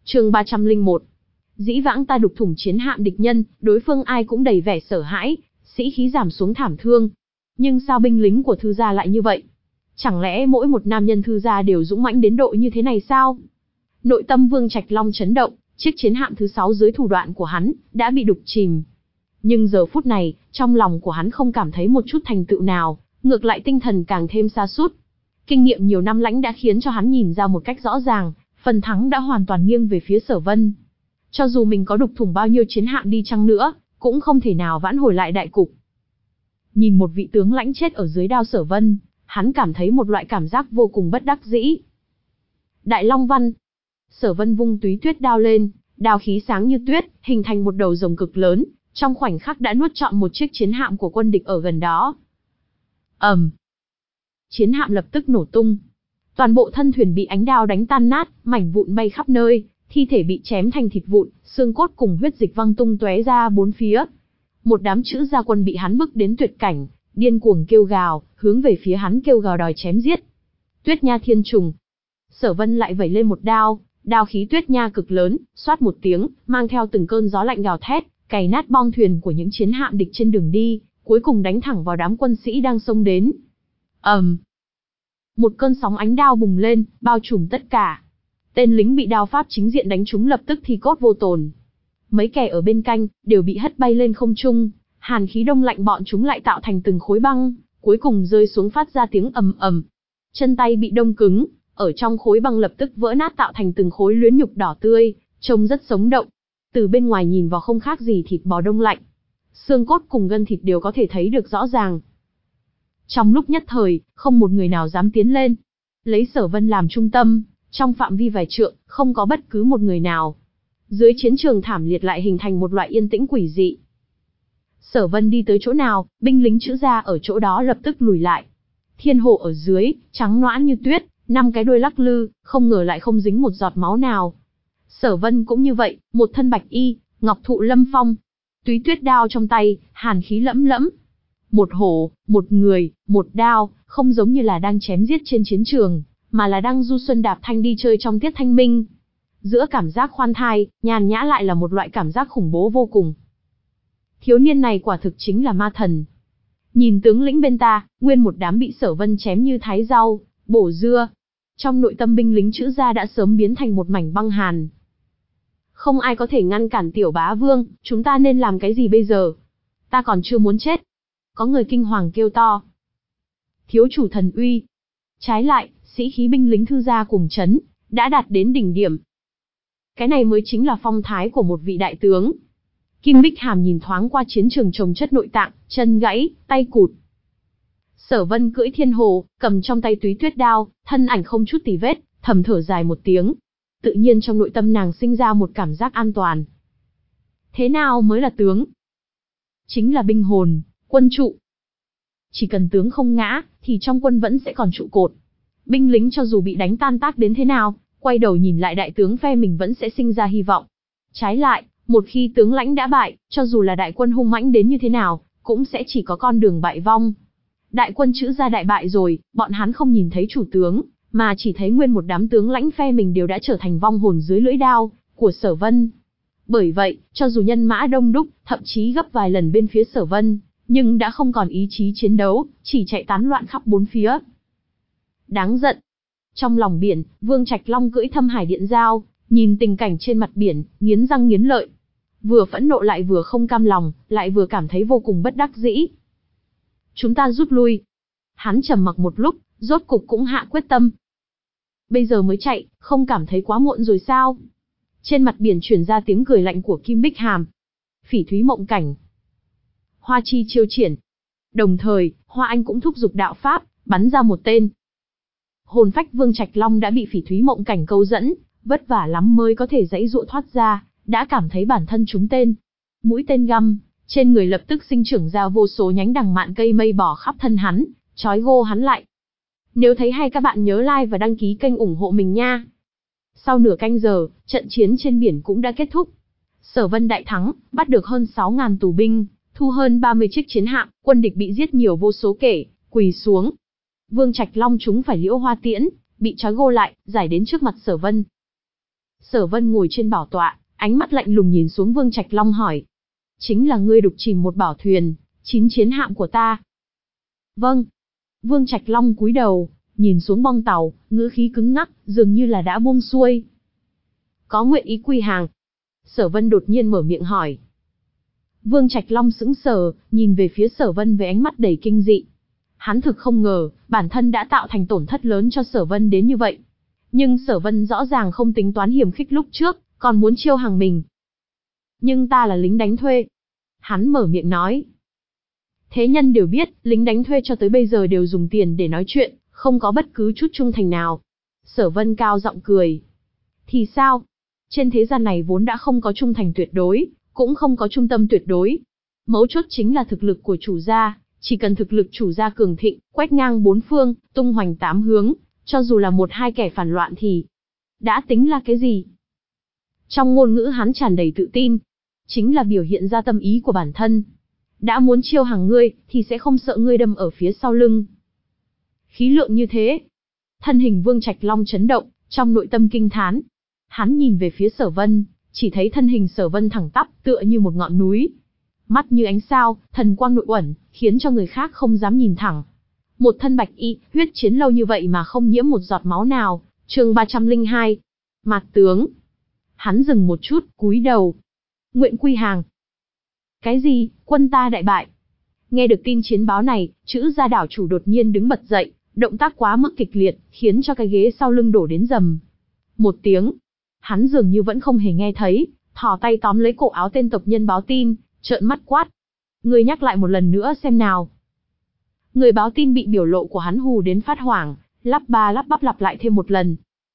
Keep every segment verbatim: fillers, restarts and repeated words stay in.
Chương ba trăm lẻ một. Dĩ vãng ta đục thủng chiến hạm địch nhân, đối phương ai cũng đầy vẻ sợ hãi, sĩ khí giảm xuống thảm thương. Nhưng sao binh lính của Thư gia lại như vậy? Chẳng lẽ mỗi một nam nhân Thư gia đều dũng mãnh đến độ như thế này sao? Nội tâm Vương Trạch Long chấn động, chiếc chiến hạm thứ sáu dưới thủ đoạn của hắn đã bị đục chìm. Nhưng giờ phút này, trong lòng của hắn không cảm thấy một chút thành tựu nào, ngược lại tinh thần càng thêm sa sút. Kinh nghiệm nhiều năm lãnh đã khiến cho hắn nhìn ra một cách rõ ràng, phần thắng đã hoàn toàn nghiêng về phía Sở Vân. Cho dù mình có đục thủng bao nhiêu chiến hạm đi chăng nữa, cũng không thể nào vãn hồi lại đại cục. Nhìn một vị tướng lãnh chết ở dưới đao Sở Vân, hắn cảm thấy một loại cảm giác vô cùng bất đắc dĩ. Đại Long Văn. Sở Vân vung túy tuyết đao lên, đao khí sáng như tuyết, hình thành một đầu rồng cực lớn, trong khoảnh khắc đã nuốt trọn một chiếc chiến hạm của quân địch ở gần đó. ầm, um. Chiến hạm lập tức nổ tung. Toàn bộ thân thuyền bị ánh đao đánh tan nát, mảnh vụn bay khắp nơi, thi thể bị chém thành thịt vụn, xương cốt cùng huyết dịch văng tung tóe ra bốn phía. Một đám chữ gia quân bị hắn bức đến tuyệt cảnh, điên cuồng kêu gào, hướng về phía hắn kêu gào đòi chém giết. Tuyết Nha Thiên Trùng. Sở Vân lại vẩy lên một đao, đao khí tuyết nha cực lớn, xoát một tiếng, mang theo từng cơn gió lạnh gào thét, cày nát bong thuyền của những chiến hạm địch trên đường đi, cuối cùng đánh thẳng vào đám quân sĩ đang xông đến. ầm, um. Một cơn sóng ánh đao bùng lên, bao trùm tất cả. Tên lính bị đao pháp chính diện đánh trúng lập tức thi cốt vô tồn. Mấy kẻ ở bên cạnh đều bị hất bay lên không trung, hàn khí đông lạnh bọn chúng lại tạo thành từng khối băng, cuối cùng rơi xuống phát ra tiếng ầm ầm. Chân tay bị đông cứng, ở trong khối băng lập tức vỡ nát tạo thành từng khối luyến nhục đỏ tươi, trông rất sống động. Từ bên ngoài nhìn vào không khác gì thịt bò đông lạnh. Xương cốt cùng gân thịt đều có thể thấy được rõ ràng. Trong lúc nhất thời, không một người nào dám tiến lên. Lấy Sở Vân làm trung tâm, trong phạm vi vài trượng, không có bất cứ một người nào. Dưới chiến trường thảm liệt lại hình thành một loại yên tĩnh quỷ dị. Sở Vân đi tới chỗ nào, binh lính chữ gia ở chỗ đó lập tức lùi lại. Thiên hồ ở dưới, trắng nõn như tuyết, năm cái đuôi lắc lư, không ngờ lại không dính một giọt máu nào. Sở Vân cũng như vậy, một thân bạch y, ngọc thụ lâm phong, túy tuyết đao trong tay, hàn khí lẫm lẫm. Một hổ, một người, một đao, không giống như là đang chém giết trên chiến trường, mà là đang du xuân đạp thanh đi chơi trong tiết thanh minh. Giữa cảm giác khoan thai, nhàn nhã lại là một loại cảm giác khủng bố vô cùng. Thiếu niên này quả thực chính là ma thần. Nhìn tướng lĩnh bên ta, nguyên một đám bị Sở Vân chém như thái rau, bổ dưa. Trong nội tâm binh lính chữ gia đã sớm biến thành một mảnh băng hàn. Không ai có thể ngăn cản tiểu bá vương, chúng ta nên làm cái gì bây giờ? Ta còn chưa muốn chết. Có người kinh hoàng kêu to. Thiếu chủ thần uy. Trái lại, sĩ khí binh lính Thư gia cùng chấn, đã đạt đến đỉnh điểm. Cái này mới chính là phong thái của một vị đại tướng. Kim Bích Hàm nhìn thoáng qua chiến trường chồng chất nội tạng, chân gãy, tay cụt. Sở Vân cưỡi thiên hồ, cầm trong tay túy tuyết đao, thân ảnh không chút tì vết, thầm thở dài một tiếng. Tự nhiên trong nội tâm nàng sinh ra một cảm giác an toàn. Thế nào mới là tướng? Chính là binh hồn, quân trụ. Chỉ cần tướng không ngã, thì trong quân vẫn sẽ còn trụ cột. Binh lính cho dù bị đánh tan tác đến thế nào, quay đầu nhìn lại đại tướng phe mình vẫn sẽ sinh ra hy vọng. Trái lại, một khi tướng lãnh đã bại, cho dù là đại quân hung mãnh đến như thế nào, cũng sẽ chỉ có con đường bại vong. Đại quân chữ gia đại bại rồi, bọn hắn không nhìn thấy chủ tướng, mà chỉ thấy nguyên một đám tướng lãnh phe mình đều đã trở thành vong hồn dưới lưỡi đao của Sở Vân. Bởi vậy, cho dù nhân mã đông đúc, thậm chí gấp vài lần bên phía Sở Vân, nhưng đã không còn ý chí chiến đấu, chỉ chạy tán loạn khắp bốn phía. Đáng giận. Trong lòng biển, Vương Trạch Long cưỡi Thâm Hải Điện Giao, nhìn tình cảnh trên mặt biển, nghiến răng nghiến lợi. Vừa phẫn nộ lại vừa không cam lòng, lại vừa cảm thấy vô cùng bất đắc dĩ. Chúng ta rút lui. Hắn trầm mặc một lúc, rốt cục cũng hạ quyết tâm. Bây giờ mới chạy, không cảm thấy quá muộn rồi sao? Trên mặt biển truyền ra tiếng cười lạnh của Kim Bích Hàm. Phỉ thúy mộng cảnh. Hoa chi chiêu triển. Đồng thời, Hoa Anh cũng thúc giục đạo pháp, bắn ra một tên. Hồn phách Vương Trạch Long đã bị phỉ thúy mộng cảnh câu dẫn, vất vả lắm mới có thể giãy giụa thoát ra, đã cảm thấy bản thân trúng tên. Mũi tên găm, trên người lập tức sinh trưởng ra vô số nhánh đằng mạn cây mây bò khắp thân hắn, trói gô hắn lại. Nếu thấy hay các bạn nhớ like và đăng ký kênh ủng hộ mình nha. Sau nửa canh giờ, trận chiến trên biển cũng đã kết thúc. Sở Vân đại thắng, bắt được hơn sáu nghìn tù binh, thu hơn ba mươi chiếc chiến hạm, quân địch bị giết nhiều vô số kể, quỳ xuống. Vương Trạch Long chúng phải liễu hoa tiễn, bị trói gô lại, giải đến trước mặt Sở Vân. Sở Vân ngồi trên bảo tọa, ánh mắt lạnh lùng nhìn xuống Vương Trạch Long hỏi. Chính là ngươi đục chìm một bảo thuyền, chín chiến hạm của ta. Vâng. Vương Trạch Long cúi đầu, nhìn xuống bong tàu, ngữ khí cứng ngắc, dường như là đã buông xuôi. Có nguyện ý quy hàng? Sở Vân đột nhiên mở miệng hỏi. Vương Trạch Long sững sờ, nhìn về phía Sở Vân với ánh mắt đầy kinh dị. Hắn thực không ngờ, bản thân đã tạo thành tổn thất lớn cho Sở Vân đến như vậy. Nhưng Sở Vân rõ ràng không tính toán hiểm khích lúc trước, còn muốn chiêu hàng mình. Nhưng ta là lính đánh thuê. Hắn mở miệng nói. Thế nhân đều biết, lính đánh thuê cho tới bây giờ đều dùng tiền để nói chuyện, không có bất cứ chút trung thành nào. Sở Vân cao giọng cười. Thì sao? Trên thế gian này vốn đã không có trung thành tuyệt đối, cũng không có trung tâm tuyệt đối. Mấu chốt chính là thực lực của chủ gia, chỉ cần thực lực chủ gia cường thịnh, quét ngang bốn phương, tung hoành tám hướng, cho dù là một hai kẻ phản loạn thì đã tính là cái gì? Trong ngôn ngữ hắn tràn đầy tự tin, chính là biểu hiện ra tâm ý của bản thân. Đã muốn chiêu hàng ngươi, thì sẽ không sợ ngươi đâm ở phía sau lưng. Khí lượng như thế. Thân hình Vương Trạch Long chấn động, trong nội tâm kinh thán. Hắn nhìn về phía Sở Vân, chỉ thấy thân hình Sở Vân thẳng tắp, tựa như một ngọn núi. Mắt như ánh sao, thần quang nội uẩn, khiến cho người khác không dám nhìn thẳng. Một thân bạch y, huyết chiến lâu như vậy mà không nhiễm một giọt máu nào. Chương ba trăm lẻ hai. Mạc tướng. Hắn dừng một chút, cúi đầu. Nguyện quy hàng. Cái gì? Quân ta đại bại. Nghe được tin chiến báo này, Trữ Gia đảo chủ đột nhiên đứng bật dậy, động tác quá mức kịch liệt, khiến cho cái ghế sau lưng đổ đến rầm. Một tiếng. Hắn dường như vẫn không hề nghe thấy, thò tay tóm lấy cổ áo tên tộc nhân báo tin, trợn mắt quát. Ngươi nhắc lại một lần nữa xem nào. Người báo tin bị biểu lộ của hắn hù đến phát hoảng, lắp ba lắp bắp lặp lại thêm một lần.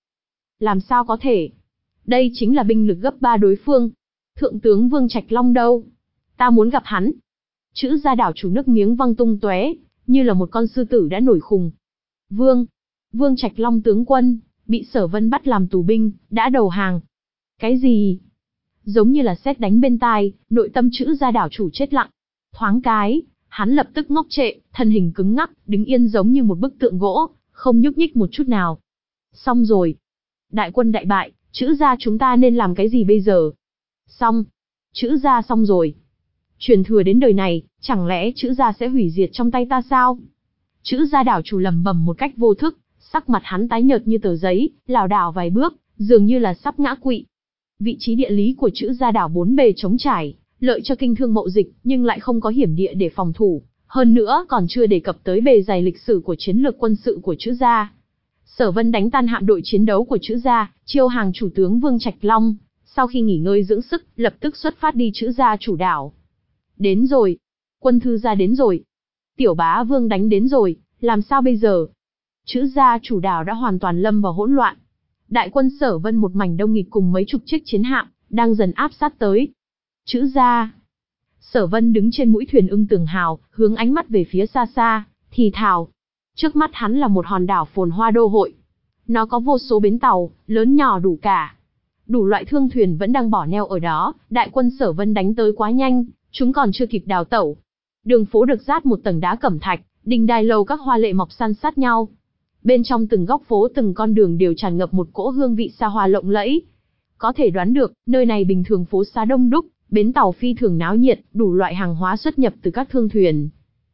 Làm sao có thể? Đây chính là binh lực gấp ba đối phương. Thượng tướng Vương Trạch Long đâu? Ta muốn gặp hắn. Trữ Gia đảo chủ nước miếng văng tung tóe, như là một con sư tử đã nổi khùng. Vương, Vương Trạch Long tướng quân, bị Sở Vân bắt làm tù binh, đã đầu hàng. Cái gì? Giống như là sét đánh bên tai, nội tâm Trữ Gia đảo chủ chết lặng. Thoáng cái, hắn lập tức ngốc trệ, thân hình cứng ngắc, đứng yên giống như một bức tượng gỗ, không nhúc nhích một chút nào. Xong rồi. Đại quân đại bại, Trữ Gia chúng ta nên làm cái gì bây giờ? Xong. Trữ Gia xong rồi. Truyền thừa đến đời này, chẳng lẽ Trữ Gia sẽ hủy diệt trong tay ta sao? Trữ Gia đảo chủ lẩm bẩm một cách vô thức, sắc mặt hắn tái nhợt như tờ giấy, lảo đảo vài bước, dường như là sắp ngã quỵ. Vị trí địa lý của Trữ Gia đảo bốn bề trống trải, lợi cho kinh thương mậu dịch, nhưng lại không có hiểm địa để phòng thủ, hơn nữa còn chưa đề cập tới bề dày lịch sử của chiến lược quân sự của Trữ Gia. Sở Vân đánh tan hạm đội chiến đấu của Trữ Gia, chiêu hàng chủ tướng Vương Trạch Long, sau khi nghỉ ngơi dưỡng sức, lập tức xuất phát đi Trữ Gia chủ đảo. Đến rồi, quân thư gia đến rồi, tiểu bá vương đánh đến rồi, làm sao bây giờ? Trữ Gia chủ đảo đã hoàn toàn lâm vào hỗn loạn. Đại quân Sở Vân một mảnh đông nghịt cùng mấy chục chiếc chiến hạm, đang dần áp sát tới. Trữ Gia. Sở Vân đứng trên mũi thuyền Ưng Tường Hào, hướng ánh mắt về phía xa xa, thì thào. Trước mắt hắn là một hòn đảo phồn hoa đô hội. Nó có vô số bến tàu, lớn nhỏ đủ cả. Đủ loại thương thuyền vẫn đang bỏ neo ở đó, đại quân Sở Vân đánh tới quá nhanh, chúng còn chưa kịp đào tẩu. Đường phố được dát một tầng đá cẩm thạch, đình đài lầu các hoa lệ mọc san sát nhau. Bên trong từng góc phố từng con đường đều tràn ngập một cỗ hương vị xa hoa lộng lẫy. Có thể đoán được, nơi này bình thường phố xá đông đúc, bến tàu phi thường náo nhiệt, đủ loại hàng hóa xuất nhập từ các thương thuyền.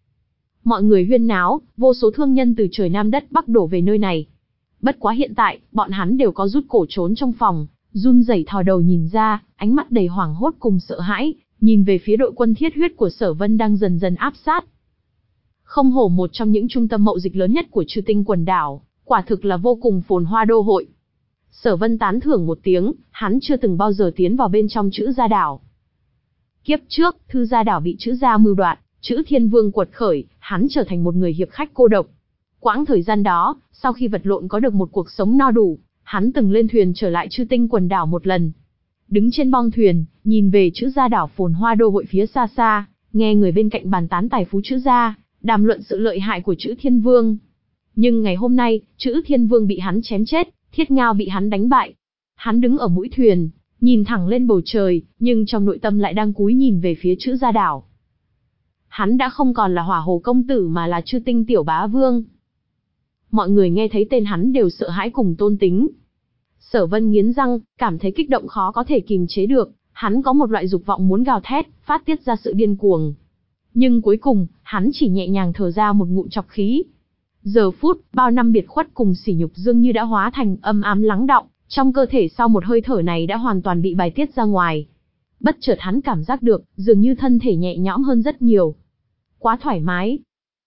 Mọi người huyên náo, vô số thương nhân từ trời Nam đất Bắc đổ về nơi này. Bất quá hiện tại, bọn hắn đều có rút cổ trốn trong phòng, run rẩy thò đầu nhìn ra, ánh mắt đầy hoảng hốt cùng sợ hãi, nhìn về phía đội quân thiết huyết của Sở Vân đang dần dần áp sát. Không hổ một trong những trung tâm mậu dịch lớn nhất của Chư Tinh quần đảo, quả thực là vô cùng phồn hoa đô hội. Sở Vân tán thưởng một tiếng, hắn chưa từng bao giờ tiến vào bên trong Trữ Gia đảo. Kiếp trước, Thư Gia đảo bị Trữ Gia mưu đoạt, Trữ Thiên Vương quật khởi, hắn trở thành một người hiệp khách cô độc. Quãng thời gian đó, sau khi vật lộn có được một cuộc sống no đủ, hắn từng lên thuyền trở lại Chư Tinh quần đảo một lần. Đứng trên bong thuyền, nhìn về Trữ Gia đảo phồn hoa đô hội phía xa xa, nghe người bên cạnh bàn tán tài phú Trữ Gia, đàm luận sự lợi hại của Trữ Thiên Vương. Nhưng ngày hôm nay, Trữ Thiên Vương bị hắn chém chết, Thiết Ngao bị hắn đánh bại. Hắn đứng ở mũi thuyền, nhìn thẳng lên bầu trời, nhưng trong nội tâm lại đang cúi nhìn về phía Trữ Gia đảo. Hắn đã không còn là Hỏa Hồ công tử mà là Chư Tinh tiểu bá vương. Mọi người nghe thấy tên hắn đều sợ hãi cùng tôn kính. Sở Vân nghiến răng, cảm thấy kích động khó có thể kìm chế được, hắn có một loại dục vọng muốn gào thét, phát tiết ra sự điên cuồng. Nhưng cuối cùng, hắn chỉ nhẹ nhàng thở ra một ngụm trọc khí. Giờ phút, bao năm biệt khuất cùng sỉ nhục dường như đã hóa thành âm ám lắng đọng, trong cơ thể sau một hơi thở này đã hoàn toàn bị bài tiết ra ngoài. Bất chợt hắn cảm giác được, dường như thân thể nhẹ nhõm hơn rất nhiều. Quá thoải mái.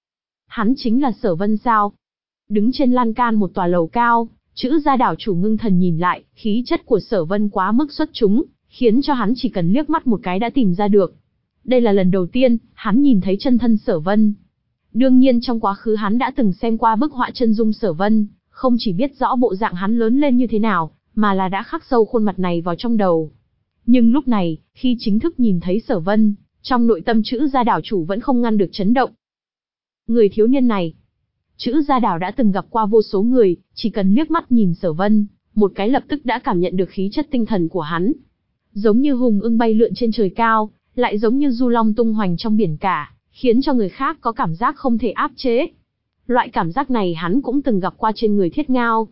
Hắn chính là Sở Vân sao? Đứng trên lan can một tòa lầu cao, Chữ Gia đảo chủ ngưng thần nhìn lại, khí chất của Sở Vân quá mức xuất chúng, khiến cho hắn chỉ cần liếc mắt một cái đã tìm ra được. Đây là lần đầu tiên, hắn nhìn thấy chân thân Sở Vân. Đương nhiên trong quá khứ hắn đã từng xem qua bức họa chân dung Sở Vân, không chỉ biết rõ bộ dạng hắn lớn lên như thế nào, mà là đã khắc sâu khuôn mặt này vào trong đầu. Nhưng lúc này, khi chính thức nhìn thấy Sở Vân, trong nội tâm Chữ Gia đảo chủ vẫn không ngăn được chấn động. Người thiếu niên này, Chữ Gia đảo đã từng gặp qua vô số người, chỉ cần liếc mắt nhìn Sở Vân, một cái lập tức đã cảm nhận được khí chất tinh thần của hắn. Giống như hùng ưng bay lượn trên trời cao, lại giống như du long tung hoành trong biển cả, khiến cho người khác có cảm giác không thể áp chế. Loại cảm giác này hắn cũng từng gặp qua trên người Thiết Ngao.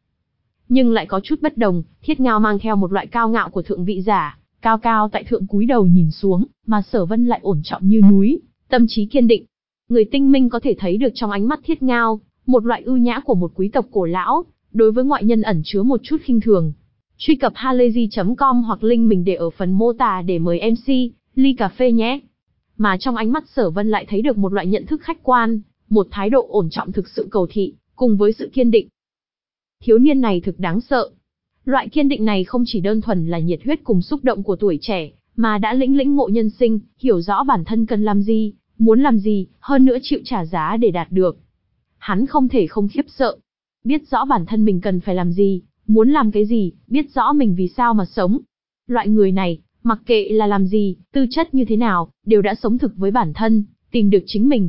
Nhưng lại có chút bất đồng, Thiết Ngao mang theo một loại cao ngạo của thượng vị giả, cao cao tại thượng cúi đầu nhìn xuống, mà Sở Vân lại ổn trọng như núi, tâm trí kiên định. Người tinh minh có thể thấy được trong ánh mắt Thiết Ngao, một loại ưu nhã của một quý tộc cổ lão, đối với ngoại nhân ẩn chứa một chút khinh thường. Truy cập halayzi chấm com hoặc link mình để ở phần mô tả để mời em xê, ly cà phê nhé. Mà trong ánh mắt Sở Vân lại thấy được một loại nhận thức khách quan, một thái độ ổn trọng thực sự cầu thị, cùng với sự kiên định. Thiếu niên này thực đáng sợ. Loại kiên định này không chỉ đơn thuần là nhiệt huyết cùng xúc động của tuổi trẻ, mà đã lĩnh lĩnh ngộ nhân sinh, hiểu rõ bản thân cần làm gì, muốn làm gì, hơn nữa chịu trả giá để đạt được. Hắn không thể không khiếp sợ. Biết rõ bản thân mình cần phải làm gì, muốn làm cái gì, biết rõ mình vì sao mà sống. Loại người này, mặc kệ là làm gì, tư chất như thế nào, đều đã sống thực với bản thân, tìm được chính mình.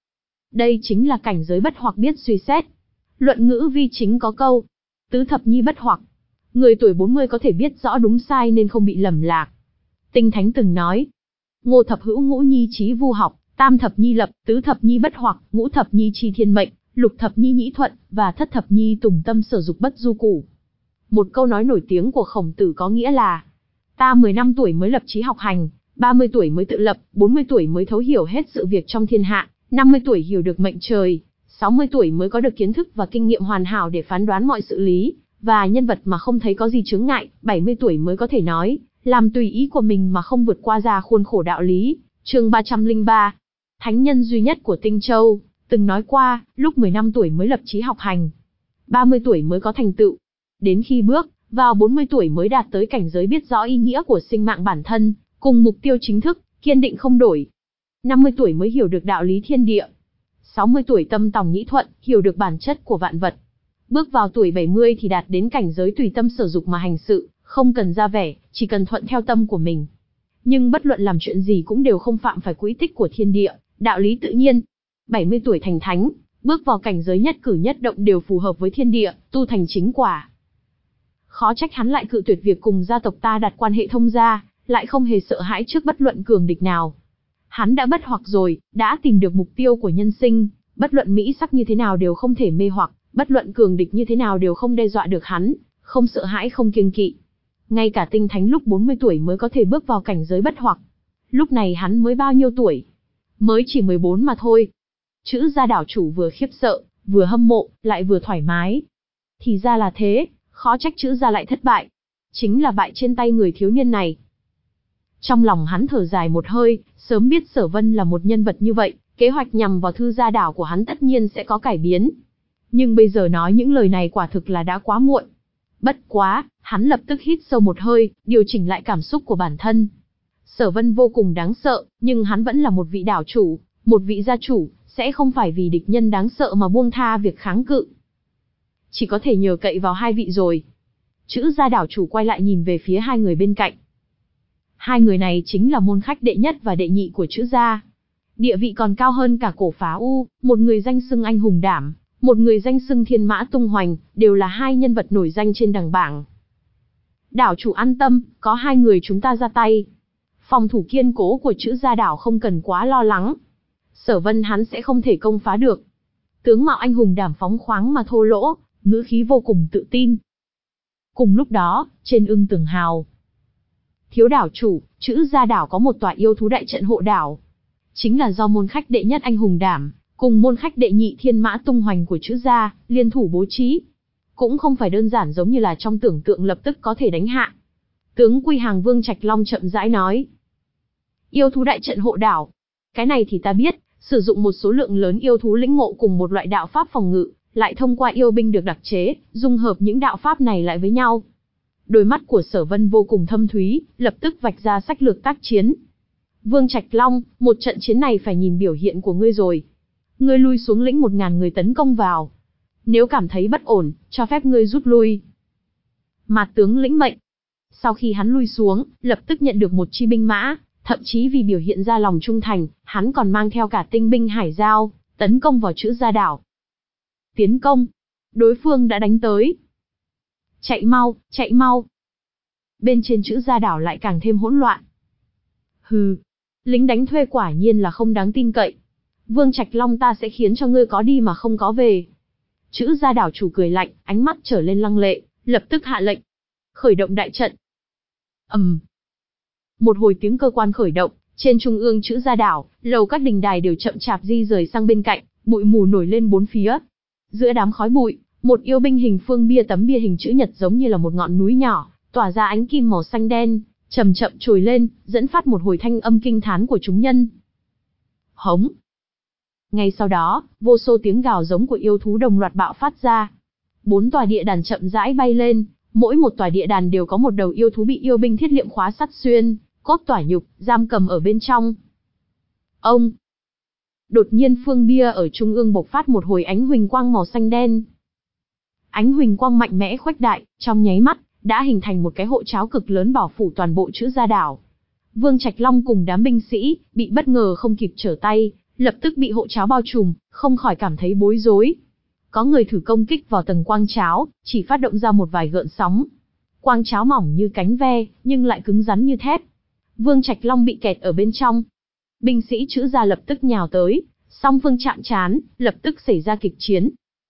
Đây chính là cảnh giới bất hoặc biết suy xét. Luận ngữ vi chính có câu, tứ thập nhi bất hoặc. Người tuổi bốn mươi có thể biết rõ đúng sai nên không bị lầm lạc. Tinh Thánh từng nói, ngô thập hữu ngũ nhi trí vu học, tam thập nhi lập, tứ thập nhi bất hoặc, ngũ thập nhi chi thiên mệnh, lục thập nhi nhĩ thuận, và thất thập nhi tùng tâm sở dục bất du củ. Một câu nói nổi tiếng của Khổng Tử có nghĩa là, ta mười lăm tuổi mới lập chí học hành, ba mươi tuổi mới tự lập, bốn mươi tuổi mới thấu hiểu hết sự việc trong thiên hạ, năm mươi tuổi hiểu được mệnh trời, sáu mươi tuổi mới có được kiến thức và kinh nghiệm hoàn hảo để phán đoán mọi sự lý, và nhân vật mà không thấy có gì chướng ngại, bảy mươi tuổi mới có thể nói, làm tùy ý của mình mà không vượt qua ra khuôn khổ đạo lý. Chương ba trăm lẻ ba. Thánh nhân duy nhất của Tinh Châu, từng nói qua, lúc mười lăm tuổi mới lập chí học hành, ba mươi tuổi mới có thành tựu. Đến khi bước vào bốn mươi tuổi mới đạt tới cảnh giới biết rõ ý nghĩa của sinh mạng bản thân, cùng mục tiêu chính thức, kiên định không đổi. năm mươi tuổi mới hiểu được đạo lý thiên địa. sáu mươi tuổi tâm tòng nhĩ thuận, hiểu được bản chất của vạn vật. Bước vào tuổi bảy mươi thì đạt đến cảnh giới tùy tâm sở dục mà hành sự, không cần ra vẻ, chỉ cần thuận theo tâm của mình. Nhưng bất luận làm chuyện gì cũng đều không phạm phải quỹ tích của thiên địa, đạo lý tự nhiên. bảy mươi tuổi thành thánh, bước vào cảnh giới nhất cử nhất động đều phù hợp với thiên địa, tu thành chính quả. Khó trách hắn lại cự tuyệt việc cùng gia tộc ta đặt quan hệ thông gia, lại không hề sợ hãi trước bất luận cường địch nào. Hắn đã bất hoặc rồi, đã tìm được mục tiêu của nhân sinh, bất luận mỹ sắc như thế nào đều không thể mê hoặc, bất luận cường địch như thế nào đều không đe dọa được hắn, không sợ hãi không kiêng kỵ. Ngay cả Tinh Thánh lúc bốn mươi tuổi mới có thể bước vào cảnh giới bất hoặc. Lúc này hắn mới bao nhiêu tuổi? Mới chỉ mười bốn mà thôi. Chữ Gia đảo chủ vừa khiếp sợ, vừa hâm mộ, lại vừa thoải mái. Thì ra là thế, khó trách Chữ Gia lại thất bại. Chính là bại trên tay người thiếu niên này. Trong lòng hắn thở dài một hơi, sớm biết Sở Vân là một nhân vật như vậy, kế hoạch nhằm vào Thư Gia đảo của hắn tất nhiên sẽ có cải biến. Nhưng bây giờ nói những lời này quả thực là đã quá muộn. Bất quá, hắn lập tức hít sâu một hơi, điều chỉnh lại cảm xúc của bản thân. Sở Vân vô cùng đáng sợ, nhưng hắn vẫn là một vị đảo chủ, một vị gia chủ, sẽ không phải vì địch nhân đáng sợ mà buông tha việc kháng cự. Chỉ có thể nhờ cậy vào hai vị rồi. Chữ Gia đảo chủ quay lại nhìn về phía hai người bên cạnh. Hai người này chính là môn khách đệ nhất và đệ nhị của Chữ Gia. Địa vị còn cao hơn cả Cổ Phá U, một người danh xưng anh hùng đảm, một người danh xưng thiên mã tung hoành, đều là hai nhân vật nổi danh trên đằng bảng. Đảo chủ an tâm, có hai người chúng ta ra tay. Phòng thủ kiên cố của Chữ Gia đảo không cần quá lo lắng. Sở Vân hắn sẽ không thể công phá được. Tướng mạo anh hùng đảm phóng khoáng mà thô lỗ, ngữ khí vô cùng tự tin. Cùng lúc đó, trên ưng tường hào, thiếu đảo chủ, Trữ Gia đảo có một tòa yêu thú đại trận hộ đảo. Chính là do môn khách đệ nhất anh hùng đảm, cùng môn khách đệ nhị thiên mã tung hoành của Trữ Gia, liên thủ bố trí. Cũng không phải đơn giản giống như là trong tưởng tượng lập tức có thể đánh hạ. Tướng Quy Hàng Vương Trạch Long chậm rãi nói. Yêu thú đại trận hộ đảo. Cái này thì ta biết, sử dụng một số lượng lớn yêu thú lĩnh ngộ cùng một loại đạo pháp phòng ngự, lại thông qua yêu binh được đặc chế, dung hợp những đạo pháp này lại với nhau. Đôi mắt của Sở Vân vô cùng thâm thúy, lập tức vạch ra sách lược tác chiến. Vương Trạch Long, một trận chiến này phải nhìn biểu hiện của ngươi rồi. Ngươi lui xuống lĩnh một ngàn người tấn công vào. Nếu cảm thấy bất ổn, cho phép ngươi rút lui. Mạt tướng lĩnh mệnh. Sau khi hắn lui xuống, lập tức nhận được một chi binh mã, thậm chí vì biểu hiện ra lòng trung thành, hắn còn mang theo cả tinh binh hải giao, tấn công vào Trữ Gia đảo. Tiến công. Đối phương đã đánh tới. Chạy mau, chạy mau. Bên trên Trữ Gia đảo lại càng thêm hỗn loạn. Hừ, lính đánh thuê quả nhiên là không đáng tin cậy. Vương Trạch Long ta sẽ khiến cho ngươi có đi mà không có về. Trữ Gia đảo chủ cười lạnh, ánh mắt trở lên lăng lệ, lập tức hạ lệnh. Khởi động đại trận. ầm, um. Một hồi tiếng cơ quan khởi động, trên trung ương Trữ Gia đảo, lầu các đình đài đều chậm chạp di rời sang bên cạnh, bụi mù nổi lên bốn phía. Giữa đám khói bụi, một yêu binh hình phương bia tấm bia hình chữ nhật giống như là một ngọn núi nhỏ, tỏa ra ánh kim màu xanh đen, chậm chậm trồi lên, dẫn phát một hồi thanh âm kinh thán của chúng nhân. Hống. Ngay sau đó, vô số tiếng gào giống của yêu thú đồng loạt bạo phát ra. Bốn tòa địa đàn chậm rãi bay lên, mỗi một tòa địa đàn đều có một đầu yêu thú bị yêu binh thiết liệm khóa sắt xuyên, cốt tỏa nhục, giam cầm ở bên trong. Ông. Đột nhiên phương bia ở trung ương bộc phát một hồi ánh huỳnh quang màu xanh đen. Ánh huỳnh quang mạnh mẽ khuếch đại, trong nháy mắt, đã hình thành một cái hộ tráo cực lớn bảo phủ toàn bộ Trữ Gia đảo. Vương Trạch Long cùng đám binh sĩ, bị bất ngờ không kịp trở tay, lập tức bị hộ tráo bao trùm, không khỏi cảm thấy bối rối. Có người thử công kích vào tầng quang tráo, chỉ phát động ra một vài gợn sóng. Quang tráo mỏng như cánh ve, nhưng lại cứng rắn như thép. Vương Trạch Long bị kẹt ở bên trong. Binh sĩ Trữ Gia lập tức nhào tới, song phương chạm trán, lập tức xảy ra kịch chiến.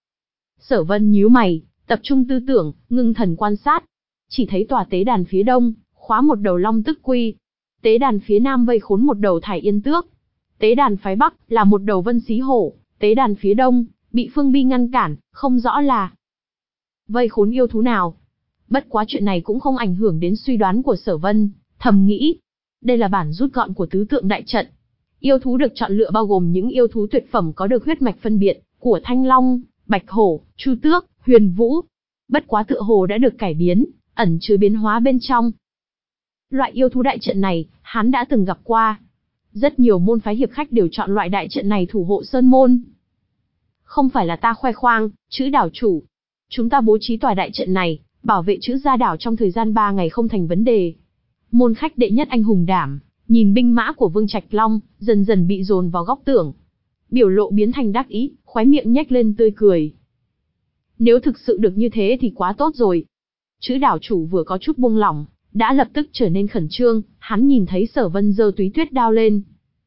Sở Vân nhíu mày, tập trung tư tưởng, ngưng thần quan sát. Chỉ thấy tòa tế đàn phía đông, khóa một đầu long tức quy. Tế đàn phía nam vây khốn một đầu thải yên tước. Tế đàn phái bắc, là một đầu vân xí hổ. Tế đàn phía đông, bị phương bi ngăn cản, không rõ là vây khốn yêu thú nào. Bất quá chuyện này cũng không ảnh hưởng đến suy đoán của Sở Vân, thầm nghĩ. Đây là bản rút gọn của tứ tượng đại trận. Yêu thú được chọn lựa bao gồm những yêu thú tuyệt phẩm có được huyết mạch phân biệt, của Thanh Long, Bạch Hổ, Chu Tước, Huyền Vũ. Bất quá tựa hồ đã được cải biến, ẩn chứa biến hóa bên trong. Loại yêu thú đại trận này, hắn đã từng gặp qua. Rất nhiều môn phái hiệp khách đều chọn loại đại trận này thủ hộ sơn môn. Không phải là ta khoe khoang, Trữ đảo chủ. Chúng ta bố trí tòa đại trận này, bảo vệ Trữ Gia đảo trong thời gian ba ngày không thành vấn đề. Môn khách đệ nhất anh hùng đảm, nhìn binh mã của Vương Trạch Long, dần dần bị dồn vào góc tường. Biểu lộ biến thành đắc ý, khóe miệng nhếch lên tươi cười. Nếu thực sự được như thế thì quá tốt rồi. Trữ đảo chủ vừa có chút buông lỏng, đã lập tức trở nên khẩn trương, hắn nhìn thấy Sở Vân giơ túy tuyết đao lên.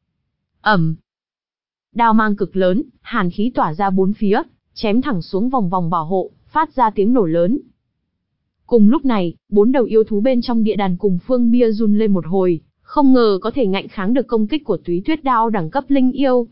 Ầm. Đao mang cực lớn, hàn khí tỏa ra bốn phía, chém thẳng xuống vòng vòng bảo hộ, phát ra tiếng nổ lớn. Cùng lúc này, bốn đầu yêu thú bên trong địa đàn cùng phương bia run lên một hồi, không ngờ có thể ngạnh kháng được công kích của túy tuyết đao đẳng cấp linh yêu.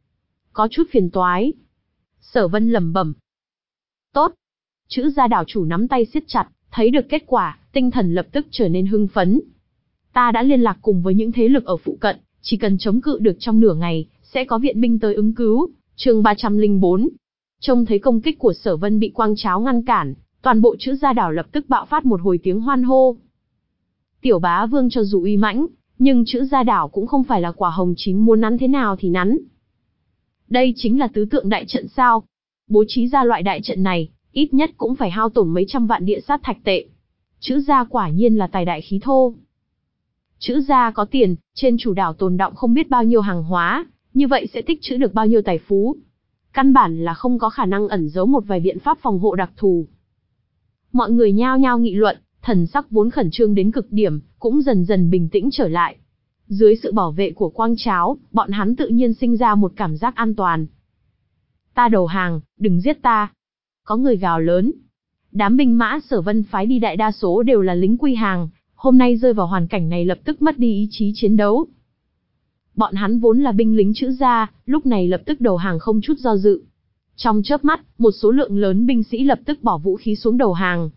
Có chút phiền toái. Sở Vân lẩm bẩm. Tốt. Trữ Gia đảo chủ nắm tay siết chặt, thấy được kết quả, tinh thần lập tức trở nên hưng phấn. Ta đã liên lạc cùng với những thế lực ở phụ cận, chỉ cần chống cự được trong nửa ngày, sẽ có viện binh tới ứng cứu. Chương ba trăm lẻ bốn. Trông thấy công kích của Sở Vân bị quang tráo ngăn cản, toàn bộ Trữ Gia đảo lập tức bạo phát một hồi tiếng hoan hô. Tiểu bá vương cho dù uy mãnh, nhưng Trữ Gia đảo cũng không phải là quả hồng chín muốn nắn thế nào thì nắn. Đây chính là tứ tượng đại trận sao? Bố trí ra loại đại trận này, ít nhất cũng phải hao tổn mấy trăm vạn địa sát thạch tệ. Trữ Gia quả nhiên là tài đại khí thô. Trữ Gia có tiền, trên chủ đảo tồn đọng không biết bao nhiêu hàng hóa, như vậy sẽ tích trữ được bao nhiêu tài phú. Căn bản là không có khả năng ẩn giấu một vài biện pháp phòng hộ đặc thù. Mọi người nhao nhao nghị luận, thần sắc vốn khẩn trương đến cực điểm, cũng dần dần bình tĩnh trở lại. Dưới sự bảo vệ của quang tráo, bọn hắn tự nhiên sinh ra một cảm giác an toàn. Ta đầu hàng, đừng giết ta. Có người gào lớn. Đám binh mã Sở Vân phái đi đại đa số đều là lính quy hàng, hôm nay rơi vào hoàn cảnh này lập tức mất đi ý chí chiến đấu. Bọn hắn vốn là binh lính chữ gia, lúc này lập tức đầu hàng không chút do dự. Trong chớp mắt, một số lượng lớn binh sĩ lập tức bỏ vũ khí xuống đầu hàng.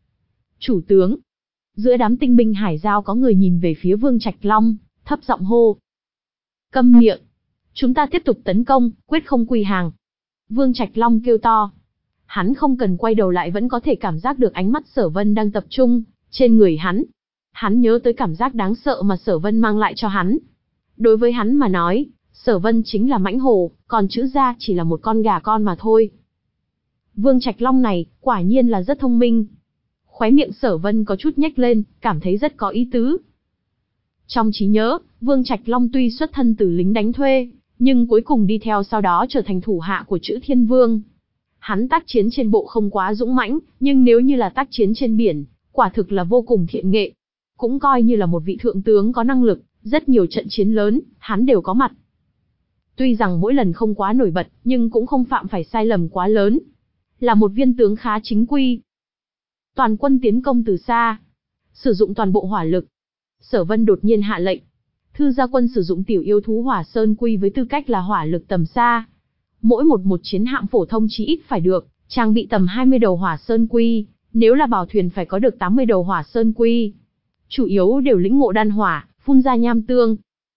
Chủ tướng. Giữa đám tinh binh hải giao có người nhìn về phía Vương Trạch Long, thấp giọng hô. Câm miệng. Chúng ta tiếp tục tấn công, quyết không quy hàng. Vương Trạch Long kêu to. Hắn không cần quay đầu lại vẫn có thể cảm giác được ánh mắt Sở Vân đang tập trung trên người hắn. Hắn nhớ tới cảm giác đáng sợ mà Sở Vân mang lại cho hắn. Đối với hắn mà nói, Sở Vân chính là mãnh hổ, còn chữ gia chỉ là một con gà con mà thôi. Vương Trạch Long này, quả nhiên là rất thông minh. Khóe miệng Sở Vân có chút nhếch lên, cảm thấy rất có ý tứ. Trong trí nhớ, Vương Trạch Long tuy xuất thân từ lính đánh thuê, nhưng cuối cùng đi theo sau đó trở thành thủ hạ của Chữ Thiên Vương. Hắn tác chiến trên bộ không quá dũng mãnh, nhưng nếu như là tác chiến trên biển, quả thực là vô cùng thiện nghệ. Cũng coi như là một vị thượng tướng có năng lực, rất nhiều trận chiến lớn, hắn đều có mặt. Tuy rằng mỗi lần không quá nổi bật, nhưng cũng không phạm phải sai lầm quá lớn. Là một viên tướng khá chính quy. Toàn quân tiến công từ xa. Sử dụng toàn bộ hỏa lực. Sở Vân đột nhiên hạ lệnh. Thư gia quân sử dụng tiểu yêu thú hỏa sơn quy với tư cách là hỏa lực tầm xa. Mỗi một một chiến hạm phổ thông chí ít phải được, trang bị tầm hai mươi đầu hỏa sơn quy, nếu là bảo thuyền phải có được tám mươi đầu hỏa sơn quy. Chủ yếu đều lĩnh ngộ đan hỏa, phun ra nham tương.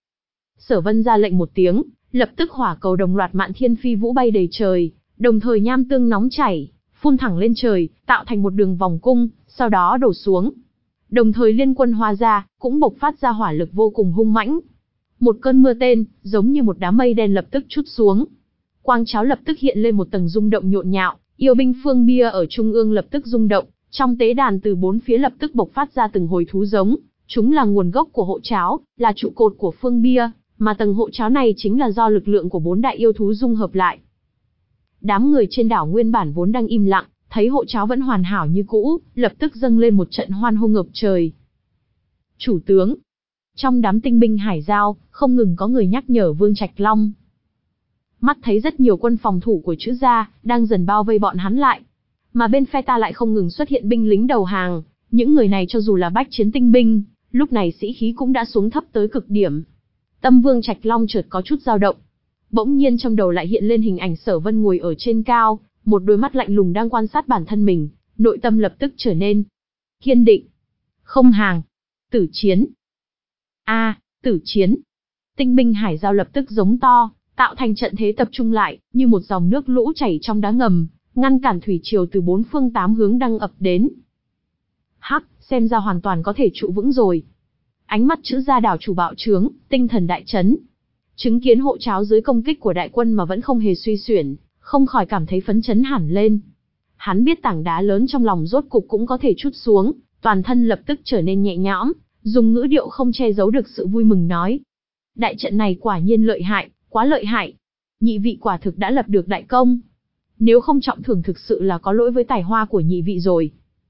Sở Vân ra lệnh một tiếng, lập tức hỏa cầu đồng loạt mạn thiên phi vũ bay đầy trời, đồng thời nham tương nóng chảy, phun thẳng lên trời, tạo thành một đường vòng cung, sau đó đổ xuống. Đồng thời liên quân Hoa Gia cũng bộc phát ra hỏa lực vô cùng hung mãnh. Một cơn mưa tên, giống như một đám mây đen lập tức trút xuống. Quang cháo lập tức hiện lên một tầng rung động nhộn nhạo, yêu binh Phương Bia ở trung ương lập tức rung động, trong tế đàn từ bốn phía lập tức bộc phát ra từng hồi thú giống, chúng là nguồn gốc của hộ cháo, là trụ cột của Phương Bia, mà tầng hộ cháo này chính là do lực lượng của bốn đại yêu thú dung hợp lại. Đám người trên đảo nguyên bản vốn đang im lặng, thấy hộ cháo vẫn hoàn hảo như cũ, lập tức dâng lên một trận hoan hô ngập trời. Chủ tướng. Trong đám tinh binh hải giao, không ngừng có người nhắc nhở Vương Trạch Long. Mắt thấy rất nhiều quân phòng thủ của Chữ gia đang dần bao vây bọn hắn lại, mà bên phe ta lại không ngừng xuất hiện binh lính đầu hàng, những người này cho dù là bách chiến tinh binh, lúc này sĩ khí cũng đã xuống thấp tới cực điểm. Tâm Vương Trạch Long chợt có chút dao động. Bỗng nhiên trong đầu lại hiện lên hình ảnh Sở Vân ngồi ở trên cao, một đôi mắt lạnh lùng đang quan sát bản thân mình, nội tâm lập tức trở nên kiên định. Không hàng, tử chiến. A, tử chiến. Tinh binh hải giao lập tức giống to, tạo thành trận thế tập trung lại, như một dòng nước lũ chảy trong đá ngầm, ngăn cản thủy triều từ bốn phương tám hướng đang ập đến. Hắc, xem ra hoàn toàn có thể trụ vững rồi. Ánh mắt Chữ gia đảo chủ bạo trướng, tinh thần đại chấn. Chứng kiến hộ cháo dưới công kích của đại quân mà vẫn không hề suy xuyển, không khỏi cảm thấy phấn chấn hẳn lên. Hắn biết tảng đá lớn trong lòng rốt cục cũng có thể trút xuống, toàn thân lập tức trở nên nhẹ nhõm, dùng ngữ điệu không che giấu được sự vui mừng nói. Đại trận này quả nhiên lợi hại, quá lợi hại. Nhị vị quả thực đã lập được đại công. Nếu không trọng thưởng thực sự là có lỗi với tài hoa của nhị vị rồi.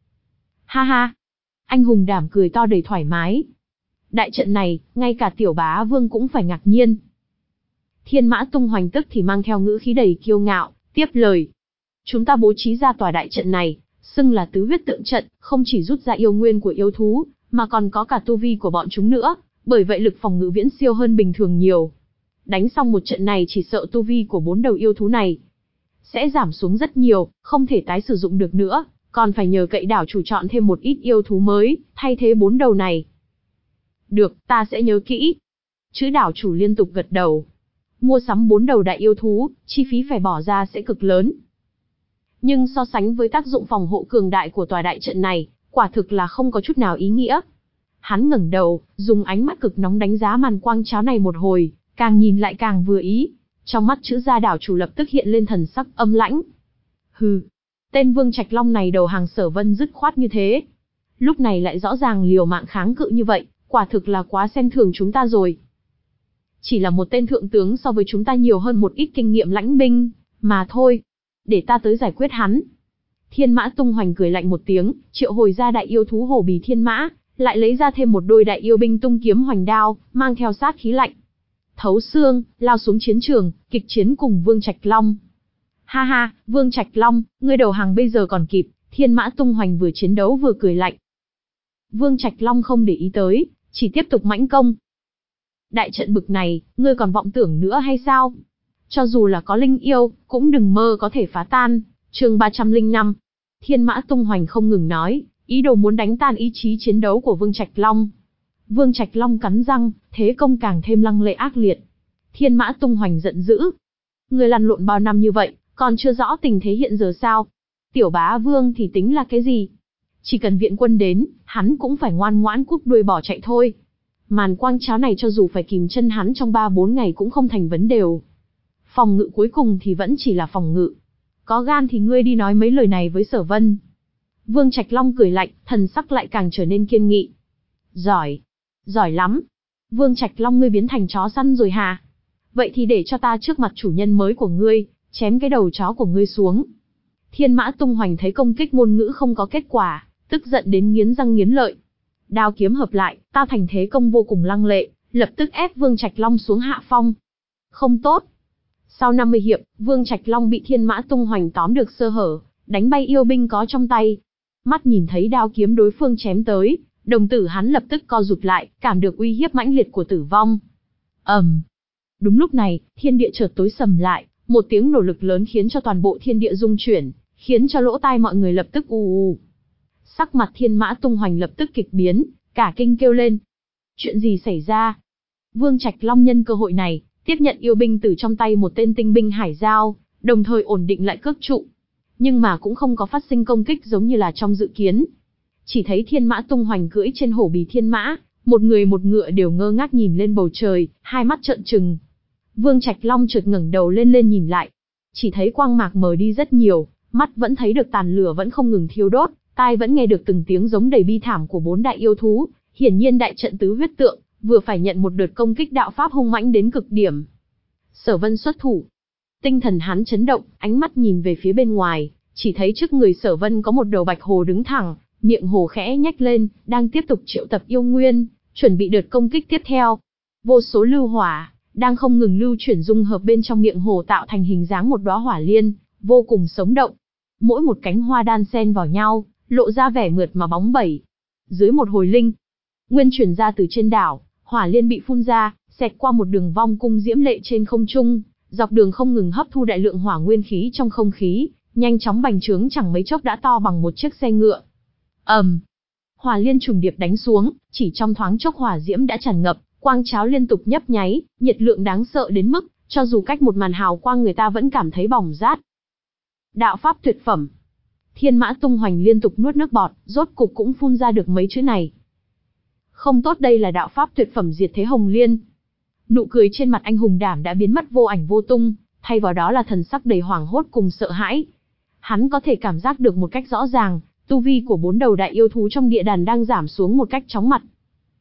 Ha ha. Anh hùng đảm cười to đầy thoải mái. Đại trận này, ngay cả tiểu bá vương cũng phải ngạc nhiên. Thiên Mã Tung Hoành tức thì mang theo ngữ khí đầy kiêu ngạo, tiếp lời. Chúng ta bố trí ra tòa đại trận này, xưng là tứ huyết tượng trận, không chỉ rút ra yêu nguyên của yêu thú, mà còn có cả tu vi của bọn chúng nữa, bởi vậy lực phòng ngự viễn siêu hơn bình thường nhiều. Đánh xong một trận này chỉ sợ tu vi của bốn đầu yêu thú này sẽ giảm xuống rất nhiều, không thể tái sử dụng được nữa, còn phải nhờ cậy đảo chủ chọn thêm một ít yêu thú mới, thay thế bốn đầu này. Được, ta sẽ nhớ kỹ. Chữ đảo chủ liên tục gật đầu. Mua sắm bốn đầu đại yêu thú, chi phí phải bỏ ra sẽ cực lớn. Nhưng so sánh với tác dụng phòng hộ cường đại của tòa đại trận này, quả thực là không có chút nào ý nghĩa. Hắn ngẩng đầu, dùng ánh mắt cực nóng đánh giá màn quang cháo này một hồi, càng nhìn lại càng vừa ý. Trong mắt Chữ gia đảo chủ lập tức hiện lên thần sắc âm lãnh. Hừ, tên Vương Trạch Long này đầu hàng Sở Vân dứt khoát như thế. Lúc này lại rõ ràng liều mạng kháng cự như vậy, quả thực là quá xem thường chúng ta rồi. Chỉ là một tên thượng tướng so với chúng ta nhiều hơn một ít kinh nghiệm lãnh binh, mà thôi. Để ta tới giải quyết hắn. Thiên Mã Tung Hoành cười lạnh một tiếng, triệu hồi ra đại yêu thú hổ bì thiên mã, lại lấy ra thêm một đôi đại yêu binh tung kiếm hoành đao, mang theo sát khí lạnh. Thấu xương, lao xuống chiến trường, kịch chiến cùng Vương Trạch Long. Ha ha, Vương Trạch Long, ngươi đầu hàng bây giờ còn kịp, Thiên Mã tung hoành vừa chiến đấu vừa cười lạnh. Vương Trạch Long không để ý tới, chỉ tiếp tục mãnh công. Đại trận bực này, ngươi còn vọng tưởng nữa hay sao? Cho dù là có linh yêu, cũng đừng mơ có thể phá tan. Chương ba trăm lẻ năm. Thiên Mã tung hoành không ngừng nói, ý đồ muốn đánh tan ý chí chiến đấu của Vương Trạch Long. Vương Trạch Long cắn răng, thế công càng thêm lăng lệ ác liệt. Thiên Mã tung hoành giận dữ. Ngươi lăn lộn bao năm như vậy, còn chưa rõ tình thế hiện giờ sao? Tiểu bá vương thì tính là cái gì? Chỉ cần viện quân đến, hắn cũng phải ngoan ngoãn cúp đuôi bỏ chạy thôi. Màn quang cháo này cho dù phải kìm chân hắn trong ba bốn ngày cũng không thành vấn đề. Phòng ngự cuối cùng thì vẫn chỉ là phòng ngự. Có gan thì ngươi đi nói mấy lời này với Sở Vân. Vương Trạch Long cười lạnh, thần sắc lại càng trở nên kiên nghị. Giỏi, giỏi lắm. Vương Trạch Long, ngươi biến thành chó săn rồi hả? Vậy thì để cho ta trước mặt chủ nhân mới của ngươi, chém cái đầu chó của ngươi xuống. Thiên Mã tung hoành thấy công kích ngôn ngữ không có kết quả, tức giận đến nghiến răng nghiến lợi. Đao kiếm hợp lại, tạo thành thế công vô cùng lăng lệ, lập tức ép Vương Trạch Long xuống hạ phong. Không tốt. Sau năm mươi hiệp, Vương Trạch Long bị Thiên Mã tung hoành tóm được sơ hở, đánh bay yêu binh có trong tay. Mắt nhìn thấy đao kiếm đối phương chém tới, đồng tử hắn lập tức co rụt lại, cảm được uy hiếp mãnh liệt của tử vong. ầm. Um. Đúng lúc này, thiên địa chợt tối sầm lại, một tiếng nổ lực lớn khiến cho toàn bộ thiên địa rung chuyển, khiến cho lỗ tai mọi người lập tức u u. Sắc mặt Thiên Mã tung hoành lập tức kịch biến, cả kinh kêu lên. Chuyện gì xảy ra? Vương Trạch Long nhân cơ hội này, tiếp nhận yêu binh từ trong tay một tên tinh binh hải giao, đồng thời ổn định lại cước trụ. Nhưng mà cũng không có phát sinh công kích giống như là trong dự kiến. Chỉ thấy Thiên Mã tung hoành cưỡi trên hổ bì thiên mã, một người một ngựa đều ngơ ngác nhìn lên bầu trời, hai mắt trợn trừng. Vương Trạch Long chợt ngẩng đầu lên lên nhìn lại, chỉ thấy quang mạc mờ đi rất nhiều, mắt vẫn thấy được tàn lửa vẫn không ngừng thiêu đốt, tai vẫn nghe được từng tiếng giống đầy bi thảm của bốn đại yêu thú, hiển nhiên đại trận tứ huyết tượng vừa phải nhận một đợt công kích đạo pháp hung mãnh đến cực điểm. Sở Vân xuất thủ, tinh thần hắn chấn động, ánh mắt nhìn về phía bên ngoài, chỉ thấy trước người Sở Vân có một đầu bạch hồ đứng thẳng, miệng hồ khẽ nhếch lên, đang tiếp tục triệu tập yêu nguyên, chuẩn bị đợt công kích tiếp theo. Vô số lưu hỏa đang không ngừng lưu chuyển dung hợp bên trong miệng hồ tạo thành hình dáng một đóa hỏa liên, vô cùng sống động. Mỗi một cánh hoa đan xen vào nhau, lộ ra vẻ mượt mà bóng bẩy. Dưới một hồi linh nguyên truyền ra từ trên đảo, hỏa liên bị phun ra, xẹt qua một đường vong cung diễm lệ trên không trung, dọc đường không ngừng hấp thu đại lượng hỏa nguyên khí trong không khí, nhanh chóng bành trướng, chẳng mấy chốc đã to bằng một chiếc xe ngựa. ầm, um, hỏa liên trùng điệp đánh xuống, chỉ trong thoáng chốc hỏa diễm đã tràn ngập, quang cháo liên tục nhấp nháy, nhiệt lượng đáng sợ đến mức cho dù cách một màn hào quang người ta vẫn cảm thấy bỏng rát. Đạo pháp tuyệt phẩm. Thiên Mã tung hoành liên tục nuốt nước bọt, rốt cục cũng phun ra được mấy chữ này. Không tốt, đây là đạo pháp tuyệt phẩm Diệt Thế Hồng Liên. Nụ cười trên mặt anh hùng đảm đã biến mất vô ảnh vô tung, thay vào đó là thần sắc đầy hoảng hốt cùng sợ hãi. Hắn có thể cảm giác được một cách rõ ràng, tu vi của bốn đầu đại yêu thú trong địa đàn đang giảm xuống một cách chóng mặt.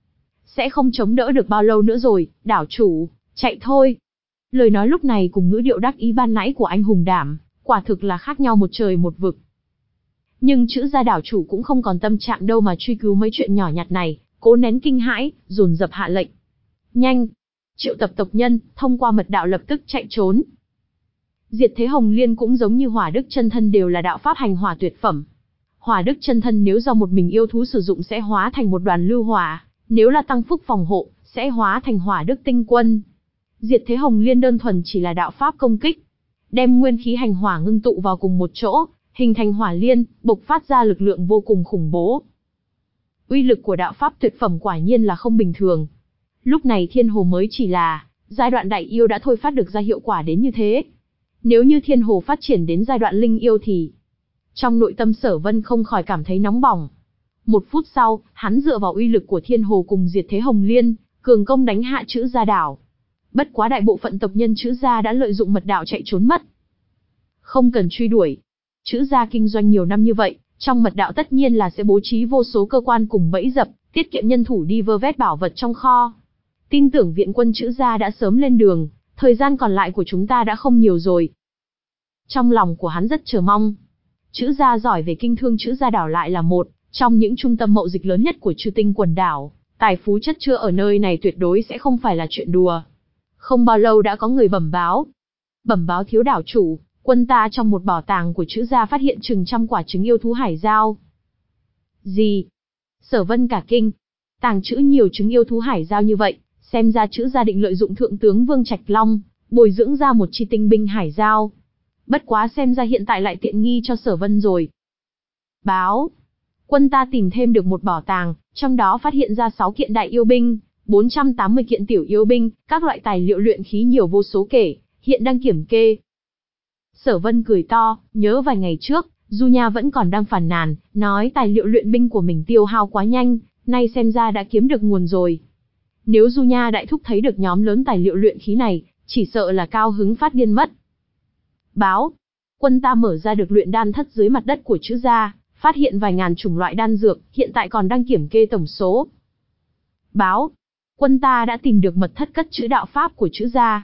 Sẽ không chống đỡ được bao lâu nữa rồi, đảo chủ, chạy thôi. Lời nói lúc này cùng ngữ điệu đắc ý ban nãy của anh hùng đảm, quả thực là khác nhau một trời một vực. Nhưng chữ gia đảo chủ cũng không còn tâm trạng đâu mà truy cứu mấy chuyện nhỏ nhặt này, cố nén kinh hãi, dồn dập hạ lệnh. Nhanh! Triệu tập tộc nhân, thông qua mật đạo lập tức chạy trốn. Diệt Thế Hồng Liên cũng giống như Hỏa Đức Chân Thân đều là đạo pháp hành hỏa tuyệt phẩm. Hỏa Đức Chân Thân nếu do một mình yêu thú sử dụng sẽ hóa thành một đoàn lưu hỏa, nếu là tăng phúc phòng hộ, sẽ hóa thành Hỏa Đức Tinh Quân. Diệt Thế Hồng Liên đơn thuần chỉ là đạo pháp công kích, đem nguyên khí hành hỏa ngưng tụ vào cùng một chỗ, hình thành hỏa liên, bộc phát ra lực lượng vô cùng khủng bố. Uy lực của đạo pháp tuyệt phẩm quả nhiên là không bình thường. Lúc này Thiên Hồ mới chỉ là giai đoạn đại yêu đã thôi phát được ra hiệu quả đến như thế. Nếu như Thiên Hồ phát triển đến giai đoạn linh yêu thì... Trong nội tâm Sở Vân không khỏi cảm thấy nóng bỏng. Một phút sau, hắn dựa vào uy lực của Thiên Hồ cùng Diệt Thế Hồng Liên, cường công đánh hạ Chữ Gia đảo. Bất quá đại bộ phận tộc nhân Chữ Gia đã lợi dụng mật đạo chạy trốn mất. Không cần truy đuổi. Chữ Gia kinh doanh nhiều năm như vậy, trong mật đạo tất nhiên là sẽ bố trí vô số cơ quan cùng bẫy dập, tiết kiệm nhân thủ đi vơ vét bảo vật trong kho. Tin tưởng viện quân Chữ Gia đã sớm lên đường, thời gian còn lại của chúng ta đã không nhiều rồi. Trong lòng của hắn rất chờ mong. Chữ Gia giỏi về kinh thương, Chữ Gia đảo lại là một trong những trung tâm mậu dịch lớn nhất của Chư Tinh quần đảo, tài phú chất chứa ở nơi này tuyệt đối sẽ không phải là chuyện đùa. Không bao lâu đã có người bẩm báo. Bẩm báo thiếu đảo chủ, Quân ta trong một bảo tàng của Trữ gia phát hiện chừng trăm quả trứng yêu thú hải giao. Gì? Sở Vân cả kinh. Tàng trữ nhiều trứng yêu thú hải giao như vậy, xem ra Trữ gia định lợi dụng thượng tướng Vương Trạch Long, bồi dưỡng ra một chi tinh binh hải giao. Bất quá xem ra hiện tại lại tiện nghi cho Sở Vân rồi. Báo. Quân ta tìm thêm được một bảo tàng, trong đó phát hiện ra sáu kiện đại yêu binh, bốn trăm tám mươi kiện tiểu yêu binh, các loại tài liệu luyện khí nhiều vô số kể, hiện đang kiểm kê. Sở Vân cười to, nhớ vài ngày trước, Du Nha vẫn còn đang phàn nàn, nói tài liệu luyện binh của mình tiêu hao quá nhanh, nay xem ra đã kiếm được nguồn rồi. Nếu Du Nha đại thúc thấy được nhóm lớn tài liệu luyện khí này, chỉ sợ là cao hứng phát điên mất. Báo. Quân ta mở ra được luyện đan thất dưới mặt đất của Trữ gia, phát hiện vài ngàn chủng loại đan dược, hiện tại còn đang kiểm kê tổng số. Báo. Quân ta đã tìm được mật thất cất trữ đạo pháp của Trữ gia.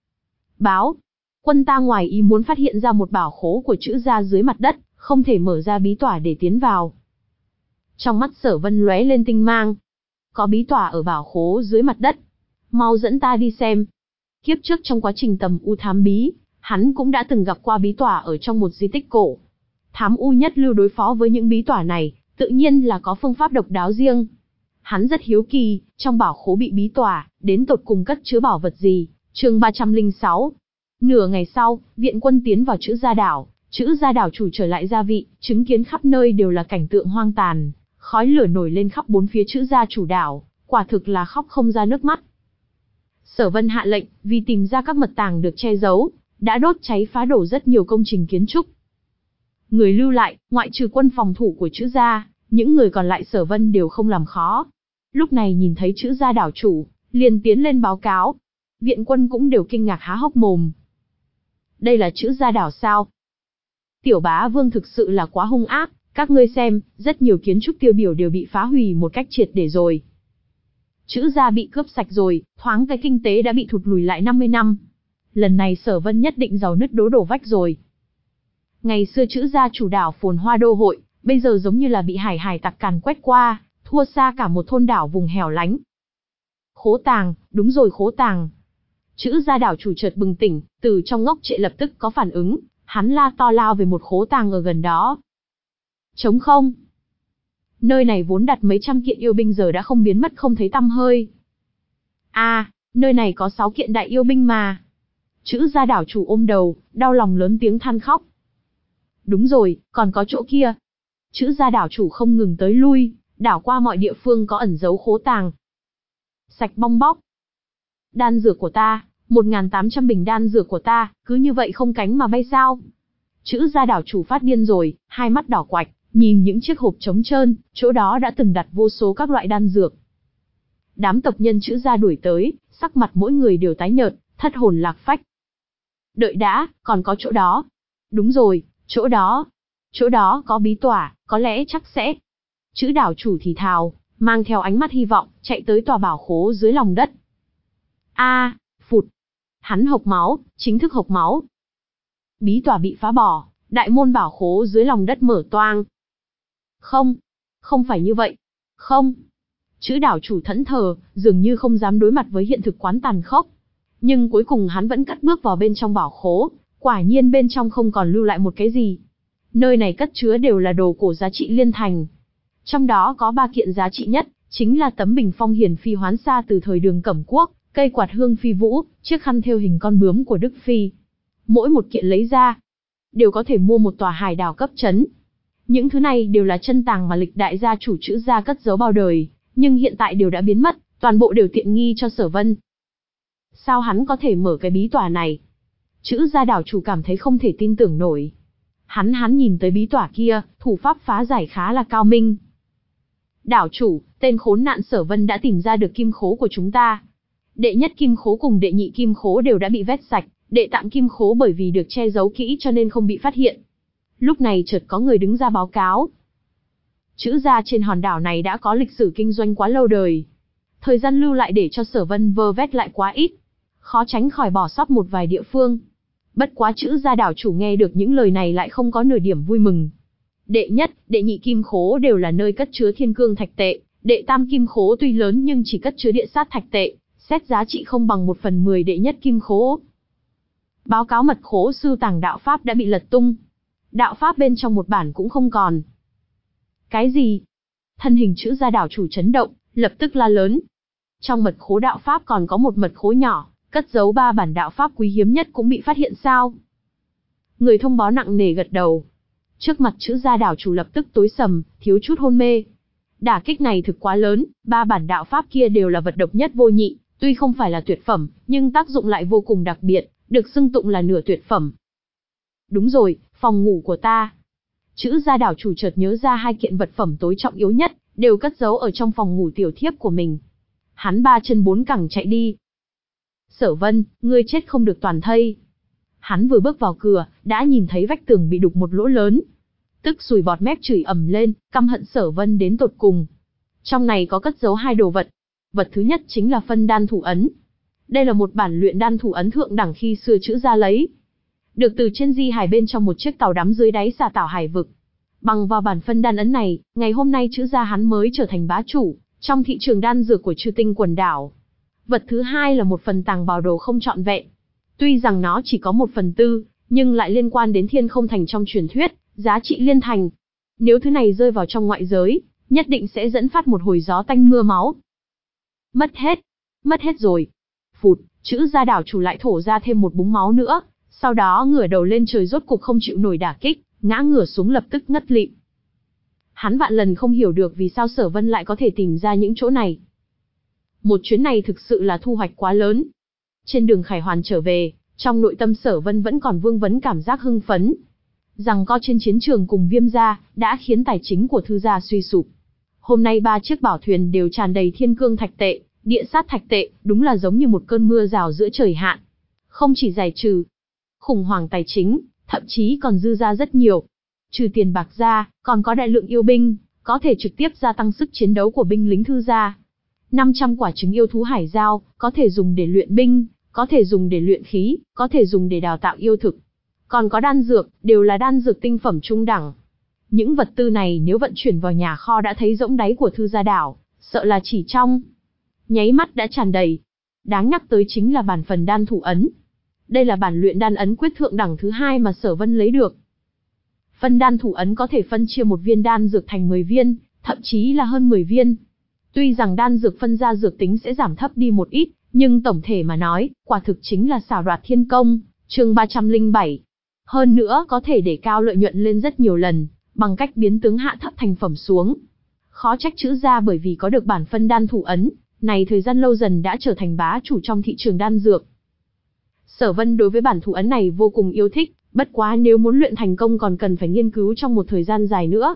Báo. Quân ta ngoài ý muốn phát hiện ra một bảo khố của Trữ gia dưới mặt đất, không thể mở ra bí tỏa để tiến vào. Trong mắt Sở Vân lóe lên tinh mang. Có bí tỏa ở bảo khố dưới mặt đất. Mau dẫn ta đi xem. Kiếp trước trong quá trình tầm u thám bí, hắn cũng đã từng gặp qua bí tỏa ở trong một di tích cổ. Thám u nhất lưu đối phó với những bí tỏa này, tự nhiên là có phương pháp độc đáo riêng. Hắn rất hiếu kỳ, trong bảo khố bị bí tỏa, đến tột cùng cất chứa bảo vật gì. Chương ba trăm lẻ sáu. Nửa ngày sau, viện quân tiến vào Trữ gia đảo, Trữ gia đảo chủ trở lại gia vị, chứng kiến khắp nơi đều là cảnh tượng hoang tàn, khói lửa nổi lên khắp bốn phía Trữ gia chủ đảo, quả thực là khóc không ra nước mắt. Sở Vân hạ lệnh, vì tìm ra các mật tàng được che giấu, đã đốt cháy phá đổ rất nhiều công trình kiến trúc. Người lưu lại, ngoại trừ quân phòng thủ của Trữ gia, những người còn lại Sở Vân đều không làm khó. Lúc này nhìn thấy Trữ gia đảo chủ, liền tiến lên báo cáo. Viện quân cũng đều kinh ngạc há hốc mồm. Đây là Trữ gia đảo sao? Tiểu bá vương thực sự là quá hung ác, các ngươi xem, rất nhiều kiến trúc tiêu biểu đều bị phá hủy một cách triệt để rồi. Trữ gia bị cướp sạch rồi, thoáng cái kinh tế đã bị thụt lùi lại năm mươi năm. Lần này Sở Vân nhất định giàu nứt đố đổ vách rồi. Ngày xưa Trữ gia chủ đảo phồn hoa đô hội, bây giờ giống như là bị hải hải tặc càn quét qua, thua xa cả một thôn đảo vùng hẻo lánh. Khố tàng, đúng rồi khố tàng. Trữ gia đảo chủ chợt bừng tỉnh, từ trong ngốc trệ lập tức có phản ứng, hắn la to lao về một khố tàng ở gần đó. Trống không. Nơi này vốn đặt mấy trăm kiện yêu binh giờ đã không biến mất không thấy tăm hơi. À, nơi này có sáu kiện đại yêu binh mà. Trữ gia đảo chủ ôm đầu, đau lòng lớn tiếng than khóc. Đúng rồi, còn có chỗ kia. Trữ gia đảo chủ không ngừng tới lui, đảo qua mọi địa phương có ẩn giấu khố tàng. Sạch bong bóc. Đan dược của ta, một nghìn tám trăm bình đan dược của ta, cứ như vậy không cánh mà bay sao? Trữ gia đảo chủ phát điên rồi, hai mắt đỏ quạch, nhìn những chiếc hộp trống trơn, chỗ đó đã từng đặt vô số các loại đan dược. Đám tộc nhân Trữ gia đuổi tới, sắc mặt mỗi người đều tái nhợt, thất hồn lạc phách. Đợi đã, còn có chỗ đó. Đúng rồi, chỗ đó. Chỗ đó có bí tỏa, có lẽ chắc sẽ. Trữ đảo chủ thì thào, mang theo ánh mắt hy vọng, chạy tới tòa bảo khố dưới lòng đất. A, à, phụt. Hắn hộc máu, chính thức hộc máu. Bí tỏa bị phá bỏ, đại môn bảo khố dưới lòng đất mở toang. Không, không phải như vậy. Không. Trữ đảo chủ thẫn thờ, dường như không dám đối mặt với hiện thực quán tàn khốc. Nhưng cuối cùng hắn vẫn cất bước vào bên trong bảo khố, quả nhiên bên trong không còn lưu lại một cái gì. Nơi này cất chứa đều là đồ cổ giá trị liên thành. Trong đó có ba kiện giá trị nhất, chính là tấm bình phong hiển phi hoán xa từ thời Đường Cẩm Quốc, cây quạt hương phi vũ, chiếc khăn thêu hình con bướm của Đức Phi. Mỗi một kiện lấy ra, đều có thể mua một tòa hải đảo cấp trấn. Những thứ này đều là chân tàng mà lịch đại gia chủ Trữ gia cất giấu bao đời, nhưng hiện tại đều đã biến mất, toàn bộ đều tiện nghi cho Sở Vân. Sao hắn có thể mở cái bí tỏa này? Trữ gia đảo chủ cảm thấy không thể tin tưởng nổi. Hắn hắn nhìn tới bí tỏa kia, thủ pháp phá giải khá là cao minh. Đảo chủ, tên khốn nạn Sở Vân đã tìm ra được kim khố của chúng ta. Đệ nhất kim khố cùng đệ nhị kim khố đều đã bị vét sạch, đệ tạm kim khố bởi vì được che giấu kỹ cho nên không bị phát hiện. Lúc này chợt có người đứng ra báo cáo. Trữ gia trên hòn đảo này đã có lịch sử kinh doanh quá lâu đời. Thời gian lưu lại để cho Sở Vân vơ vét lại quá ít. Khó tránh khỏi bỏ sót một vài địa phương. Bất quá Trữ gia đảo chủ nghe được những lời này lại không có nửa điểm vui mừng. Đệ nhất, đệ nhị kim khố đều là nơi cất chứa thiên cương thạch tệ. Đệ tam kim khố tuy lớn nhưng chỉ cất chứa địa sát thạch tệ. Xét giá trị không bằng một phần mười đệ nhất kim khố. Báo cáo mật khố sưu tàng đạo pháp đã bị lật tung. Đạo pháp bên trong một bản cũng không còn. Cái gì? Thân hình chữ gia đảo chủ chấn động, lập tức la lớn. Trong mật khố đạo pháp còn có một mật khố nhỏ, cất giấu ba bản đạo pháp quý hiếm nhất cũng bị phát hiện sao? Người thông báo nặng nề gật đầu. Trước mặt chữ gia đảo chủ lập tức tối sầm, thiếu chút hôn mê. Đả kích này thực quá lớn, ba bản đạo pháp kia đều là vật độc nhất vô nhị, tuy không phải là tuyệt phẩm, nhưng tác dụng lại vô cùng đặc biệt, được xưng tụng là nửa tuyệt phẩm. Đúng rồi, phòng ngủ của ta. Chữ gia đảo chủ chợt nhớ ra hai kiện vật phẩm tối trọng yếu nhất, đều cất giấu ở trong phòng ngủ tiểu thiếp của mình. Hắn ba chân bốn cẳng chạy đi. Sở Vân, ngươi chết không được toàn thây. Hắn vừa bước vào cửa, đã nhìn thấy vách tường bị đục một lỗ lớn. Tức sùi bọt mép chửi ầm lên, căm hận Sở Vân đến tột cùng. Trong này có cất giấu hai đồ vật. Vật thứ nhất chính là phân đan thủ ấn. Đây là một bản luyện đan thủ ấn thượng đẳng khi xưa chữ gia lấy. Được từ trên di hải bên trong một chiếc tàu đắm dưới đáy xà tảo hải vực. Bằng vào bản phân đan ấn này, ngày hôm nay chữ gia hắn mới trở thành bá chủ trong thị trường đan dược của Chư Tinh quần đảo. Vật thứ hai là một phần tàng bảo đồ không trọn vẹn. Tuy rằng nó chỉ có một phần tư, nhưng lại liên quan đến Thiên Không Thành trong truyền thuyết, giá trị liên thành. Nếu thứ này rơi vào trong ngoại giới, nhất định sẽ dẫn phát một hồi gió tanh mưa máu. Mất hết, mất hết rồi. Phụt, chữ gia đảo chủ lại thổ ra thêm một búng máu nữa, sau đó ngửa đầu lên trời rốt cục không chịu nổi đả kích, ngã ngửa xuống lập tức ngất lịm. Hắn vạn lần không hiểu được vì sao Sở Vân lại có thể tìm ra những chỗ này. Một chuyến này thực sự là thu hoạch quá lớn. Trên đường khải hoàn trở về, trong nội tâm Sở Vân vẫn còn vương vấn cảm giác hưng phấn. Rằng co trên chiến trường cùng Viêm gia, đã khiến tài chính của Thư gia suy sụp. Hôm nay ba chiếc bảo thuyền đều tràn đầy thiên cương thạch tệ, địa sát thạch tệ, đúng là giống như một cơn mưa rào giữa trời hạn. Không chỉ giải trừ khủng hoảng tài chính, thậm chí còn dư ra rất nhiều. Trừ tiền bạc ra, còn có đại lượng yêu binh, có thể trực tiếp gia tăng sức chiến đấu của binh lính Thư gia. năm trăm quả trứng yêu thú hải giao, có thể dùng để luyện binh, có thể dùng để luyện khí, có thể dùng để đào tạo yêu thực. Còn có đan dược, đều là đan dược tinh phẩm trung đẳng. Những vật tư này nếu vận chuyển vào nhà kho đã thấy rỗng đáy của Thư gia đảo, sợ là chỉ trong nháy mắt đã tràn đầy. Đáng nhắc tới chính là bản phần đan thủ ấn. Đây là bản luyện đan ấn quyết thượng đẳng thứ hai mà Sở Vân lấy được. Phân đan thủ ấn có thể phân chia một viên đan dược thành mười viên, thậm chí là hơn mười viên. Tuy rằng đan dược phân ra dược tính sẽ giảm thấp đi một ít, nhưng tổng thể mà nói, quả thực chính là xảo đoạt thiên công, chương ba trăm lẻ bảy. Hơn nữa có thể để cao lợi nhuận lên rất nhiều lần, bằng cách biến tướng hạ thấp thành phẩm xuống. Khó trách chữ gia bởi vì có được bản phân đan thủ ấn, này thời gian lâu dần đã trở thành bá chủ trong thị trường đan dược. Sở Vân đối với bản thủ ấn này vô cùng yêu thích, bất quá nếu muốn luyện thành công còn cần phải nghiên cứu trong một thời gian dài nữa.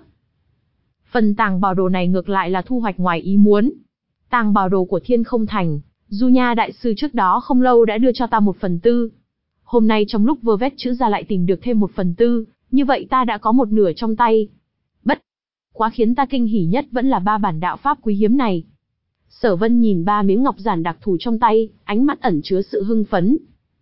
Phần tàng bảo đồ này ngược lại là thu hoạch ngoài ý muốn. Tàng bảo đồ của Thiên Không Thành, Du Nha đại sư trước đó không lâu đã đưa cho ta một phần tư. Hôm nay trong lúc vơ vét chữ gia lại tìm được thêm một phần tư, như vậy ta đã có một nửa trong tay. Bất quá khiến ta kinh hỉ nhất vẫn là ba bản đạo pháp quý hiếm này. Sở Vân nhìn ba miếng ngọc giản đặc thù trong tay, ánh mắt ẩn chứa sự hưng phấn.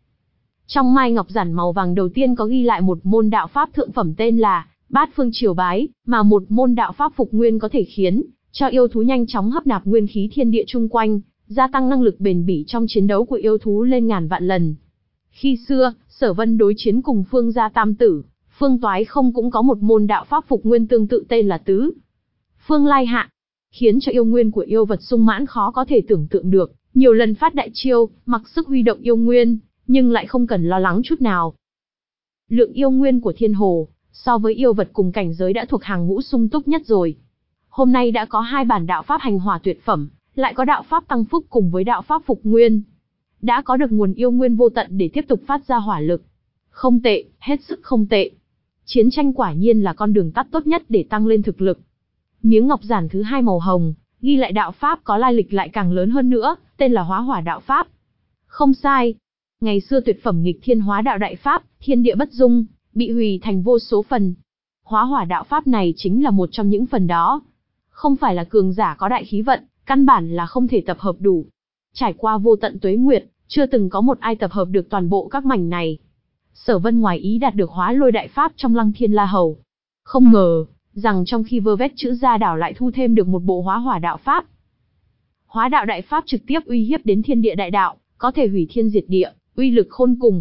Trong mai ngọc giản màu vàng đầu tiên có ghi lại một môn đạo pháp thượng phẩm tên là Bát Phương Triều Bái, mà một môn đạo pháp phục nguyên có thể khiến cho yêu thú nhanh chóng hấp nạp nguyên khí thiên địa chung quanh, gia tăng năng lực bền bỉ trong chiến đấu của yêu thú lên ngàn vạn lần. Khi xưa, Sở Vân đối chiến cùng Phương gia tam tử, Phương Toái Không cũng có một môn đạo pháp phục nguyên tương tự tên là Tứ Phương Lai Hạ, khiến cho yêu nguyên của yêu vật sung mãn khó có thể tưởng tượng được, nhiều lần phát đại chiêu, mặc sức huy động yêu nguyên, nhưng lại không cần lo lắng chút nào. Lượng yêu nguyên của Thiên Hồ, so với yêu vật cùng cảnh giới đã thuộc hàng ngũ sung túc nhất rồi. Hôm nay đã có hai bản đạo pháp hành hỏa tuyệt phẩm, lại có đạo pháp tăng phúc cùng với đạo pháp phục nguyên. Đã có được nguồn yêu nguyên vô tận để tiếp tục phát ra hỏa lực. Không tệ, hết sức không tệ. Chiến tranh quả nhiên là con đường tắt tốt nhất để tăng lên thực lực. Miếng ngọc giản thứ hai màu hồng, ghi lại đạo pháp có lai lịch lại càng lớn hơn nữa, tên là Hóa Hỏa đạo pháp. Không sai. Ngày xưa tuyệt phẩm nghịch thiên hóa đạo đại pháp, thiên địa bất dung, bị hủy thành vô số phần. Hóa hỏa đạo pháp này chính là một trong những phần đó. Không phải là cường giả có đại khí vận, căn bản là không thể tập hợp đủ. Trải qua vô tận tuế nguyệt, chưa từng có một ai tập hợp được toàn bộ các mảnh này. Sở Vân ngoài ý đạt được Hóa Lôi đại pháp trong Lăng Thiên La Hầu. Không ngờ, rằng trong khi vơ vét chữ gia đảo lại thu thêm được một bộ Hóa Hỏa đạo pháp. Hóa đạo đại pháp trực tiếp uy hiếp đến thiên địa đại đạo, có thể hủy thiên diệt địa, uy lực khôn cùng.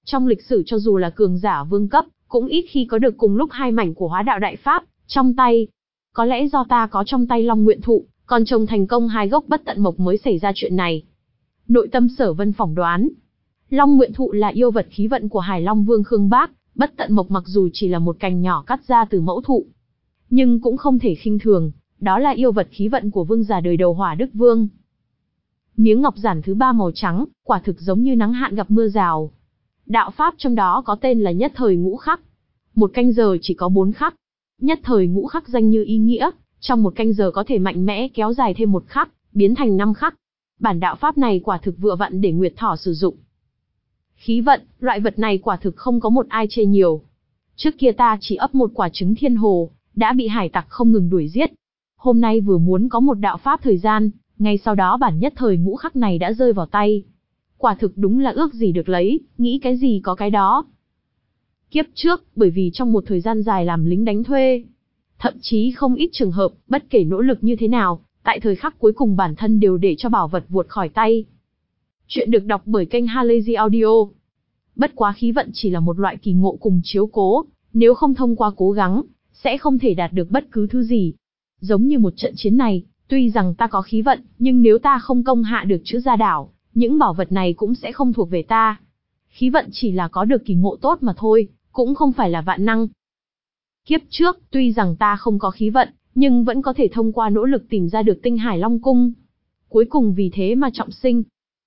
Trong lịch sử cho dù là cường giả vương cấp, cũng ít khi có được cùng lúc hai mảnh của hóa đạo đại pháp trong tay. Có lẽ do ta có trong tay Long Nguyện Thụ, còn trồng thành công hai gốc bất tận mộc mới xảy ra chuyện này. Nội tâm Sở Vân phỏng đoán. Long Nguyện Thụ là yêu vật khí vận của Hải Long Vương Khương Bác, bất tận mộc mặc dù chỉ là một cành nhỏ cắt ra từ mẫu thụ, nhưng cũng không thể khinh thường, đó là yêu vật khí vận của vương giả đời đầu Hỏa Đức Vương. Miếng ngọc giản thứ ba màu trắng, quả thực giống như nắng hạn gặp mưa rào. Đạo pháp trong đó có tên là nhất thời ngũ khắc. Một canh giờ chỉ có bốn khắc. Nhất thời ngũ khắc danh như ý nghĩa, trong một canh giờ có thể mạnh mẽ kéo dài thêm một khắc, biến thành năm khắc. Bản đạo pháp này quả thực vừa vặn để Nguyệt Thỏ sử dụng. Khí vận, loại vật này quả thực không có một ai chê nhiều. Trước kia ta chỉ ấp một quả trứng thiên hồ, đã bị hải tặc không ngừng đuổi giết. Hôm nay vừa muốn có một đạo pháp thời gian, ngay sau đó bản nhất thời ngũ khắc này đã rơi vào tay. Quả thực đúng là ước gì được lấy, nghĩ cái gì có cái đó. Kiếp trước, bởi vì trong một thời gian dài làm lính đánh thuê, thậm chí không ít trường hợp, bất kể nỗ lực như thế nào, tại thời khắc cuối cùng bản thân đều để cho bảo vật vuột khỏi tay. Chuyện được đọc bởi kênh Halazy Audio. Bất quá khí vận chỉ là một loại kỳ ngộ cùng chiếu cố, nếu không thông qua cố gắng, sẽ không thể đạt được bất cứ thứ gì. Giống như một trận chiến này, tuy rằng ta có khí vận, nhưng nếu ta không công hạ được chữ gia đảo, những bảo vật này cũng sẽ không thuộc về ta. Khí vận chỉ là có được kỳ ngộ tốt mà thôi, cũng không phải là vạn năng. Kiếp trước, tuy rằng ta không có khí vận, nhưng vẫn có thể thông qua nỗ lực tìm ra được tinh Hải Long Cung. Cuối cùng vì thế mà trọng sinh.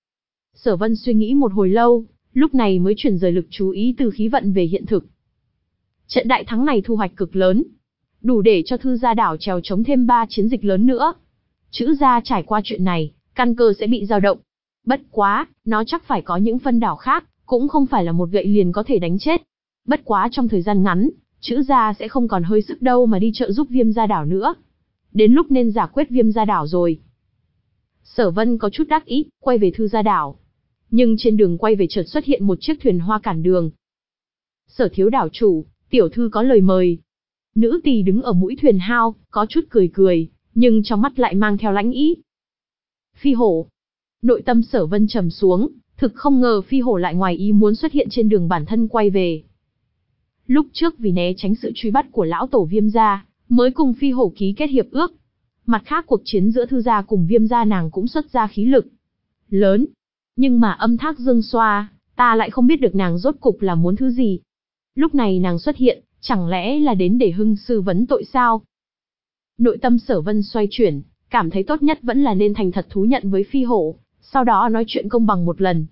Sở Vân suy nghĩ một hồi lâu, lúc này mới chuyển rời lực chú ý từ khí vận về hiện thực. Trận đại thắng này thu hoạch cực lớn, đủ để cho Thư Gia Đảo trèo chống thêm ba chiến dịch lớn nữa. Chữ gia trải qua chuyện này, căn cơ sẽ bị dao động. Bất quá, nó chắc phải có những phân đảo khác, cũng không phải là một gậy liền có thể đánh chết. Bất quá trong thời gian ngắn, chữ gia sẽ không còn hơi sức đâu mà đi trợ giúp Viêm Gia Đảo nữa. Đến lúc nên giải quyết Viêm Gia Đảo rồi. Sở Vân có chút đắc ý, quay về Thư Gia Đảo. Nhưng trên đường quay về chợt xuất hiện một chiếc thuyền hoa cản đường. Sở thiếu đảo chủ, tiểu thư có lời mời. Nữ tỳ đứng ở mũi thuyền hao, có chút cười cười, nhưng trong mắt lại mang theo lãnh ý. Phi hổ. Nội tâm Sở Vân trầm xuống, thực không ngờ phi hổ lại ngoài ý muốn xuất hiện trên đường bản thân quay về. Lúc trước vì né tránh sự truy bắt của lão tổ Viêm gia, mới cùng phi hổ ký kết hiệp ước. Mặt khác cuộc chiến giữa Thư gia cùng Viêm gia nàng cũng xuất ra khí lực lớn. Nhưng mà âm thác dương xoa, ta lại không biết được nàng rốt cục là muốn thứ gì. Lúc này nàng xuất hiện, chẳng lẽ là đến để hưng sư vấn tội sao? Nội tâm Sở Vân xoay chuyển, cảm thấy tốt nhất vẫn là nên thành thật thú nhận với phi hổ, sau đó nói chuyện công bằng một lần.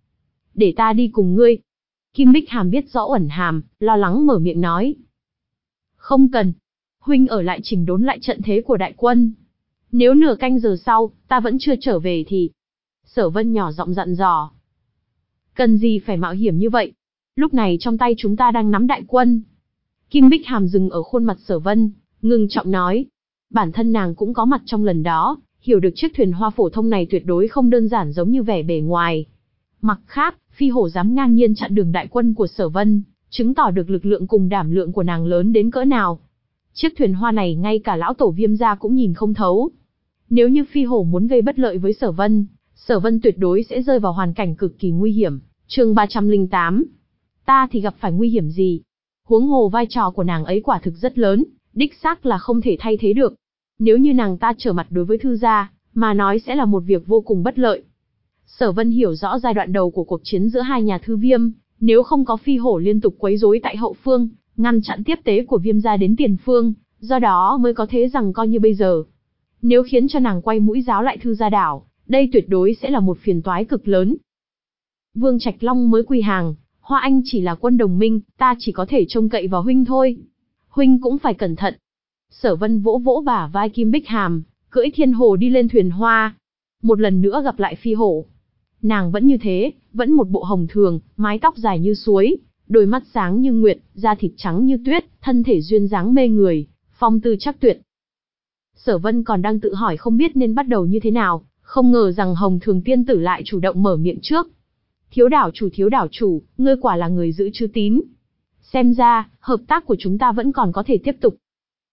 Để ta đi cùng ngươi. Kim Bích Hàm biết rõ uẩn hàm, lo lắng mở miệng nói. Không cần. Huynh ở lại chỉnh đốn lại trận thế của đại quân. Nếu nửa canh giờ sau, ta vẫn chưa trở về thì... Sở Vân nhỏ giọng dặn dò. Cần gì phải mạo hiểm như vậy? Lúc này trong tay chúng ta đang nắm đại quân. Kim Bích Hàm dừng ở khuôn mặt Sở Vân, ngưng trọng nói. Bản thân nàng cũng có mặt trong lần đó, hiểu được chiếc thuyền hoa phổ thông này tuyệt đối không đơn giản giống như vẻ bề ngoài. Mặt khác, phi hổ dám ngang nhiên chặn đường đại quân của Sở Vân, chứng tỏ được lực lượng cùng đảm lượng của nàng lớn đến cỡ nào. Chiếc thuyền hoa này ngay cả lão tổ Viêm gia cũng nhìn không thấu. Nếu như phi hổ muốn gây bất lợi với Sở Vân, Sở Vân tuyệt đối sẽ rơi vào hoàn cảnh cực kỳ nguy hiểm. Chương ba trăm lẻ tám. Ta thì gặp phải nguy hiểm gì? Huống hồ vai trò của nàng ấy quả thực rất lớn, đích xác là không thể thay thế được. Nếu như nàng ta trở mặt đối với Thư gia, mà nói sẽ là một việc vô cùng bất lợi. Sở Vân hiểu rõ giai đoạn đầu của cuộc chiến giữa hai nhà Thư Viêm, nếu không có phi hổ liên tục quấy rối tại hậu phương, ngăn chặn tiếp tế của Viêm gia đến tiền phương, do đó mới có thế rằng coi như bây giờ. Nếu khiến cho nàng quay mũi giáo lại Thư Gia Đảo, đây tuyệt đối sẽ là một phiền toái cực lớn. Vương Trạch Long mới quỳ hàng, Hoa Anh chỉ là quân đồng minh, ta chỉ có thể trông cậy vào huynh thôi. Huynh cũng phải cẩn thận. Sở Vân vỗ vỗ bả vai Kim Bích Hàm, cưỡi thiên hồ đi lên thuyền hoa. Một lần nữa gặp lại phi hổ. Nàng vẫn như thế, vẫn một bộ hồng thường, mái tóc dài như suối, đôi mắt sáng như nguyệt, da thịt trắng như tuyết, thân thể duyên dáng mê người, phong tư chắc tuyệt. Sở Vân còn đang tự hỏi không biết nên bắt đầu như thế nào, không ngờ rằng Hồng Thường tiên tử lại chủ động mở miệng trước. Thiếu đảo chủ thiếu đảo chủ, ngươi quả là người giữ chữ tín. Xem ra, hợp tác của chúng ta vẫn còn có thể tiếp tục.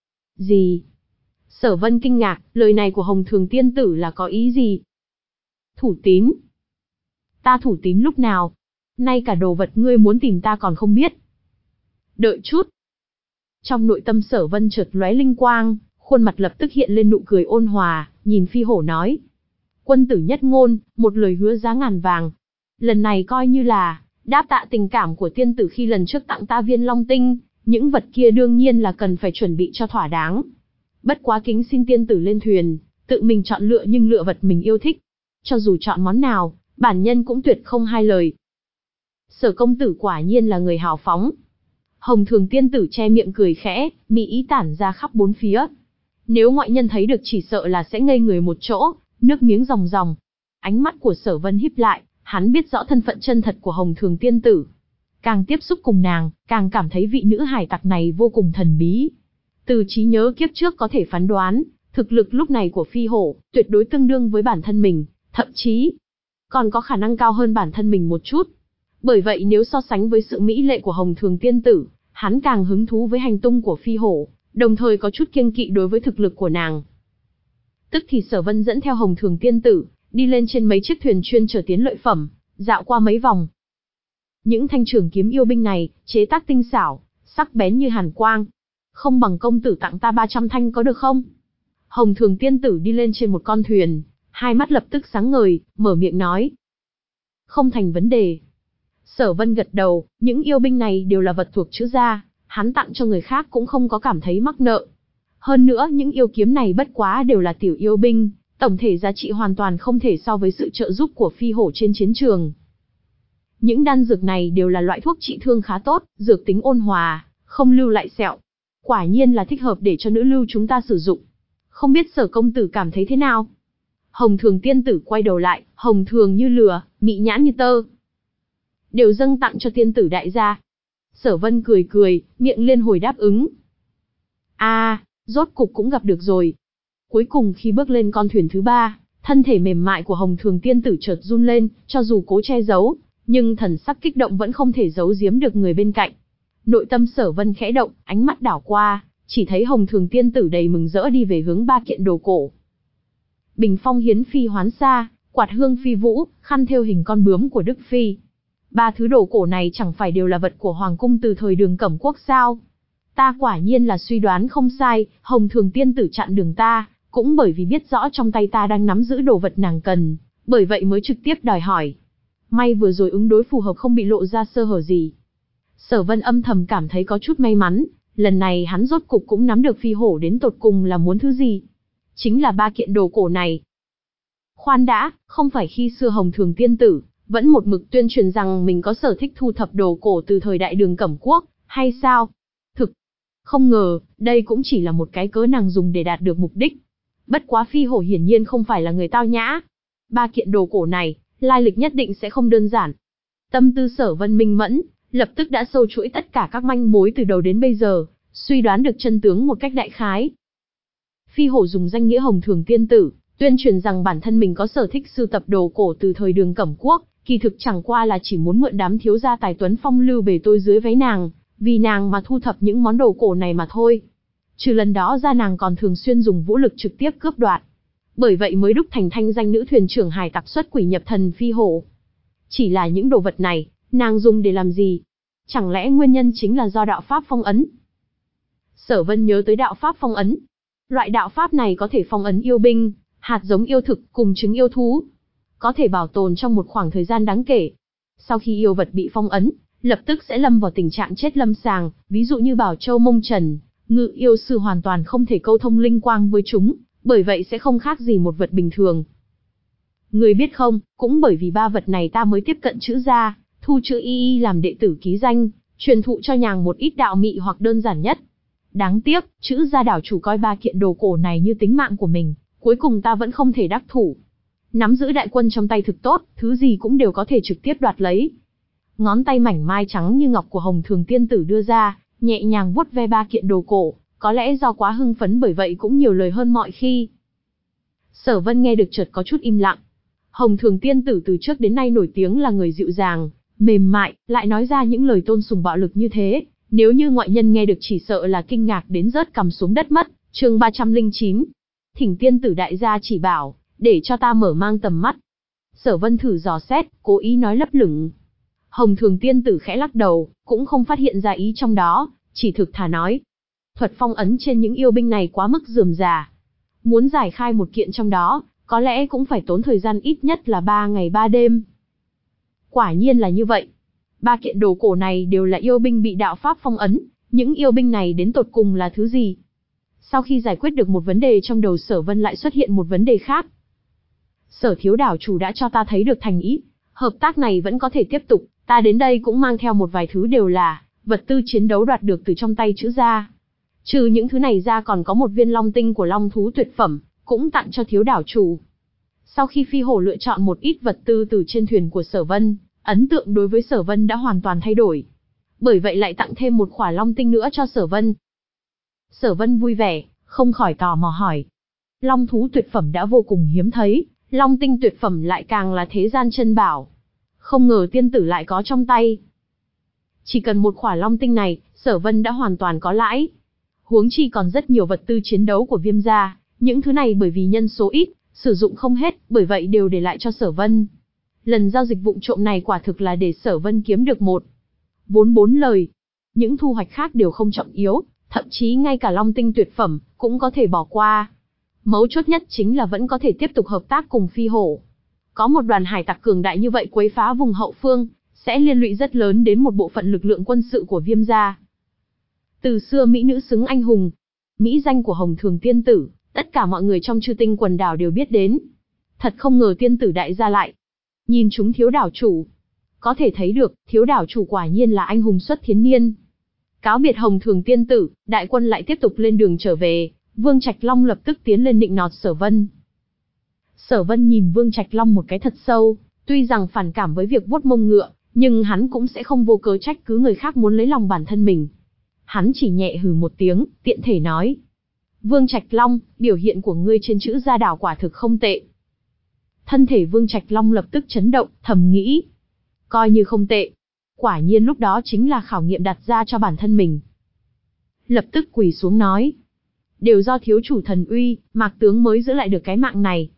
Gì? Sở Vân kinh ngạc, lời này của Hồng Thường tiên tử là có ý gì? Thủ tín? Ta thủ tín lúc nào? Nay cả đồ vật ngươi muốn tìm ta còn không biết. Đợi chút. Trong nội tâm Sở Vân chợt lóe linh quang, khuôn mặt lập tức hiện lên nụ cười ôn hòa, nhìn Phi Hổ nói. Quân tử nhất ngôn, một lời hứa giá ngàn vàng. Lần này coi như là đáp tạ tình cảm của tiên tử khi lần trước tặng ta viên long tinh, những vật kia đương nhiên là cần phải chuẩn bị cho thỏa đáng. Bất quá kính xin tiên tử lên thuyền, tự mình chọn lựa nhưng lựa vật mình yêu thích. Cho dù chọn món nào, bản nhân cũng tuyệt không hai lời. Sở công tử quả nhiên là người hào phóng. Hồng Thường tiên tử che miệng cười khẽ, mỹ ý tản ra khắp bốn phía. Nếu ngoại nhân thấy được chỉ sợ là sẽ ngây người một chỗ, nước miếng ròng ròng. Ánh mắt của Sở Vân híp lại, hắn biết rõ thân phận chân thật của Hồng Thường tiên tử. Càng tiếp xúc cùng nàng, càng cảm thấy vị nữ hải tặc này vô cùng thần bí. Từ trí nhớ kiếp trước có thể phán đoán, thực lực lúc này của Phi Hổ tuyệt đối tương đương với bản thân mình, thậm chí còn có khả năng cao hơn bản thân mình một chút. Bởi vậy nếu so sánh với sự mỹ lệ của Hồng Thường tiên tử, hắn càng hứng thú với hành tung của Phi Hổ, đồng thời có chút kiêng kỵ đối với thực lực của nàng. Tức thì Sở Vân dẫn theo Hồng Thường tiên tử, đi lên trên mấy chiếc thuyền chuyên chở tiến lợi phẩm, dạo qua mấy vòng. Những thanh trường kiếm yêu binh này, chế tác tinh xảo, sắc bén như hàn quang. Không bằng công tử tặng ta ba trăm thanh có được không? Hồng Thường tiên tử đi lên trên một con thuyền, hai mắt lập tức sáng ngời, mở miệng nói. Không thành vấn đề. Sở Vân gật đầu, những yêu binh này đều là vật thuộc chữ gia, hắn tặng cho người khác cũng không có cảm thấy mắc nợ. Hơn nữa những yêu kiếm này bất quá đều là tiểu yêu binh, tổng thể giá trị hoàn toàn không thể so với sự trợ giúp của Phi Hổ trên chiến trường. Những đan dược này đều là loại thuốc trị thương khá tốt, dược tính ôn hòa, không lưu lại sẹo. Quả nhiên là thích hợp để cho nữ lưu chúng ta sử dụng. Không biết Sở công tử cảm thấy thế nào? Hồng Thường tiên tử quay đầu lại, hồng thường như lửa, mị nhãn như tơ. Đều dâng tặng cho tiên tử đại gia. Sở Vân cười cười, miệng liên hồi đáp ứng. A, à, rốt cục cũng gặp được rồi. Cuối cùng khi bước lên con thuyền thứ ba, thân thể mềm mại của Hồng Thường tiên tử chợt run lên, cho dù cố che giấu, nhưng thần sắc kích động vẫn không thể giấu giếm được người bên cạnh. Nội tâm Sở Vân khẽ động, ánh mắt đảo qua, chỉ thấy Hồng Thường tiên tử đầy mừng rỡ đi về hướng ba kiện đồ cổ. Bình phong hiến phi hoán xa, quạt hương phi vũ, khăn thêu hình con bướm của Đức Phi. Ba thứ đồ cổ này chẳng phải đều là vật của Hoàng cung từ thời Đường Cẩm Quốc sao? Ta quả nhiên là suy đoán không sai, Hồng Thường tiên tử chặn đường ta, cũng bởi vì biết rõ trong tay ta đang nắm giữ đồ vật nàng cần, bởi vậy mới trực tiếp đòi hỏi. May vừa rồi ứng đối phù hợp không bị lộ ra sơ hở gì. Sở Vân âm thầm cảm thấy có chút may mắn, lần này hắn rốt cục cũng nắm được Phi Hổ đến tột cùng là muốn thứ gì. Chính là ba kiện đồ cổ này. Khoan đã, không phải khi xưa Hồng Thường tiên tử vẫn một mực tuyên truyền rằng mình có sở thích thu thập đồ cổ từ thời đại Đường Cẩm Quốc, hay sao? Thực, không ngờ, đây cũng chỉ là một cái cớ nàng dùng để đạt được mục đích. Bất quá Phi Hổ hiển nhiên không phải là người tao nhã. Ba kiện đồ cổ này, lai lịch nhất định sẽ không đơn giản. Tâm tư Sở Vân minh mẫn, lập tức đã sâu chuỗi tất cả các manh mối từ đầu đến bây giờ, suy đoán được chân tướng một cách đại khái. Phi Hổ dùng danh nghĩa Hồng Thường tiên tử, tuyên truyền rằng bản thân mình có sở thích sưu tập đồ cổ từ thời Đường Cẩm Quốc, kỳ thực chẳng qua là chỉ muốn mượn đám thiếu gia tài tuấn phong lưu bề tôi dưới váy nàng, vì nàng mà thu thập những món đồ cổ này mà thôi. Trừ lần đó ra nàng còn thường xuyên dùng vũ lực trực tiếp cướp đoạt. Bởi vậy mới đúc thành thanh danh nữ thuyền trưởng hải tặc xuất quỷ nhập thần Phi Hổ. Chỉ là những đồ vật này, nàng dùng để làm gì? Chẳng lẽ nguyên nhân chính là do đạo pháp phong ấn? Sở Vân nhớ tới đạo pháp phong ấn. Loại đạo pháp này có thể phong ấn yêu binh, hạt giống yêu thực cùng trứng yêu thú, có thể bảo tồn trong một khoảng thời gian đáng kể. Sau khi yêu vật bị phong ấn, lập tức sẽ lâm vào tình trạng chết lâm sàng, ví dụ như Bảo Châu Mông Trần, Ngự yêu sư hoàn toàn không thể câu thông linh quang với chúng, bởi vậy sẽ không khác gì một vật bình thường. Người biết không, cũng bởi vì ba vật này ta mới tiếp cận chữ gia, thu chữ y y làm đệ tử ký danh, truyền thụ cho nàng một ít đạo mị hoặc đơn giản nhất. Đáng tiếc, chữ gia đảo chủ coi ba kiện đồ cổ này như tính mạng của mình, cuối cùng ta vẫn không thể đắc thủ. Nắm giữ đại quân trong tay thực tốt, thứ gì cũng đều có thể trực tiếp đoạt lấy. Ngón tay mảnh mai trắng như ngọc của Hồng Thường tiên tử đưa ra, nhẹ nhàng vuốt ve ba kiện đồ cổ, có lẽ do quá hưng phấn bởi vậy cũng nhiều lời hơn mọi khi. Sở Vân nghe được chợt có chút im lặng. Hồng Thường tiên tử từ trước đến nay nổi tiếng là người dịu dàng, mềm mại, lại nói ra những lời tôn sùng bạo lực như thế, nếu như ngoại nhân nghe được chỉ sợ là kinh ngạc đến rớt cằm xuống đất mất. Chương ba trăm lẻ chín. Thỉnh tiên tử đại gia chỉ bảo, để cho ta mở mang tầm mắt. Sở Vân thử dò xét, cố ý nói lấp lửng. Hồng Thường tiên tử khẽ lắc đầu, cũng không phát hiện ra ý trong đó, chỉ thực thà nói. Thuật phong ấn trên những yêu binh này quá mức rườm rà. Muốn giải khai một kiện trong đó, có lẽ cũng phải tốn thời gian ít nhất là ba ngày ba đêm. Quả nhiên là như vậy. Ba kiện đồ cổ này đều là yêu binh bị đạo pháp phong ấn, những yêu binh này đến tột cùng là thứ gì? Sau khi giải quyết được một vấn đề trong đầu Sở Vân lại xuất hiện một vấn đề khác. Sở thiếu đảo chủ đã cho ta thấy được thành ý, hợp tác này vẫn có thể tiếp tục, ta đến đây cũng mang theo một vài thứ đều là vật tư chiến đấu đoạt được từ trong tay Trữ gia. Trừ những thứ này ra còn có một viên long tinh của long thú tuyệt phẩm, cũng tặng cho thiếu đảo chủ. Sau khi Phi Hổ lựa chọn một ít vật tư từ trên thuyền của Sở Vân, ấn tượng đối với Sở Vân đã hoàn toàn thay đổi. Bởi vậy lại tặng thêm một khỏa long tinh nữa cho Sở Vân. Sở Vân vui vẻ, không khỏi tò mò hỏi. Long thú tuyệt phẩm đã vô cùng hiếm thấy, long tinh tuyệt phẩm lại càng là thế gian chân bảo. Không ngờ tiên tử lại có trong tay. Chỉ cần một khỏa long tinh này, Sở Vân đã hoàn toàn có lãi. Huống chi còn rất nhiều vật tư chiến đấu của Viêm gia, những thứ này bởi vì nhân số ít, sử dụng không hết, bởi vậy đều để lại cho Sở Vân. Lần giao dịch vụng trộm này quả thực là để Sở Vân kiếm được một vốn bốn lời. Những thu hoạch khác đều không trọng yếu, thậm chí ngay cả long tinh tuyệt phẩm cũng có thể bỏ qua. Mấu chốt nhất chính là vẫn có thể tiếp tục hợp tác cùng Phi Hổ. Có một đoàn hải tặc cường đại như vậy quấy phá vùng hậu phương, sẽ liên lụy rất lớn đến một bộ phận lực lượng quân sự của Viêm gia. Từ xưa mỹ nữ xứng anh hùng, mỹ danh của Hồng Thường tiên tử, tất cả mọi người trong Chư Tinh quần đảo đều biết đến. Thật không ngờ tiên tử đại gia lại nhìn chúng thiếu đảo chủ. Có thể thấy được, thiếu đảo chủ quả nhiên là anh hùng xuất thiến niên. Cáo biệt Hồng Thường tiên tử, đại quân lại tiếp tục lên đường trở về, Vương Trạch Long lập tức tiến lên nịnh nọt Sở Vân. Sở Vân nhìn Vương Trạch Long một cái thật sâu, tuy rằng phản cảm với việc vuốt mông ngựa, nhưng hắn cũng sẽ không vô cớ trách cứ người khác muốn lấy lòng bản thân mình. Hắn chỉ nhẹ hừ một tiếng, tiện thể nói. Vương Trạch Long, biểu hiện của ngươi trên Trữ gia đảo quả thực không tệ. Thân thể Vương Trạch Long lập tức chấn động, thầm nghĩ. Coi như không tệ. Quả nhiên lúc đó chính là khảo nghiệm đặt ra cho bản thân mình. Lập tức quỳ xuống nói. Đều do thiếu chủ thần uy, Mạc tướng mới giữ lại được cái mạng này.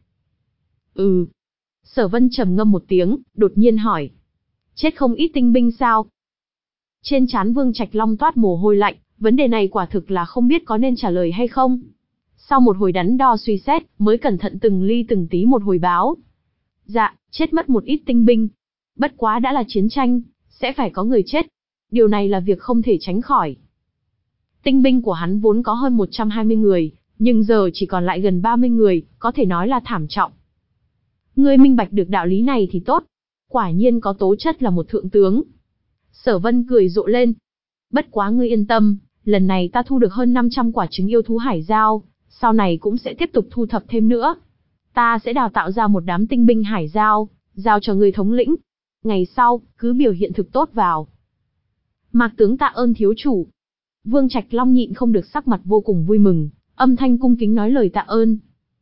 Ừ. Sở Vân trầm ngâm một tiếng, đột nhiên hỏi. Chết không ít tinh binh sao? Trên trán Vương Trạch Long toát mồ hôi lạnh, vấn đề này quả thực là không biết có nên trả lời hay không. Sau một hồi đắn đo suy xét, mới cẩn thận từng ly từng tí một hồi báo. Dạ, chết mất một ít tinh binh. Bất quá đã là chiến tranh, sẽ phải có người chết. Điều này là việc không thể tránh khỏi. Tinh binh của hắn vốn có hơn một trăm hai mươi người, nhưng giờ chỉ còn lại gần ba mươi người, có thể nói là thảm trọng. Ngươi minh bạch được đạo lý này thì tốt. Quả nhiên có tố chất là một thượng tướng. Sở Vân cười rộ lên. Bất quá ngươi yên tâm, lần này ta thu được hơn năm trăm quả trứng yêu thú hải giao, sau này cũng sẽ tiếp tục thu thập thêm nữa. Ta sẽ đào tạo ra một đám tinh binh hải giao, giao cho ngươi thống lĩnh. Ngày sau, cứ biểu hiện thực tốt vào. Mạc tướng tạ ơn thiếu chủ. Vương Trạch Long nhịn không được sắc mặt vô cùng vui mừng, âm thanh cung kính nói lời tạ ơn.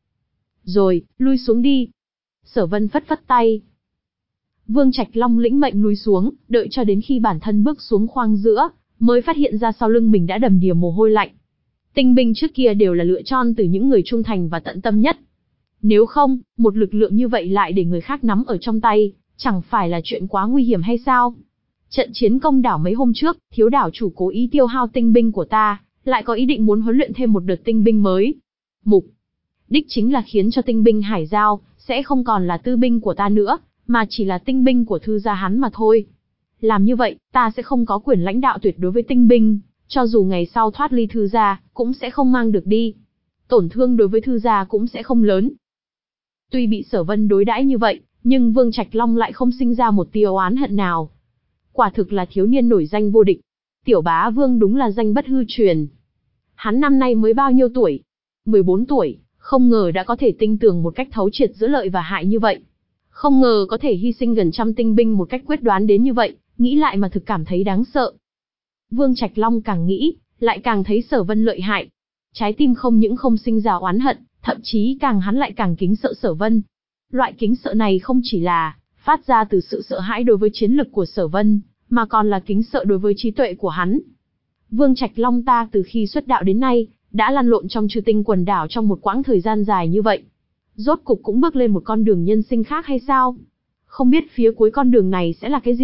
Rồi, lui xuống đi. Sở Vân phất phất tay. Vương Trạch Long lĩnh mệnh lui xuống, đợi cho đến khi bản thân bước xuống khoang giữa, mới phát hiện ra sau lưng mình đã đầm đìa mồ hôi lạnh. Tinh binh trước kia đều là lựa chọn từ những người trung thành và tận tâm nhất. Nếu không, một lực lượng như vậy lại để người khác nắm ở trong tay, chẳng phải là chuyện quá nguy hiểm hay sao? Trận chiến công đảo mấy hôm trước, thiếu đảo chủ cố ý tiêu hao tinh binh của ta, lại có ý định muốn huấn luyện thêm một đợt tinh binh mới. Mục đích chính là khiến cho tinh binh hải giao sẽ không còn là tư binh của ta nữa, mà chỉ là tinh binh của thư gia hắn mà thôi. Làm như vậy, ta sẽ không có quyền lãnh đạo tuyệt đối với tinh binh, cho dù ngày sau thoát ly thư gia, cũng sẽ không mang được đi. Tổn thương đối với thư gia cũng sẽ không lớn. Tuy bị Sở Vân đối đãi như vậy, nhưng Vương Trạch Long lại không sinh ra một tia oán hận nào. Quả thực là thiếu niên nổi danh vô địch. Tiểu bá vương đúng là danh bất hư truyền. Hắn năm nay mới bao nhiêu tuổi? mười bốn tuổi, không ngờ đã có thể tinh tường một cách thấu triệt giữa lợi và hại như vậy. Không ngờ có thể hy sinh gần trăm tinh binh một cách quyết đoán đến như vậy, nghĩ lại mà thực cảm thấy đáng sợ. Vương Trạch Long càng nghĩ, lại càng thấy Sở Vân lợi hại. Trái tim không những không sinh ra oán hận, thậm chí càng hắn lại càng kính sợ Sở Vân. Loại kính sợ này không chỉ là phát ra từ sự sợ hãi đối với chiến lực của Sở Vân, mà còn là kính sợ đối với trí tuệ của hắn. Vương Trạch Long ta từ khi xuất đạo đến nay, đã lăn lộn trong Chư Tinh quần đảo trong một quãng thời gian dài như vậy. Rốt cục cũng bước lên một con đường nhân sinh khác hay sao? Không biết phía cuối con đường này sẽ là cái gì,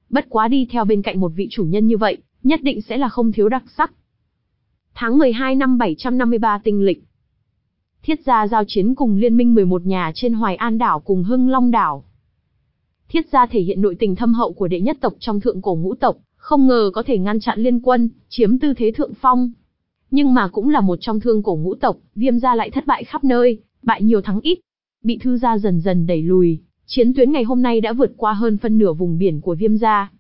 Bất quá đi theo bên cạnh một vị chủ nhân như vậy, nhất định sẽ là không thiếu đặc sắc. Tháng mười hai năm bảy trăm năm mươi ba tinh lịch, Thiết gia giao chiến cùng liên minh mười một nhà trên Hoài An đảo cùng Hưng Long đảo. Thiết gia thể hiện nội tình thâm hậu của đệ nhất tộc trong thượng cổ ngũ tộc, không ngờ có thể ngăn chặn liên quân, chiếm tư thế thượng phong. Nhưng mà cũng là một trong thương cổ ngũ tộc, Viêm gia lại thất bại khắp nơi, bại nhiều thắng ít, bị Thư gia dần dần đẩy lùi. Chiến tuyến ngày hôm nay đã vượt qua hơn phân nửa vùng biển của Viêm gia.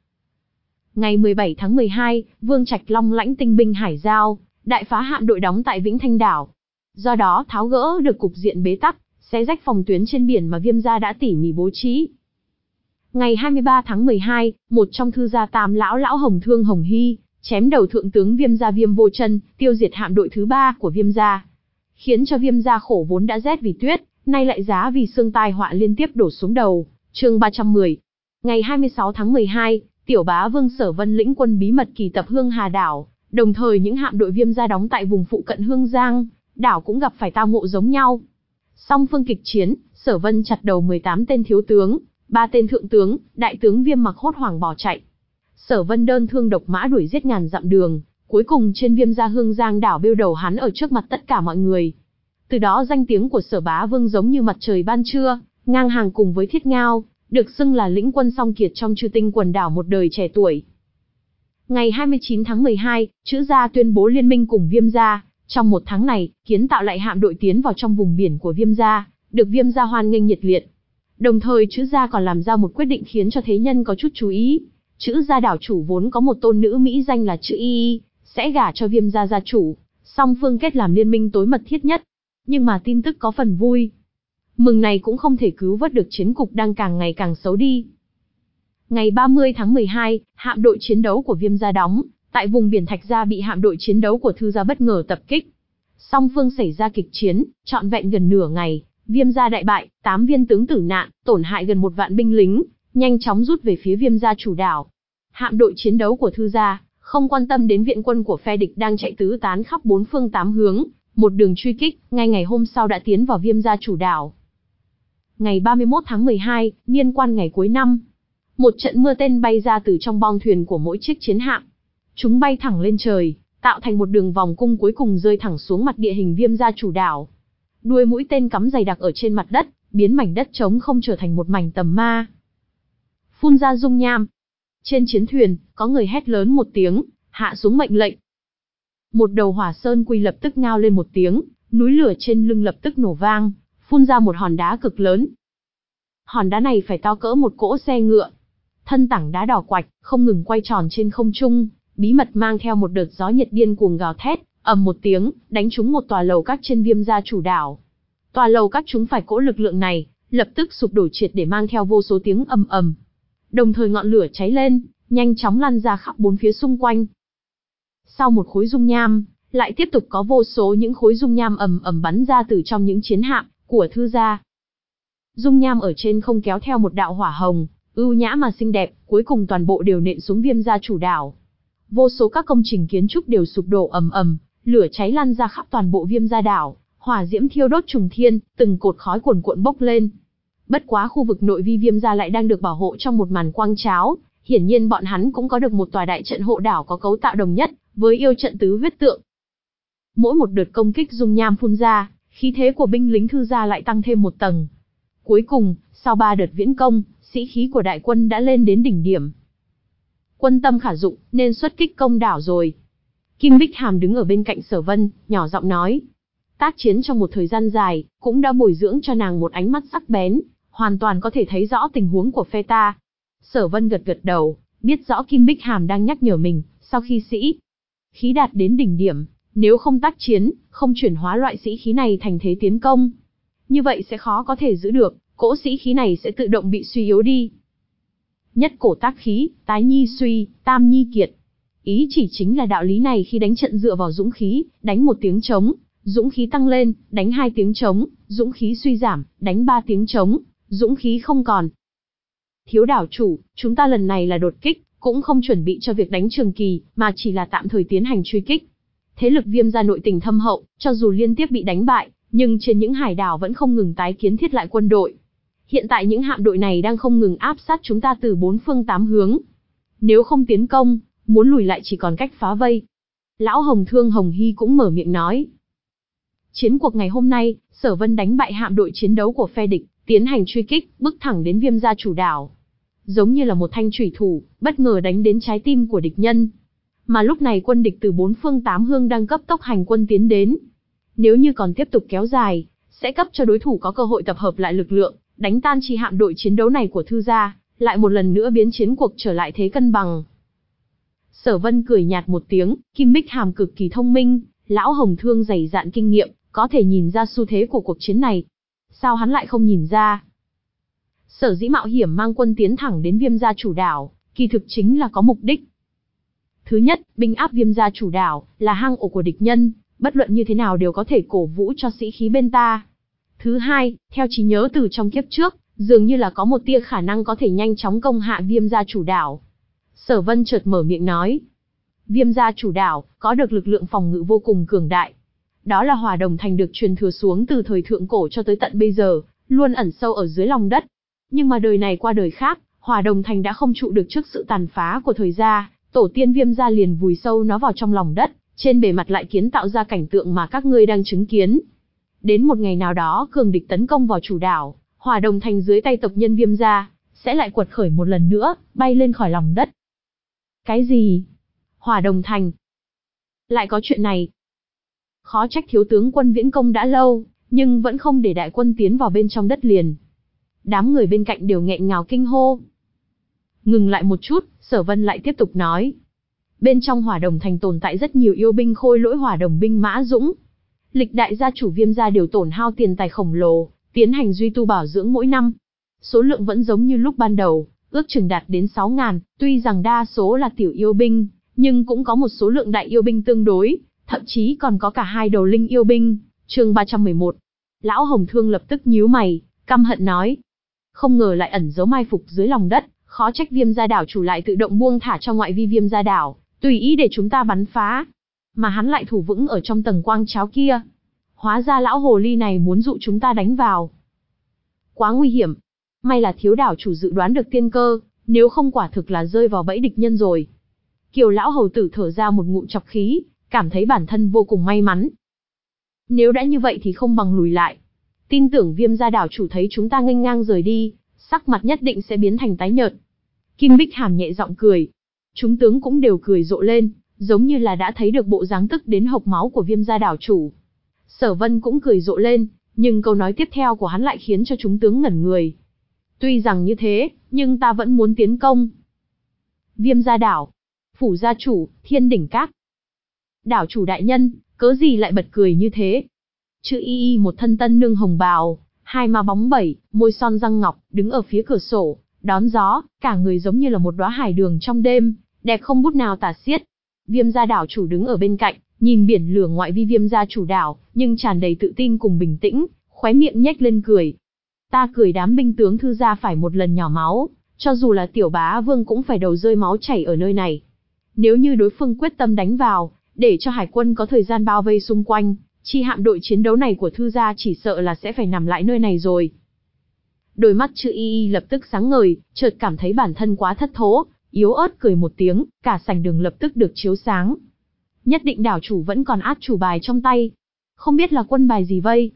Ngày mười bảy tháng mười hai, Vương Trạch Long lãnh tinh binh hải giao, đại phá hạm đội đóng tại Vĩnh Thanh đảo. Do đó tháo gỡ được cục diện bế tắc, xé rách phòng tuyến trên biển mà Viêm gia đã tỉ mỉ bố trí. Ngày hai mươi ba tháng mười hai, một trong Thư gia tam lão lão Hồng Thương Hồng Hy, chém đầu thượng tướng Viêm gia Viêm Vô Chân, tiêu diệt hạm đội thứ ba của Viêm gia. Khiến cho Viêm gia khổ vốn đã rét vì tuyết, nay lại giá vì sương tai họa liên tiếp đổ xuống đầu. Chương ba trăm mười. Ngày hai mươi sáu tháng mười hai, Tiểu Bá Vương Sở Vân lĩnh quân bí mật kỳ tập Hương Hà đảo, đồng thời những hạm đội Viêm gia đóng tại vùng phụ cận Hương Giang đảo cũng gặp phải tao ngộ giống nhau. Song phương kịch chiến, Sở Vân chặt đầu mười tám tên thiếu tướng, ba tên thượng tướng, đại tướng Viêm Mặc hốt hoảng bỏ chạy. Sở Vân đơn thương độc mã đuổi giết ngàn dặm đường, cuối cùng trên Viêm gia Hương Giang đảo bêu đầu hắn ở trước mặt tất cả mọi người. Từ đó danh tiếng của Sở Bá Vương giống như mặt trời ban trưa, ngang hàng cùng với Thiết Ngao, được xưng là lĩnh quân song kiệt trong Chư Tinh quần đảo một đời trẻ tuổi. Ngày hai mươi chín tháng mười hai, Chữ gia tuyên bố liên minh cùng Viêm gia. Trong một tháng này, kiến tạo lại hạm đội tiến vào trong vùng biển của Viêm gia, được Viêm gia hoan nghênh nhiệt liệt. Đồng thời Chữ gia còn làm ra một quyết định khiến cho thế nhân có chút chú ý. Chữ gia đảo chủ vốn có một tôn nữ mỹ danh là Chữ Y Y, sẽ gả cho Viêm gia gia chủ, song phương kết làm liên minh tối mật thiết nhất. Nhưng mà tin tức có phần vui. Mừng này cũng không thể cứu vớt được chiến cục đang càng ngày càng xấu đi. Ngày ba mươi tháng mười hai, hạm đội chiến đấu của Viêm gia đóng tại vùng biển Thạch Gia bị hạm đội chiến đấu của Thư gia bất ngờ tập kích. Song phương xảy ra kịch chiến, trọn vẹn gần nửa ngày, Viêm gia đại bại, tám viên tướng tử nạn, tổn hại gần một vạn binh lính, nhanh chóng rút về phía Viêm gia chủ đảo. Hạm đội chiến đấu của Thư gia không quan tâm đến viện quân của phe địch đang chạy tứ tán khắp bốn phương tám hướng, một đường truy kích, ngay ngày hôm sau đã tiến vào Viêm gia chủ đảo. Ngày ba mươi mốt tháng mười hai, niên quan ngày cuối năm, một trận mưa tên bay ra từ trong bong thuyền của mỗi chiếc chiến hạm. Chúng bay thẳng lên trời, tạo thành một đường vòng cung cuối cùng rơi thẳng xuống mặt địa hình Viêm gia chủ đảo. Đuôi mũi tên cắm dày đặc ở trên mặt đất, biến mảnh đất trống không trở thành một mảnh tầm ma. Phun ra dung nham. Trên chiến thuyền, có người hét lớn một tiếng, hạ xuống mệnh lệnh. Một đầu hỏa sơn quy lập tức ngao lên một tiếng, núi lửa trên lưng lập tức nổ vang, phun ra một hòn đá cực lớn. Hòn đá này phải to cỡ một cỗ xe ngựa. Thân tảng đá đỏ quạch, không ngừng quay tròn trên không trung, bí mật mang theo một đợt gió nhiệt điên cuồng gào thét, ầm một tiếng, đánh trúng một tòa lầu các trên Viêm gia chủ đảo. Tòa lầu các chúng phải cỗ lực lượng này, lập tức sụp đổ triệt để mang theo vô số tiếng ầm ầm. Đồng thời ngọn lửa cháy lên, nhanh chóng lan ra khắp bốn phía xung quanh. Sau một khối dung nham, lại tiếp tục có vô số những khối dung nham ầm ầm bắn ra từ trong những chiến hạm của Thư gia. Dung nham ở trên không kéo theo một đạo hỏa hồng, ưu nhã mà xinh đẹp, cuối cùng toàn bộ đều nện xuống Viêm gia chủ đảo. Vô số các công trình kiến trúc đều sụp đổ ầm ầm, lửa cháy lan ra khắp toàn bộ Viêm gia đảo, hỏa diễm thiêu đốt trùng thiên, từng cột khói cuồn cuộn bốc lên. Bất quá khu vực nội vi Viêm gia lại đang được bảo hộ trong một màn quang cháo, hiển nhiên bọn hắn cũng có được một tòa đại trận hộ đảo có cấu tạo đồng nhất với yêu trận tứ huyết tượng. Mỗi một đợt công kích dung nham phun ra, khí thế của binh lính Thư gia lại tăng thêm một tầng. Cuối cùng, sau ba đợt viễn công, sĩ khí của đại quân đã lên đến đỉnh điểm. Quân tâm khả dụng, nên xuất kích công đảo rồi. Kim Bích Hàm đứng ở bên cạnh Sở Vân, nhỏ giọng nói. Tác chiến trong một thời gian dài, cũng đã bồi dưỡng cho nàng một ánh mắt sắc bén, hoàn toàn có thể thấy rõ tình huống của phe ta. Sở Vân gật gật đầu, biết rõ Kim Bích Hàm đang nhắc nhở mình, sau khi sĩ khí đạt đến đỉnh điểm, nếu không tác chiến, không chuyển hóa loại sĩ khí này thành thế tiến công, như vậy sẽ khó có thể giữ được, cỗ sĩ khí này sẽ tự động bị suy yếu đi. Nhất cổ tác khí, tái nhi suy, tam nhi kiệt. Ý chỉ chính là đạo lý này khi đánh trận dựa vào dũng khí, đánh một tiếng trống, dũng khí tăng lên, đánh hai tiếng trống, dũng khí suy giảm, đánh ba tiếng trống, dũng khí không còn. Thiếu đảo chủ, chúng ta lần này là đột kích, cũng không chuẩn bị cho việc đánh trường kỳ, mà chỉ là tạm thời tiến hành truy kích. Thế lực Viêm gia nội tình thâm hậu, cho dù liên tiếp bị đánh bại, nhưng trên những hải đảo vẫn không ngừng tái kiến thiết lại quân đội. Hiện tại những hạm đội này đang không ngừng áp sát chúng ta từ bốn phương tám hướng. Nếu không tiến công, muốn lùi lại chỉ còn cách phá vây. Lão Hồng Thương Hồng Hy cũng mở miệng nói. Chiến cuộc ngày hôm nay, Sở Vân đánh bại hạm đội chiến đấu của phe địch, tiến hành truy kích, bước thẳng đến Viêm gia chủ đảo. Giống như là một thanh chủy thủ, bất ngờ đánh đến trái tim của địch nhân. Mà lúc này quân địch từ bốn phương tám hướng đang cấp tốc hành quân tiến đến. Nếu như còn tiếp tục kéo dài, sẽ cấp cho đối thủ có cơ hội tập hợp lại lực lượng, đánh tan chi hạm đội chiến đấu này của Thư gia, lại một lần nữa biến chiến cuộc trở lại thế cân bằng. Sở Vân cười nhạt một tiếng, Kim Bích Hàm cực kỳ thông minh, lão Hồng Thương dày dạn kinh nghiệm, có thể nhìn ra xu thế của cuộc chiến này. Sao hắn lại không nhìn ra? Sở dĩ mạo hiểm mang quân tiến thẳng đến Viêm gia chủ đảo, kỳ thực chính là có mục đích. Thứ nhất, binh áp Viêm gia chủ đảo là hang ổ của địch nhân, bất luận như thế nào đều có thể cổ vũ cho sĩ khí bên ta. Thứ hai, theo trí nhớ từ trong kiếp trước, dường như là có một tia khả năng có thể nhanh chóng công hạ Viêm gia chủ đảo. Sở Vân chợt mở miệng nói. Viêm gia chủ đảo có được lực lượng phòng ngự vô cùng cường đại. Đó là Hỏa Đồng Thành được truyền thừa xuống từ thời thượng cổ cho tới tận bây giờ, luôn ẩn sâu ở dưới lòng đất. Nhưng mà đời này qua đời khác, Hỏa Đồng Thành đã không trụ được trước sự tàn phá của thời gia, tổ tiên Viêm gia liền vùi sâu nó vào trong lòng đất, trên bề mặt lại kiến tạo ra cảnh tượng mà các ngươi đang chứng kiến. Đến một ngày nào đó cường địch tấn công vào chủ đảo, Hỏa Đồng Thành dưới tay tộc nhân Viêm gia sẽ lại quật khởi một lần nữa, bay lên khỏi lòng đất. Cái gì? Hỏa Đồng Thành? Lại có chuyện này? Khó trách thiếu tướng quân viễn công đã lâu, nhưng vẫn không để đại quân tiến vào bên trong đất liền. Đám người bên cạnh đều nghẹn ngào kinh hô. Ngừng lại một chút, Sở Vân lại tiếp tục nói. Bên trong Hỏa Đồng Thành tồn tại rất nhiều yêu binh khôi lỗi hỏa đồng binh mã dũng. Lịch đại gia chủ Viêm gia đều tổn hao tiền tài khổng lồ, tiến hành duy tu bảo dưỡng mỗi năm. Số lượng vẫn giống như lúc ban đầu, ước chừng đạt đến sáu ngàn, tuy rằng đa số là tiểu yêu binh, nhưng cũng có một số lượng đại yêu binh tương đối, thậm chí còn có cả hai đầu linh yêu binh. Chương ba trăm mười một. Lão Hồng Thương lập tức nhíu mày, căm hận nói: không ngờ lại ẩn giấu mai phục dưới lòng đất, khó trách Viêm gia đảo chủ lại tự động buông thả cho ngoại vi Viêm gia đảo, tùy ý để chúng ta bắn phá. Mà hắn lại thủ vững ở trong tầng quang cháo kia. Hóa ra lão hồ ly này muốn dụ chúng ta đánh vào. Quá nguy hiểm. May là thiếu đảo chủ dự đoán được tiên cơ, nếu không quả thực là rơi vào bẫy địch nhân rồi. Kiều lão hầu tử thở ra một ngụm chọc khí, cảm thấy bản thân vô cùng may mắn. Nếu đã như vậy thì không bằng lùi lại. Tin tưởng Viêm gia đảo chủ thấy chúng ta nghênh ngang rời đi, sắc mặt nhất định sẽ biến thành tái nhợt. Kim Bích Hàm nhẹ giọng cười. Chúng tướng cũng đều cười rộ lên, giống như là đã thấy được bộ dáng tức đến hộc máu của Viêm gia đảo chủ. Sở Vân cũng cười rộ lên, nhưng câu nói tiếp theo của hắn lại khiến cho chúng tướng ngẩn người. Tuy rằng như thế, nhưng ta vẫn muốn tiến công. Viêm gia đảo, phủ gia chủ, Thiên Đỉnh Các. Đảo chủ đại nhân, cớ gì lại bật cười như thế? Chữ Y Y một thân tân nương hồng bào, hai má bóng bẩy, môi son răng ngọc, đứng ở phía cửa sổ, đón gió, cả người giống như là một đóa hải đường trong đêm, đẹp không bút nào tả xiết. Viêm gia đảo chủ đứng ở bên cạnh, nhìn biển lửa ngoại vi Viêm gia chủ đảo, nhưng tràn đầy tự tin cùng bình tĩnh, khóe miệng nhếch lên cười. Ta cười đám binh tướng Thư gia phải một lần nhỏ máu, cho dù là tiểu bá vương cũng phải đầu rơi máu chảy ở nơi này. Nếu như đối phương quyết tâm đánh vào, để cho hải quân có thời gian bao vây xung quanh, chi hạm đội chiến đấu này của Thư gia chỉ sợ là sẽ phải nằm lại nơi này rồi. Đôi mắt Chữ Y Y lập tức sáng ngời, chợt cảm thấy bản thân quá thất thố, yếu ớt cười một tiếng, cả sảnh đường lập tức được chiếu sáng. Nhất định đảo chủ vẫn còn át chủ bài trong tay. Không biết là quân bài gì vây?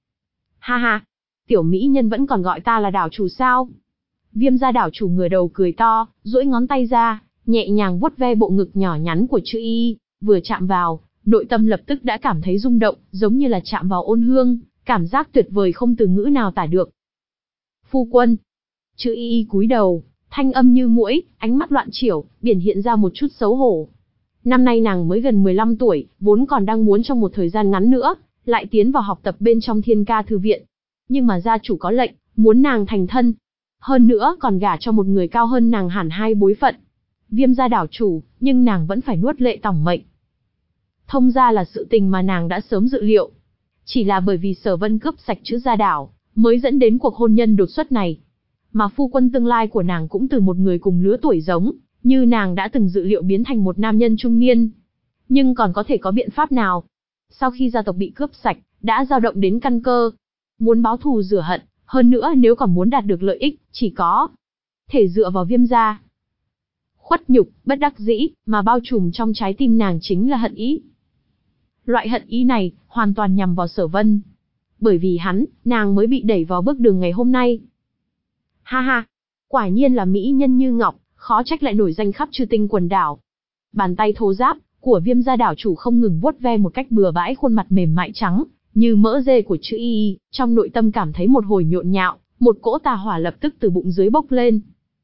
Ha ha, tiểu mỹ nhân vẫn còn gọi ta là đảo chủ sao? Viêm gia đảo chủ ngửa đầu cười to, duỗi ngón tay ra, nhẹ nhàng vuốt ve bộ ngực nhỏ nhắn của Chữ Y Y, vừa chạm vào, nội tâm lập tức đã cảm thấy rung động, giống như là chạm vào ôn hương, cảm giác tuyệt vời không từ ngữ nào tả được. Phu quân. Chữ Y Y cúi đầu, thanh âm như muỗi, ánh mắt loạn chiểu, biển hiện ra một chút xấu hổ. Năm nay nàng mới gần mười lăm tuổi, vốn còn đang muốn trong một thời gian ngắn nữa, lại tiến vào học tập bên trong Thiên Ca thư viện. Nhưng mà gia chủ có lệnh, muốn nàng thành thân. Hơn nữa còn gả cho một người cao hơn nàng hẳn hai bối phận. Viêm gia đảo chủ, nhưng nàng vẫn phải nuốt lệ tòng mệnh. Thông ra là sự tình mà nàng đã sớm dự liệu. Chỉ là bởi vì Sở Vân cướp sạch chữ gia đảo, mới dẫn đến cuộc hôn nhân đột xuất này. Mà phu quân tương lai của nàng cũng từ một người cùng lứa tuổi giống, như nàng đã từng dự liệu biến thành một nam nhân trung niên. Nhưng còn có thể có biện pháp nào? Sau khi gia tộc bị cướp sạch, đã dao động đến căn cơ. Muốn báo thù rửa hận, hơn nữa nếu còn muốn đạt được lợi ích, chỉ có thể dựa vào Viêm gia. Khuất nhục, bất đắc dĩ, mà bao trùm trong trái tim nàng chính là hận ý. Loại hận ý này, hoàn toàn nhằm vào Sở Vân. Bởi vì hắn, nàng mới bị đẩy vào bước đường ngày hôm nay. Ha ha, quả nhiên là mỹ nhân như ngọc, khó trách lại nổi danh khắp Chư Tinh quần đảo. Bàn tay thô ráp của Viêm gia đảo chủ không ngừng vuốt ve một cách bừa bãi khuôn mặt mềm mại trắng như mỡ dê của Chữ Y Y, trong nội tâm cảm thấy một hồi nhộn nhạo, một cỗ tà hỏa lập tức từ bụng dưới bốc lên.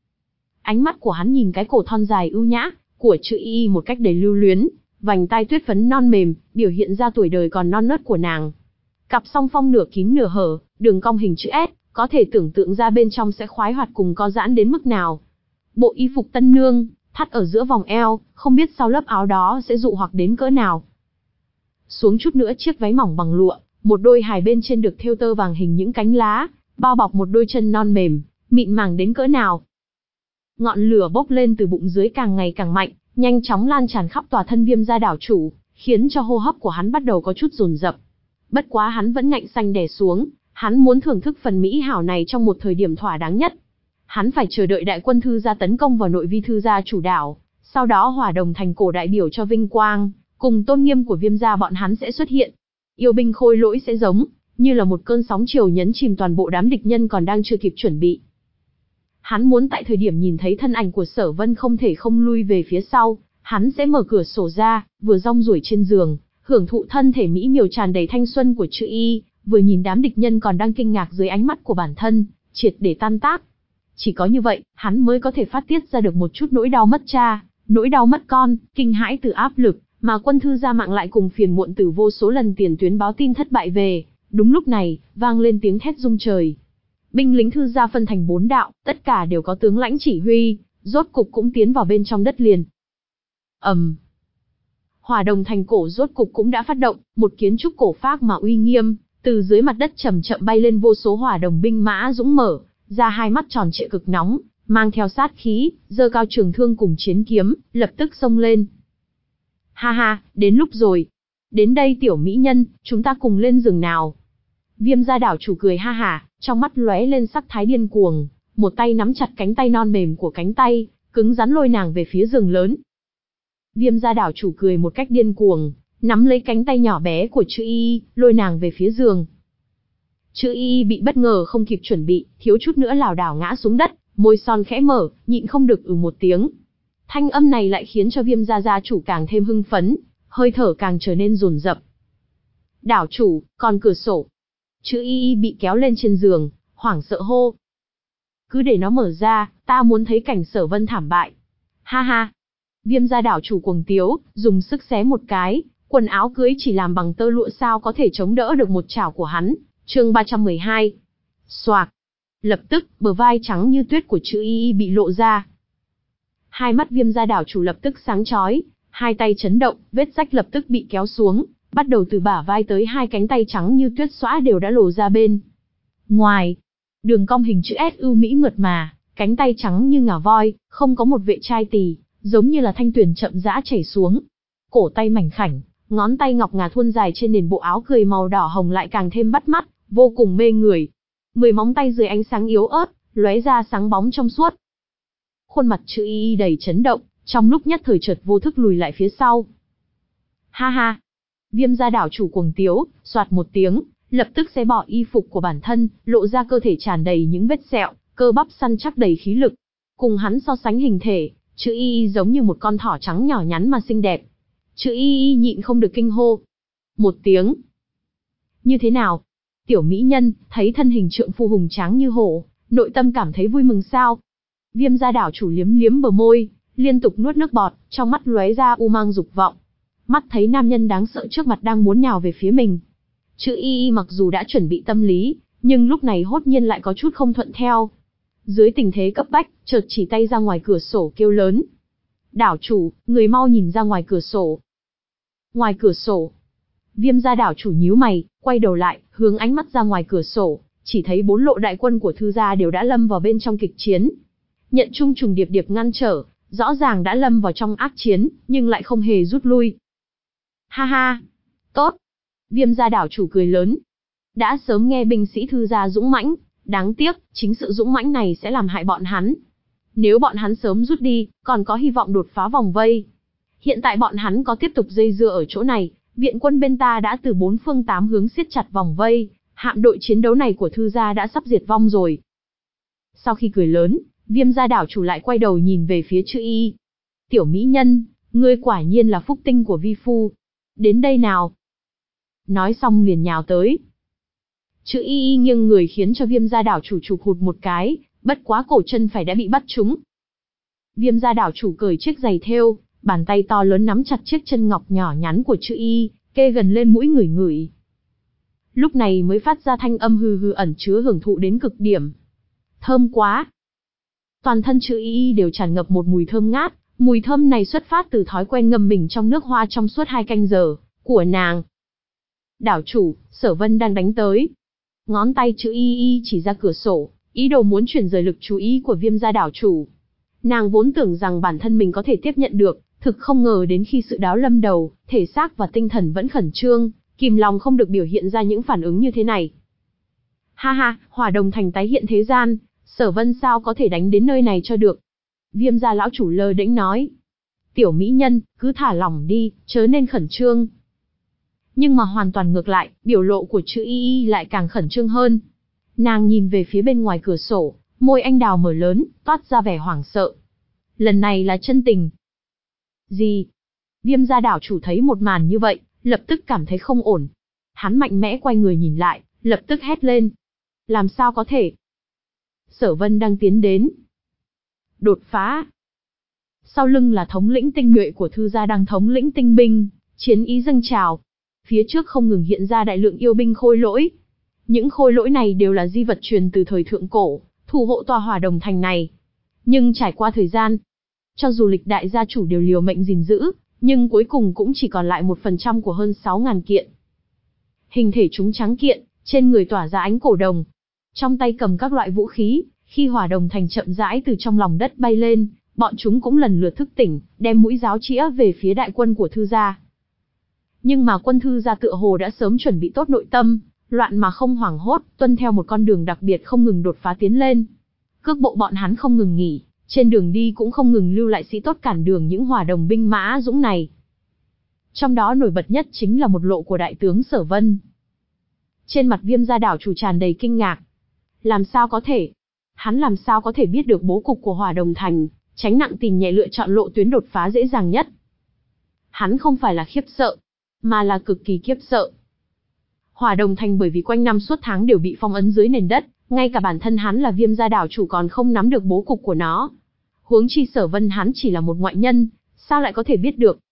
Ánh mắt của hắn nhìn cái cổ thon dài ưu nhã của Chữ Y Y một cách đầy lưu luyến, vành tai tuyết phấn non mềm, biểu hiện ra tuổi đời còn non nớt của nàng. Cặp song phong nửa kín nửa hở, đường cong hình chữ S, có thể tưởng tượng ra bên trong sẽ khoái hoạt cùng co giãn đến mức nào. Bộ y phục tân nương, thắt ở giữa vòng eo, không biết sau lớp áo đó sẽ dụ hoặc đến cỡ nào. Xuống chút nữa chiếc váy mỏng bằng lụa, một đôi hài bên trên được thêu tơ vàng hình những cánh lá, bao bọc một đôi chân non mềm, mịn màng đến cỡ nào. Ngọn lửa bốc lên từ bụng dưới càng ngày càng mạnh, nhanh chóng lan tràn khắp tòa thân Viêm gia đảo chủ, khiến cho hô hấp của hắn bắt đầu có chút dồn dập. Bất quá hắn vẫn ngạnh xanh đè xuống, hắn muốn thưởng thức phần mỹ hảo này trong một thời điểm thỏa đáng nhất. Hắn phải chờ đợi đại quân Thư gia tấn công vào nội vi Thư gia chủ đảo, sau đó hòa đồng thành cổ đại biểu cho vinh quang, cùng tôn nghiêm của Viêm gia bọn hắn sẽ xuất hiện. Yêu binh khôi lỗi sẽ giống như là một cơn sóng chiều nhấn chìm toàn bộ đám địch nhân còn đang chưa kịp chuẩn bị. Hắn muốn tại thời điểm nhìn thấy thân ảnh của Sở Vân không thể không lui về phía sau, hắn sẽ mở cửa sổ ra, vừa rong ruổi trên giường, hưởng thụ thân thể mỹ miều tràn đầy thanh xuân của Chữ Y, vừa nhìn đám địch nhân còn đang kinh ngạc dưới ánh mắt của bản thân, triệt để tan tác. Chỉ có như vậy, hắn mới có thể phát tiết ra được một chút nỗi đau mất cha, nỗi đau mất con, kinh hãi từ áp lực, mà quân Thư gia mạng lại cùng phiền muộn từ vô số lần tiền tuyến báo tin thất bại về. Đúng lúc này, vang lên tiếng thét rung trời. Binh lính Thư gia phân thành bốn đạo, tất cả đều có tướng lãnh chỉ huy, rốt cục cũng tiến vào bên trong đất liền. ầm, um. Hỏa đồng thành cổ rốt cục cũng đã phát động, một kiến trúc cổ phác mà uy nghiêm, từ dưới mặt đất chậm chậm bay lên vô số hỏa đồng binh mã dũng mở, ra hai mắt tròn trịa cực nóng, mang theo sát khí, giơ cao trường thương cùng chiến kiếm, lập tức xông lên. Ha ha, đến lúc rồi. Đến đây tiểu mỹ nhân, chúng ta cùng lên giường nào. Viêm gia đảo chủ cười ha hả, trong mắt lóe lên sắc thái điên cuồng, một tay nắm chặt cánh tay non mềm của cánh tay, cứng rắn lôi nàng về phía giường lớn. Viêm gia đảo chủ cười một cách điên cuồng, nắm lấy cánh tay nhỏ bé của Chữ Y, lôi nàng về phía giường. Chữ Y bị bất ngờ không kịp chuẩn bị, thiếu chút nữa lảo đảo ngã xuống đất, môi son khẽ mở, nhịn không được ừ một tiếng. Thanh âm này lại khiến cho Viêm gia gia chủ càng thêm hưng phấn, hơi thở càng trở nên dồn dập. Đảo chủ, còn cửa sổ. Chữ Y Y bị kéo lên trên giường, hoảng sợ hô. Cứ để nó mở ra, ta muốn thấy cảnh Sở Vân thảm bại. Ha ha. Viêm gia đảo chủ cuồng tiếu, dùng sức xé một cái, quần áo cưới chỉ làm bằng tơ lụa sao có thể chống đỡ được một chảo của hắn. Chương ba trăm mười hai. Xoạc. Lập tức, bờ vai trắng như tuyết của Chữ Y Y bị lộ ra. Hai mắt Viêm gia đảo chủ lập tức sáng chói, hai tay chấn động, vết rách lập tức bị kéo xuống, bắt đầu từ bả vai tới hai cánh tay trắng như tuyết xõa đều đã lộ ra bên ngoài. Đường cong hình chữ S ưu mỹ mượt mà, cánh tay trắng như ngà voi, không có một vệ chai tỳ, giống như là thanh tuyền chậm rãi chảy xuống. Cổ tay mảnh khảnh, ngón tay ngọc ngà thuôn dài trên nền bộ áo cười màu đỏ hồng lại càng thêm bắt mắt, vô cùng mê người. Mười móng tay dưới ánh sáng yếu ớt, lóe ra sáng bóng trong suốt. Khuôn mặt Chữ Y Y đầy chấn động, trong lúc nhất thời chợt vô thức lùi lại phía sau. Ha ha. Viêm gia đảo chủ cuồng tiếu, soạt một tiếng, lập tức xé bỏ y phục của bản thân, lộ ra cơ thể tràn đầy những vết sẹo, cơ bắp săn chắc đầy khí lực. Cùng hắn so sánh hình thể, Chữ Y Y giống như một con thỏ trắng nhỏ nhắn mà xinh đẹp. Chữ Y Y nhịn không được kinh hô. Một tiếng. Như thế nào? Tiểu mỹ nhân, thấy thân hình trượng phu hùng tráng như hổ, nội tâm cảm thấy vui mừng sao? Viêm gia đảo chủ liếm liếm bờ môi, liên tục nuốt nước bọt, trong mắt lóe ra u mang dục vọng. Mắt thấy nam nhân đáng sợ trước mặt đang muốn nhào về phía mình. Chữ Y Y mặc dù đã chuẩn bị tâm lý, nhưng lúc này hốt nhiên lại có chút không thuận theo. Dưới tình thế cấp bách, chợt chỉ tay ra ngoài cửa sổ kêu lớn. Đảo chủ, người mau nhìn ra ngoài cửa sổ. Ngoài cửa sổ. Viêm gia đảo chủ nhíu mày, quay đầu lại, hướng ánh mắt ra ngoài cửa sổ, chỉ thấy bốn lộ đại quân của Thư gia đều đã lâm vào bên trong kịch chiến. Nhận chung trùng điệp điệp ngăn trở, rõ ràng đã lâm vào trong ác chiến, nhưng lại không hề rút lui. Ha ha, tốt. Viêm gia đảo chủ cười lớn. Đã sớm nghe binh sĩ Thư gia dũng mãnh, đáng tiếc, chính sự dũng mãnh này sẽ làm hại bọn hắn. Nếu bọn hắn sớm rút đi, còn có hy vọng đột phá vòng vây. Hiện tại bọn hắn có tiếp tục dây dưa ở chỗ này, viện quân bên ta đã từ bốn phương tám hướng siết chặt vòng vây, hạm đội chiến đấu này của Thư gia đã sắp diệt vong rồi. Sau khi cười lớn, Viêm gia đảo chủ lại quay đầu nhìn về phía Chữ Y. Tiểu mỹ nhân, ngươi quả nhiên là phúc tinh của vi phu. Đến đây nào. Nói xong liền nhào tới. Chữ Y Y nghiêng người khiến cho Viêm gia đảo chủ chụp hụt một cái, bất quá cổ chân phải đã bị bắt trúng. Viêm gia đảo chủ cởi chiếc giày thêu, bàn tay to lớn nắm chặt chiếc chân ngọc nhỏ nhắn của Chữ Y, kê gần lên mũi ngửi ngửi. Lúc này mới phát ra thanh âm hừ hừ ẩn chứa hưởng thụ đến cực điểm. Thơm quá. Toàn thân Chữ Y Y đều tràn ngập một mùi thơm ngát, mùi thơm này xuất phát từ thói quen ngâm mình trong nước hoa trong suốt hai canh giờ của nàng. Đảo chủ, Sở Vân đang đánh tới. Ngón tay Chữ Y Y chỉ ra cửa sổ, ý đồ muốn chuyển rời lực chú ý của Viêm gia đảo chủ. Nàng vốn tưởng rằng bản thân mình có thể tiếp nhận được, thực không ngờ đến khi sự đáo lâm đầu, thể xác và tinh thần vẫn khẩn trương, kìm lòng không được biểu hiện ra những phản ứng như thế này. Ha ha, Hỏa Đồng Thành tái hiện thế gian, Sở Vân sao có thể đánh đến nơi này cho được. Viêm gia lão chủ lơ đễnh nói. Tiểu mỹ nhân, cứ thả lỏng đi, chớ nên khẩn trương. Nhưng mà hoàn toàn ngược lại, biểu lộ của Chữ Y Y lại càng khẩn trương hơn. Nàng nhìn về phía bên ngoài cửa sổ, môi anh đào mở lớn, toát ra vẻ hoảng sợ. Lần này là chân tình. Gì? Viêm gia đảo chủ thấy một màn như vậy, lập tức cảm thấy không ổn. Hắn mạnh mẽ quay người nhìn lại, lập tức hét lên. Làm sao có thể? Sở Vân đang tiến đến. Đột phá. Sau lưng là thống lĩnh tinh nhuệ của Thư gia đang thống lĩnh tinh binh, chiến ý dâng trào. Phía trước không ngừng hiện ra đại lượng yêu binh khôi lỗi. Những khôi lỗi này đều là di vật truyền từ thời thượng cổ, thủ hộ tòa Hỏa Đồng Thành này. Nhưng trải qua thời gian, cho dù lịch đại gia chủ đều liều mệnh gìn giữ, nhưng cuối cùng cũng chỉ còn lại một phần trăm của hơn sáu ngàn kiện. Hình thể chúng trắng kiện, trên người tỏa ra ánh cổ đồng. Trong tay cầm các loại vũ khí, khi Hỏa Đồng Thành chậm rãi từ trong lòng đất bay lên, bọn chúng cũng lần lượt thức tỉnh, đem mũi giáo chĩa về phía đại quân của Thư gia. Nhưng mà quân Thư gia tựa hồ đã sớm chuẩn bị tốt nội tâm, loạn mà không hoảng hốt, tuân theo một con đường đặc biệt không ngừng đột phá tiến lên. Cước bộ bọn hắn không ngừng nghỉ, trên đường đi cũng không ngừng lưu lại sĩ tốt cản đường những Hỏa Đồng binh mã dũng này. Trong đó nổi bật nhất chính là một lộ của đại tướng Sở Vân. Trên mặt Viêm gia đảo chủ tràn đầy kinh ngạc. Làm sao có thể? Hắn làm sao có thể biết được bố cục của Hỏa Đồng Thành, tránh nặng tìm nhẹ lựa chọn lộ tuyến đột phá dễ dàng nhất. Hắn không phải là khiếp sợ, mà là cực kỳ khiếp sợ. Hỏa Đồng Thành bởi vì quanh năm suốt tháng đều bị phong ấn dưới nền đất, ngay cả bản thân hắn là Viêm gia đảo chủ còn không nắm được bố cục của nó. Huống chi Sở Vân hắn chỉ là một ngoại nhân, sao lại có thể biết được?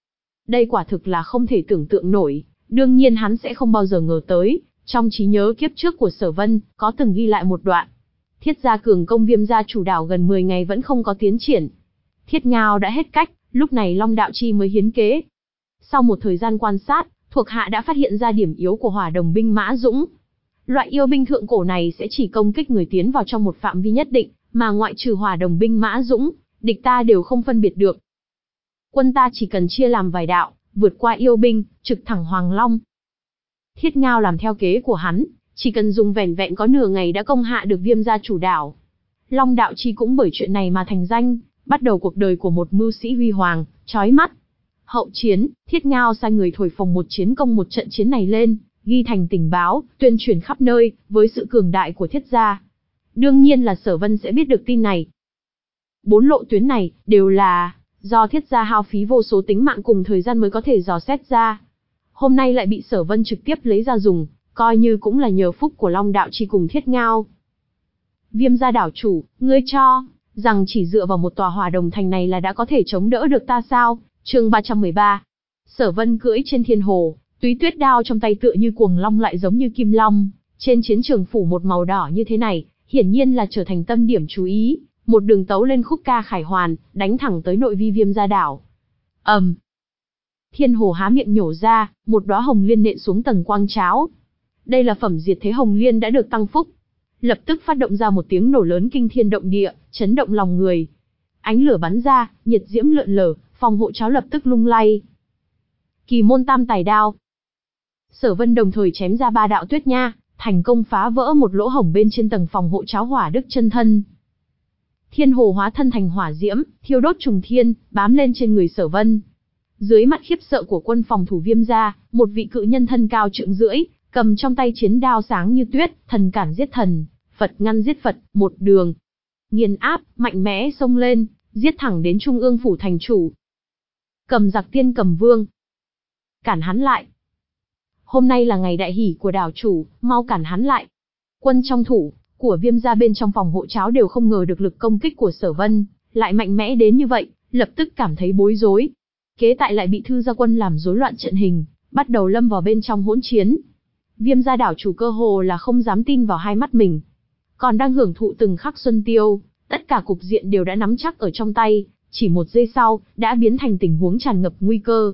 Đây quả thực là không thể tưởng tượng nổi, đương nhiên hắn sẽ không bao giờ ngờ tới, trong trí nhớ kiếp trước của Sở Vân, có từng ghi lại một đoạn. Thiết gia cường công Viêm gia chủ đảo gần mười ngày vẫn không có tiến triển. Thiết Ngao đã hết cách, lúc này Long Đạo Chi mới hiến kế. Sau một thời gian quan sát, thuộc hạ đã phát hiện ra điểm yếu của Hỏa Đồng binh mã dũng. Loại yêu binh thượng cổ này sẽ chỉ công kích người tiến vào trong một phạm vi nhất định, mà ngoại trừ Hỏa Đồng binh mã dũng, địch ta đều không phân biệt được. Quân ta chỉ cần chia làm vài đạo, vượt qua yêu binh, trực thẳng Hoàng Long. Thiết Ngao làm theo kế của hắn, chỉ cần dùng vẻn vẹn có nửa ngày đã công hạ được Viêm gia chủ đảo. Long Đạo Chi cũng bởi chuyện này mà thành danh, bắt đầu cuộc đời của một mưu sĩ huy hoàng, chói mắt. Hậu chiến, Thiết Ngao sai người thổi phồng một chiến công một trận chiến này lên, ghi thành tình báo, tuyên truyền khắp nơi, với sự cường đại của Thiết gia. Đương nhiên là Sở Vân sẽ biết được tin này. Bốn lộ tuyến này, đều là do Thiết gia hao phí vô số tính mạng cùng thời gian mới có thể dò xét ra. Hôm nay lại bị Sở Vân trực tiếp lấy ra dùng, coi như cũng là nhờ phúc của Long Đạo Chi cùng Thiết Ngao. Viêm gia đảo chủ, ngươi cho rằng chỉ dựa vào một tòa Hỏa Đồng Thành này là đã có thể chống đỡ được ta sao? Chương ba trăm mười ba. Sở Vân cưỡi trên thiên hồ, túy tuyết đao trong tay tựa như cuồng long lại giống như kim long, trên chiến trường phủ một màu đỏ như thế này, hiển nhiên là trở thành tâm điểm chú ý, một đường tấu lên khúc ca khải hoàn, đánh thẳng tới nội vi Viêm gia đảo. Ầm. Um. Thiên hồ há miệng nhổ ra, một đóa hồng liên nện xuống tầng quang cháo. Đây là phẩm diệt thế hồng liên đã được tăng phúc. Lập tức phát động ra một tiếng nổ lớn kinh thiên động địa, chấn động lòng người. Ánh lửa bắn ra, nhiệt diễm lượn lờ, phòng hộ cháo lập tức lung lay. Kỳ môn tam tài đao. Sở Vân đồng thời chém ra ba đạo tuyết nha, thành công phá vỡ một lỗ hổng bên trên tầng phòng hộ cháo hỏa đức chân thân. thiên hồ hóa thân thành hỏa diễm, thiêu đốt trùng thiên, bám lên trên người Sở Vân. Dưới mắt khiếp sợ của quân phòng thủ Viêm gia, một vị cự nhân thân cao trượng rưỡi, cầm trong tay chiến đao sáng như tuyết, thần cản giết thần, Phật ngăn giết Phật, một đường nghiền áp, mạnh mẽ xông lên, giết thẳng đến trung ương phủ thành chủ. Cầm giặc tiên cầm vương, cản hắn lại. Hôm nay là ngày đại hỷ của đảo chủ, mau cản hắn lại. Quân trong thủ của Viêm gia bên trong phòng hộ cháo đều không ngờ được lực công kích của Sở Vân lại mạnh mẽ đến như vậy, lập tức cảm thấy bối rối. Kế tại lại bị Thư gia quân làm rối loạn trận hình, bắt đầu lâm vào bên trong hỗn chiến. Viêm gia đảo chủ cơ hồ là không dám tin vào hai mắt mình. Còn đang hưởng thụ từng khắc xuân tiêu, tất cả cục diện đều đã nắm chắc ở trong tay, chỉ một giây sau, đã biến thành tình huống tràn ngập nguy cơ.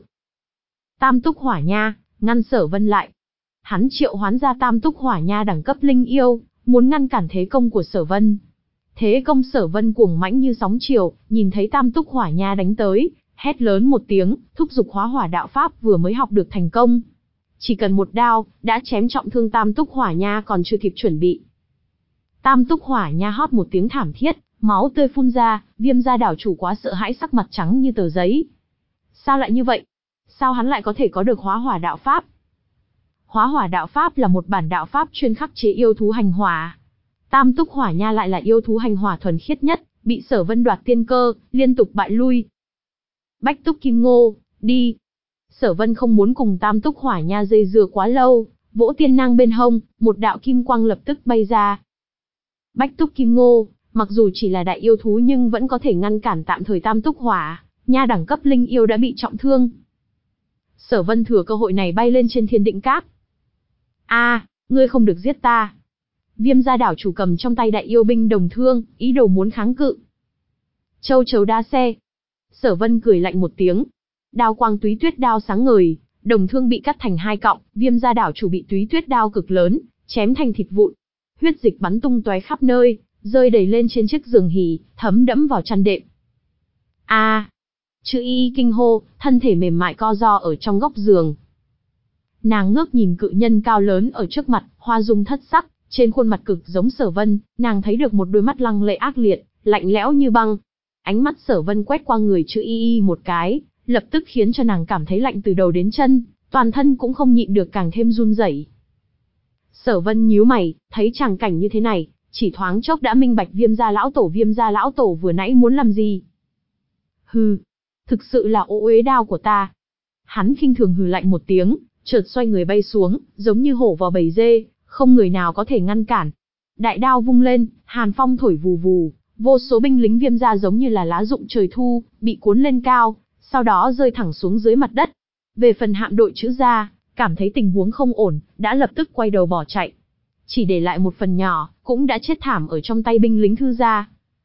Tam túc hỏa nha, ngăn Sở Vân lại. Hắn triệu hoán ra tam túc hỏa nha đẳng cấp linh yêu, muốn ngăn cản thế công của Sở Vân. Thế công Sở Vân cuồng mãnh như sóng chiều, nhìn thấy tam túc hỏa nha đánh tới, hét lớn một tiếng, thúc giục hóa hỏa đạo pháp vừa mới học được thành công. Chỉ cần một đao, đã chém trọng thương tam túc hỏa nha còn chưa kịp chuẩn bị. Tam túc hỏa nha hót một tiếng thảm thiết, máu tươi phun ra, Viêm gia đảo chủ quá sợ hãi sắc mặt trắng như tờ giấy. Sao lại như vậy? Sao hắn lại có thể có được hóa hỏa đạo pháp? Hóa hỏa đạo pháp là một bản đạo pháp chuyên khắc chế yêu thú hành hỏa. Tam túc hỏa nha lại là yêu thú hành hỏa thuần khiết nhất, bị Sở Vân đoạt tiên cơ, liên tục bại lui. Bách túc kim ngô, đi. Sở Vân không muốn cùng tam túc hỏa nha dây dưa quá lâu, vỗ tiên nang bên hông, một đạo kim quang lập tức bay ra. Bách túc kim ngô, mặc dù chỉ là đại yêu thú nhưng vẫn có thể ngăn cản tạm thời tam túc hỏa nha đẳng cấp linh yêu đã bị trọng thương. Sở Vân thừa cơ hội này bay lên trên thiên định cát. A, ngươi không được giết ta. Viêm gia đảo chủ cầm trong tay đại yêu binh đồng thương, ý đồ muốn kháng cự. Châu chấu đá xe. Sở Vân cười lạnh một tiếng. Đao quang túy tuyết đao sáng ngời, đồng thương bị cắt thành hai cọng, Viêm gia đảo chủ bị túy tuyết đao cực lớn, chém thành thịt vụn. Huyết dịch bắn tung tóe khắp nơi, rơi đầy lên trên chiếc giường hỉ, thấm đẫm vào chăn đệm. A! À, chữ y kinh hô, thân thể mềm mại co ro ở trong góc giường. Nàng ngước nhìn cự nhân cao lớn ở trước mặt, hoa dung thất sắc, trên khuôn mặt cực giống Sở Vân, nàng thấy được một đôi mắt lăng lệ ác liệt, lạnh lẽo như băng. Ánh mắt Sở Vân quét qua người chữ y y một cái, lập tức khiến cho nàng cảm thấy lạnh từ đầu đến chân, toàn thân cũng không nhịn được càng thêm run rẩy. Sở Vân nhíu mày, thấy tràng cảnh như thế này, chỉ thoáng chốc đã minh bạch Viêm gia lão tổ Viêm gia lão tổ vừa nãy muốn làm gì. Hừ, thực sự là ô uế đao của ta. Hắn khinh thường hừ lạnh một tiếng, chợt xoay người bay xuống, giống như hổ vào bầy dê, không người nào có thể ngăn cản. Đại đao vung lên, hàn phong thổi vù vù, vô số binh lính Viêm gia giống như là lá rụng trời thu, bị cuốn lên cao, sau đó rơi thẳng xuống dưới mặt đất. Về phần hạm đội chữ gia, cảm thấy tình huống không ổn, đã lập tức quay đầu bỏ chạy. Chỉ để lại một phần nhỏ, cũng đã chết thảm ở trong tay binh lính Thư gia.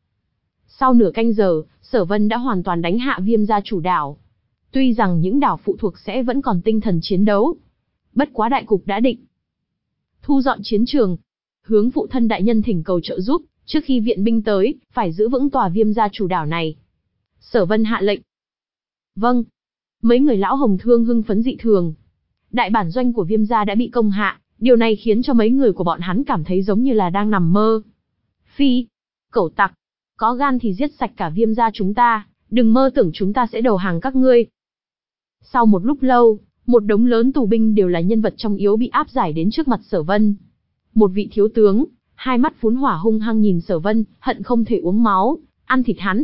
Sau nửa canh giờ, Sở Vân đã hoàn toàn đánh hạ Viêm gia chủ đảo. Tuy rằng những đảo phụ thuộc sẽ vẫn còn tinh thần chiến đấu, bất quá đại cục đã định. Thu dọn chiến trường, hướng phụ thân đại nhân thỉnh cầu trợ giúp, trước khi viện binh tới, phải giữ vững tòa Viêm gia chủ đảo này. Sở Vân hạ lệnh. Vâng. Mấy người lão hồng thương hưng phấn dị thường. Đại bản doanh của Viêm gia đã bị công hạ, điều này khiến cho mấy người của bọn hắn cảm thấy giống như là đang nằm mơ. Phi, cẩu tặc, có gan thì giết sạch cả Viêm gia chúng ta, đừng mơ tưởng chúng ta sẽ đầu hàng các ngươi. Sau một lúc lâu, một đống lớn tù binh đều là nhân vật trong yếu bị áp giải đến trước mặt Sở Vân. Một vị thiếu tướng, hai mắt phún hỏa hung hăng nhìn Sở Vân, hận không thể uống máu, ăn thịt hắn.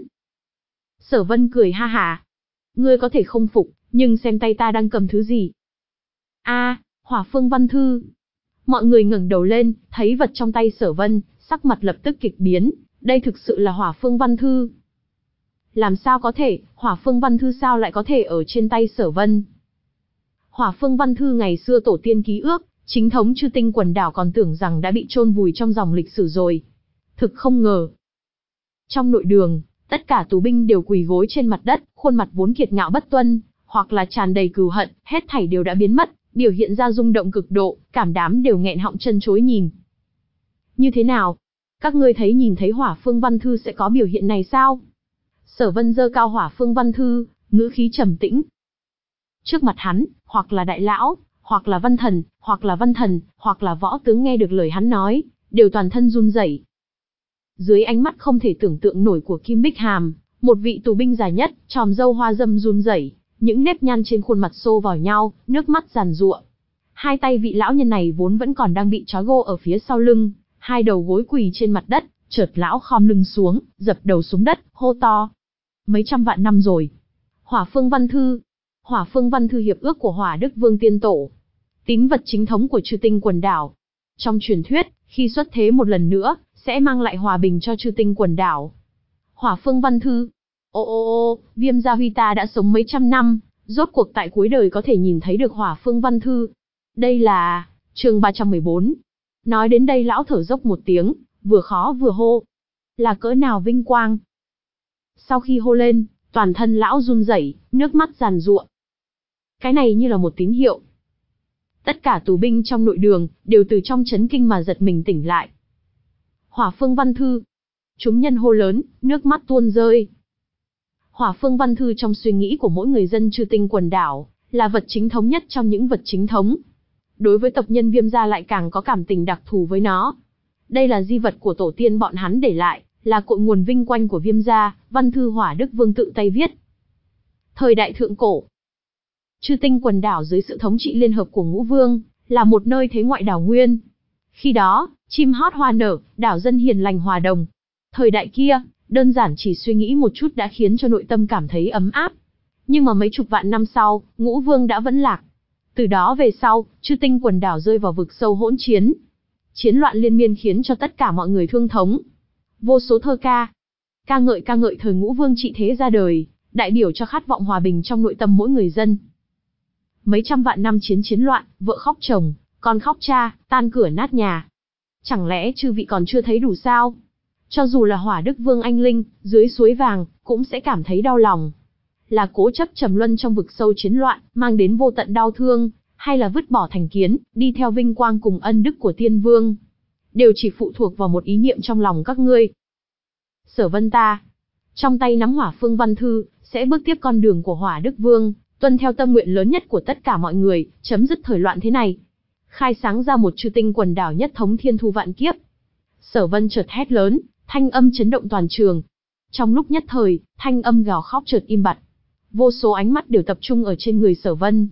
Sở Vân cười ha hả. Ngươi có thể không phục, nhưng xem tay ta đang cầm thứ gì. A, à, Hỏa Phương Văn Thư. Mọi người ngẩng đầu lên, thấy vật trong tay Sở Vân, sắc mặt lập tức kịch biến, đây thực sự là Hỏa Phương Văn Thư. Làm sao có thể, Hỏa Phương Văn Thư sao lại có thể ở trên tay Sở Vân? Hỏa Phương Văn Thư ngày xưa tổ tiên ký ước, chính thống chư tinh quần đảo còn tưởng rằng đã bị chôn vùi trong dòng lịch sử rồi. Thực không ngờ. Trong nội đường, tất cả tù binh đều quỳ gối trên mặt đất, khuôn mặt vốn kiệt ngạo bất tuân, hoặc là tràn đầy cừu hận, hết thảy đều đã biến mất, biểu hiện ra rung động cực độ, cảm đám đều nghẹn họng chân chối nhìn. Như thế nào? Các ngươi thấy nhìn thấy Hỏa Phương Văn Thư sẽ có biểu hiện này sao? Sở Vân giơ cao Hỏa Phương Văn Thư, ngữ khí trầm tĩnh. Trước mặt hắn, hoặc là đại lão, hoặc là văn thần, hoặc là văn thần, hoặc là võ tướng nghe được lời hắn nói, đều toàn thân run rẩy. dưới ánh mắt không thể tưởng tượng nổi của Kim Bích Hàm, một vị tù binh già nhất, tròm râu hoa râm run rẩy, những nếp nhăn trên khuôn mặt xô vào nhau, nước mắt giàn giụa. Hai tay vị lão nhân này vốn vẫn còn đang bị trói gô ở phía sau lưng, hai đầu gối quỳ trên mặt đất, chợt lão khom lưng xuống, dập đầu xuống đất, hô to. Mấy trăm vạn năm rồi. Hỏa Phương Văn Thư. Hỏa Phương Văn Thư hiệp ước của Hỏa Đức Vương Tiên Tổ. Tín vật chính thống của Chư Tinh quần đảo. Trong truyền thuyết, khi xuất thế một lần nữa, sẽ mang lại hòa bình cho Chư Tinh quần đảo. Hỏa Phương Văn Thư. Ô ô ô, Viêm Gia Huy ta đã sống mấy trăm năm, rốt cuộc tại cuối đời có thể nhìn thấy được Hỏa Phương Văn Thư. Đây là... chương ba trăm mười bốn. Nói đến đây lão thở dốc một tiếng, vừa khó vừa hô. Là cỡ nào vinh quang. Sau khi hô lên, toàn thân lão run rẩy, nước mắt giàn giụa. Cái này như là một tín hiệu. Tất cả tù binh trong nội đường, đều từ trong chấn kinh mà giật mình tỉnh lại. Hỏa Phương Văn Thư. Chúng nhân hô lớn, nước mắt tuôn rơi. Hỏa Phương Văn Thư trong suy nghĩ của mỗi người dân Chư Tinh quần đảo, là vật chính thống nhất trong những vật chính thống. Đối với tộc nhân Viêm gia lại càng có cảm tình đặc thù với nó. Đây là di vật của tổ tiên bọn hắn để lại, là cội nguồn vinh quang của Viêm gia, Văn Thư Hỏa Đức Vương tự tay viết. Thời đại thượng cổ, Chư Tinh quần đảo dưới sự thống trị liên hợp của Ngũ Vương, là một nơi thế ngoại đảo nguyên. Khi đó, chim hót hoa nở, đảo dân hiền lành hòa đồng. Thời đại kia, đơn giản chỉ suy nghĩ một chút đã khiến cho nội tâm cảm thấy ấm áp. Nhưng mà mấy chục vạn năm sau, Ngũ Vương đã vẫn lạc. Từ đó về sau, Chư Tinh quần đảo rơi vào vực sâu hỗn chiến. Chiến loạn liên miên khiến cho tất cả mọi người thương thống. Vô số thơ ca, ca ngợi ca ngợi thời Ngũ Vương trị thế ra đời, đại biểu cho khát vọng hòa bình trong nội tâm mỗi người dân. Mấy trăm vạn năm chiến chiến loạn, vợ khóc chồng, con khóc cha, tan cửa nát nhà. Chẳng lẽ chư vị còn chưa thấy đủ sao? Cho dù là Hỏa Đức Vương anh linh, dưới suối vàng, cũng sẽ cảm thấy đau lòng. Là cố chấp trầm luân trong vực sâu chiến loạn, mang đến vô tận đau thương, hay là vứt bỏ thành kiến, đi theo vinh quang cùng ân đức của Tiên Vương. Đều chỉ phụ thuộc vào một ý niệm trong lòng các ngươi. Sở Vân ta, trong tay nắm Hỏa Phương Văn Thư, sẽ bước tiếp con đường của Hỏa Đức Vương, tuân theo tâm nguyện lớn nhất của tất cả mọi người, chấm dứt thời loạn thế này. Khai sáng ra một Chư Tinh quần đảo nhất thống thiên thu vạn kiếp. Sở Vân chợt hét lớn, thanh âm chấn động toàn trường. Trong lúc nhất thời, thanh âm gào khóc chợt im bặt. Vô số ánh mắt đều tập trung ở trên người Sở Vân.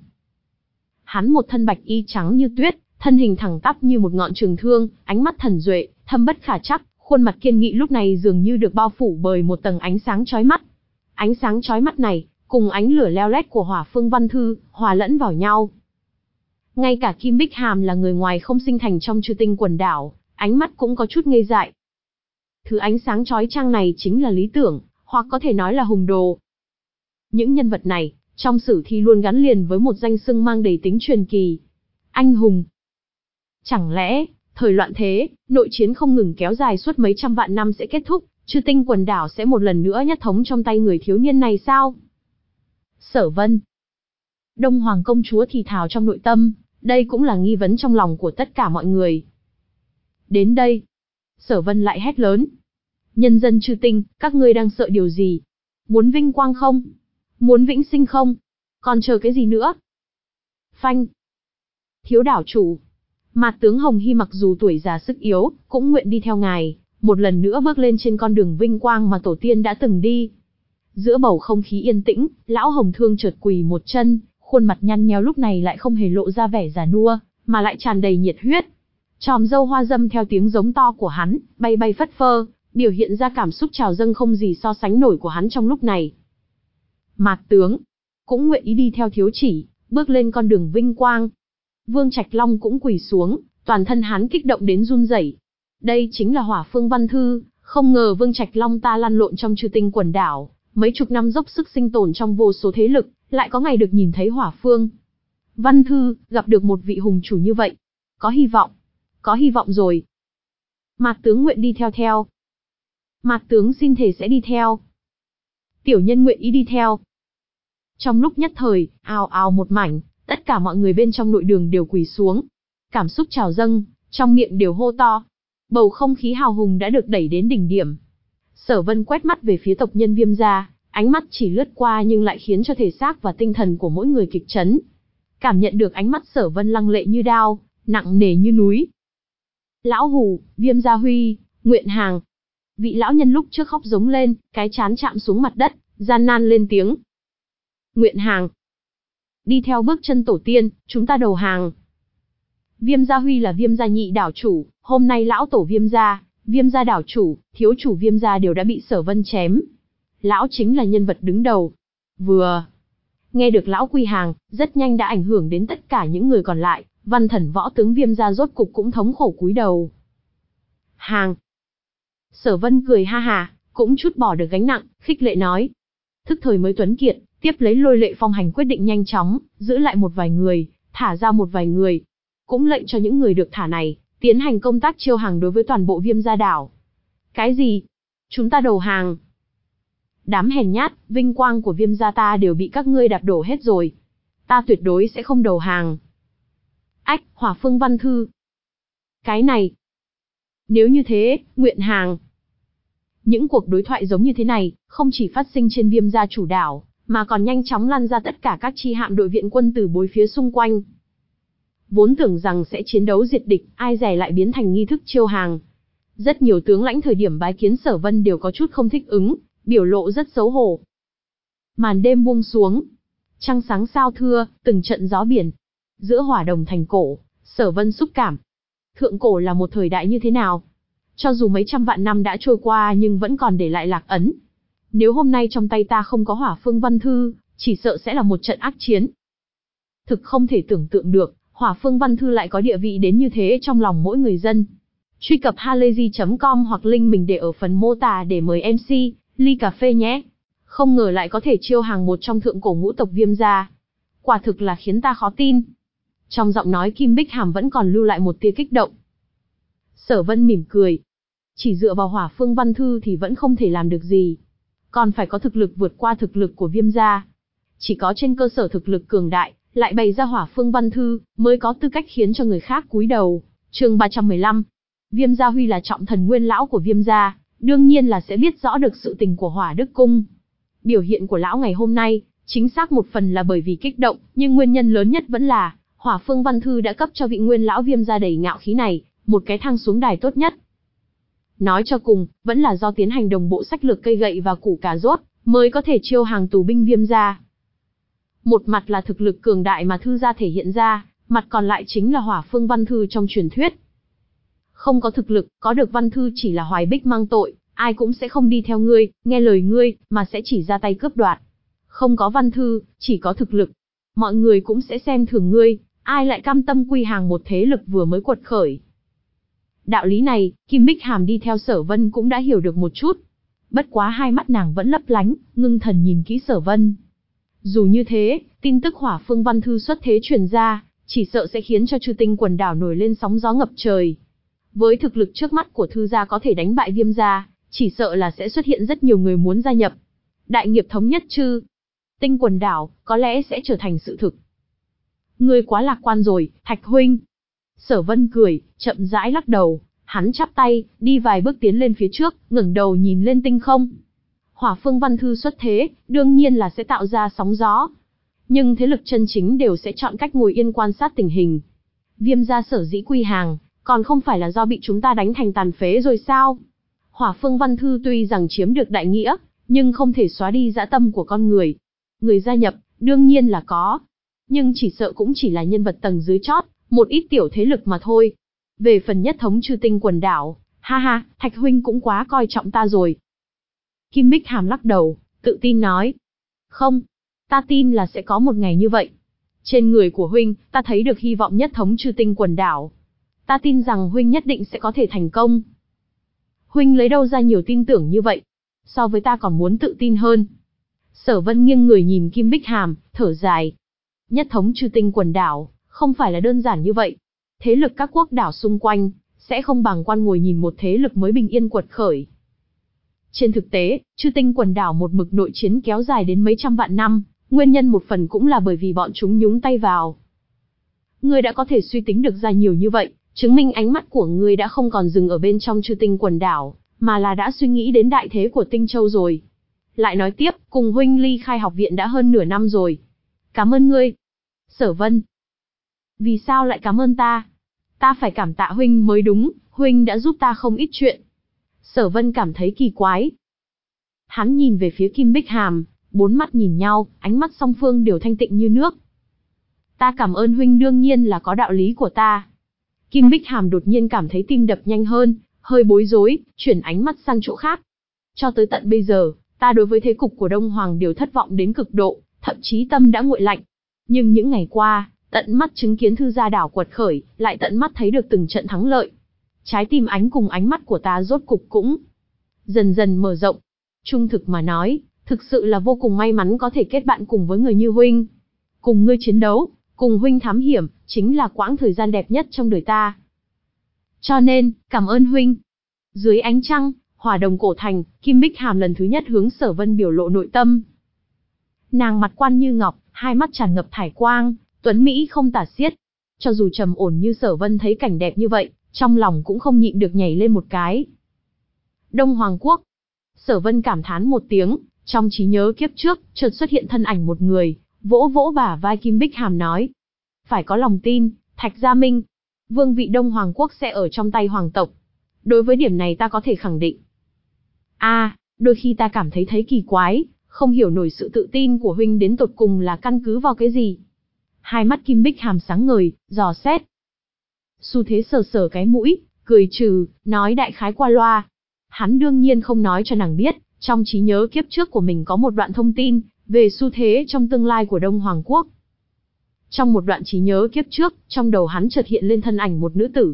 Hắn một thân bạch y trắng như tuyết, thân hình thẳng tắp như một ngọn trường thương, ánh mắt thần duệ, thâm bất khả trắc, khuôn mặt kiên nghị lúc này dường như được bao phủ bởi một tầng ánh sáng chói mắt. Ánh sáng chói mắt này, cùng ánh lửa leo lét của Hỏa Phương Văn Thư, hòa lẫn vào nhau. Ngay cả Kim Bích Hàm là người ngoài không sinh thành trong Chư Tinh quần đảo, ánh mắt cũng có chút ngây dại. Thứ ánh sáng chói chang này chính là lý tưởng, hoặc có thể nói là hùng đồ. Những nhân vật này, trong sử thi luôn gắn liền với một danh xưng mang đầy tính truyền kỳ. Anh hùng. Chẳng lẽ, thời loạn thế, nội chiến không ngừng kéo dài suốt mấy trăm vạn năm sẽ kết thúc, Chư Tinh quần đảo sẽ một lần nữa nhất thống trong tay người thiếu niên này sao? Sở Vân. Đông Hoàng công chúa thì thào trong nội tâm, đây cũng là nghi vấn trong lòng của tất cả mọi người. Đến đây, Sở Vân lại hét lớn. Nhân dân Chư Tinh, các ngươi đang sợ điều gì? Muốn vinh quang không? Muốn vĩnh sinh không? Còn chờ cái gì nữa? Phanh. Thiếu đảo chủ. Mạt tướng Hồng Hy mặc dù tuổi già sức yếu, cũng nguyện đi theo ngài, một lần nữa bước lên trên con đường vinh quang mà tổ tiên đã từng đi. Giữa bầu không khí yên tĩnh, lão Hồng Thương chợt quỳ một chân, khuôn mặt nhăn nheo lúc này lại không hề lộ ra vẻ già nua, mà lại tràn đầy nhiệt huyết. Tròm râu hoa râm theo tiếng giống to của hắn, bay bay phất phơ, biểu hiện ra cảm xúc trào dâng không gì so sánh nổi của hắn trong lúc này. Mạt tướng, cũng nguyện ý đi theo thiếu chỉ, bước lên con đường vinh quang. Vương Trạch Long cũng quỳ xuống, toàn thân hắn kích động đến run rẩy. Đây chính là Hỏa Phương Văn Thư, không ngờ Vương Trạch Long ta lăn lộn trong Chư Tinh quần đảo, mấy chục năm dốc sức sinh tồn trong vô số thế lực, lại có ngày được nhìn thấy Hỏa Phương Văn Thư, gặp được một vị hùng chủ như vậy. Có hy vọng, có hy vọng rồi. Mạt tướng nguyện đi theo theo. Mạt tướng xin thề sẽ đi theo. Tiểu nhân nguyện ý đi theo. Trong lúc nhất thời, ào ào một mảnh, tất cả mọi người bên trong nội đường đều quỳ xuống. Cảm xúc trào dâng, trong miệng đều hô to. Bầu không khí hào hùng đã được đẩy đến đỉnh điểm. Sở Vân quét mắt về phía tộc nhân Viêm gia, ánh mắt chỉ lướt qua nhưng lại khiến cho thể xác và tinh thần của mỗi người kịch chấn. Cảm nhận được ánh mắt Sở Vân lăng lệ như đao, nặng nề như núi. Lão Hù, Viêm Gia Huy, Nguyện Hàng. Vị lão nhân lúc trước khóc giống lên, cái trán chạm xuống mặt đất, gian nan lên tiếng. Nguyện hàng. Đi theo bước chân tổ tiên, chúng ta đầu hàng. Viêm gia Huy là Viêm gia nhị đảo chủ, hôm nay lão tổ Viêm gia, Viêm gia đảo chủ, thiếu chủ Viêm gia đều đã bị Sở Vân chém. Lão chính là nhân vật đứng đầu. Vừa nghe được lão quy hàng, rất nhanh đã ảnh hưởng đến tất cả những người còn lại, văn thần võ tướng Viêm gia rốt cục cũng thống khổ cúi đầu. Hàng. Sở Vân cười ha ha, cũng chút bỏ được gánh nặng, khích lệ nói. Thức thời mới tuấn kiệt, tiếp lấy Lôi Lệ Phong hành quyết định nhanh chóng, giữ lại một vài người, thả ra một vài người. Cũng lệnh cho những người được thả này, tiến hành công tác chiêu hàng đối với toàn bộ Viêm gia đảo. Cái gì? Chúng ta đầu hàng. Đám hèn nhát, vinh quang của Viêm gia ta đều bị các ngươi đạp đổ hết rồi. Ta tuyệt đối sẽ không đầu hàng. Ách, Hỏa Phương Văn Thư. Cái này. Nếu như thế, nguyện hàng. Những cuộc đối thoại giống như thế này, không chỉ phát sinh trên Viêm gia chủ đảo, mà còn nhanh chóng lan ra tất cả các chi hạm đội viện quân từ bốn phía xung quanh. Vốn tưởng rằng sẽ chiến đấu diệt địch, ai dè lại biến thành nghi thức chiêu hàng. Rất nhiều tướng lãnh thời điểm bái kiến Sở Vân đều có chút không thích ứng, biểu lộ rất xấu hổ. Màn đêm buông xuống, trăng sáng sao thưa, từng trận gió biển. Giữa hỏa đồng thành cổ, Sở Vân xúc cảm. Thượng cổ là một thời đại như thế nào? Cho dù mấy trăm vạn năm đã trôi qua nhưng vẫn còn để lại lạc ấn. Nếu hôm nay trong tay ta không có Hỏa Phương Văn Thư, chỉ sợ sẽ là một trận ác chiến. Thực không thể tưởng tượng được, Hỏa Phương Văn Thư lại có địa vị đến như thế trong lòng mỗi người dân. Truy cập halayzi chấm com hoặc link mình để ở phần mô tả để mời em xê, ly cà phê nhé. Không ngờ lại có thể chiêu hàng một trong thượng cổ ngũ tộc Viêm gia. Quả thực là khiến ta khó tin. Trong giọng nói Kim Bích Hàm vẫn còn lưu lại một tia kích động. Sở Vân mỉm cười. Chỉ dựa vào Hỏa Phương Văn Thư thì vẫn không thể làm được gì. Còn phải có thực lực vượt qua thực lực của Viêm gia. Chỉ có trên cơ sở thực lực cường đại, lại bày ra Hỏa Phương Văn Thư, mới có tư cách khiến cho người khác cúi đầu. Chương ba trăm mười lăm. Viêm gia Huy là trọng thần nguyên lão của Viêm gia, đương nhiên là sẽ biết rõ được sự tình của Hỏa Đức Cung. Biểu hiện của lão ngày hôm nay, chính xác một phần là bởi vì kích động, nhưng nguyên nhân lớn nhất vẫn là Hỏa Phương Văn Thư đã cấp cho vị nguyên lão Viêm gia đầy ngạo khí này một cái thang xuống đài tốt nhất. Nói cho cùng, vẫn là do tiến hành đồng bộ sách lược cây gậy và củ cà rốt, mới có thể chiêu hàng tù binh Viêm gia. Một mặt là thực lực cường đại mà Thư gia thể hiện ra, mặt còn lại chính là Hỏa Phương Văn Thư trong truyền thuyết. Không có thực lực, có được Văn Thư chỉ là hoài bích mang tội, ai cũng sẽ không đi theo ngươi, nghe lời ngươi, mà sẽ chỉ ra tay cướp đoạt. Không có Văn Thư, chỉ có thực lực. Mọi người cũng sẽ xem thường ngươi, ai lại cam tâm quy hàng một thế lực vừa mới quật khởi. Đạo lý này, Kim Bích Hàm đi theo Sở Vân cũng đã hiểu được một chút. Bất quá hai mắt nàng vẫn lấp lánh, ngưng thần nhìn kỹ Sở Vân. Dù như thế, tin tức Hỏa Phương Văn Thư xuất thế truyền ra, chỉ sợ sẽ khiến cho Chư Tinh quần đảo nổi lên sóng gió ngập trời. Với thực lực trước mắt của Thư gia có thể đánh bại Viêm gia, chỉ sợ là sẽ xuất hiện rất nhiều người muốn gia nhập. Đại nghiệp thống nhất Chư Tinh quần đảo, có lẽ sẽ trở thành sự thực. Ngươi quá lạc quan rồi, Thạch huynh. Sở Vân cười, chậm rãi lắc đầu, hắn chắp tay, đi vài bước tiến lên phía trước, ngẩng đầu nhìn lên tinh không. Hỏa Phương Văn Thư xuất thế, đương nhiên là sẽ tạo ra sóng gió. Nhưng thế lực chân chính đều sẽ chọn cách ngồi yên quan sát tình hình. Viêm gia sở dĩ quy hàng, còn không phải là do bị chúng ta đánh thành tàn phế rồi sao? Hỏa Phương Văn Thư tuy rằng chiếm được đại nghĩa, nhưng không thể xóa đi dã tâm của con người. Người gia nhập, đương nhiên là có. Nhưng chỉ sợ cũng chỉ là nhân vật tầng dưới chót, một ít tiểu thế lực mà thôi. Về phần nhất thống Chư Tinh quần đảo, ha ha, Thạch huynh cũng quá coi trọng ta rồi. Kim Bích Hàm lắc đầu, tự tin nói. Không, ta tin là sẽ có một ngày như vậy. Trên người của huynh, ta thấy được hy vọng nhất thống Chư Tinh quần đảo. Ta tin rằng huynh nhất định sẽ có thể thành công. Huynh lấy đâu ra nhiều tin tưởng như vậy? So với ta còn muốn tự tin hơn. Sở Vân nghiêng người nhìn Kim Bích Hàm, thở dài. Nhất thống Chư Tinh quần đảo, không phải là đơn giản như vậy. Thế lực các quốc đảo xung quanh, sẽ không bàng quan ngồi nhìn một thế lực mới bình yên quật khởi. Trên thực tế, Chư Tinh quần đảo một mực nội chiến kéo dài đến mấy trăm vạn năm, nguyên nhân một phần cũng là bởi vì bọn chúng nhúng tay vào. Ngươi đã có thể suy tính được ra nhiều như vậy, chứng minh ánh mắt của ngươi đã không còn dừng ở bên trong Chư Tinh quần đảo, mà là đã suy nghĩ đến đại thế của Tinh Châu rồi. Lại nói tiếp, cùng huynh ly khai học viện đã hơn nửa năm rồi. Cảm ơn ngươi. Sở Vân. Vì sao lại cảm ơn ta? Ta phải cảm tạ huynh mới đúng, huynh đã giúp ta không ít chuyện. Sở Vân cảm thấy kỳ quái. Hắn nhìn về phía Kim Bích Hàm, bốn mắt nhìn nhau, ánh mắt song phương đều thanh tịnh như nước. Ta cảm ơn huynh, đương nhiên là có đạo lý của ta. Kim Bích Hàm đột nhiên cảm thấy tim đập nhanh hơn, hơi bối rối, chuyển ánh mắt sang chỗ khác. Cho tới tận bây giờ, ta đối với thế cục của Đông Hoàng đều thất vọng đến cực độ, thậm chí tâm đã nguội lạnh. Nhưng những ngày qua, tận mắt chứng kiến Thư gia đảo quật khởi, lại tận mắt thấy được từng trận thắng lợi. Trái tim ánh cùng ánh mắt của ta rốt cục cũng dần dần mở rộng. Trung thực mà nói, thực sự là vô cùng may mắn có thể kết bạn cùng với người như huynh. Cùng ngươi chiến đấu, cùng huynh thám hiểm, chính là quãng thời gian đẹp nhất trong đời ta. Cho nên, cảm ơn huynh. Dưới ánh trăng, hỏa đồng cổ thành, Kim Bích Hàm lần thứ nhất hướng Sở Vân biểu lộ nội tâm. Nàng mặt quan như ngọc, hai mắt tràn ngập thải quang, tuấn mỹ không tả xiết. Cho dù trầm ổn như Sở Vân thấy cảnh đẹp như vậy, trong lòng cũng không nhịn được nhảy lên một cái. Đông Hoàng Quốc. Sở Vân cảm thán một tiếng, trong trí nhớ kiếp trước, chợt xuất hiện thân ảnh một người, vỗ vỗ bả vai Kim Bích Hàm nói. Phải có lòng tin, Thạch Gia Minh. Vương vị Đông Hoàng Quốc sẽ ở trong tay hoàng tộc. Đối với điểm này ta có thể khẳng định. A, à, đôi khi ta cảm thấy thấy kỳ quái, không hiểu nổi sự tự tin của huynh đến tột cùng là căn cứ vào cái gì. Hai mắt Kim Bích Hàm sáng ngời, dò xét. Xu Thế sờ sờ cái mũi, cười trừ, nói đại khái qua loa. Hắn đương nhiên không nói cho nàng biết, trong trí nhớ kiếp trước của mình có một đoạn thông tin về xu thế trong tương lai của Đông Hoàng Quốc. Trong một đoạn trí nhớ kiếp trước, trong đầu hắn chợt hiện lên thân ảnh một nữ tử.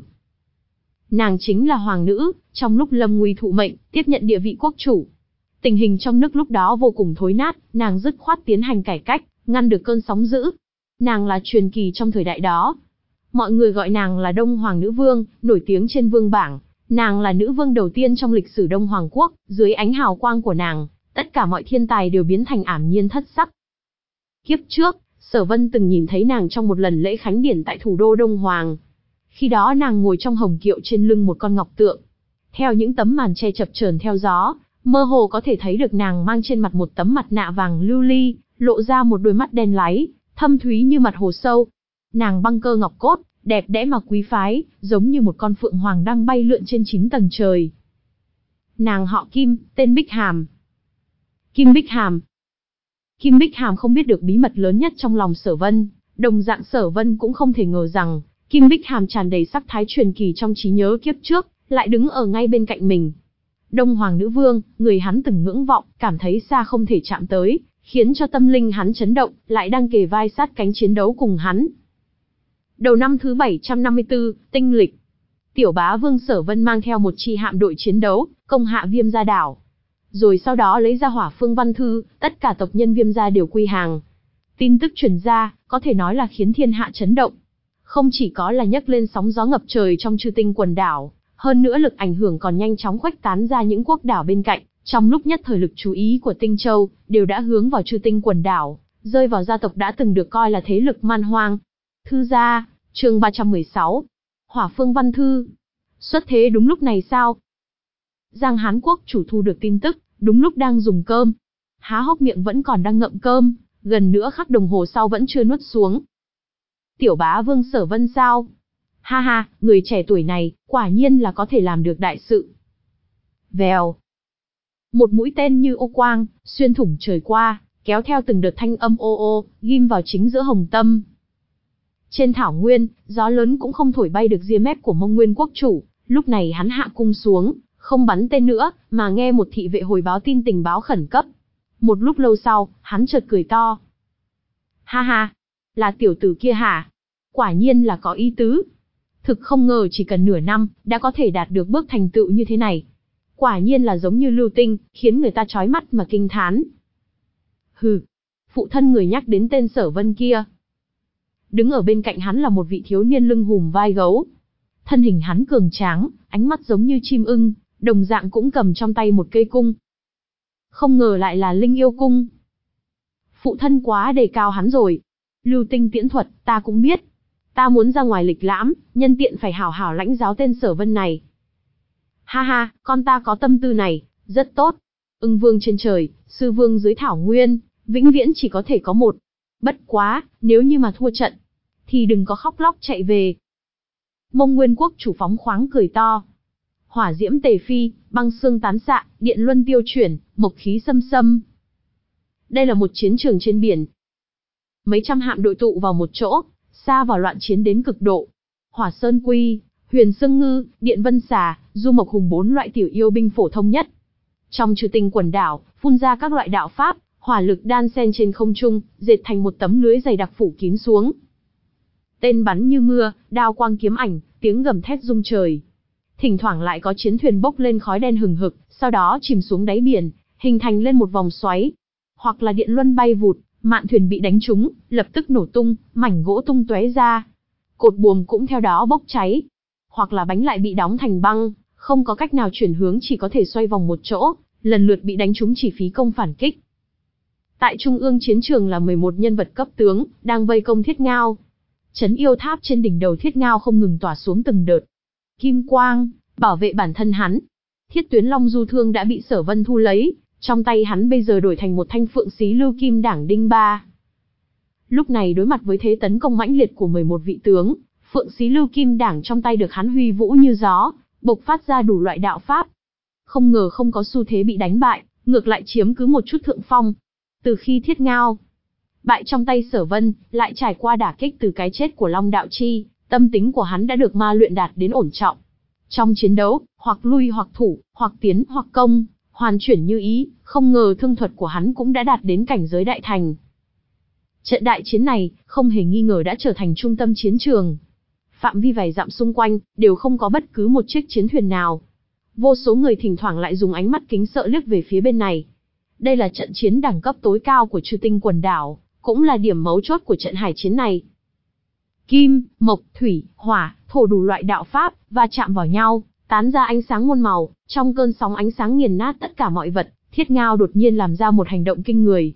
Nàng chính là hoàng nữ, trong lúc lâm nguy thụ mệnh, tiếp nhận địa vị quốc chủ. Tình hình trong nước lúc đó vô cùng thối nát, nàng dứt khoát tiến hành cải cách, ngăn được cơn sóng dữ. Nàng là truyền kỳ trong thời đại đó. Mọi người gọi nàng là Đông Hoàng Nữ Vương, nổi tiếng trên vương bảng. Nàng là nữ vương đầu tiên trong lịch sử Đông Hoàng Quốc, dưới ánh hào quang của nàng, tất cả mọi thiên tài đều biến thành ảm nhiên thất sắc. Kiếp trước, Sở Vân từng nhìn thấy nàng trong một lần lễ khánh điển tại thủ đô Đông Hoàng. Khi đó nàng ngồi trong hồng kiệu trên lưng một con ngọc tượng. Theo những tấm màn che chập chờn theo gió, mơ hồ có thể thấy được nàng mang trên mặt một tấm mặt nạ vàng lưu ly, lộ ra một đôi mắt đen láy, thâm thúy như mặt hồ sâu. Nàng băng cơ ngọc cốt, đẹp đẽ mà quý phái, giống như một con phượng hoàng đang bay lượn trên chín tầng trời. Nàng họ Kim, tên Bích Hàm. Kim Bích Hàm. Kim Bích Hàm không biết được bí mật lớn nhất trong lòng Sở Vân, đồng dạng Sở Vân cũng không thể ngờ rằng, Kim Bích Hàm tràn đầy sắc thái truyền kỳ trong trí nhớ kiếp trước, lại đứng ở ngay bên cạnh mình. Đông Hoàng Nữ Vương, người hắn từng ngưỡng vọng, cảm thấy xa không thể chạm tới, khiến cho tâm linh hắn chấn động, lại đang kề vai sát cánh chiến đấu cùng hắn. Đầu năm thứ bảy trăm năm mươi tư, tinh lịch. Tiểu bá vương Sở Vân mang theo một chi hạm đội chiến đấu, công hạ Viêm gia đảo. Rồi sau đó lấy ra hỏa phương văn thư, tất cả tộc nhân Viêm gia đều quy hàng. Tin tức truyền ra, có thể nói là khiến thiên hạ chấn động. Không chỉ có là nhấc lên sóng gió ngập trời trong Chư Tinh quần đảo, hơn nữa lực ảnh hưởng còn nhanh chóng khuếch tán ra những quốc đảo bên cạnh. Trong lúc nhất thời lực chú ý của Tinh Châu đều đã hướng vào Chư Tinh quần đảo, rơi vào gia tộc đã từng được coi là thế lực man hoang. Thư gia, chương ba trăm mười sáu. Hỏa phương văn thư. Xuất thế đúng lúc này sao? Giang Hán quốc chủ thu được tin tức, đúng lúc đang dùng cơm. Há hốc miệng vẫn còn đang ngậm cơm, gần nửa khắc đồng hồ sau vẫn chưa nuốt xuống. Tiểu bá vương Sở Vân sao? Ha ha, người trẻ tuổi này, quả nhiên là có thể làm được đại sự. Vèo. Một mũi tên như ô quang, xuyên thủng trời qua, kéo theo từng đợt thanh âm ô ô, ghim vào chính giữa hồng tâm. Trên thảo nguyên, gió lớn cũng không thổi bay được ria mép của Mông Nguyên quốc chủ, lúc này hắn hạ cung xuống, không bắn tên nữa, mà nghe một thị vệ hồi báo tin tình báo khẩn cấp. Một lúc lâu sau, hắn chợt cười to. Ha ha, là tiểu tử kia hả? Quả nhiên là có ý tứ. Thực không ngờ chỉ cần nửa năm, đã có thể đạt được bước thành tựu như thế này. Quả nhiên là giống như lưu tinh, khiến người ta chói mắt mà kinh thán. Hừ, phụ thân người nhắc đến tên Sở Vân kia. Đứng ở bên cạnh hắn là một vị thiếu niên lưng hùm vai gấu. Thân hình hắn cường tráng, ánh mắt giống như chim ưng, đồng dạng cũng cầm trong tay một cây cung. Không ngờ lại là Linh Yêu Cung. Phụ thân quá đề cao hắn rồi. Lưu tinh tiễn thuật, ta cũng biết. Ta muốn ra ngoài lịch lãm, nhân tiện phải hảo hảo lãnh giáo tên Sở Vân này. Ha ha, con ta có tâm tư này, rất tốt. Ưng vương trên trời, sư vương dưới thảo nguyên, vĩnh viễn chỉ có thể có một. Bất quá, nếu như mà thua trận, thì đừng có khóc lóc chạy về. Mông Nguyên quốc chủ phóng khoáng cười to. hỏa diễm tề phi, băng xương tán xạ, điện luân tiêu chuyển, mộc khí xâm xâm. Đây là một chiến trường trên biển. Mấy trăm hạm đội tụ vào một chỗ, xa vào loạn chiến đến cực độ. Hỏa Sơn Quy, Huyền Sương Ngư, Điện Vân Xà, Du Mộc Hùng bốn loại tiểu yêu binh phổ thông nhất. Trong Trừ Tinh quần đảo, phun ra các loại đạo pháp, hỏa lực đan xen trên không trung, dệt thành một tấm lưới dày đặc phủ kín xuống. Tên bắn như mưa, đao quang kiếm ảnh, tiếng gầm thét rung trời. Thỉnh thoảng lại có chiến thuyền bốc lên khói đen hừng hực, sau đó chìm xuống đáy biển, hình thành lên một vòng xoáy. Hoặc là điện luân bay vụt, mạn thuyền bị đánh trúng, lập tức nổ tung, mảnh gỗ tung tóe ra. Cột buồm cũng theo đó bốc cháy. Hoặc là bánh lại bị đóng thành băng, không có cách nào chuyển hướng, chỉ có thể xoay vòng một chỗ, lần lượt bị đánh trúng chỉ phí công phản kích. Tại trung ương chiến trường là mười một nhân vật cấp tướng, đang vây công Thiết Ngao. Trấn yêu tháp trên đỉnh đầu Thiết Ngao không ngừng tỏa xuống từng đợt kim quang, bảo vệ bản thân hắn. Thiết Tuyến Long Du Thương đã bị Sở Vân thu lấy, trong tay hắn bây giờ đổi thành một thanh phượng xí lưu kim đảng đinh ba. Lúc này đối mặt với thế tấn công mãnh liệt của mười một vị tướng, phượng xí lưu kim đảng trong tay được hắn huy vũ như gió, bộc phát ra đủ loại đạo pháp. Không ngờ không có xu thế bị đánh bại, ngược lại chiếm cứ một chút thượng phong. Từ khi Thiết Ngao bại trong tay Sở Vân, lại trải qua đả kích từ cái chết của Long Đạo Chi, tâm tính của hắn đã được ma luyện đạt đến ổn trọng. Trong chiến đấu, hoặc lui hoặc thủ, hoặc tiến hoặc công, hoàn chuyển như ý, không ngờ thương thuật của hắn cũng đã đạt đến cảnh giới đại thành. Trận đại chiến này, không hề nghi ngờ đã trở thành trung tâm chiến trường. Phạm vi vài dặm xung quanh, đều không có bất cứ một chiếc chiến thuyền nào. Vô số người thỉnh thoảng lại dùng ánh mắt kính sợ liếc về phía bên này. Đây là trận chiến đẳng cấp tối cao của Trừ Tinh quần đảo, cũng là điểm mấu chốt của trận hải chiến này. Kim, mộc, thủy, hỏa, thổ đủ loại đạo pháp, va chạm vào nhau, tán ra ánh sáng muôn màu, trong cơn sóng ánh sáng nghiền nát tất cả mọi vật, Thiết Ngao đột nhiên làm ra một hành động kinh người.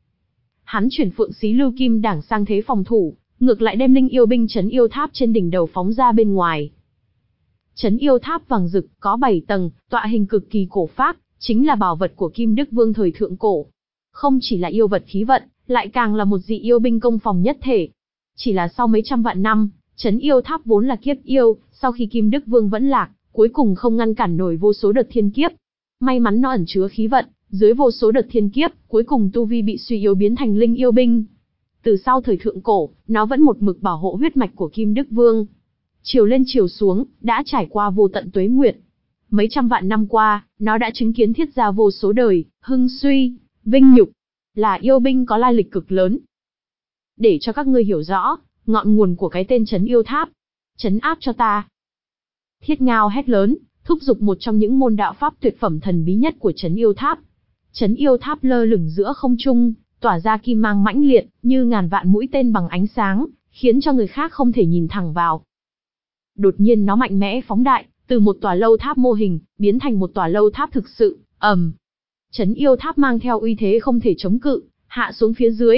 Hắn chuyển phượng xí lưu kim đảng sang thế phòng thủ, ngược lại đem linh yêu binh trấn yêu tháp trên đỉnh đầu phóng ra bên ngoài. Trấn yêu tháp vàng rực, có bảy tầng, tọa hình cực kỳ cổ phác, chính là bảo vật của Kim Đức Vương thời thượng cổ. Không chỉ là yêu vật khí vận, lại càng là một dị yêu binh công phòng nhất thể. Chỉ là sau mấy trăm vạn năm, trấn yêu tháp vốn là kiếp yêu, sau khi Kim Đức Vương vẫn lạc, cuối cùng không ngăn cản nổi vô số đợt thiên kiếp. May mắn nó ẩn chứa khí vận, dưới vô số đợt thiên kiếp, cuối cùng tu vi bị suy yếu biến thành linh yêu binh. Từ sau thời thượng cổ, nó vẫn một mực bảo hộ huyết mạch của Kim Đức Vương. Chiều lên chiều xuống, đã trải qua vô tận tuế nguyệt. Mấy trăm vạn năm qua, nó đã chứng kiến thiết gia vô số đời, hưng suy, vinh nhục, là yêu binh có lai lịch cực lớn. Để cho các ngươi hiểu rõ, ngọn nguồn của cái tên trấn yêu tháp. Trấn áp cho ta. Thiết Ngao hét lớn, thúc giục một trong những môn đạo pháp tuyệt phẩm thần bí nhất của trấn yêu tháp. Trấn yêu tháp lơ lửng giữa không trung, tỏa ra kim mang mãnh liệt, như ngàn vạn mũi tên bằng ánh sáng, khiến cho người khác không thể nhìn thẳng vào. Đột nhiên nó mạnh mẽ phóng đại, từ một tòa lâu tháp mô hình, biến thành một tòa lâu tháp thực sự, ầm. Um. Trấn yêu tháp mang theo uy thế không thể chống cự, hạ xuống phía dưới.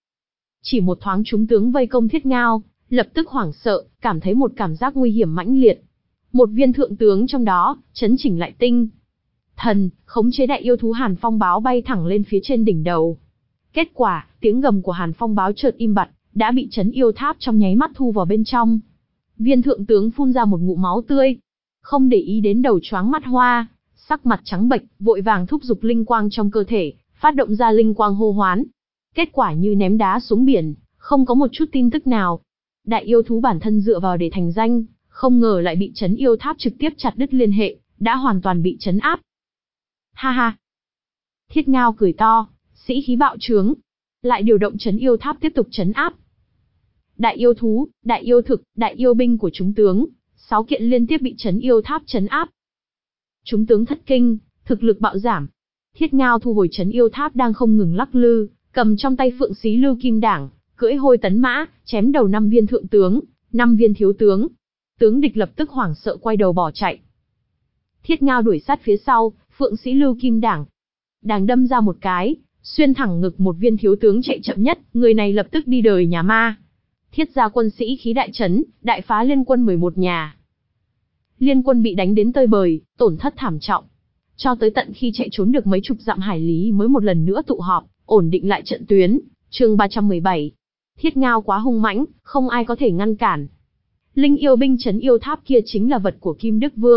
Chỉ một thoáng chúng tướng vây công Thiết Ngao, lập tức hoảng sợ, cảm thấy một cảm giác nguy hiểm mãnh liệt. Một viên thượng tướng trong đó, chấn chỉnh lại tinh thần, khống chế đại yêu thú Hàn Phong báo bay thẳng lên phía trên đỉnh đầu. Kết quả, tiếng gầm của Hàn Phong báo chợt im bặt, đã bị trấn yêu tháp trong nháy mắt thu vào bên trong. Viên thượng tướng phun ra một ngụm máu tươi, không để ý đến đầu choáng mắt hoa, sắc mặt trắng bệch, vội vàng thúc giục linh quang trong cơ thể, phát động ra linh quang hô hoán. Kết quả như ném đá xuống biển, không có một chút tin tức nào. Đại yêu thú bản thân dựa vào để thành danh, không ngờ lại bị trấn yêu tháp trực tiếp chặt đứt liên hệ, đã hoàn toàn bị trấn áp. Ha ha! Thiết Ngao cười to, sĩ khí bạo trướng, lại điều động trấn yêu tháp tiếp tục trấn áp. Đại yêu thú, đại yêu thực, đại yêu binh của chúng tướng, sáu kiện liên tiếp bị trấn yêu tháp trấn áp. Chúng tướng thất kinh, thực lực bạo giảm. Thiết Ngao thu hồi trấn yêu tháp đang không ngừng lắc lư, cầm trong tay phượng xí lưu kim đảng, cưỡi hôi tấn mã, chém đầu năm viên thượng tướng, năm viên thiếu tướng. Tướng địch lập tức hoảng sợ quay đầu bỏ chạy. Thiết Ngao đuổi sát phía sau, phượng sĩ lưu kim đảng. Đàng đâm ra một cái, xuyên thẳng ngực một viên thiếu tướng chạy chậm nhất, người này lập tức đi đời nhà ma. Thiết gia quân sĩ khí đại chấn, đại phá liên quân mười một nhà. Liên quân bị đánh đến tơi bời, tổn thất thảm trọng. Cho tới tận khi chạy trốn được mấy chục dặm hải lý mới một lần nữa tụ họp, ổn định lại trận tuyến. Chương ba trăm mười bảy. Thiết Ngao quá hung mãnh, không ai có thể ngăn cản. Linh yêu binh trấn yêu tháp kia chính là vật của Kim Đức Vương,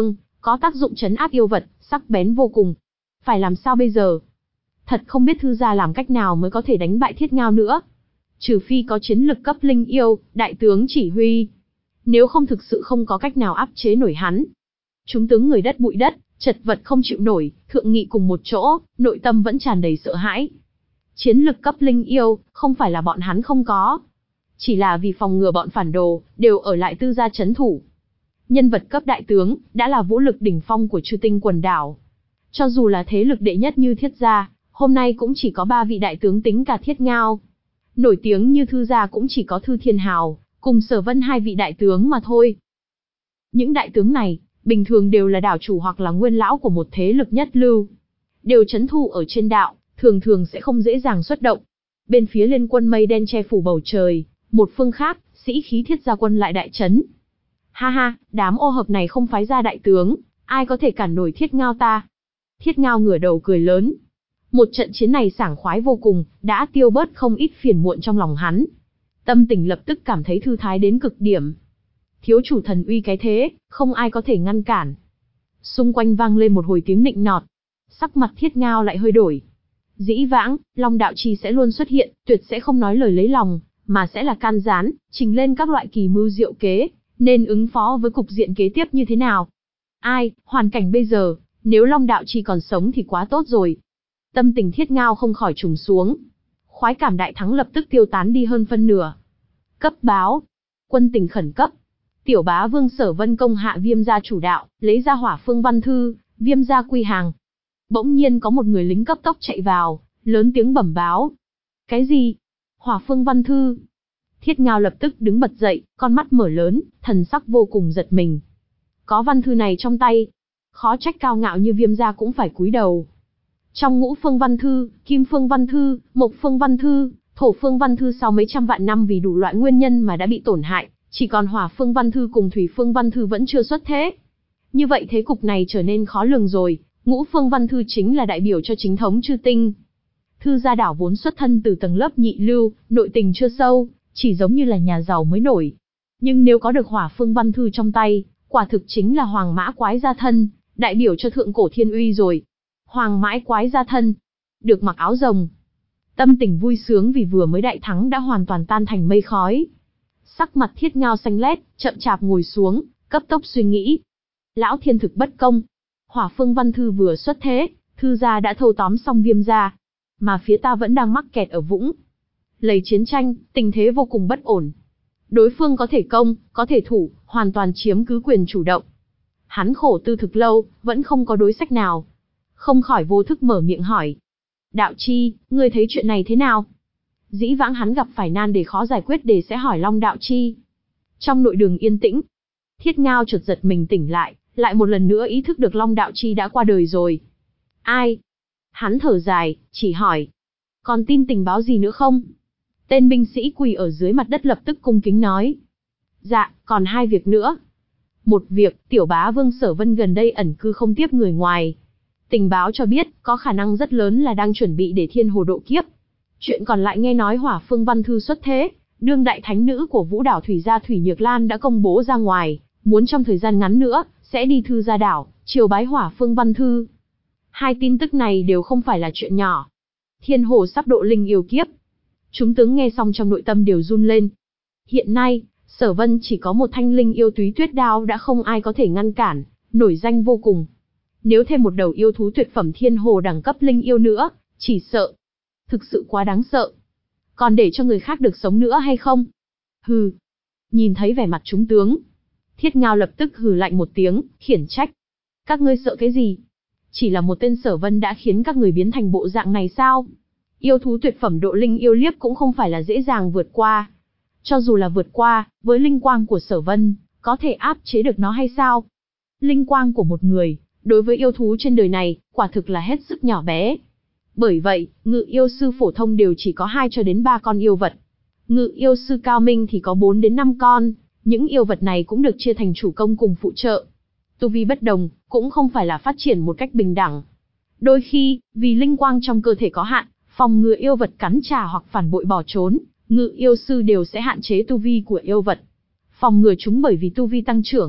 có tác dụng trấn áp yêu vật, sắc bén vô cùng. Phải làm sao bây giờ? Thật không biết thư gia làm cách nào mới có thể đánh bại Thiết Ngao nữa. Trừ phi có chiến lực cấp linh yêu, đại tướng chỉ huy. Nếu không thực sự không có cách nào áp chế nổi hắn. Chúng tướng người đất bụi đất, chật vật không chịu nổi, thượng nghị cùng một chỗ, nội tâm vẫn tràn đầy sợ hãi. Chiến lực cấp linh yêu, không phải là bọn hắn không có. Chỉ là vì phòng ngừa bọn phản đồ, đều ở lại tư gia trấn thủ. Nhân vật cấp đại tướng, đã là vũ lực đỉnh phong của Chư Tinh quần đảo. Cho dù là thế lực đệ nhất như Thiết gia, hôm nay cũng chỉ có ba vị đại tướng tính cả Thiết Ngao. Nổi tiếng như Thư gia cũng chỉ có Thư Thiên Hào, cùng Sở Vân hai vị đại tướng mà thôi. Những đại tướng này, bình thường đều là đảo chủ hoặc là nguyên lão của một thế lực nhất lưu. Đều trấn thủ ở trên đạo, thường thường sẽ không dễ dàng xuất động. Bên phía Liên quân mây đen che phủ bầu trời, một phương khác, sĩ khí Thiết gia quân lại đại trấn. Ha ha, đám ô hợp này không phái ra đại tướng, ai có thể cản nổi Thiết Ngao ta? Thiết Ngao ngửa đầu cười lớn. Một trận chiến này sảng khoái vô cùng, đã tiêu bớt không ít phiền muộn trong lòng hắn. Tâm tình lập tức cảm thấy thư thái đến cực điểm. Thiếu chủ thần uy cái thế, không ai có thể ngăn cản. Xung quanh vang lên một hồi tiếng nịnh nọt. Sắc mặt Thiết Ngao lại hơi đổi. Dĩ vãng, Long Đạo Chi sẽ luôn xuất hiện, tuyệt sẽ không nói lời lấy lòng, mà sẽ là can gián, trình lên các loại kỳ mưu diệu kế, nên ứng phó với cục diện kế tiếp như thế nào. Ai, hoàn cảnh bây giờ, nếu Long Đạo Chi còn sống thì quá tốt rồi. Tâm tình Thiết Ngao không khỏi trùng xuống. Khoái cảm đại thắng lập tức tiêu tán đi hơn phân nửa. Cấp báo. Quân tình khẩn cấp. Tiểu bá vương Sở Vân công hạ Viêm gia chủ đạo, lấy ra Hỏa Phương văn thư, Viêm gia quy hàng. Bỗng nhiên có một người lính cấp tốc chạy vào, lớn tiếng bẩm báo. Cái gì? Hỏa Phương văn thư? Thiết Ngao lập tức đứng bật dậy, con mắt mở lớn, thần sắc vô cùng giật mình. Có văn thư này trong tay, khó trách cao ngạo như Viêm gia cũng phải cúi đầu. Trong Ngũ Phương văn thư, Kim Phương văn thư, Mộc Phương văn thư, Thổ Phương văn thư sau mấy trăm vạn năm vì đủ loại nguyên nhân mà đã bị tổn hại, chỉ còn Hỏa Phương văn thư cùng Thủy Phương văn thư vẫn chưa xuất thế. Như vậy thế cục này trở nên khó lường rồi. Ngũ Phương văn thư chính là đại biểu cho chính thống Chư Tinh. Thư gia đảo vốn xuất thân từ tầng lớp nhị lưu, nội tình chưa sâu, chỉ giống như là nhà giàu mới nổi. Nhưng nếu có được Hỏa Phương văn thư trong tay, quả thực chính là hoàng mã quái gia thân, đại biểu cho thượng cổ thiên uy rồi. Hoàng mãi quái gia thân, được mặc áo rồng. Tâm tình vui sướng vì vừa mới đại thắng đã hoàn toàn tan thành mây khói. Sắc mặt Thiết Ngao xanh lét, chậm chạp ngồi xuống, cấp tốc suy nghĩ. Lão thiên thực bất công. Hỏa Phương văn thư vừa xuất thế, Thư gia đã thâu tóm xong Viêm gia, mà phía ta vẫn đang mắc kẹt ở vũng lầy chiến tranh, tình thế vô cùng bất ổn. Đối phương có thể công, có thể thủ, hoàn toàn chiếm cứ quyền chủ động. Hắn khổ tư thực lâu, vẫn không có đối sách nào. Không khỏi vô thức mở miệng hỏi. Đạo Chi, ngươi thấy chuyện này thế nào? Dĩ vãng hắn gặp phải nan đề khó giải quyết để sẽ hỏi Long Đạo Chi. Trong nội đường yên tĩnh, Thiết Ngao chợt giật mình tỉnh lại, lại một lần nữa ý thức được Long Đạo Chi đã qua đời rồi. Ai? Hắn thở dài, chỉ hỏi. Còn tin tình báo gì nữa không? Tên binh sĩ quỳ ở dưới mặt đất lập tức cung kính nói. Dạ, còn hai việc nữa. Một việc, tiểu bá vương Sở Vân gần đây ẩn cư không tiếp người ngoài. Tình báo cho biết, có khả năng rất lớn là đang chuẩn bị để thiên hồ độ kiếp. Chuyện còn lại nghe nói Hỏa Phương văn thư xuất thế, đương đại thánh nữ của Vũ đảo Thủy gia Thủy Nhược Lan đã công bố ra ngoài, muốn trong thời gian ngắn nữa, sẽ đi Thư gia đảo, triều bái Hỏa Phương văn thư. Hai tin tức này đều không phải là chuyện nhỏ. Thiên hồ sắp độ linh yêu kiếp. Chúng tướng nghe xong trong nội tâm đều run lên. Hiện nay, Sở Vân chỉ có một thanh linh yêu túy tuyết đao đã không ai có thể ngăn cản, nổi danh vô cùng. Nếu thêm một đầu yêu thú tuyệt phẩm thiên hồ đẳng cấp linh yêu nữa, chỉ sợ. Thực sự quá đáng sợ. Còn để cho người khác được sống nữa hay không? Hừ. Nhìn thấy vẻ mặt chúng tướng, Thiết Ngao lập tức hừ lạnh một tiếng, khiển trách. Các ngươi sợ cái gì? Chỉ là một tên Sở Vân đã khiến các người biến thành bộ dạng này sao? Yêu thú tuyệt phẩm độ linh yêu liếp cũng không phải là dễ dàng vượt qua. Cho dù là vượt qua, với linh quang của Sở Vân, có thể áp chế được nó hay sao? Linh quang của một người, đối với yêu thú trên đời này, quả thực là hết sức nhỏ bé. Bởi vậy, ngự yêu sư phổ thông đều chỉ có hai cho đến ba con yêu vật. Ngự yêu sư cao minh thì có bốn đến năm con, những yêu vật này cũng được chia thành chủ công cùng phụ trợ. Tu vi bất đồng, cũng không phải là phát triển một cách bình đẳng. Đôi khi, vì linh quang trong cơ thể có hạn, phòng ngừa yêu vật cắn trả hoặc phản bội bỏ trốn, ngự yêu sư đều sẽ hạn chế tu vi của yêu vật. Phòng ngừa chúng bởi vì tu vi tăng trưởng,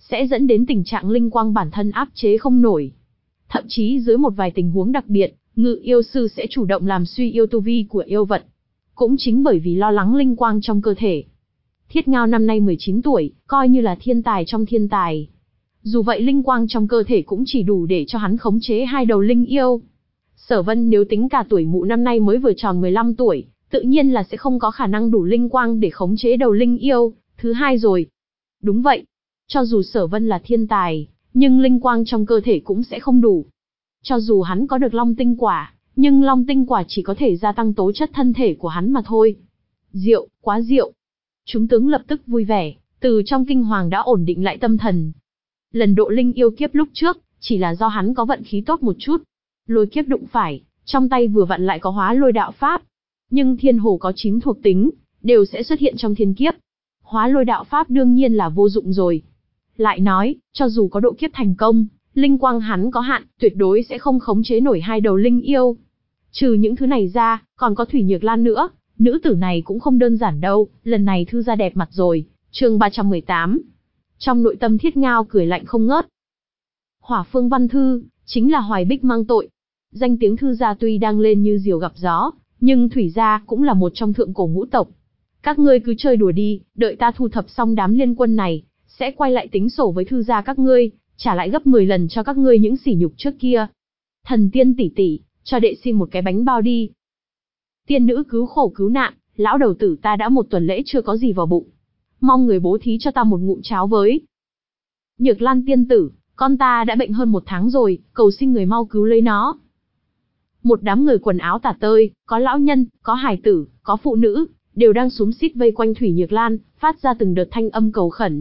sẽ dẫn đến tình trạng linh quang bản thân áp chế không nổi. Thậm chí dưới một vài tình huống đặc biệt, ngự yêu sư sẽ chủ động làm suy yêu tu vi của yêu vật. Cũng chính bởi vì lo lắng linh quang trong cơ thể. Thiết Ngao năm nay mười chín tuổi, coi như là thiên tài trong thiên tài. Dù vậy linh quang trong cơ thể cũng chỉ đủ để cho hắn khống chế hai đầu linh yêu. Sở Vân nếu tính cả tuổi mụ năm nay mới vừa tròn mười lăm tuổi, tự nhiên là sẽ không có khả năng đủ linh quang để khống chế đầu linh yêu, thứ hai rồi. Đúng vậy, cho dù Sở Vân là thiên tài, nhưng linh quang trong cơ thể cũng sẽ không đủ. Cho dù hắn có được Long Tinh Quả, nhưng Long Tinh Quả chỉ có thể gia tăng tố chất thân thể của hắn mà thôi. Diệu, quá diệu. Chúng tướng lập tức vui vẻ, từ trong kinh hoàng đã ổn định lại tâm thần. Lần độ linh yêu kiếp lúc trước, chỉ là do hắn có vận khí tốt một chút. Lôi kiếp đụng phải, trong tay vừa vặn lại có hóa lôi đạo pháp. Nhưng thiên hồ có chín thuộc tính, đều sẽ xuất hiện trong thiên kiếp. Hóa lôi đạo pháp đương nhiên là vô dụng rồi. Lại nói, cho dù có độ kiếp thành công, linh quang hắn có hạn, tuyệt đối sẽ không khống chế nổi hai đầu linh yêu. Trừ những thứ này ra, còn có Thủy Nhược Lan nữa, nữ tử này cũng không đơn giản đâu, lần này thư gia đẹp mặt rồi. Chương ba trăm mười tám. Trong nội tâm Thiết Ngao cười lạnh không ngớt. Hỏa Phương Văn Thư, chính là Hoài Bích mang tội. Danh tiếng thư gia tuy đang lên như diều gặp gió, nhưng Thủy gia cũng là một trong thượng cổ ngũ tộc. Các ngươi cứ chơi đùa đi, đợi ta thu thập xong đám liên quân này, sẽ quay lại tính sổ với thư gia các ngươi, trả lại gấp mười lần cho các ngươi những sỉ nhục trước kia. Thần tiên tỷ tỷ, cho đệ xin một cái bánh bao đi. Tiên nữ cứu khổ cứu nạn, lão đầu tử ta đã một tuần lễ chưa có gì vào bụng. Mong người bố thí cho ta một ngụm cháo với. Nhược Lan tiên tử, con ta đã bệnh hơn một tháng rồi, cầu xin người mau cứu lấy nó. Một đám người quần áo tả tơi, có lão nhân, có hài tử, có phụ nữ, đều đang xúm xít vây quanh Thủy Nhược Lan, phát ra từng đợt thanh âm cầu khẩn.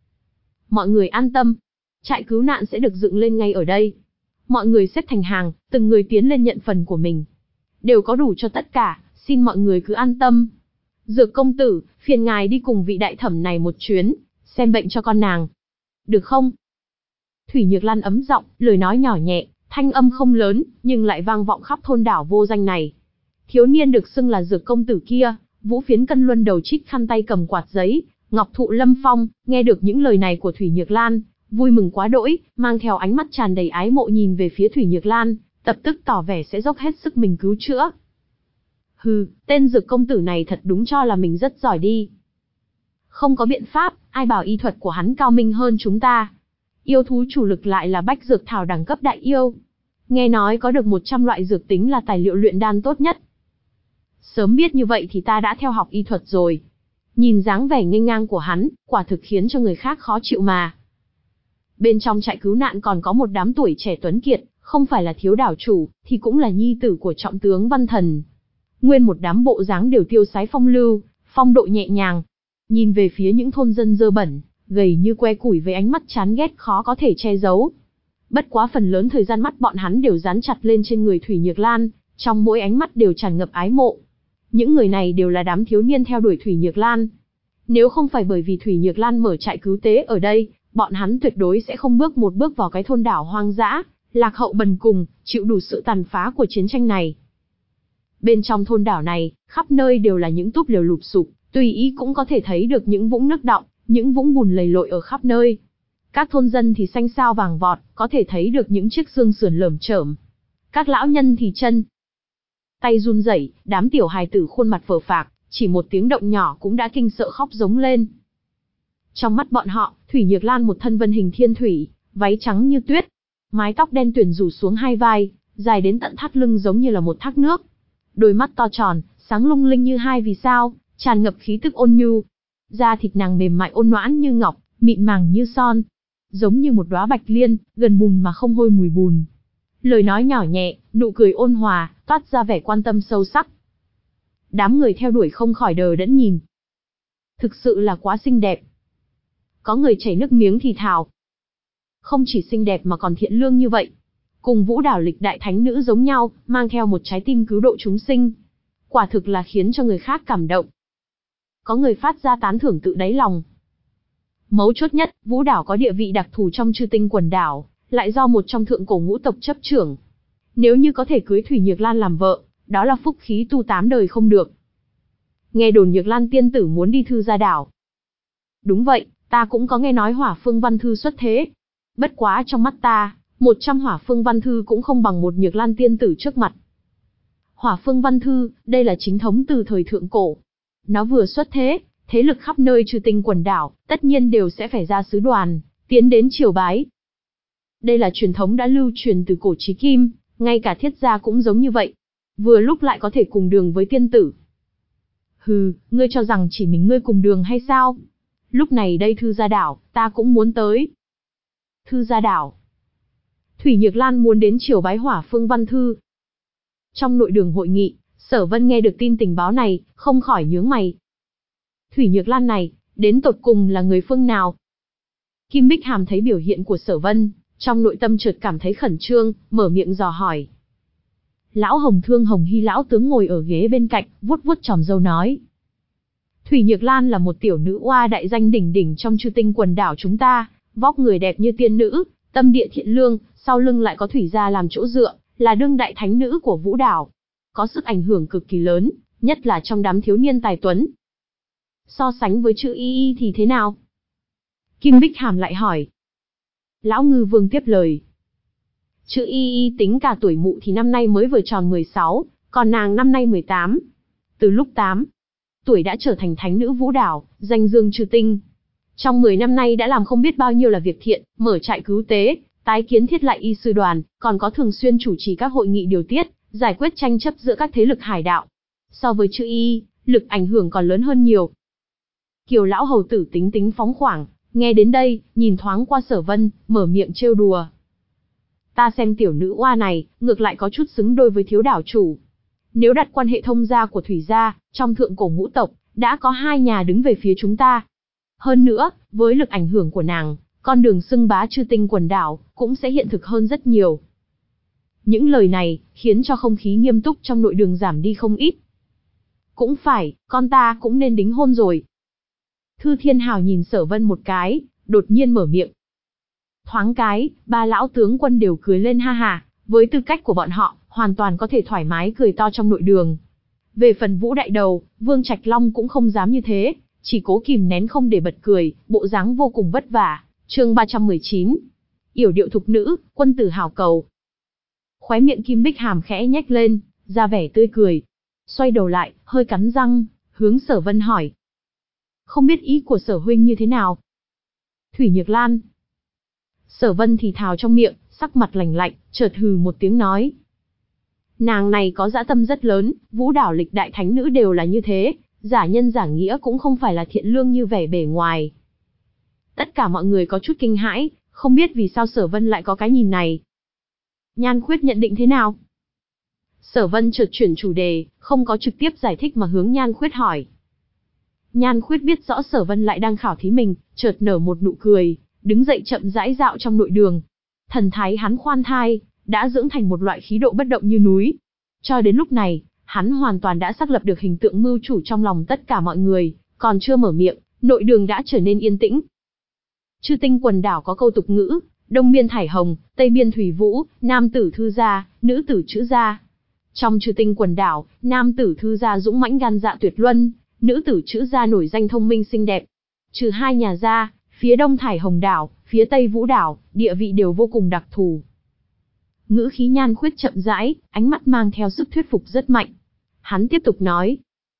Mọi người an tâm, trại cứu nạn sẽ được dựng lên ngay ở đây. Mọi người xếp thành hàng, từng người tiến lên nhận phần của mình. Đều có đủ cho tất cả, xin mọi người cứ an tâm. Dược công tử, phiền ngài đi cùng vị đại thẩm này một chuyến, xem bệnh cho con nàng. Được không? Thủy Nhược Lan ấm giọng, lời nói nhỏ nhẹ, thanh âm không lớn, nhưng lại vang vọng khắp thôn đảo vô danh này. Thiếu niên được xưng là dược công tử kia, Vũ Phiến Cân Luân đầu trích khăn tay cầm quạt giấy, ngọc thụ lâm phong, nghe được những lời này của Thủy Nhược Lan, vui mừng quá đỗi, mang theo ánh mắt tràn đầy ái mộ nhìn về phía Thủy Nhược Lan, lập tức tỏ vẻ sẽ dốc hết sức mình cứu chữa. Hừ, tên dược công tử này thật đúng cho là mình rất giỏi đi. Không có biện pháp, ai bảo y thuật của hắn cao minh hơn chúng ta. Yêu thú chủ lực lại là bách dược thảo đẳng cấp đại yêu. Nghe nói có được một trăm loại dược tính là tài liệu luyện đan tốt nhất. Sớm biết như vậy thì ta đã theo học y thuật rồi. Nhìn dáng vẻ nghênh ngang của hắn, quả thực khiến cho người khác khó chịu mà. Bên trong trại cứu nạn còn có một đám tuổi trẻ tuấn kiệt, không phải là thiếu đảo chủ, thì cũng là nhi tử của trọng tướng Văn Thần. Nguyên một đám bộ dáng đều tiêu sái phong lưu, phong độ nhẹ nhàng. Nhìn về phía những thôn dân dơ bẩn, gầy như que củi với ánh mắt chán ghét khó có thể che giấu. Bất quá phần lớn thời gian mắt bọn hắn đều dán chặt lên trên người Thủy Nhược Lan, trong mỗi ánh mắt đều tràn ngập ái mộ. Những người này đều là đám thiếu niên theo đuổi Thủy Nhược Lan. Nếu không phải bởi vì Thủy Nhược Lan mở trại cứu tế ở đây, bọn hắn tuyệt đối sẽ không bước một bước vào cái thôn đảo hoang dã, lạc hậu bần cùng, chịu đủ sự tàn phá của chiến tranh này. Bên trong thôn đảo này, khắp nơi đều là những túp lều lụp xụp, tùy ý cũng có thể thấy được những vũng nước đọng, những vũng bùn lầy lội ở khắp nơi. Các thôn dân thì xanh xao vàng vọt, có thể thấy được những chiếc xương sườn lởm chởm. Các lão nhân thì chân tay run rẩy, đám tiểu hài tử khuôn mặt phờ phạc, chỉ một tiếng động nhỏ cũng đã kinh sợ khóc giống lên. Trong mắt bọn họ, Thủy Nhược Lan một thân vân hình thiên thủy, váy trắng như tuyết, mái tóc đen tuyền rủ xuống hai vai, dài đến tận thắt lưng giống như là một thác nước. Đôi mắt to tròn, sáng lung linh như hai vì sao, tràn ngập khí tức ôn nhu. Da thịt nàng mềm mại ôn noãn như ngọc, mịn màng như son, giống như một đóa bạch liên, gần bùn mà không hôi mùi bùn. Lời nói nhỏ nhẹ, nụ cười ôn hòa, toát ra vẻ quan tâm sâu sắc. Đám người theo đuổi không khỏi đờ đẫn nhìn. Thực sự là quá xinh đẹp. Có người chảy nước miếng thì thào. Không chỉ xinh đẹp mà còn thiện lương như vậy. Cùng Vũ Đảo lịch đại thánh nữ giống nhau, mang theo một trái tim cứu độ chúng sinh. Quả thực là khiến cho người khác cảm động. Có người phát ra tán thưởng tự đáy lòng. Mấu chốt nhất, Vũ Đảo có địa vị đặc thù trong chư tinh quần đảo, lại do một trong thượng cổ ngũ tộc chấp trưởng. Nếu như có thể cưới Thủy Nhược Lan làm vợ, đó là phúc khí tu tám đời không được. Nghe đồn Nhược Lan tiên tử muốn đi thư gia đảo. Đúng vậy, Ta cũng có nghe nói Hỏa Phương Văn Thư xuất thế. Bất quá trong mắt ta, một trăm Hỏa Phương Văn Thư cũng không bằng một Nhược Lan tiên tử trước mặt. Hỏa Phương Văn Thư, đây là chính thống từ thời thượng cổ. Nó vừa xuất thế, thế lực khắp nơi Chư Tinh quần đảo, tất nhiên đều sẽ phải ra sứ đoàn, tiến đến triều bái. Đây là truyền thống đã lưu truyền từ cổ chí kim, ngay cả Thiết gia cũng giống như vậy. Vừa lúc lại có thể cùng đường với tiên tử. Hừ, ngươi cho rằng chỉ mình ngươi cùng đường hay sao? Lúc này đây Thư gia đảo, ta cũng muốn tới. Thư gia đảo. Thủy Nhược Lan muốn đến triều bái Hỏa Phương Văn Thư. Trong nội đường hội nghị, Sở Vân nghe được tin tình báo này, không khỏi nhướng mày. Thủy Nhược Lan này, đến tột cùng là người phương nào? Kim Bích Hàm thấy biểu hiện của Sở Vân, trong nội tâm chợt cảm thấy khẩn trương, mở miệng dò hỏi. Lão Hồng Thương Hồng Hy lão tướng ngồi ở ghế bên cạnh, vuốt vuốt chòm râu nói. Thủy Nhược Lan là một tiểu nữ oa đại danh đỉnh đỉnh trong Chư Tinh quần đảo chúng ta, vóc người đẹp như tiên nữ, tâm địa thiện lương, sau lưng lại có thủy gia làm chỗ dựa, là đương đại thánh nữ của Vũ đảo. Có sức ảnh hưởng cực kỳ lớn, nhất là trong đám thiếu niên tài tuấn. So sánh với Chữ Y Y thì thế nào? Kim Bích Hàm lại hỏi. Lão Ngư Vương tiếp lời. Chữ Y Y tính cả tuổi mụ thì năm nay mới vừa tròn mười sáu, còn nàng năm nay mười tám. Từ lúc tám tuổi đã trở thành thánh nữ Vũ đảo, danh dương Chư Tinh. Trong mười năm nay đã làm không biết bao nhiêu là việc thiện, mở trại cứu tế, tái kiến thiết lại y sư đoàn, còn có thường xuyên chủ trì các hội nghị điều tiết, giải quyết tranh chấp giữa các thế lực hải đạo. So với Chữ Y Y, lực ảnh hưởng còn lớn hơn nhiều. Kiều lão hầu tử tính tính phóng khoáng, nghe đến đây, nhìn thoáng qua Sở Vân, mở miệng trêu đùa. Ta xem tiểu nữ oa này, ngược lại có chút xứng đôi với thiếu đảo chủ. Nếu đặt quan hệ thông gia của Thủy gia, trong thượng cổ ngũ tộc, đã có hai nhà đứng về phía chúng ta. Hơn nữa, với lực ảnh hưởng của nàng, con đường xưng bá Chư Tinh quần đảo, cũng sẽ hiện thực hơn rất nhiều. Những lời này, khiến cho không khí nghiêm túc trong nội đường giảm đi không ít. Cũng phải, con ta cũng nên đính hôn rồi. Thư Thiên Hào nhìn Sở Vân một cái, đột nhiên mở miệng. Thoáng cái, ba lão tướng quân đều cười lên ha ha, với tư cách của bọn họ, hoàn toàn có thể thoải mái cười to trong nội đường. Về phần Vũ đại đầu, Vương Trạch Long cũng không dám như thế, chỉ cố kìm nén không để bật cười, bộ dáng vô cùng vất vả. Chương ba trăm mười chín. Yểu điệu thục nữ, quân tử hảo cầu. Khóe miệng Kim Bích Hàm khẽ nhếch lên, ra vẻ tươi cười. Xoay đầu lại, hơi cắn răng, hướng Sở Vân hỏi. Không biết ý của Sở huynh như thế nào? Thủy Nhược Lan. Sở Vân thì thào trong miệng, sắc mặt lạnh lạnh, chợt hừ một tiếng nói. Nàng này có dã tâm rất lớn, Vũ đảo lịch đại thánh nữ đều là như thế, giả nhân giả nghĩa cũng không phải là thiện lương như vẻ bề ngoài. Tất cả mọi người có chút kinh hãi, không biết vì sao Sở Vân lại có cái nhìn này. Nhan Khuyết nhận định thế nào? Sở Vân chợt chuyển chủ đề, không có trực tiếp giải thích mà hướng Nhan Khuyết hỏi. Nhan Khuyết biết rõ Sở Vân lại đang khảo thí mình, chợt nở một nụ cười, đứng dậy chậm rãi dạo trong nội đường. Thần thái hắn khoan thai, đã dưỡng thành một loại khí độ bất động như núi. Cho đến lúc này, hắn hoàn toàn đã xác lập được hình tượng mưu chủ trong lòng tất cả mọi người, còn chưa mở miệng, nội đường đã trở nên yên tĩnh. Chư Tinh quần đảo có câu tục ngữ, đông biên thải hồng, tây biên thủy vũ, nam tử thư gia, nữ tử chữ gia. Trong Chư Tinh quần đảo, nam tử thư gia dũng mãnh gan dạ tuyệt luân, nữ tử chữ gia nổi danh thông minh xinh đẹp. Trừ hai nhà gia, phía đông thải hồng đảo, phía tây Vũ đảo, địa vị đều vô cùng đặc thù. Ngữ khí Nhan Khuyết chậm rãi, ánh mắt mang theo sức thuyết phục rất mạnh. Hắn tiếp tục nói.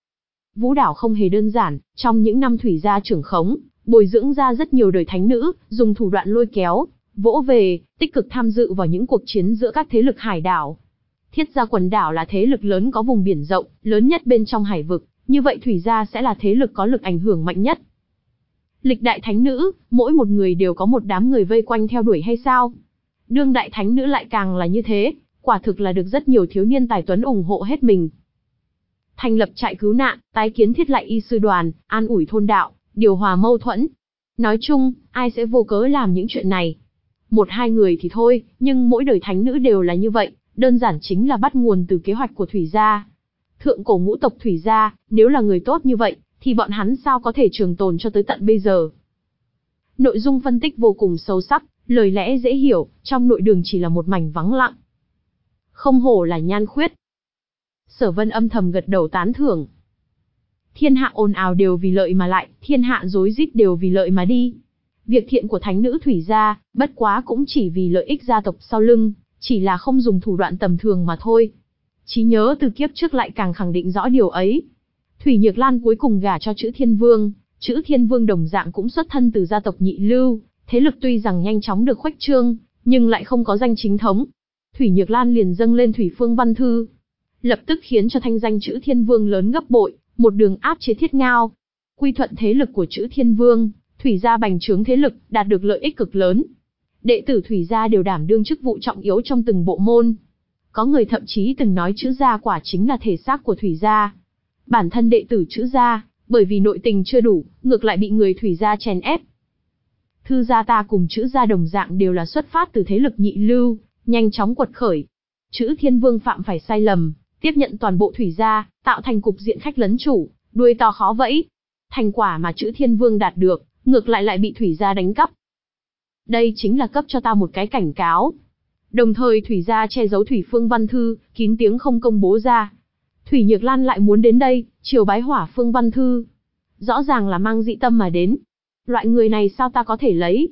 Vũ đảo không hề đơn giản, trong những năm Thủy gia trưởng khống, bồi dưỡng ra rất nhiều đời thánh nữ, dùng thủ đoạn lôi kéo, vỗ về, tích cực tham dự vào những cuộc chiến giữa các thế lực hải đảo. Thiết gia quần đảo là thế lực lớn có vùng biển rộng, lớn nhất bên trong hải vực, như vậy Thủy gia sẽ là thế lực có lực ảnh hưởng mạnh nhất. Lịch đại thánh nữ, mỗi một người đều có một đám người vây quanh theo đuổi hay sao? Đương đại thánh nữ lại càng là như thế, quả thực là được rất nhiều thiếu niên tài tuấn ủng hộ hết mình. Thành lập trại cứu nạn, tái kiến thiết lại y sư đoàn, an ủi thôn đạo, điều hòa mâu thuẫn. Nói chung, ai sẽ vô cớ làm những chuyện này? Một hai người thì thôi, nhưng mỗi đời thánh nữ đều là như vậy, đơn giản chính là bắt nguồn từ kế hoạch của Thủy gia. Thượng cổ ngũ tộc Thủy gia, nếu là người tốt như vậy, thì bọn hắn sao có thể trường tồn cho tới tận bây giờ? Nội dung phân tích vô cùng sâu sắc, lời lẽ dễ hiểu, trong nội đường chỉ là một mảnh vắng lặng. Không hổ là Nhan Khuyết. Sở Vân âm thầm gật đầu tán thưởng. Thiên hạ ồn ào đều vì lợi mà lại, thiên hạ rối rít đều vì lợi mà đi. Việc thiện của thánh nữ Thủy gia, bất quá cũng chỉ vì lợi ích gia tộc sau lưng, chỉ là không dùng thủ đoạn tầm thường mà thôi. Trí nhớ từ kiếp trước lại càng khẳng định rõ điều ấy. Thủy Nhược Lan cuối cùng gả cho Chữ Thiên Vương, Chữ Thiên Vương đồng dạng cũng xuất thân từ gia tộc nhị lưu, thế lực tuy rằng nhanh chóng được khuếch trương, nhưng lại không có danh chính thống. Thủy Nhược Lan liền dâng lên Thủy Phương Văn Thư, lập tức khiến cho thanh danh Chữ Thiên Vương lớn gấp bội, một đường áp chế Thiết Ngao. Quy thuận thế lực của Chữ Thiên Vương, Thủy gia bành trướng thế lực, đạt được lợi ích cực lớn. Đệ tử Thủy gia đều đảm đương chức vụ trọng yếu trong từng bộ môn. Có người thậm chí từng nói Chữ gia quả chính là thể xác của Thủy gia. Bản thân đệ tử Chữ gia, bởi vì nội tình chưa đủ, ngược lại bị người Thủy gia chèn ép. Thư gia ta cùng Chữ gia đồng dạng đều là xuất phát từ thế lực nhị lưu, nhanh chóng quật khởi. Chữ Thiên Vương phạm phải sai lầm, tiếp nhận toàn bộ Thủy gia, tạo thành cục diện khách lấn chủ, đuôi to khó vẫy. Thành quả mà Chữ Thiên Vương đạt được, ngược lại lại bị Thủy gia đánh cắp. Đây chính là cấp cho ta một cái cảnh cáo. Đồng thời Thủy gia che giấu Thủy Phương Văn Thư, kín tiếng không công bố ra. Thủy Nhược Lan lại muốn đến đây, triều bái Hỏa Phương Văn Thư. Rõ ràng là mang dị tâm mà đến. Loại người này sao ta có thể lấy?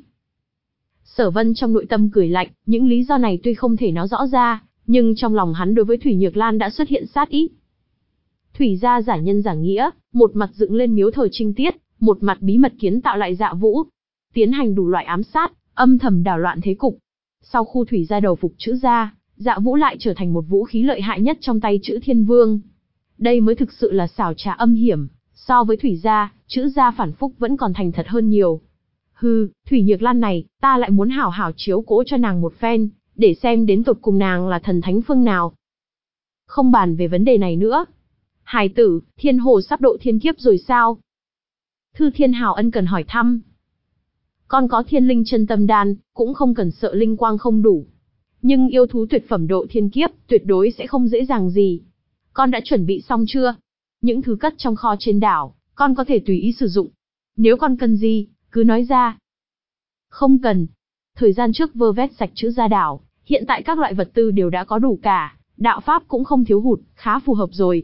Sở Vân trong nội tâm cười lạnh, những lý do này tuy không thể nói rõ ra, nhưng trong lòng hắn đối với Thủy Nhược Lan đã xuất hiện sát ý. Thủy gia giả nhân giả nghĩa, một mặt dựng lên miếu thờ Trinh Tiết, một mặt bí mật kiến tạo lại Dạ Vũ, tiến hành đủ loại ám sát, âm thầm đảo loạn thế cục. Sau khu Thủy gia đầu phục Chữ gia, Dạ Vũ lại trở thành một vũ khí lợi hại nhất trong tay Chữ Thiên Vương. Đây mới thực sự là xảo trá âm hiểm, so với Thủy gia, Chữ gia phản phúc vẫn còn thành thật hơn nhiều. Hừ, Thủy Nhược Lan này, ta lại muốn hảo hảo chiếu cố cho nàng một phen, để xem đến tột cùng nàng là thần thánh phương nào. Không bàn về vấn đề này nữa. Hài tử, Thiên Hồ sắp độ thiên kiếp rồi sao? Thư Thiên Hào ân cần hỏi thăm. Con có Thiên Linh chân tâm đan, cũng không cần sợ linh quang không đủ. Nhưng yêu thú tuyệt phẩm độ thiên kiếp, tuyệt đối sẽ không dễ dàng gì. Con đã chuẩn bị xong chưa? Những thứ cất trong kho trên đảo, con có thể tùy ý sử dụng. Nếu con cần gì, cứ nói ra. Không cần. Thời gian trước vơ vét sạch Chữ gia đảo, hiện tại các loại vật tư đều đã có đủ cả, đạo pháp cũng không thiếu hụt, khá phù hợp rồi.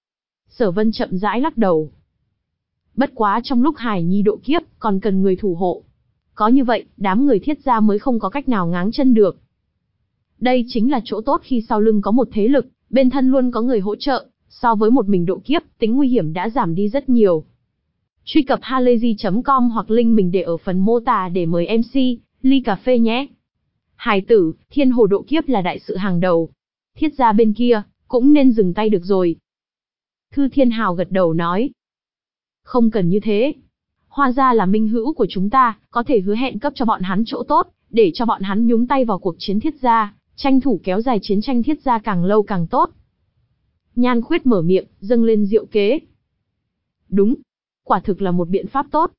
Sở Vân chậm rãi lắc đầu. Bất quá trong lúc Hải Nhi độ kiếp, còn cần người thủ hộ. Có như vậy, đám người Thiết gia mới không có cách nào ngáng chân được. Đây chính là chỗ tốt khi sau lưng có một thế lực, bên thân luôn có người hỗ trợ, so với một mình độ kiếp, tính nguy hiểm đã giảm đi rất nhiều. Truy cập halayzi chấm com hoặc link mình để ở phần mô tả để mời em xê, ly cà phê nhé. Hài tử, Thiên Hồ độ kiếp là đại sự hàng đầu. Thiết gia bên kia, cũng nên dừng tay được rồi. Thư Thiên Hào gật đầu nói. Không cần như thế. Hoa gia là minh hữu của chúng ta, có thể hứa hẹn cấp cho bọn hắn chỗ tốt, để cho bọn hắn nhúng tay vào cuộc chiến Thiết gia, tranh thủ kéo dài chiến tranh Thiết gia càng lâu càng tốt. Nhan Khuyết mở miệng, dâng lên diệu kế. Đúng, quả thực là một biện pháp tốt.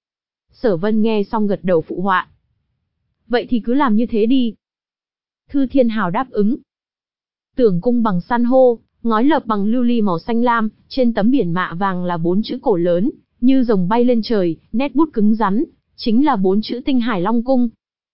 Sở Vân nghe xong gật đầu phụ họa. Vậy thì cứ làm như thế đi. Thư Thiên Hào đáp ứng. Tường cung bằng san hô, ngói lợp bằng lưu ly màu xanh lam, trên tấm biển mạ vàng là bốn chữ cổ lớn, như rồng bay lên trời, nét bút cứng rắn, chính là bốn chữ Tinh Hải Long Cung.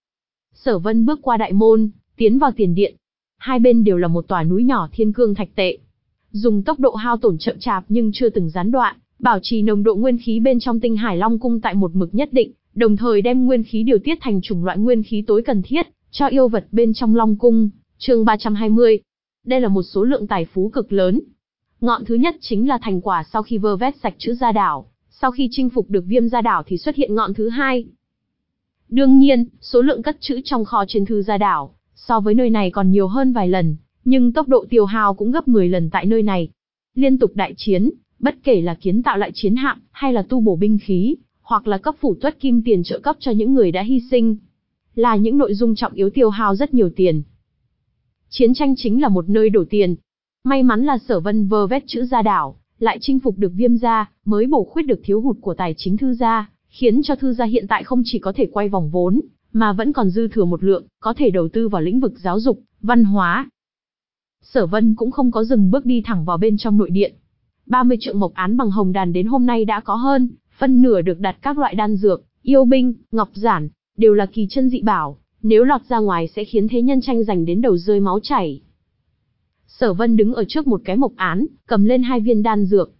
Sở Vân bước qua đại môn, tiến vào tiền điện. Hai bên đều là một tòa núi nhỏ thiên cương thạch tệ. Dùng tốc độ hao tổn chậm chạp nhưng chưa từng gián đoạn, bảo trì nồng độ nguyên khí bên trong Tinh Hải Long Cung tại một mực nhất định, đồng thời đem nguyên khí điều tiết thành chủng loại nguyên khí tối cần thiết cho yêu vật bên trong Long Cung. Chương ba trăm hai mươi. Đây là một số lượng tài phú cực lớn. Ngọn thứ nhất chính là thành quả sau khi vơ vét sạch Chữ gia đảo, sau khi chinh phục được Viêm gia đảo thì xuất hiện ngọn thứ hai. Đương nhiên, số lượng cất trữ trong kho trên Thư gia đảo, so với nơi này còn nhiều hơn vài lần, nhưng tốc độ tiêu hao cũng gấp mười lần tại nơi này. Liên tục đại chiến, bất kể là kiến tạo lại chiến hạm, hay là tu bổ binh khí, hoặc là cấp phủ tuất kim tiền trợ cấp cho những người đã hy sinh, là những nội dung trọng yếu tiêu hao rất nhiều tiền. Chiến tranh chính là một nơi đổ tiền. May mắn là Sở Vân vơ vét Chữ gia đảo, lại chinh phục được Viêm gia, mới bổ khuyết được thiếu hụt của tài chính Thư gia, khiến cho Thư gia hiện tại không chỉ có thể quay vòng vốn, mà vẫn còn dư thừa một lượng, có thể đầu tư vào lĩnh vực giáo dục, văn hóa. Sở Vân cũng không có dừng bước đi thẳng vào bên trong nội điện. ba mươi trượng mộc án bằng hồng đàn đến hôm nay đã có hơn, phân nửa được đặt các loại đan dược, yêu binh, ngọc giản, đều là kỳ chân dị bảo, nếu lọt ra ngoài sẽ khiến thế nhân tranh giành đến đầu rơi máu chảy. Sở Vân đứng ở trước một cái mộc án, cầm lên hai viên đan dược.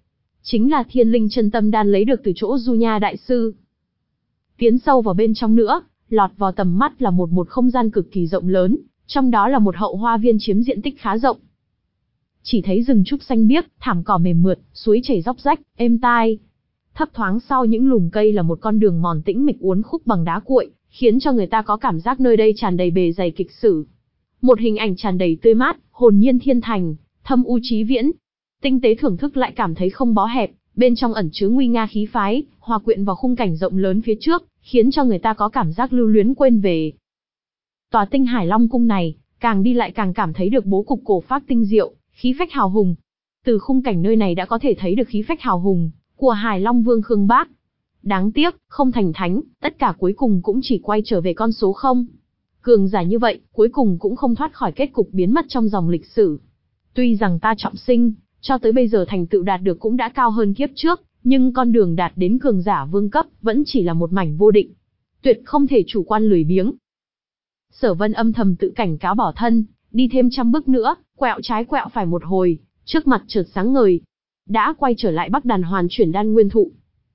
chính là Thiên Linh Chân Tâm Đan lấy được từ chỗ Du Nha đại sư. Tiến sâu vào bên trong nữa, lọt vào tầm mắt là một một không gian cực kỳ rộng lớn, trong đó là một hậu hoa viên chiếm diện tích khá rộng. Chỉ thấy rừng trúc xanh biếc, thảm cỏ mềm mượt, suối chảy róc rách, êm tai. Thấp thoáng sau những lùm cây là một con đường mòn tĩnh mịch uốn khúc bằng đá cuội, khiến cho người ta có cảm giác nơi đây tràn đầy bề dày kịch sử. Một hình ảnh tràn đầy tươi mát, hồn nhiên thiên thành, thâm u chí viễn. Tinh tế thưởng thức lại cảm thấy không bó hẹp, bên trong ẩn chứa nguy nga khí phái, hòa quyện vào khung cảnh rộng lớn phía trước, khiến cho người ta có cảm giác lưu luyến quên về. Tòa Tinh Hải Long cung này, càng đi lại càng cảm thấy được bố cục cổ phác tinh diệu, khí phách hào hùng. Từ khung cảnh nơi này đã có thể thấy được khí phách hào hùng của Hải Long Vương Khương Bác. Đáng tiếc, không thành thánh, tất cả cuối cùng cũng chỉ quay trở về con số không. Cường giả như vậy, cuối cùng cũng không thoát khỏi kết cục biến mất trong dòng lịch sử. Tuy rằng ta trọng sinh, cho tới bây giờ thành tựu đạt được cũng đã cao hơn kiếp trước, nhưng con đường đạt đến cường giả vương cấp vẫn chỉ là một mảnh vô định. Tuyệt không thể chủ quan lười biếng. Sở Vân âm thầm tự cảnh cáo bỏ thân, đi thêm trăm bước nữa, quẹo trái quẹo phải một hồi, trước mặt chợt sáng ngời. Đã quay trở lại Bắc Đàn Hoàn Chuyển Đan Nguyên Thụ.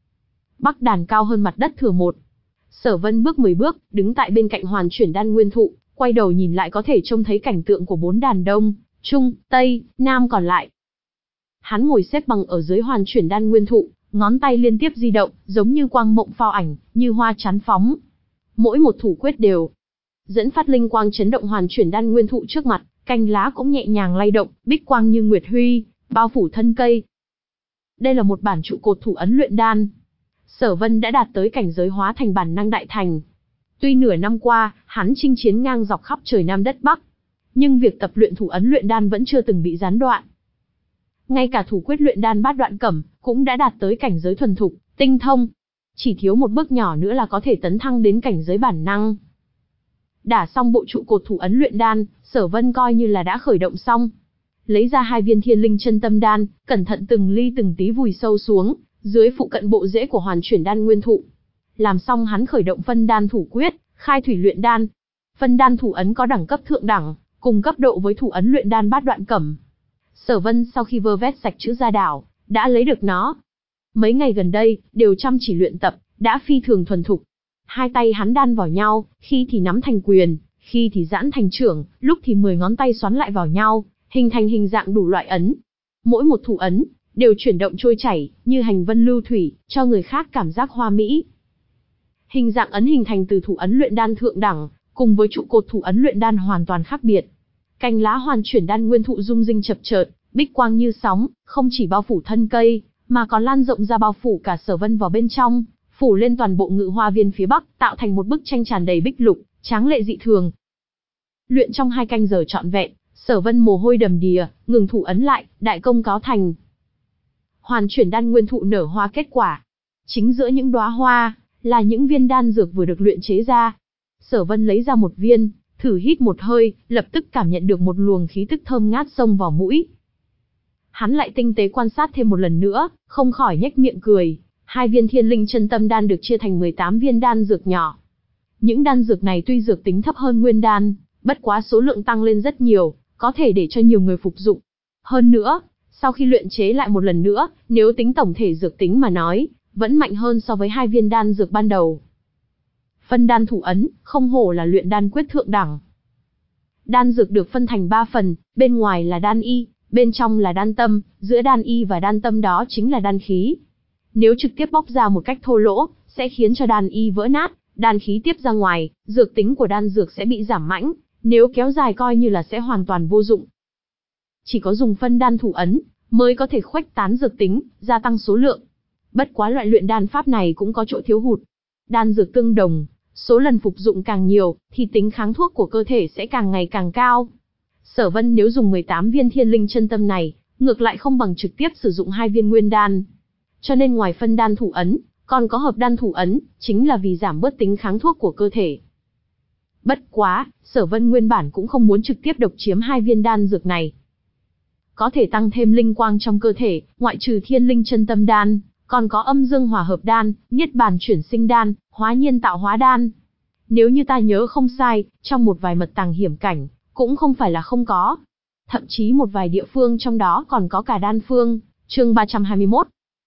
Bắc Đàn cao hơn mặt đất thừa một. Sở Vân bước mười bước, đứng tại bên cạnh Hoàn Chuyển Đan Nguyên Thụ, quay đầu nhìn lại có thể trông thấy cảnh tượng của bốn đàn đông, trung, tây, nam còn lại. Hắn ngồi xếp bằng ở dưới Hoàn Chuyển Đan Nguyên Thụ, ngón tay liên tiếp di động, giống như quang mộng phao ảnh, như hoa chán phóng. Mỗi một thủ quyết đều dẫn phát linh quang chấn động Hoàn Chuyển Đan Nguyên Thụ trước mặt, cành lá cũng nhẹ nhàng lay động, bích quang như nguyệt huy, bao phủ thân cây. Đây là một bản trụ cột thủ ấn luyện đan. Sở Vân đã đạt tới cảnh giới hóa thành bản năng đại thành. Tuy nửa năm qua, hắn chinh chiến ngang dọc khắp trời Nam đất Bắc, nhưng việc tập luyện thủ ấn luyện đan vẫn chưa từng bị gián đoạn. Ngay cả thủ quyết luyện đan bát đoạn cẩm cũng đã đạt tới cảnh giới thuần thục, tinh thông. Chỉ thiếu một bước nhỏ nữa là có thể tấn thăng đến cảnh giới bản năng. Đả xong bộ trụ cột thủ ấn luyện đan, Sở Vân coi như là đã khởi động xong. Lấy ra hai viên Thiên Linh Chân Tâm Đan, cẩn thận từng ly từng tí vùi sâu xuống, dưới phụ cận bộ rễ của Hoàn Chuyển Đan Nguyên Thụ. Làm xong hắn khởi động phân đan thủ quyết, khai thủy luyện đan. Phân đan thủ ấn có đẳng cấp thượng đẳng, cùng cấp độ với thủ ấn luyện đan bát đoạn cẩm. Sở Vân sau khi vơ vét sạch chữ gia đảo, đã lấy được nó. Mấy ngày gần đây, đều chăm chỉ luyện tập, đã phi thường thuần thục. Hai tay hắn đan vào nhau, khi thì nắm thành quyền, khi thì giãn thành trưởng, lúc thì mười ngón tay xoắn lại vào nhau, hình thành hình dạng đủ loại ấn. Mỗi một thủ ấn đều chuyển động trôi chảy, như hành vân lưu thủy, cho người khác cảm giác hoa mỹ. Hình dạng ấn hình thành từ thủ ấn luyện đan thượng đẳng, cùng với trụ cột thủ ấn luyện đan hoàn toàn khác biệt. Cành lá Hoàn Chuyển Đan Nguyên Thụ rung rinh chập chợt, bích quang như sóng, không chỉ bao phủ thân cây, mà còn lan rộng ra bao phủ cả Sở Vân vào bên trong, phủ lên toàn bộ ngự hoa viên phía bắc, tạo thành một bức tranh tràn đầy bích lục, tráng lệ dị thường. Luyện trong hai canh giờ trọn vẹn, Sở Vân mồ hôi đầm đìa, ngừng thủ ấn lại, đại công cáo thành. Hoàn Chuyển Đan Nguyên Thụ nở hoa kết quả. Chính giữa những đóa hoa, là những viên đan dược vừa được luyện chế ra. Sở Vân lấy ra một viên, thử hít một hơi, lập tức cảm nhận được một luồng khí tức thơm ngát xông vào mũi. Hắn lại tinh tế quan sát thêm một lần nữa, không khỏi nhếch miệng cười. Hai viên Thiên Linh Chân Tâm Đan được chia thành mười tám viên đan dược nhỏ. Những đan dược này tuy dược tính thấp hơn nguyên đan, bất quá số lượng tăng lên rất nhiều, có thể để cho nhiều người phục dụng. Hơn nữa, sau khi luyện chế lại một lần nữa, nếu tính tổng thể dược tính mà nói, vẫn mạnh hơn so với hai viên đan dược ban đầu. Phân đan thủ ấn, không hổ là luyện đan quyết thượng đẳng. Đan dược được phân thành ba phần, bên ngoài là đan y, bên trong là đan tâm, giữa đan y và đan tâm đó chính là đan khí. Nếu trực tiếp bóc ra một cách thô lỗ, sẽ khiến cho đan y vỡ nát, đan khí tiếp ra ngoài, dược tính của đan dược sẽ bị giảm mãnh, nếu kéo dài coi như là sẽ hoàn toàn vô dụng. Chỉ có dùng phân đan thủ ấn, mới có thể khuếch tán dược tính, gia tăng số lượng. Bất quá loại luyện đan pháp này cũng có chỗ thiếu hụt. Đan dược tương đồng, số lần phục dụng càng nhiều, thì tính kháng thuốc của cơ thể sẽ càng ngày càng cao. Sở Vân nếu dùng mười tám viên Thiên Linh Chân Tâm này, ngược lại không bằng trực tiếp sử dụng hai viên nguyên đan. Cho nên ngoài phân đan thủ ấn, còn có hợp đan thủ ấn, chính là vì giảm bớt tính kháng thuốc của cơ thể. Bất quá, Sở Vân nguyên bản cũng không muốn trực tiếp độc chiếm hai viên đan dược này. Có thể tăng thêm linh quang trong cơ thể, ngoại trừ Thiên Linh Chân Tâm Đan, còn có Âm Dương Hòa Hợp Đan, Niết Bàn Chuyển Sinh Đan, Hóa Nhiên Tạo Hóa Đan. Nếu như ta nhớ không sai, trong một vài mật tàng hiểm cảnh, cũng không phải là không có. Thậm chí một vài địa phương trong đó còn có cả đan phương. Chương ba trăm hai mươi mốt.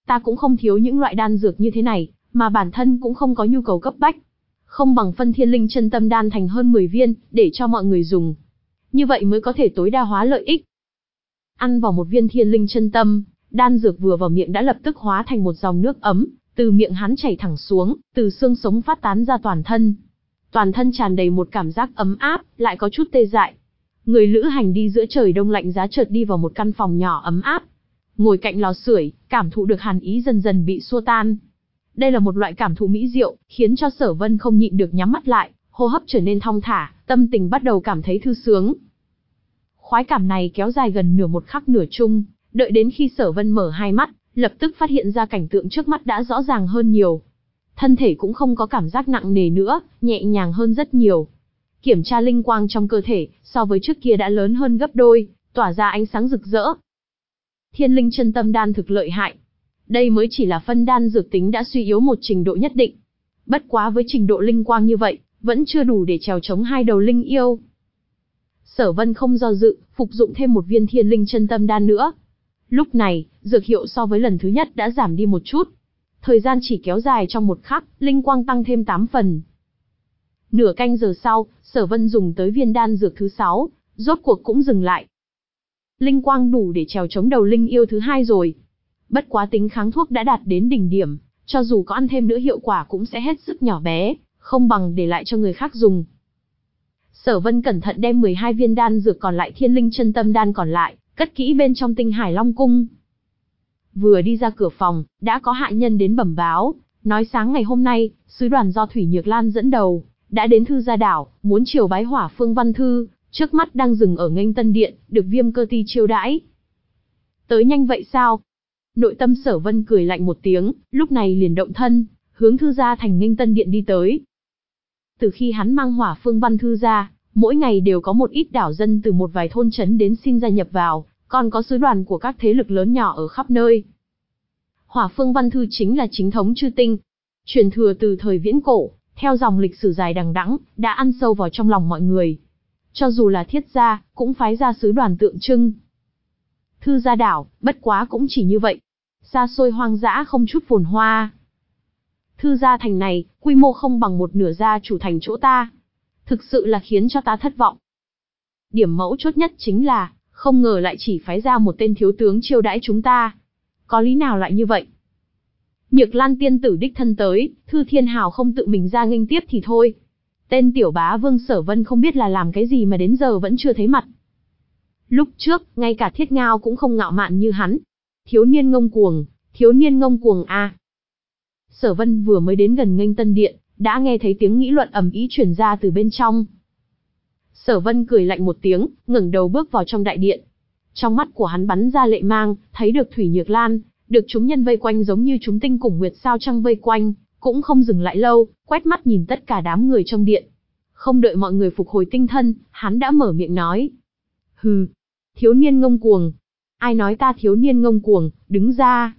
Ta cũng không thiếu những loại đan dược như thế này, mà bản thân cũng không có nhu cầu cấp bách. Không bằng phân thiên linh chân tâm đan thành hơn mười viên, để cho mọi người dùng. Như vậy mới có thể tối đa hóa lợi ích. Ăn vào một viên thiên linh chân tâm, đan dược vừa vào miệng đã lập tức hóa thành một dòng nước ấm, từ miệng hắn chảy thẳng xuống, từ xương sống phát tán ra toàn thân. Toàn thân tràn đầy một cảm giác ấm áp, lại có chút tê dại. Người lữ hành đi giữa trời đông lạnh giá chợt đi vào một căn phòng nhỏ ấm áp. Ngồi cạnh lò sưởi, cảm thụ được hàn ý dần dần bị xua tan. Đây là một loại cảm thụ mỹ diệu, khiến cho Sở Vân không nhịn được nhắm mắt lại, hô hấp trở nên thong thả, tâm tình bắt đầu cảm thấy thư sướng. Khoái cảm này kéo dài gần nửa một khắc nửa chung, đợi đến khi Sở Vân mở hai mắt, lập tức phát hiện ra cảnh tượng trước mắt đã rõ ràng hơn nhiều. Thân thể cũng không có cảm giác nặng nề nữa, nhẹ nhàng hơn rất nhiều. Kiểm tra linh quang trong cơ thể, so với trước kia đã lớn hơn gấp đôi, tỏa ra ánh sáng rực rỡ. Thiên linh chân tâm đan thực lợi hại. Đây mới chỉ là phân đan dược tính đã suy yếu một trình độ nhất định. Bất quá với trình độ linh quang như vậy, vẫn chưa đủ để chèo chống hai đầu linh yêu. Sở Vân không do dự, phục dụng thêm một viên thiên linh chân tâm đan nữa. Lúc này, dược hiệu so với lần thứ nhất đã giảm đi một chút. Thời gian chỉ kéo dài trong một khắc, linh quang tăng thêm tám phần. Nửa canh giờ sau, Sở Vân dùng tới viên đan dược thứ sáu, rốt cuộc cũng dừng lại. Linh quang đủ để chèo chống đầu linh yêu thứ hai rồi. Bất quá tính kháng thuốc đã đạt đến đỉnh điểm, cho dù có ăn thêm nữa hiệu quả cũng sẽ hết sức nhỏ bé, không bằng để lại cho người khác dùng. Sở Vân cẩn thận đem mười hai viên đan dược còn lại thiên linh chân tâm đan còn lại, cất kỹ bên trong tinh hải long cung. Vừa đi ra cửa phòng, đã có hạ nhân đến bẩm báo, nói sáng ngày hôm nay, sứ đoàn do Thủy Nhược Lan dẫn đầu, đã đến Thư Gia Đảo, muốn triều bái Hỏa Phương Văn Thư, trước mắt đang dừng ở Nghênh Tân Điện, được Viêm Cơ Ti chiêu đãi. Tới nhanh vậy sao? Nội tâm Sở Vân cười lạnh một tiếng, lúc này liền động thân, hướng Thư Gia thành Nghênh Tân Điện đi tới. Từ khi hắn mang Hỏa Phương Văn Thư ra, mỗi ngày đều có một ít đảo dân từ một vài thôn trấn đến xin gia nhập vào, còn có sứ đoàn của các thế lực lớn nhỏ ở khắp nơi. Hỏa Phương Văn Thư chính là chính thống chư tinh, truyền thừa từ thời viễn cổ, theo dòng lịch sử dài đằng đẵng, đã ăn sâu vào trong lòng mọi người. Cho dù là Thiết gia, cũng phái ra sứ đoàn tượng trưng. Thư Gia Đảo, bất quá cũng chỉ như vậy. Xa xôi hoang dã không chút phồn hoa. Thư Gia thành này, quy mô không bằng một nửa gia chủ thành chỗ ta. Thực sự là khiến cho ta thất vọng. Điểm mấu chốt nhất chính là, không ngờ lại chỉ phái ra một tên thiếu tướng chiêu đãi chúng ta. Có lý nào lại như vậy? Nhược Lan tiên tử đích thân tới, Thư Thiên Hào không tự mình ra nghênh tiếp thì thôi. Tên tiểu bá vương Sở Vân không biết là làm cái gì mà đến giờ vẫn chưa thấy mặt. Lúc trước, ngay cả Thiết Ngao cũng không ngạo mạn như hắn. Thiếu niên ngông cuồng, thiếu niên ngông cuồng a. Sở Vân vừa mới đến gần Nghênh Tân Điện, đã nghe thấy tiếng nghị luận ầm ĩ truyền ra từ bên trong. Sở Vân cười lạnh một tiếng, ngẩng đầu bước vào trong đại điện. Trong mắt của hắn bắn ra lệ mang, thấy được Thủy Nhược Lan, được chúng nhân vây quanh giống như chúng tinh cùng nguyệt sao trăng vây quanh, cũng không dừng lại lâu, quét mắt nhìn tất cả đám người trong điện. Không đợi mọi người phục hồi tinh thần, hắn đã mở miệng nói. Hừ, thiếu niên ngông cuồng. Ai nói ta thiếu niên ngông cuồng, đứng ra.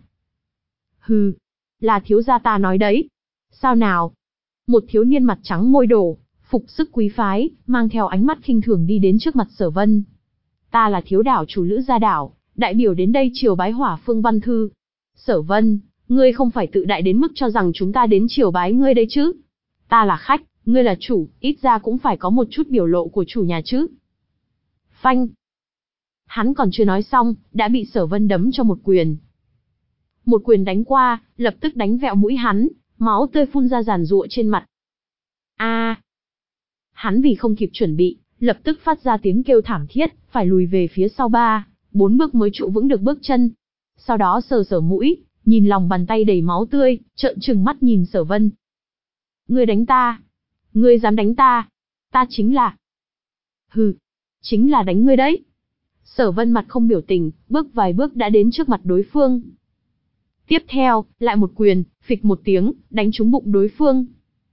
Hừ, là thiếu gia ta nói đấy. Sao nào? Một thiếu niên mặt trắng môi đổ, phục sức quý phái, mang theo ánh mắt khinh thường đi đến trước mặt Sở Vân. Ta là thiếu đảo chủ Lữ Gia Đảo, đại biểu đến đây triều bái Hỏa Phương Văn Thư. Sở Vân, ngươi không phải tự đại đến mức cho rằng chúng ta đến triều bái ngươi đấy chứ? Ta là khách, ngươi là chủ, ít ra cũng phải có một chút biểu lộ của chủ nhà chứ. Phanh. Hắn còn chưa nói xong, đã bị Sở Vân đấm cho một quyền. Một quyền đánh qua, lập tức đánh vẹo mũi hắn, máu tươi phun ra giàn giụa trên mặt. A! À. Hắn vì không kịp chuẩn bị, lập tức phát ra tiếng kêu thảm thiết, phải lùi về phía sau ba, bốn bước mới trụ vững được bước chân. Sau đó sờ sờ mũi, nhìn lòng bàn tay đầy máu tươi, trợn trừng mắt nhìn Sở Vân. Ngươi đánh ta? Ngươi dám đánh ta? Ta chính là... Hừ, chính là đánh ngươi đấy. Sở Vân mặt không biểu tình, bước vài bước đã đến trước mặt đối phương. Tiếp theo, lại một quyền, phịch một tiếng, đánh trúng bụng đối phương.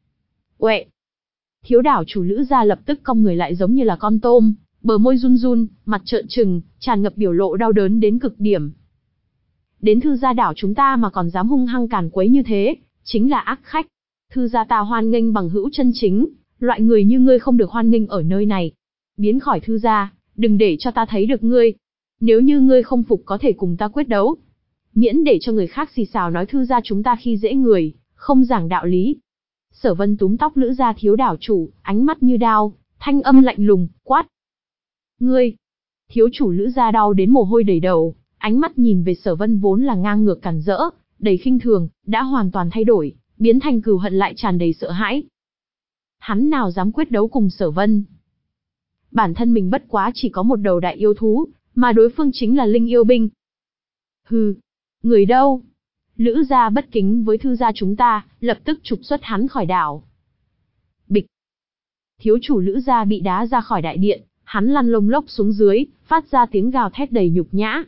Uệ! Thiếu đảo chủ Lữ Gia lập tức cong người lại giống như là con tôm, bờ môi run run, mặt trợn trừng, tràn ngập biểu lộ đau đớn đến cực điểm. Đến Thư Gia Đảo chúng ta mà còn dám hung hăng càn quấy như thế, chính là ác khách. Thư gia ta hoan nghênh bằng hữu chân chính, loại người như ngươi không được hoan nghênh ở nơi này. Biến khỏi Thư gia, đừng để cho ta thấy được ngươi. Nếu như ngươi không phục có thể cùng ta quyết đấu. miễn để cho người khác xì xào nói thư gia chúng ta khi dễ người, không giảng đạo lý. Sở Vân túm tóc Lữ gia thiếu đảo chủ, ánh mắt như đao, thanh âm lạnh lùng, quát. Ngươi! Thiếu chủ Lữ gia đau đến mồ hôi đầy đầu, ánh mắt nhìn về Sở Vân vốn là ngang ngược càn rỡ, đầy khinh thường, đã hoàn toàn thay đổi, biến thành cừu hận lại tràn đầy sợ hãi. Hắn nào dám quyết đấu cùng Sở Vân? Bản thân mình bất quá chỉ có một đầu đại yêu thú, mà đối phương chính là linh yêu binh. Hừ, người đâu? Lữ gia bất kính với thư gia chúng ta, lập tức trục xuất hắn khỏi đảo. Bịch. Thiếu chủ Lữ gia bị đá ra khỏi đại điện, hắn lăn lông lốc xuống dưới, phát ra tiếng gào thét đầy nhục nhã.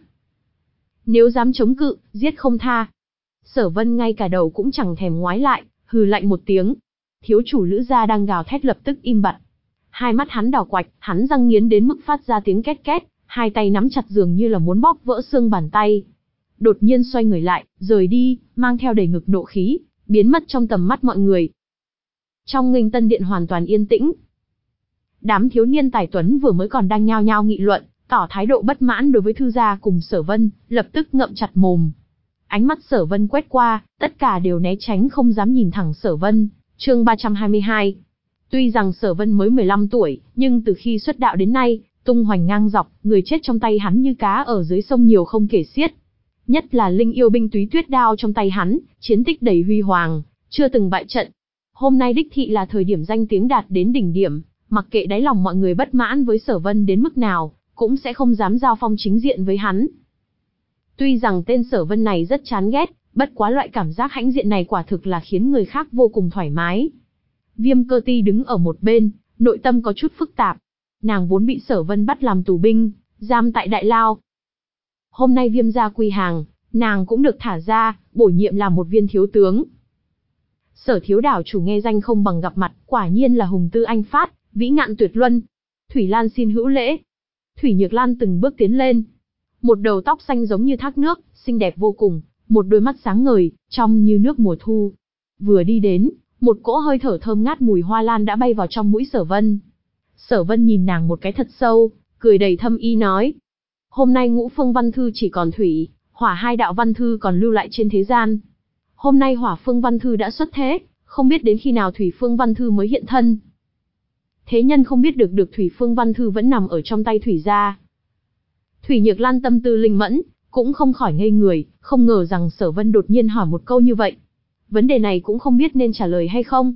Nếu dám chống cự, giết không tha. Sở Vân ngay cả đầu cũng chẳng thèm ngoái lại, hừ lạnh một tiếng. Thiếu chủ Lữ gia đang gào thét lập tức im bặt. Hai mắt hắn đỏ quạch, hắn răng nghiến đến mức phát ra tiếng két két, hai tay nắm chặt dường như là muốn bóp vỡ xương bàn tay. Đột nhiên xoay người lại, rời đi, mang theo đầy ngực nộ khí, biến mất trong tầm mắt mọi người. Trong Nghênh Tân điện hoàn toàn yên tĩnh. Đám thiếu niên tài tuấn vừa mới còn đang nhao nhao nghị luận, tỏ thái độ bất mãn đối với thư gia cùng Sở Vân, lập tức ngậm chặt mồm. Ánh mắt Sở Vân quét qua, tất cả đều né tránh không dám nhìn thẳng Sở Vân. Chương ba trăm hai mươi hai. Tuy rằng Sở Vân mới mười lăm tuổi, nhưng từ khi xuất đạo đến nay, tung hoành ngang dọc, người chết trong tay hắn như cá ở dưới sông nhiều không kể xiết. Nhất là linh yêu binh túy tuyết đao trong tay hắn, chiến tích đầy huy hoàng, chưa từng bại trận. Hôm nay đích thị là thời điểm danh tiếng đạt đến đỉnh điểm, mặc kệ đáy lòng mọi người bất mãn với Sở Vân đến mức nào, cũng sẽ không dám giao phong chính diện với hắn. Tuy rằng tên Sở Vân này rất chán ghét, bất quá loại cảm giác hãnh diện này quả thực là khiến người khác vô cùng thoải mái. Viêm Cơ Ti đứng ở một bên, nội tâm có chút phức tạp. Nàng vốn bị Sở Vân bắt làm tù binh, giam tại đại lao. Hôm nay Viêm gia quy hàng, nàng cũng được thả ra, bổ nhiệm làm một viên thiếu tướng. Sở thiếu đảo chủ nghe danh không bằng gặp mặt, quả nhiên là hùng tư anh phát, vĩ ngạn tuyệt luân. Thủy Lan xin hữu lễ. Thủy Nhược Lan từng bước tiến lên. Một đầu tóc xanh giống như thác nước, xinh đẹp vô cùng, một đôi mắt sáng ngời, trong như nước mùa thu. Vừa đi đến, một cỗ hơi thở thơm ngát mùi hoa lan đã bay vào trong mũi Sở Vân. Sở Vân nhìn nàng một cái thật sâu, cười đầy thâm ý nói. Hôm nay ngũ phương văn thư chỉ còn thủy, hỏa hai đạo văn thư còn lưu lại trên thế gian. Hôm nay hỏa phương văn thư đã xuất thế, không biết đến khi nào thủy phương văn thư mới hiện thân. Thế nhân không biết được được thủy phương văn thư vẫn nằm ở trong tay thủy gia. Thủy Nhược Lan tâm tư linh mẫn, cũng không khỏi ngây người, không ngờ rằng Sở Vân đột nhiên hỏi một câu như vậy. Vấn đề này cũng không biết nên trả lời hay không.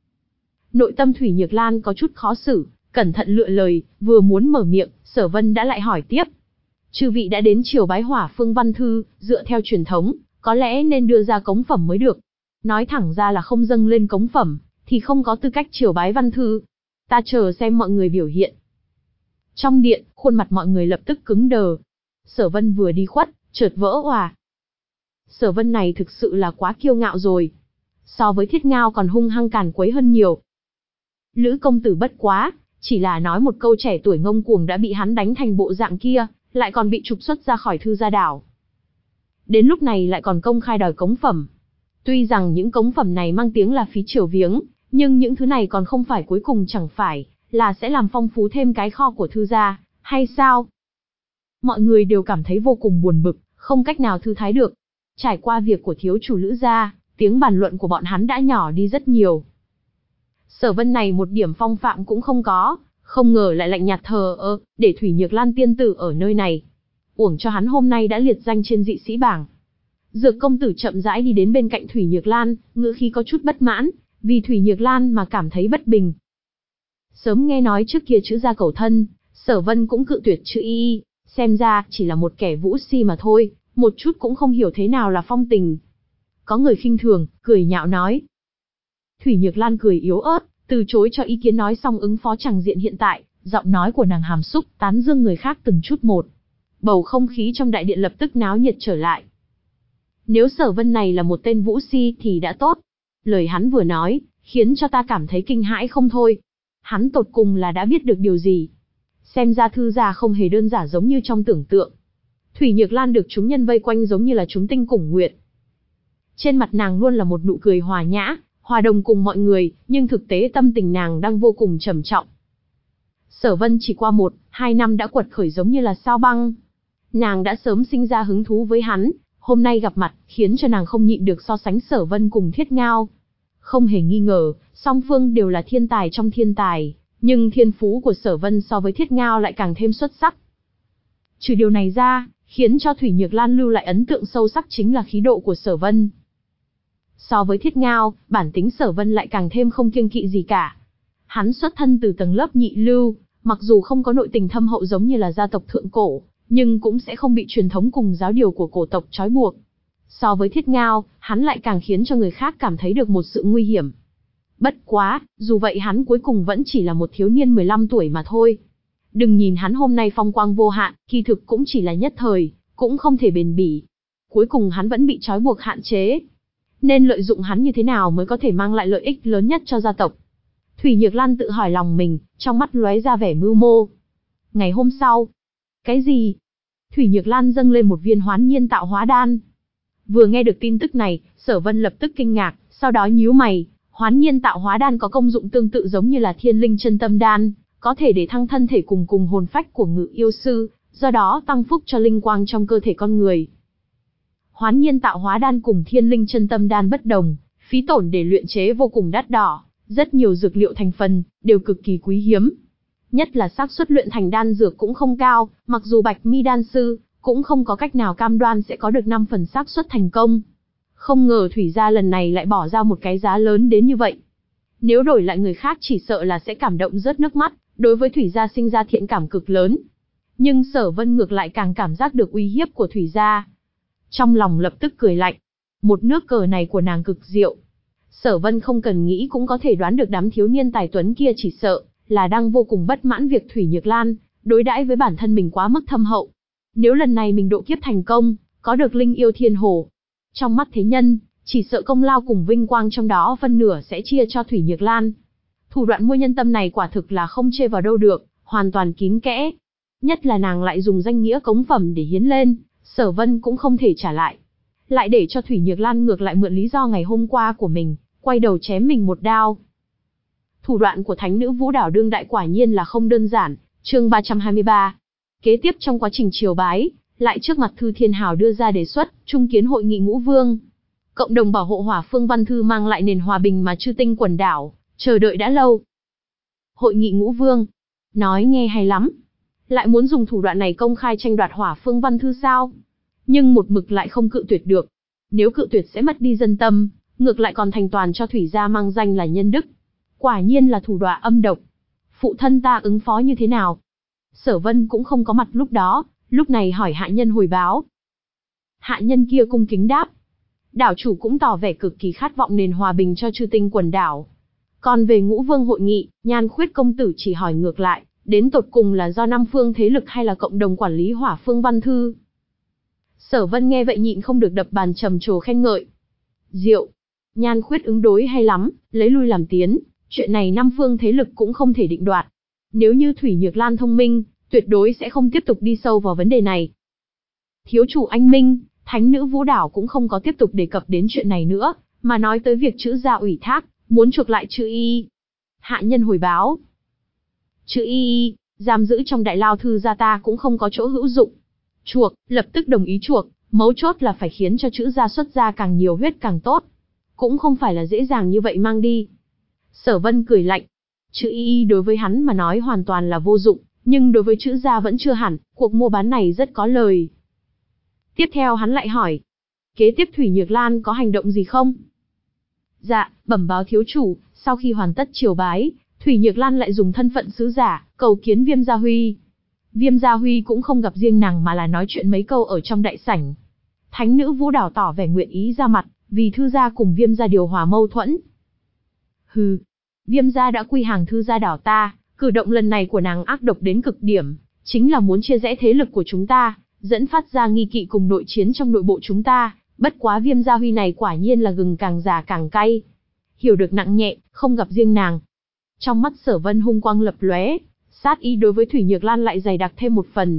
Nội tâm Thủy Nhược Lan có chút khó xử, cẩn thận lựa lời, vừa muốn mở miệng, Sở Vân đã lại hỏi tiếp. Chư vị đã đến triều bái hỏa phương văn thư, dựa theo truyền thống, có lẽ nên đưa ra cống phẩm mới được. Nói thẳng ra là không dâng lên cống phẩm, thì không có tư cách triều bái văn thư. Ta chờ xem mọi người biểu hiện. Trong điện, khuôn mặt mọi người lập tức cứng đờ. Sở Vân vừa đi khuất, chợt vỡ òa. Sở Vân này thực sự là quá kiêu ngạo rồi. So với Thiết Ngao còn hung hăng càn quấy hơn nhiều. Lữ công tử bất quá, chỉ là nói một câu trẻ tuổi ngông cuồng đã bị hắn đánh thành bộ dạng kia, lại còn bị trục xuất ra khỏi thư gia đảo. Đến lúc này lại còn công khai đòi cống phẩm. Tuy rằng những cống phẩm này mang tiếng là phí triều viếng, nhưng những thứ này còn không phải cuối cùng chẳng phải là sẽ làm phong phú thêm cái kho của thư gia, hay sao? Mọi người đều cảm thấy vô cùng buồn bực, không cách nào thư thái được. Trải qua việc của thiếu chủ Lữ gia, tiếng bàn luận của bọn hắn đã nhỏ đi rất nhiều. Sở Vân này một điểm phong phạm cũng không có, không ngờ lại lạnh nhạt thờ ơ, để Thủy Nhược Lan tiên tử ở nơi này. Uổng cho hắn hôm nay đã liệt danh trên dị sĩ bảng. Dược công tử chậm rãi đi đến bên cạnh Thủy Nhược Lan, ngữ khí có chút bất mãn, vì Thủy Nhược Lan mà cảm thấy bất bình. Sớm nghe nói trước kia chữ gia cầu thân, Sở Vân cũng cự tuyệt chữ y y, xem ra chỉ là một kẻ vũ si mà thôi, một chút cũng không hiểu thế nào là phong tình. Có người khinh thường, cười nhạo nói. Thủy Nhược Lan cười yếu ớt, từ chối cho ý kiến nói xong ứng phó chẳng diện hiện tại, giọng nói của nàng hàm xúc, tán dương người khác từng chút một. Bầu không khí trong đại điện lập tức náo nhiệt trở lại. Nếu Sở Vân này là một tên vũ si thì đã tốt. Lời hắn vừa nói, khiến cho ta cảm thấy kinh hãi không thôi. Hắn tột cùng là đã biết được điều gì? Xem ra thư gia không hề đơn giản giống như trong tưởng tượng. Thủy Nhược Lan được chúng nhân vây quanh giống như là chúng tinh cùng nguyệt. Trên mặt nàng luôn là một nụ cười hòa nhã, hòa đồng cùng mọi người, nhưng thực tế tâm tình nàng đang vô cùng trầm trọng. Sở Vân chỉ qua một, hai năm đã quật khởi giống như là sao băng. Nàng đã sớm sinh ra hứng thú với hắn, Hôm nay gặp mặt, khiến cho nàng không nhịn được so sánh Sở Vân cùng Thiết Ngao. Không hề nghi ngờ, song phương đều là thiên tài trong thiên tài, nhưng thiên phú của Sở Vân so với Thiết Ngao lại càng thêm xuất sắc. Trừ điều này ra, khiến cho Thủy Nhược Lan lưu lại ấn tượng sâu sắc chính là khí độ của Sở Vân. So với Thiết Ngao, bản tính Sở Vân lại càng thêm không kiêng kỵ gì cả. Hắn xuất thân từ tầng lớp nhị lưu, mặc dù không có nội tình thâm hậu giống như là gia tộc thượng cổ, nhưng cũng sẽ không bị truyền thống cùng giáo điều của cổ tộc trói buộc. So với Thiết Ngao, hắn lại càng khiến cho người khác cảm thấy được một sự nguy hiểm. Bất quá, dù vậy hắn cuối cùng vẫn chỉ là một thiếu niên mười lăm tuổi mà thôi. Đừng nhìn hắn hôm nay phong quang vô hạn, kỳ thực cũng chỉ là nhất thời, cũng không thể bền bỉ. Cuối cùng hắn vẫn bị trói buộc hạn chế. Nên lợi dụng hắn như thế nào mới có thể mang lại lợi ích lớn nhất cho gia tộc? Thủy Nhược Lan tự hỏi lòng mình, trong mắt lóe ra vẻ mưu mô. Ngày hôm sau. Cái gì? Thủy Nhược Lan dâng lên một viên hoán nhiên tạo hóa đan. Vừa nghe được tin tức này, Sở Vân lập tức kinh ngạc, sau đó nhíu mày. Hoán nhiên tạo hóa đan có công dụng tương tự giống như là thiên linh chân tâm đan, có thể để thăng thân thể cùng cùng hồn phách của ngự yêu sư, do đó tăng phúc cho linh quang trong cơ thể con người. Hoán nhiên tạo hóa đan cùng thiên linh chân tâm đan bất đồng, phí tổn để luyện chế vô cùng đắt đỏ, rất nhiều dược liệu thành phần đều cực kỳ quý hiếm. Nhất là xác suất luyện thành đan dược cũng không cao, mặc dù Bạch Mi đan sư cũng không có cách nào cam đoan sẽ có được năm phần xác suất thành công. Không ngờ Thủy gia lần này lại bỏ ra một cái giá lớn đến như vậy. Nếu đổi lại người khác chỉ sợ là sẽ cảm động rớt nước mắt, đối với Thủy gia sinh ra thiện cảm cực lớn. Nhưng Sở Vân ngược lại càng cảm giác được uy hiếp của Thủy gia. Trong lòng lập tức cười lạnh. Một nước cờ này của nàng cực diệu. Sở Vân không cần nghĩ cũng có thể đoán được đám thiếu niên tài tuấn kia chỉ sợ là đang vô cùng bất mãn việc Thủy Nhược Lan đối đãi với bản thân mình quá mức thâm hậu. Nếu lần này mình độ kiếp thành công, có được linh yêu thiên hồ, trong mắt thế nhân, chỉ sợ công lao cùng vinh quang trong đó phân nửa sẽ chia cho Thủy Nhược Lan. Thủ đoạn mua nhân tâm này quả thực là không chê vào đâu được, hoàn toàn kín kẽ. Nhất là nàng lại dùng danh nghĩa cống phẩm để hiến lên, Sở Vân cũng không thể trả lại. Lại để cho Thủy Nhược Lan ngược lại mượn lý do ngày hôm qua của mình, quay đầu chém mình một đao. Thủ đoạn của Thánh nữ Vũ Đảo đương đại quả nhiên là không đơn giản, chương ba trăm hai mươi ba. Kế tiếp trong quá trình triều bái, lại trước mặt Thư Thiên Hào đưa ra đề xuất, trung kiến hội nghị ngũ vương. Cộng đồng bảo hộ Hỏa Phương Văn Thư mang lại nền hòa bình mà chư tinh quần đảo chờ đợi đã lâu. Hội nghị ngũ vương, nói nghe hay lắm. Lại muốn dùng thủ đoạn này công khai tranh đoạt Hỏa Phương Văn Thư sao? Nhưng một mực lại không cự tuyệt được. Nếu cự tuyệt sẽ mất đi dân tâm, ngược lại còn thành toàn cho Thủy gia mang danh là nhân đức. Quả nhiên là thủ đoạn âm độc. Phụ thân ta ứng phó như thế nào? Sở Vân cũng không có mặt lúc đó, lúc này hỏi hạ nhân hồi báo. Hạ nhân kia cung kính đáp. Đảo chủ cũng tỏ vẻ cực kỳ khát vọng nền hòa bình cho chư tinh quần đảo. Còn về ngũ vương hội nghị, Nhan Khuyết công tử chỉ hỏi ngược lại, đến tột cùng là do năm phương thế lực hay là cộng đồng quản lý Hỏa Phương Văn Thư? Sở Vân nghe vậy nhịn không được đập bàn trầm trồ khen ngợi. Diệu, Nhan Khuyết ứng đối hay lắm, lấy lui làm tiến, chuyện này năm phương thế lực cũng không thể định đoạt. Nếu như Thủy Nhược Lan thông minh, tuyệt đối sẽ không tiếp tục đi sâu vào vấn đề này. Thiếu chủ anh minh, Thánh nữ Vũ Đảo cũng không có tiếp tục đề cập đến chuyện này nữa, mà nói tới việc chữ gia ủy thác, muốn chuộc lại chữ y. Hạ nhân hồi báo. Chữ y, giam giữ trong đại lao thư gia ta cũng không có chỗ hữu dụng. Chuộc, lập tức đồng ý chuộc, mấu chốt là phải khiến cho chữ gia xuất ra càng nhiều huyết càng tốt. Cũng không phải là dễ dàng như vậy mang đi. Sở Vân cười lạnh. Chữ y đối với hắn mà nói hoàn toàn là vô dụng, nhưng đối với chữ gia vẫn chưa hẳn, cuộc mua bán này rất có lời. Tiếp theo hắn lại hỏi. Kế tiếp Thủy Nhược Lan có hành động gì không? Dạ, bẩm báo thiếu chủ, sau khi hoàn tất triều bái, Thủy Nhược Lan lại dùng thân phận sứ giả, cầu kiến Viêm Gia Huy. Viêm Gia Huy cũng không gặp riêng nàng mà là nói chuyện mấy câu ở trong đại sảnh. Thánh nữ Vũ Đảo tỏ vẻ nguyện ý ra mặt, vì Thư gia cùng Viêm gia điều hòa mâu thuẫn. Hừ, Viêm gia đã quy hàng Thư gia đảo ta, cử động lần này của nàng ác độc đến cực điểm, chính là muốn chia rẽ thế lực của chúng ta, dẫn phát ra nghi kỵ cùng nội chiến trong nội bộ chúng ta. Bất quá Viêm Gia Huy này quả nhiên là gừng càng già càng cay. Hiểu được nặng nhẹ, không gặp riêng nàng. Trong mắt Sở Vân hung quang lập lóe, sát ý đối với Thủy Nhược Lan lại dày đặc thêm một phần.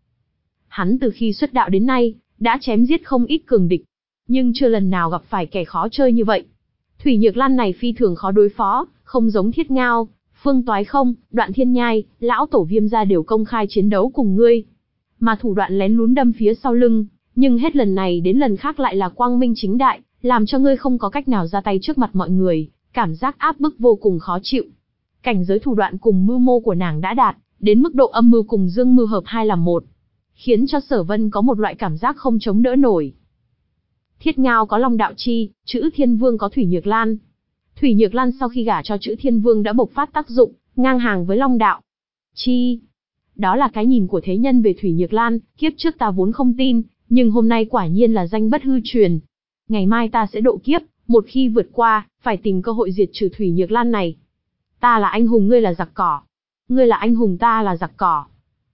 Hắn từ khi xuất đạo đến nay, đã chém giết không ít cường địch, nhưng chưa lần nào gặp phải kẻ khó chơi như vậy. Thủy Nhược Lan này phi thường khó đối phó, không giống Thiết Ngao, Phương Toái Không, Đoạn Thiên Nhai, lão tổ Viêm gia đều công khai chiến đấu cùng ngươi. Mà thủ đoạn lén lún đâm phía sau lưng, Nhưng hết lần này đến lần khác lại là quang minh chính đại, làm cho ngươi không có cách nào ra tay trước mặt mọi người, cảm giác áp bức vô cùng khó chịu. Cảnh giới thủ đoạn cùng mưu mô của nàng đã đạt, đến mức độ âm mưu cùng dương mưu hợp hai làm một, khiến cho Sở Vân có một loại cảm giác không chống đỡ nổi. Thiết Ngao có Long Đạo Chi, Chữ Thiên Vương có Thủy Nhược Lan. Thủy Nhược Lan sau khi gả cho Chữ Thiên Vương đã bộc phát tác dụng, ngang hàng với Long Đạo Chi. Đó là cái nhìn của thế nhân về Thủy Nhược Lan, kiếp trước ta vốn không tin, nhưng hôm nay quả nhiên là danh bất hư truyền. Ngày mai ta sẽ độ kiếp, một khi vượt qua, phải tìm cơ hội diệt trừ Thủy Nhược Lan này. Ta là anh hùng, ngươi là giặc cỏ. Ngươi là anh hùng, ta là giặc cỏ.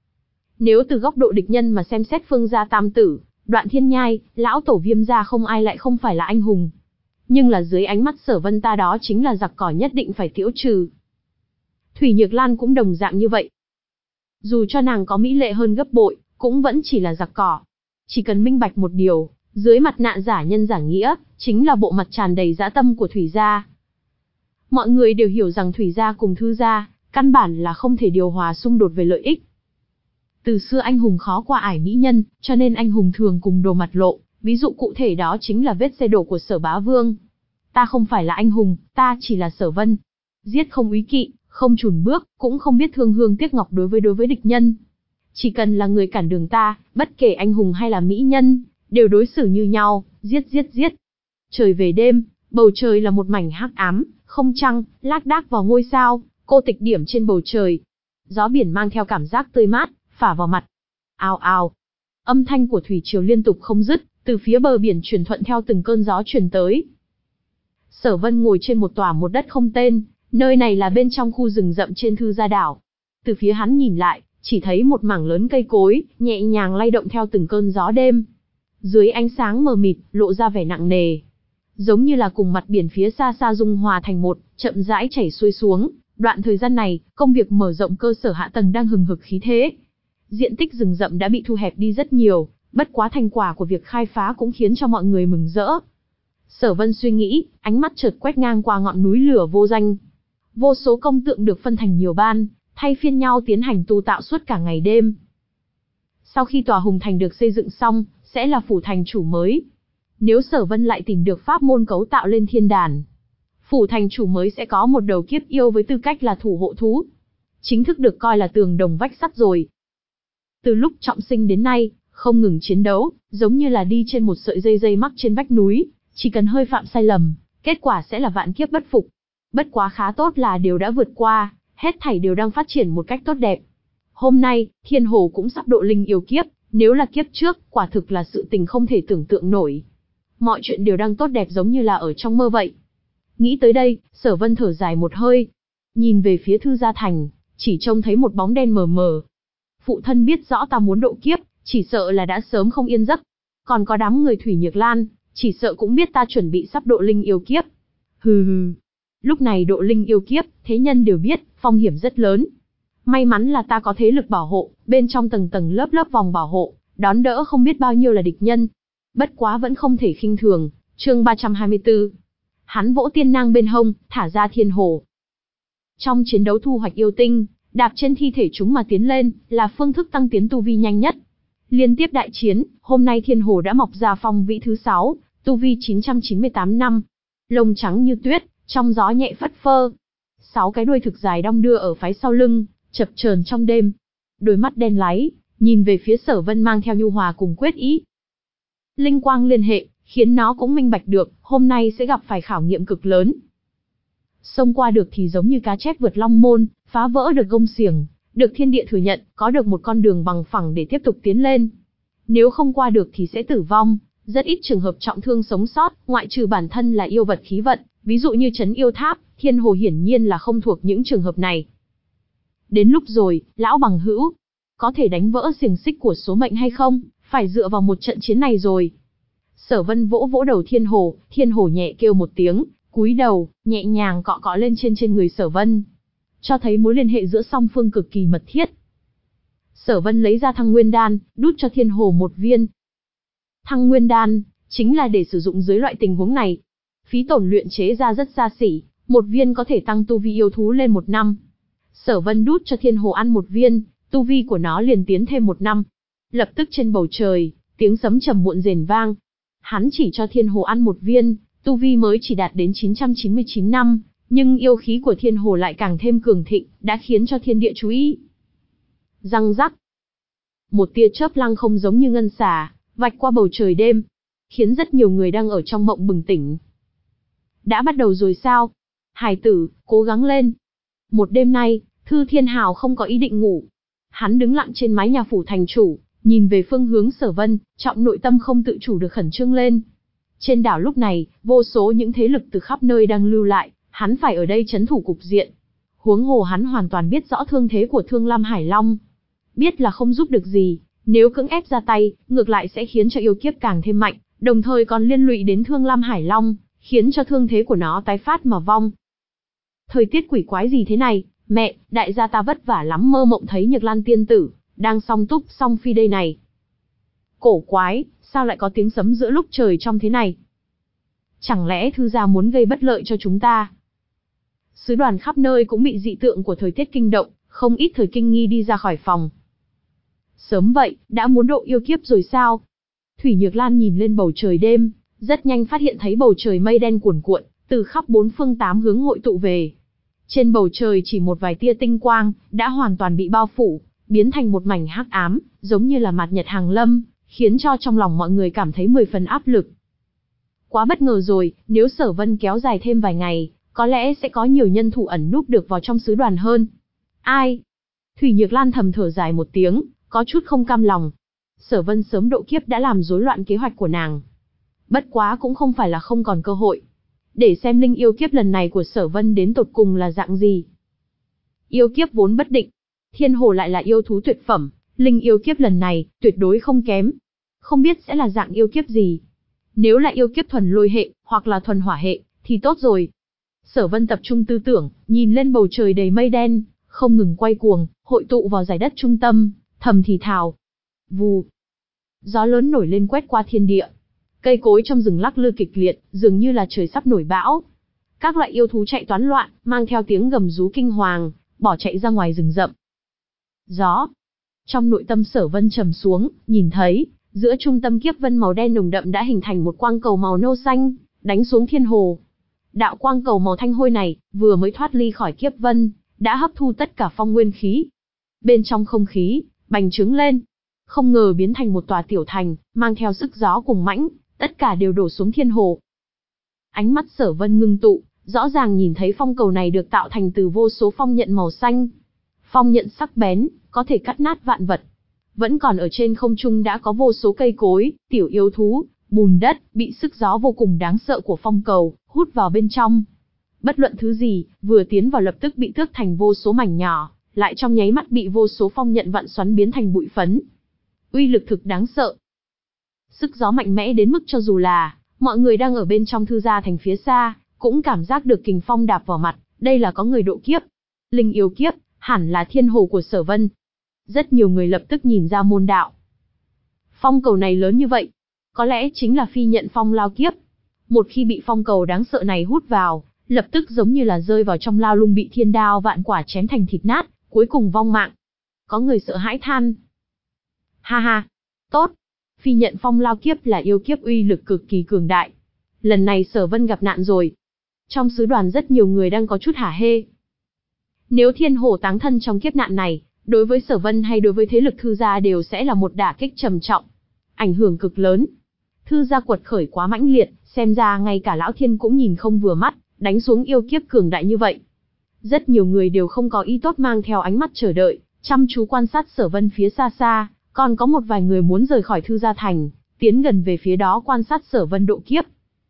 Nếu từ góc độ địch nhân mà xem xét Phương gia tam tử, Đoạn Thiên Nhai, lão tổ Viêm gia không ai lại không phải là anh hùng. Nhưng là dưới ánh mắt Sở Vân ta đó chính là giặc cỏ nhất định phải tiễu trừ. Thủy Nhược Lan cũng đồng dạng như vậy. Dù cho nàng có mỹ lệ hơn gấp bội, cũng vẫn chỉ là giặc cỏ. Chỉ cần minh bạch một điều, dưới mặt nạ giả nhân giả nghĩa, chính là bộ mặt tràn đầy dã tâm của Thủy gia. Mọi người đều hiểu rằng Thủy gia cùng Thư gia, căn bản là không thể điều hòa xung đột về lợi ích. Từ xưa anh hùng khó qua ải mỹ nhân, cho nên anh hùng thường cùng đồ mặt lộ, ví dụ cụ thể đó chính là vết xe đổ của Sở Bá Vương. Ta không phải là anh hùng, ta chỉ là Sở Vân. Giết không úy kỵ, không chùn bước, cũng không biết thương hương tiếc ngọc đối với đối với địch nhân. Chỉ cần là người cản đường ta, bất kể anh hùng hay là mỹ nhân, đều đối xử như nhau, giết giết giết. Trời về đêm, bầu trời là một mảnh hắc ám, không trăng, lác đác vào ngôi sao, cô tịch điểm trên bầu trời. Gió biển mang theo cảm giác tươi mát, phả vào mặt. Ào ào. Âm thanh của thủy triều liên tục không dứt, từ phía bờ biển truyền thuận theo từng cơn gió truyền tới. Sở Vân ngồi trên một tòa một đất không tên, nơi này là bên trong khu rừng rậm trên Thư gia đảo. Từ phía hắn nhìn lại, chỉ thấy một mảng lớn cây cối, nhẹ nhàng lay động theo từng cơn gió đêm. Dưới ánh sáng mờ mịt, lộ ra vẻ nặng nề. Giống như là cùng mặt biển phía xa xa dung hòa thành một, chậm rãi chảy xuôi xuống. Đoạn thời gian này, công việc mở rộng cơ sở hạ tầng đang hừng hực khí thế. Diện tích rừng rậm đã bị thu hẹp đi rất nhiều, bất quá thành quả của việc khai phá cũng khiến cho mọi người mừng rỡ. Sở Vân suy nghĩ, ánh mắt chợt quét ngang qua ngọn núi lửa vô danh. Vô số công tượng được phân thành nhiều ban, thay phiên nhau tiến hành tu tạo suốt cả ngày đêm. Sau khi tòa Hùng Thành được xây dựng xong, sẽ là phủ thành chủ mới. Nếu Sở Vân lại tìm được pháp môn cấu tạo lên thiên đàn, phủ thành chủ mới sẽ có một đầu kiếp yêu với tư cách là thủ hộ thú. Chính thức được coi là tường đồng vách sắt rồi. Từ lúc trọng sinh đến nay, không ngừng chiến đấu, giống như là đi trên một sợi dây dây mắc trên vách núi, chỉ cần hơi phạm sai lầm, kết quả sẽ là vạn kiếp bất phục. Bất quá khá tốt là đều đã vượt qua, hết thảy đều đang phát triển một cách tốt đẹp. Hôm nay, Thiên Hồ cũng sắp độ linh yêu kiếp, nếu là kiếp trước, quả thực là sự tình không thể tưởng tượng nổi. Mọi chuyện đều đang tốt đẹp giống như là ở trong mơ vậy. Nghĩ tới đây, Sở Vân thở dài một hơi. Nhìn về phía Thư gia thành, chỉ trông thấy một bóng đen mờ mờ. Phụ thân biết rõ ta muốn độ kiếp, chỉ sợ là đã sớm không yên giấc. Còn có đám người Thủy Nhược Lan, chỉ sợ cũng biết ta chuẩn bị sắp độ linh yêu kiếp. Hừ hừ. Lúc này độ linh yêu kiếp, thế nhân đều biết, phong hiểm rất lớn. May mắn là ta có thế lực bảo hộ, bên trong tầng tầng lớp lớp vòng bảo hộ, đón đỡ không biết bao nhiêu là địch nhân. Bất quá vẫn không thể khinh thường. Chương ba trăm hai mươi tư. Hắn vỗ tiên nang bên hông, thả ra Thiên Hồ. Trong chiến đấu thu hoạch yêu tinh, đạp trên thi thể chúng mà tiến lên, là phương thức tăng tiến tu vi nhanh nhất. Liên tiếp đại chiến, hôm nay Thiên Hồ đã mọc ra phong vĩ thứ sáu, tu vi chín trăm chín mươi tám năm. Lông trắng như tuyết, trong gió nhẹ phất phơ. Sáu cái đuôi thực dài đong đưa ở phía sau lưng, chập chờn trong đêm. Đôi mắt đen láy, nhìn về phía Sở Vân mang theo nhu hòa cùng quyết ý. Linh quang liên hệ, khiến nó cũng minh bạch được, hôm nay sẽ gặp phải khảo nghiệm cực lớn. Xông qua được thì giống như cá chép vượt long môn, phá vỡ được gông xiềng, được thiên địa thừa nhận, có được một con đường bằng phẳng để tiếp tục tiến lên. Nếu không qua được thì sẽ tử vong, rất ít trường hợp trọng thương sống sót, ngoại trừ bản thân là yêu vật khí vận, ví dụ như trấn yêu tháp, Thiên Hồ hiển nhiên là không thuộc những trường hợp này. Đến lúc rồi, lão bằng hữu, có thể đánh vỡ xiềng xích của số mệnh hay không, phải dựa vào một trận chiến này rồi. Sở Vân vỗ vỗ đầu Thiên Hồ, Thiên Hồ nhẹ kêu một tiếng, cúi đầu, nhẹ nhàng cọ cọ lên trên trên người Sở Vân, cho thấy mối liên hệ giữa song phương cực kỳ mật thiết. Sở Vân lấy ra Thăng Nguyên Đan, đút cho Thiên Hồ một viên. Thăng Nguyên Đan chính là để sử dụng dưới loại tình huống này. Phí tổn luyện chế ra rất xa xỉ, một viên có thể tăng tu vi yêu thú lên một năm. Sở Vân đút cho Thiên Hồ ăn một viên, tu vi của nó liền tiến thêm một năm. Lập tức trên bầu trời, tiếng sấm trầm muộn rền vang. Hắn chỉ cho Thiên Hồ ăn một viên, tu vi mới chỉ đạt đến chín trăm chín mươi chín năm, nhưng yêu khí của Thiên Hồ lại càng thêm cường thịnh, đã khiến cho thiên địa chú ý. Răng rắc. Một tia chớp lăng không giống như ngân xà, vạch qua bầu trời đêm, khiến rất nhiều người đang ở trong mộng bừng tỉnh. Đã bắt đầu rồi sao? Hải tử, cố gắng lên. Một đêm nay, Thư Thiên Hào không có ý định ngủ. Hắn đứng lặng trên mái nhà phủ thành chủ, nhìn về phương hướng Sở Vân, trọng nội tâm không tự chủ được khẩn trương lên. Trên đảo lúc này, vô số những thế lực từ khắp nơi đang lưu lại, hắn phải ở đây trấn thủ cục diện. Huống hồ hắn hoàn toàn biết rõ thương thế của Thương Lam Hải Long. Biết là không giúp được gì, nếu cưỡng ép ra tay, ngược lại sẽ khiến cho yêu kiếp càng thêm mạnh, đồng thời còn liên lụy đến Thương Lam Hải Long, khiến cho thương thế của nó tái phát mà vong. Thời tiết quỷ quái gì thế này, mẹ, đại gia ta vất vả lắm mơ mộng thấy Nhược Lan tiên tử, đang song túc song phi đây này. Cổ quái, sao lại có tiếng sấm giữa lúc trời trong thế này? Chẳng lẽ thư gia muốn gây bất lợi cho chúng ta? Sứ đoàn khắp nơi cũng bị dị tượng của thời tiết kinh động, không ít thời kinh nghi đi ra khỏi phòng. Sớm vậy, đã muốn độ yêu kiếp rồi sao? Thủy Nhược Lan nhìn lên bầu trời đêm, rất nhanh phát hiện thấy bầu trời mây đen cuồn cuộn, từ khắp bốn phương tám hướng hội tụ về. Trên bầu trời chỉ một vài tia tinh quang, đã hoàn toàn bị bao phủ, biến thành một mảnh hắc ám, giống như là mạt nhật hàng lâm, khiến cho trong lòng mọi người cảm thấy mười phần áp lực. Quá bất ngờ rồi, nếu Sở Vân kéo dài thêm vài ngày, có lẽ sẽ có nhiều nhân thủ ẩn núp được vào trong sứ đoàn hơn. Ai? Thủy Nhược Lan thầm thở dài một tiếng, có chút không cam lòng. Sở Vân sớm độ kiếp đã làm rối loạn kế hoạch của nàng. Bất quá cũng không phải là không còn cơ hội. Để xem linh yêu kiếp lần này của Sở Vân đến tột cùng là dạng gì. Yêu kiếp vốn bất định, Thiên Hồ lại là yêu thú tuyệt phẩm, linh yêu kiếp lần này tuyệt đối không kém. Không biết sẽ là dạng yêu kiếp gì. Nếu là yêu kiếp thuần lôi hệ, hoặc là thuần hỏa hệ, thì tốt rồi. Sở Vân tập trung tư tưởng, nhìn lên bầu trời đầy mây đen, không ngừng quay cuồng, hội tụ vào giải đất trung tâm, thầm thì thào. Vù. Gió lớn nổi lên quét qua thiên địa. Cây cối trong rừng lắc lư kịch liệt, dường như là trời sắp nổi bão. Các loại yêu thú chạy toán loạn, mang theo tiếng gầm rú kinh hoàng, bỏ chạy ra ngoài rừng rậm. Gió. Trong nội tâm Sở Vân trầm xuống, nhìn thấy, giữa trung tâm kiếp vân màu đen nồng đậm đã hình thành một quang cầu màu nâu xanh, đánh xuống Thiên Hồ. Đạo quang cầu màu thanh hôi này, vừa mới thoát ly khỏi kiếp vân, đã hấp thu tất cả phong nguyên khí. Bên trong không khí, bành trướng lên. Không ngờ biến thành một tòa tiểu thành, mang theo sức gió cùng mãnh, tất cả đều đổ xuống Thiên Hồ. Ánh mắt Sở Vân ngưng tụ, rõ ràng nhìn thấy phong cầu này được tạo thành từ vô số phong nhận màu xanh. Phong nhận sắc bén, có thể cắt nát vạn vật. Vẫn còn ở trên không trung đã có vô số cây cối, tiểu yêu thú, bùn đất, bị sức gió vô cùng đáng sợ của phong cầu, hút vào bên trong. Bất luận thứ gì, vừa tiến vào lập tức bị tước thành vô số mảnh nhỏ, lại trong nháy mắt bị vô số phong nhận vặn xoắn biến thành bụi phấn. Uy lực thực đáng sợ. Sức gió mạnh mẽ đến mức cho dù là mọi người đang ở bên trong thư gia thành phía xa, cũng cảm giác được kình phong đạp vào mặt, đây là có người độ kiếp. Linh yêu kiếp, hẳn là Thiên Hồ của Sở Vân. Rất nhiều người lập tức nhìn ra môn đạo. Phong cầu này lớn như vậy, có lẽ chính là phi nhận phong lao kiếp. Một khi bị phong cầu đáng sợ này hút vào, lập tức giống như là rơi vào trong lao lung bị thiên đao vạn quả chém thành thịt nát, cuối cùng vong mạng. Có người sợ hãi than. Ha ha, tốt. Phi nhận phong lao kiếp là yêu kiếp uy lực cực kỳ cường đại. Lần này Sở Vân gặp nạn rồi. Trong sứ đoàn rất nhiều người đang có chút hả hê. Nếu Thiên Hồ táng thân trong kiếp nạn này, đối với Sở Vân hay đối với thế lực thư gia đều sẽ là một đả kích trầm trọng, ảnh hưởng cực lớn. Thư gia quật khởi quá mãnh liệt, xem ra ngay cả Lão Thiên cũng nhìn không vừa mắt, đánh xuống yêu kiếp cường đại như vậy. Rất nhiều người đều không có ý tốt mang theo ánh mắt chờ đợi, chăm chú quan sát Sở Vân phía xa xa, còn có một vài người muốn rời khỏi thư gia thành, tiến gần về phía đó quan sát Sở Vân độ kiếp.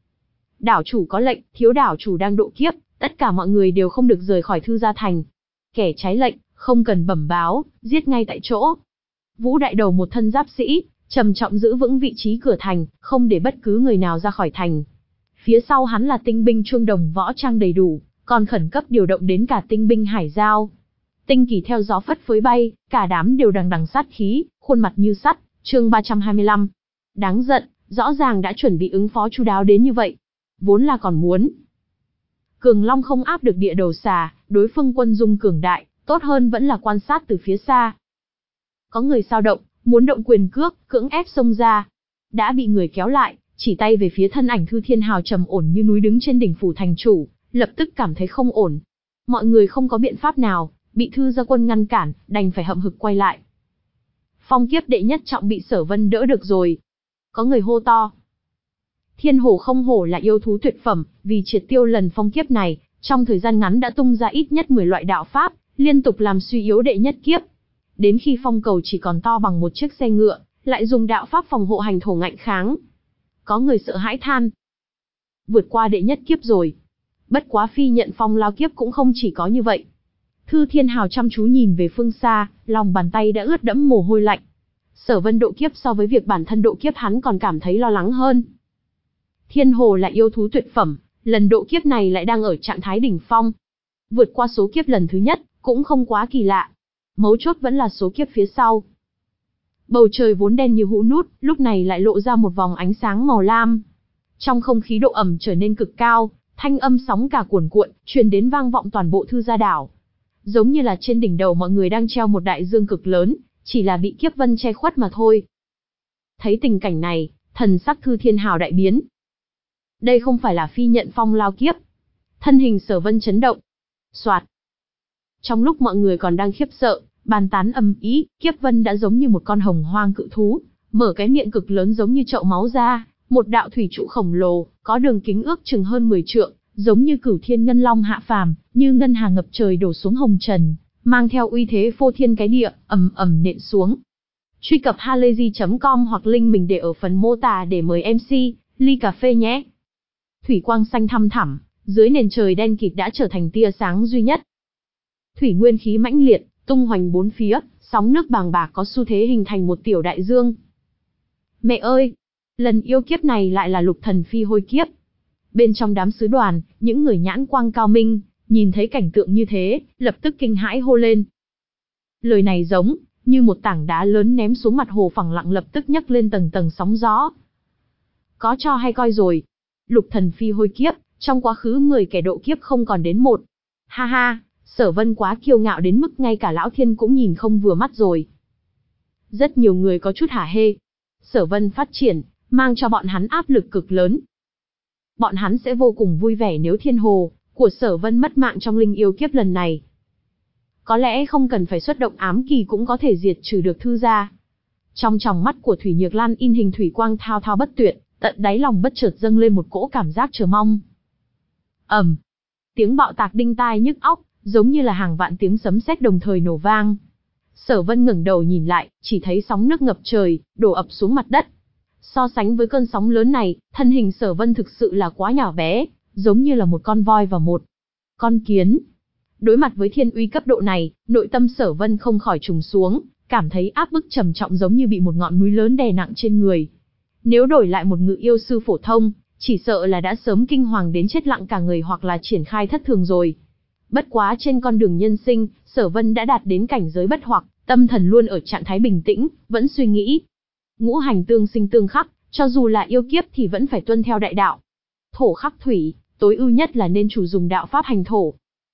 Đảo chủ có lệnh, thiếu đảo chủ đang độ kiếp, tất cả mọi người đều không được rời khỏi thư gia thành. Kẻ trái lệnh, không cần bẩm báo, giết ngay tại chỗ. Vũ Đại Đầu một thân giáp sĩ, trầm trọng giữ vững vị trí cửa thành, không để bất cứ người nào ra khỏi thành. Phía sau hắn là tinh binh Chuông Đồng võ trang đầy đủ, còn khẩn cấp điều động đến cả tinh binh hải giao. Tinh kỳ theo gió phất phới bay, cả đám đều đằng đằng sát khí, khuôn mặt như sắt. Chương ba trăm hai mươi lăm. Đáng giận, rõ ràng đã chuẩn bị ứng phó chu đáo đến như vậy, vốn là còn muốn. Cường Long không áp được địa đầu xà, đối phương quân dung cường đại, tốt hơn vẫn là quan sát từ phía xa. Có người sao động, muốn động quyền cước, cưỡng ép xông ra, đã bị người kéo lại, chỉ tay về phía thân ảnh Thư Thiên Hào trầm ổn như núi đứng trên đỉnh phủ thành chủ, lập tức cảm thấy không ổn. Mọi người không có biện pháp nào, bị Thư gia quân ngăn cản, đành phải hậm hực quay lại. Phong kiếp đệ nhất trọng bị Sở Vân đỡ được rồi. Có người hô to. Thiên hổ không hổ là yêu thú tuyệt phẩm, vì triệt tiêu lần phong kiếp này, trong thời gian ngắn đã tung ra ít nhất mười loại đạo pháp, liên tục làm suy yếu đệ nhất kiếp. Đến khi phong cầu chỉ còn to bằng một chiếc xe ngựa, lại dùng đạo pháp phòng hộ hành thổ ngạnh kháng. Có người sợ hãi than. Vượt qua đệ nhất kiếp rồi. Bất quá phi nhận phong lao kiếp cũng không chỉ có như vậy. Thư Thiên Hào chăm chú nhìn về phương xa, lòng bàn tay đã ướt đẫm mồ hôi lạnh. Sở Vân độ kiếp so với việc bản thân độ kiếp hắn còn cảm thấy lo lắng hơn. Thiên hồ là yêu thú tuyệt phẩm, lần độ kiếp này lại đang ở trạng thái đỉnh phong. Vượt qua số kiếp lần thứ nhất, cũng không quá kỳ lạ. Mấu chốt vẫn là số kiếp phía sau. Bầu trời vốn đen như hũ nút, lúc này lại lộ ra một vòng ánh sáng màu lam. Trong không khí độ ẩm trở nên cực cao, thanh âm sóng cả cuồn cuộn, truyền đến vang vọng toàn bộ Thư gia đảo. Giống như là trên đỉnh đầu mọi người đang treo một đại dương cực lớn, chỉ là bị kiếp vân che khuất mà thôi. Thấy tình cảnh này, thần sắc Thư Thiên Hào đại biến. Đây không phải là phi nhận phong lao kiếp. Thân hình Sở Vân chấn động. Soạt. Trong lúc mọi người còn đang khiếp sợ, bàn tán ầm ĩ, kiếp vân đã giống như một con hồng hoang cự thú, mở cái miệng cực lớn giống như chậu máu ra, một đạo thủy trụ khổng lồ, có đường kính ước chừng hơn mười trượng, giống như Cửu Thiên Ngân Long hạ phàm, như ngân hà ngập trời đổ xuống hồng trần, mang theo uy thế phô thiên cái địa, ầm ầm nện xuống. Truy cập halayzi chấm com hoặc link mình để ở phần mô tả để mời em xê, ly cà phê nhé. Thủy quang xanh thăm thẳm, dưới nền trời đen kịt đã trở thành tia sáng duy nhất. Thủy nguyên khí mãnh liệt, tung hoành bốn phía, sóng nước bàng bạc có xu thế hình thành một tiểu đại dương. Mẹ ơi! Lần yêu kiếp này lại là lục thần phi hôi kiếp. Bên trong đám sứ đoàn, những người nhãn quang cao minh, nhìn thấy cảnh tượng như thế, lập tức kinh hãi hô lên. Lời này giống như một tảng đá lớn ném xuống mặt hồ phẳng lặng, lập tức nhấc lên tầng tầng sóng gió. Có cho hay coi rồi. Lục thần phi hôi kiếp, trong quá khứ mười kẻ độ kiếp không còn đến một. Ha ha, Sở Vân quá kiêu ngạo đến mức ngay cả Lão Thiên cũng nhìn không vừa mắt rồi. Rất nhiều người có chút hả hê. Sở Vân phát triển, mang cho bọn hắn áp lực cực lớn. Bọn hắn sẽ vô cùng vui vẻ nếu thiên hồ của Sở Vân mất mạng trong linh yêu kiếp lần này. Có lẽ không cần phải xuất động ám kỳ cũng có thể diệt trừ được Thư gia. Trong tròng mắt của Thủy Nhược Lan in hình thủy quang thao thao bất tuyệt, tận đáy lòng bất chợt dâng lên một cỗ cảm giác chờ mong. Ầm, tiếng bạo tạc đinh tai nhức óc, giống như là hàng vạn tiếng sấm sét đồng thời nổ vang. Sở Vân ngẩng đầu nhìn lại, chỉ thấy sóng nước ngập trời, đổ ập xuống mặt đất. So sánh với cơn sóng lớn này, thân hình Sở Vân thực sự là quá nhỏ bé, giống như là một con voi và một con kiến. Đối mặt với thiên uy cấp độ này, nội tâm Sở Vân không khỏi trùng xuống, cảm thấy áp bức trầm trọng giống như bị một ngọn núi lớn đè nặng trên người. Nếu đổi lại một ngự yêu sư phổ thông, chỉ sợ là đã sớm kinh hoàng đến chết lặng cả người hoặc là triển khai thất thường rồi. Bất quá trên con đường nhân sinh, Sở Vân đã đạt đến cảnh giới bất hoặc, tâm thần luôn ở trạng thái bình tĩnh, vẫn suy nghĩ. Ngũ hành tương sinh tương khắc, cho dù là yêu kiếp thì vẫn phải tuân theo đại đạo. Thổ khắc thủy, tối ưu nhất là nên chủ dùng đạo pháp hành thổ.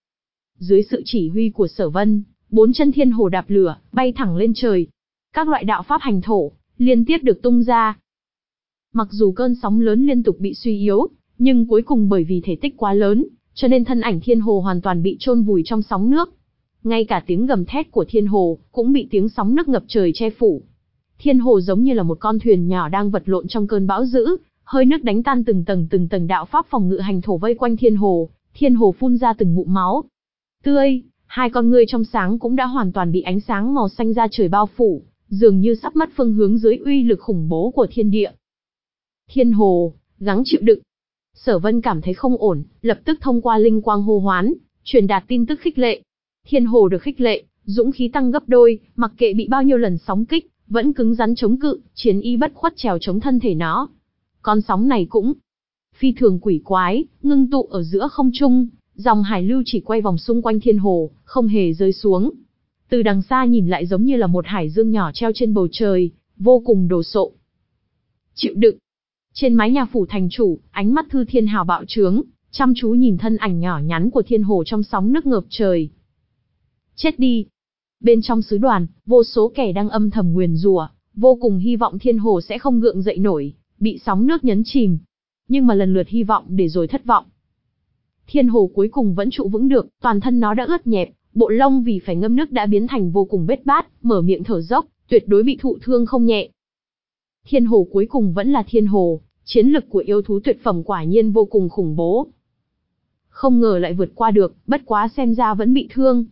Dưới sự chỉ huy của Sở Vân, bốn chân thiên hồ đạp lửa, bay thẳng lên trời. Các loại đạo pháp hành thổ liên tiếp được tung ra. Mặc dù cơn sóng lớn liên tục bị suy yếu, nhưng cuối cùng bởi vì thể tích quá lớn, cho nên thân ảnh thiên hồ hoàn toàn bị chôn vùi trong sóng nước. Ngay cả tiếng gầm thét của thiên hồ cũng bị tiếng sóng nước ngập trời che phủ. Thiên hồ giống như là một con thuyền nhỏ đang vật lộn trong cơn bão dữ, hơi nước đánh tan từng tầng từng tầng đạo pháp phòng ngự hành thổ vây quanh thiên hồ, thiên hồ phun ra từng ngụm máu tươi, hai con ngươi trong sáng cũng đã hoàn toàn bị ánh sáng màu xanh da trời bao phủ, dường như sắp mất phương hướng dưới uy lực khủng bố của thiên địa. Thiên hồ, gắng chịu đựng. Sở Vân cảm thấy không ổn, lập tức thông qua linh quang hô hoán, truyền đạt tin tức khích lệ. Thiên hồ được khích lệ, dũng khí tăng gấp đôi, mặc kệ bị bao nhiêu lần sóng kích, vẫn cứng rắn chống cự, chiến ý bất khuất trèo chống thân thể nó. Con sóng này cũng phi thường quỷ quái, ngưng tụ ở giữa không trung, dòng hải lưu chỉ quay vòng xung quanh thiên hồ, không hề rơi xuống. Từ đằng xa nhìn lại giống như là một hải dương nhỏ treo trên bầu trời, vô cùng đồ sộ. Chịu đựng. Trên mái nhà phủ thành chủ, ánh mắt Thư Thiên Hào bạo trướng, chăm chú nhìn thân ảnh nhỏ nhắn của thiên hồ trong sóng nước ngập trời. Chết đi. Bên trong sứ đoàn, vô số kẻ đang âm thầm nguyền rủa, vô cùng hy vọng thiên hồ sẽ không gượng dậy nổi, bị sóng nước nhấn chìm. Nhưng mà lần lượt hy vọng để rồi thất vọng. Thiên hồ cuối cùng vẫn trụ vững được, toàn thân nó đã ướt nhẹp, bộ lông vì phải ngâm nước đã biến thành vô cùng bết bát, mở miệng thở dốc, tuyệt đối bị thụ thương không nhẹ. Thiên hồ cuối cùng vẫn là thiên hồ, chiến lực của yêu thú tuyệt phẩm quả nhiên vô cùng khủng bố. Không ngờ lại vượt qua được, bất quá xem ra vẫn bị thương.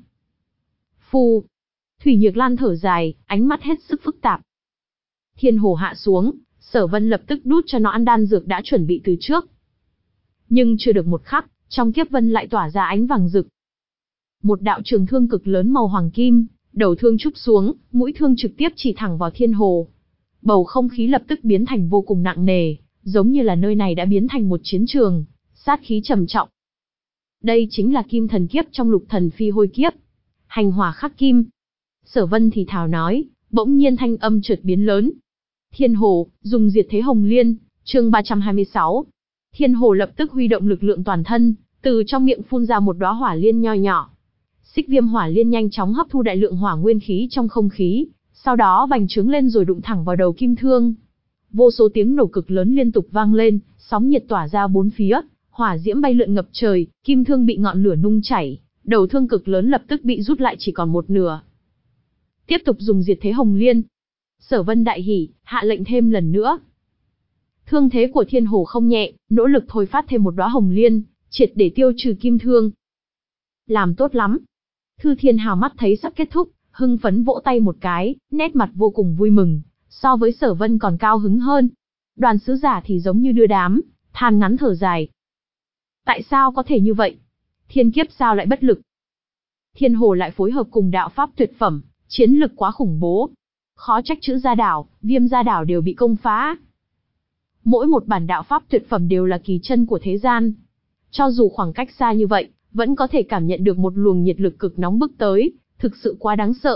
Phù. Thủy Nhược Lan thở dài, ánh mắt hết sức phức tạp. Thiên hồ hạ xuống, Sở Vân lập tức đút cho nó ăn đan dược đã chuẩn bị từ trước. Nhưng chưa được một khắc, trong kiếp vân lại tỏa ra ánh vàng rực. Một đạo trường thương cực lớn màu hoàng kim, đầu thương trúc xuống, mũi thương trực tiếp chỉ thẳng vào thiên hồ. Bầu không khí lập tức biến thành vô cùng nặng nề, giống như là nơi này đã biến thành một chiến trường, sát khí trầm trọng. Đây chính là kim thần kiếp trong lục thần phi hôi kiếp. Hành hỏa khắc kim. Sở Vân thì thào nói, bỗng nhiên thanh âm chợt biến lớn. Thiên hồ, dùng diệt thế hồng liên, chương ba trăm hai mươi sáu. Thiên hồ lập tức huy động lực lượng toàn thân, từ trong miệng phun ra một đóa hỏa liên nho nhỏ. Xích viêm hỏa liên nhanh chóng hấp thu đại lượng hỏa nguyên khí trong không khí, sau đó bành trướng lên rồi đụng thẳng vào đầu kim thương. Vô số tiếng nổ cực lớn liên tục vang lên, sóng nhiệt tỏa ra bốn phía, hỏa diễm bay lượn ngập trời, kim thương bị ngọn lửa nung chảy, đầu thương cực lớn lập tức bị rút lại chỉ còn một nửa. Tiếp tục dùng diệt thế hồng liên. Sở Vân đại hỉ, hạ lệnh thêm lần nữa. Thương thế của thiên hồ không nhẹ, nỗ lực thôi phát thêm một đóa hồng liên, triệt để tiêu trừ kim thương. Làm tốt lắm. Thư Thiên Hào mắt thấy sắp kết thúc, hưng phấn vỗ tay một cái, nét mặt vô cùng vui mừng, so với Sở Vân còn cao hứng hơn. Đoàn sứ giả thì giống như đưa đám, than ngắn thở dài. Tại sao có thể như vậy? Thiên kiếp sao lại bất lực? Thiên hồ lại phối hợp cùng đạo pháp tuyệt phẩm, chiến lực quá khủng bố. Khó trách Chữ Gia Đảo, Viêm Gia Đảo đều bị công phá. Mỗi một bản đạo pháp tuyệt phẩm đều là kỳ chân của thế gian. Cho dù khoảng cách xa như vậy, vẫn có thể cảm nhận được một luồng nhiệt lực cực nóng bức tới, thực sự quá đáng sợ.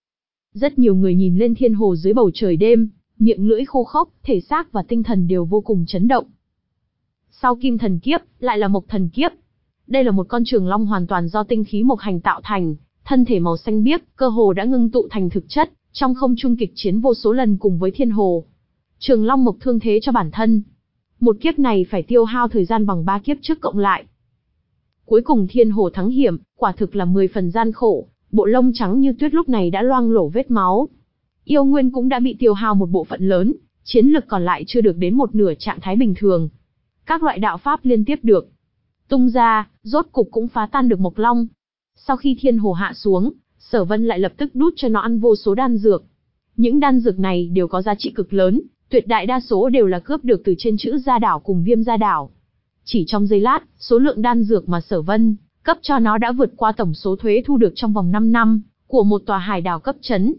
Rất nhiều người nhìn lên thiên hồ dưới bầu trời đêm, miệng lưỡi khô khốc, thể xác và tinh thần đều vô cùng chấn động. Sau kim thần kiếp, lại là mộc thần kiếp. Đây là một con trường long hoàn toàn do tinh khí mộc hành tạo thành, thân thể màu xanh biếc, cơ hồ đã ngưng tụ thành thực chất, trong không trung kịch chiến vô số lần cùng với thiên hồ. Trường long mộc thương thế cho bản thân. Một kiếp này phải tiêu hao thời gian bằng ba kiếp trước cộng lại. Cuối cùng thiên hồ thắng hiểm, quả thực là mười phần gian khổ, bộ lông trắng như tuyết lúc này đã loang lổ vết máu. Yêu nguyên cũng đã bị tiêu hao một bộ phận lớn, chiến lực còn lại chưa được đến một nửa trạng thái bình thường. Các loại đạo pháp liên tiếp được tung ra, rốt cục cũng phá tan được Mộc Long. Sau khi thiên hồ hạ xuống, Sở Vân lại lập tức đút cho nó ăn vô số đan dược. Những đan dược này đều có giá trị cực lớn, tuyệt đại đa số đều là cướp được từ trên Chữ Gia Đảo cùng Viêm Gia Đảo. Chỉ trong giây lát, số lượng đan dược mà Sở Vân cấp cho nó đã vượt qua tổng số thuế thu được trong vòng năm năm của một tòa hải đảo cấp trấn.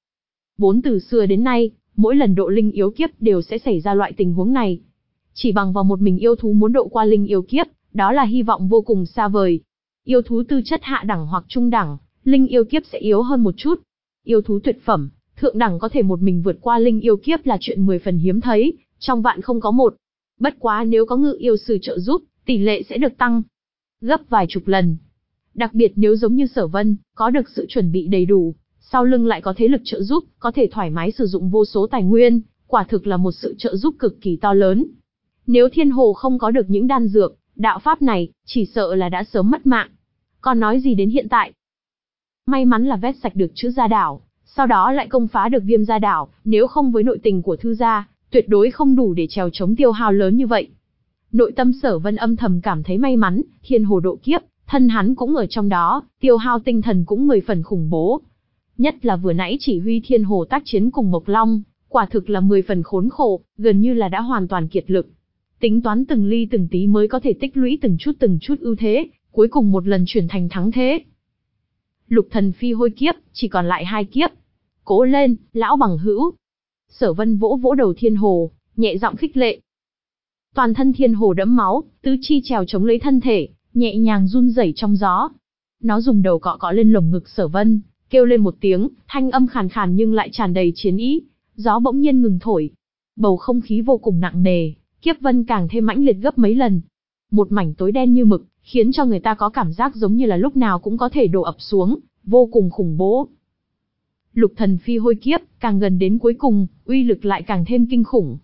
Vốn từ xưa đến nay, mỗi lần độ linh yếu kiếp đều sẽ xảy ra loại tình huống này. Chỉ bằng vào một mình yêu thú muốn độ qua linh yêu kiếp, đó là hy vọng vô cùng xa vời. Yêu thú tư chất hạ đẳng hoặc trung đẳng, linh yêu kiếp sẽ yếu hơn một chút. Yêu thú tuyệt phẩm, thượng đẳng có thể một mình vượt qua linh yêu kiếp là chuyện mười phần hiếm thấy, trong vạn không có một. Bất quá nếu có ngự yêu sư trợ giúp, tỷ lệ sẽ được tăng gấp vài chục lần. Đặc biệt nếu giống như Sở Vân, có được sự chuẩn bị đầy đủ, sau lưng lại có thế lực trợ giúp, có thể thoải mái sử dụng vô số tài nguyên, quả thực là một sự trợ giúp cực kỳ to lớn. Nếu thiên hồ không có được những đan dược, đạo pháp này, chỉ sợ là đã sớm mất mạng. Còn nói gì đến hiện tại? May mắn là vét sạch được Chữ Gia Đảo, sau đó lại công phá được Viêm Gia Đảo, nếu không với nội tình của Thư gia, tuyệt đối không đủ để trèo chống tiêu hao lớn như vậy. Nội tâm Sở Vân âm thầm cảm thấy may mắn, thiên hồ độ kiếp, thân hắn cũng ở trong đó, tiêu hao tinh thần cũng mười phần khủng bố. Nhất là vừa nãy chỉ huy thiên hồ tác chiến cùng Mộc Long, quả thực là mười phần khốn khổ, gần như là đã hoàn toàn kiệt lực. Tính toán từng ly từng tí mới có thể tích lũy từng chút từng chút ưu thế, cuối cùng một lần chuyển thành thắng thế. Lục thần phi hôi kiếp, chỉ còn lại hai kiếp. Cố lên, lão bằng hữu. Sở Vân vỗ vỗ đầu thiên hồ, nhẹ giọng khích lệ. Toàn thân thiên hồ đẫm máu, tứ chi trèo chống lấy thân thể, nhẹ nhàng run rẩy trong gió. Nó dùng đầu cọ cọ lên lồng ngực Sở Vân, kêu lên một tiếng, thanh âm khàn khàn nhưng lại tràn đầy chiến ý. Gió bỗng nhiên ngừng thổi, bầu không khí vô cùng nặng nề, kiếp vân càng thêm mãnh liệt gấp mấy lần. Một mảnh tối đen như mực, khiến cho người ta có cảm giác giống như là lúc nào cũng có thể đổ ập xuống, vô cùng khủng bố. Lục thần phi hôi kiếp, càng gần đến cuối cùng, uy lực lại càng thêm kinh khủng.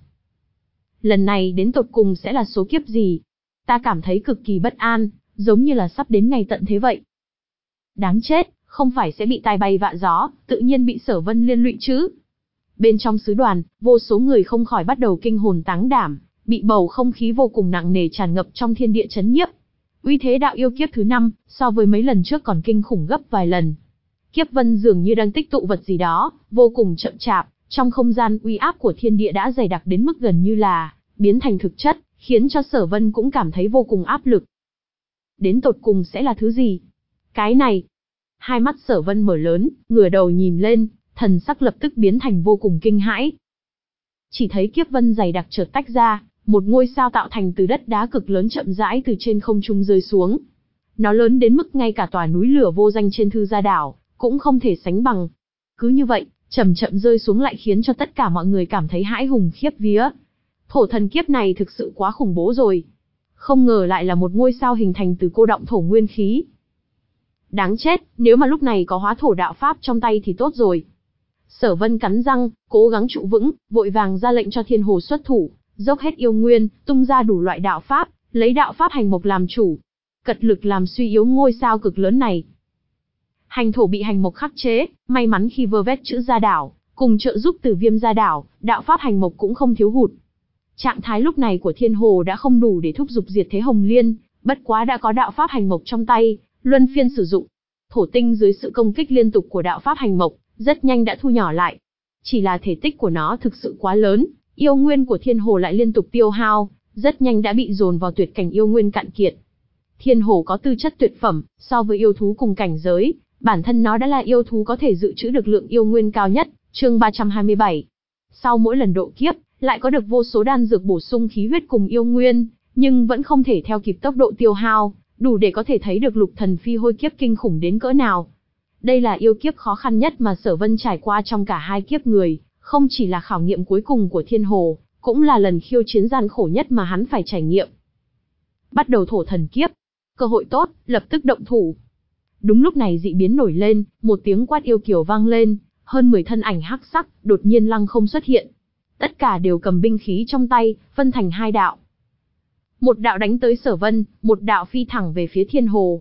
Lần này đến tột cùng sẽ là số kiếp gì? Ta cảm thấy cực kỳ bất an, giống như là sắp đến ngày tận thế vậy. Đáng chết, không phải sẽ bị tai bay vạ gió, tự nhiên bị Sở Vân liên lụy chứ? Bên trong sứ đoàn, vô số người không khỏi bắt đầu kinh hồn táng đảm, bị bầu không khí vô cùng nặng nề tràn ngập trong thiên địa chấn nhiếp. Uy thế đạo yêu kiếp thứ năm, so với mấy lần trước còn kinh khủng gấp vài lần. Kiếp vân dường như đang tích tụ vật gì đó, vô cùng chậm chạp, trong không gian uy áp của thiên địa đã dày đặc đến mức gần như là biến thành thực chất, khiến cho Sở Vân cũng cảm thấy vô cùng áp lực. Đến tột cùng sẽ là thứ gì? Cái này. Hai mắt Sở Vân mở lớn, ngửa đầu nhìn lên, thần sắc lập tức biến thành vô cùng kinh hãi. Chỉ thấy kiếp vân dày đặc chợt tách ra, một ngôi sao tạo thành từ đất đá cực lớn chậm rãi từ trên không trung rơi xuống. Nó lớn đến mức ngay cả tòa núi lửa vô danh trên Thư Gia đảo cũng không thể sánh bằng. Cứ như vậy, chậm chậm rơi xuống lại khiến cho tất cả mọi người cảm thấy hãi hùng khiếp vía. Thổ thần kiếp này thực sự quá khủng bố rồi. Không ngờ lại là một ngôi sao hình thành từ cô đọng thổ nguyên khí. Đáng chết, nếu mà lúc này có hóa thổ đạo pháp trong tay thì tốt rồi. Sở Vân cắn răng, cố gắng trụ vững, vội vàng ra lệnh cho Thiên Hồ xuất thủ, dốc hết yêu nguyên, tung ra đủ loại đạo pháp, lấy đạo pháp hành mộc làm chủ, cật lực làm suy yếu ngôi sao cực lớn này. Hành thổ bị hành mộc khắc chế, may mắn khi vơ vét chữ Gia đảo, cùng trợ giúp từ Viêm Gia đảo, đạo pháp hành mộc cũng không thiếu hụt. Trạng thái lúc này của Thiên Hồ đã không đủ để thúc giục diệt thế Hồng Liên, bất quá đã có đạo pháp hành mộc trong tay, luân phiên sử dụng. Thổ tinh dưới sự công kích liên tục của đạo pháp hành mộc, rất nhanh đã thu nhỏ lại. Chỉ là thể tích của nó thực sự quá lớn, yêu nguyên của Thiên Hồ lại liên tục tiêu hao, rất nhanh đã bị dồn vào tuyệt cảnh yêu nguyên cạn kiệt. Thiên Hồ có tư chất tuyệt phẩm, so với yêu thú cùng cảnh giới, bản thân nó đã là yêu thú có thể dự trữ được lượng yêu nguyên cao nhất, chương ba trăm hai mươi bảy. Sau mỗi lần độ kiếp, lại có được vô số đan dược bổ sung khí huyết cùng yêu nguyên, nhưng vẫn không thể theo kịp tốc độ tiêu hao, đủ để có thể thấy được lục thần phi hôi kiếp kinh khủng đến cỡ nào. Đây là yêu kiếp khó khăn nhất mà Sở Vân trải qua trong cả hai kiếp người, không chỉ là khảo nghiệm cuối cùng của Thiên Hồ, cũng là lần khiêu chiến gian khổ nhất mà hắn phải trải nghiệm. Bắt đầu thổ thần kiếp, cơ hội tốt, lập tức động thủ. Đúng lúc này dị biến nổi lên, một tiếng quát yêu kiều vang lên, hơn mười thân ảnh hắc sắc đột nhiên lăng không xuất hiện. Tất cả đều cầm binh khí trong tay, phân thành hai đạo. Một đạo đánh tới Sở Vân, một đạo phi thẳng về phía Thiên Hồ.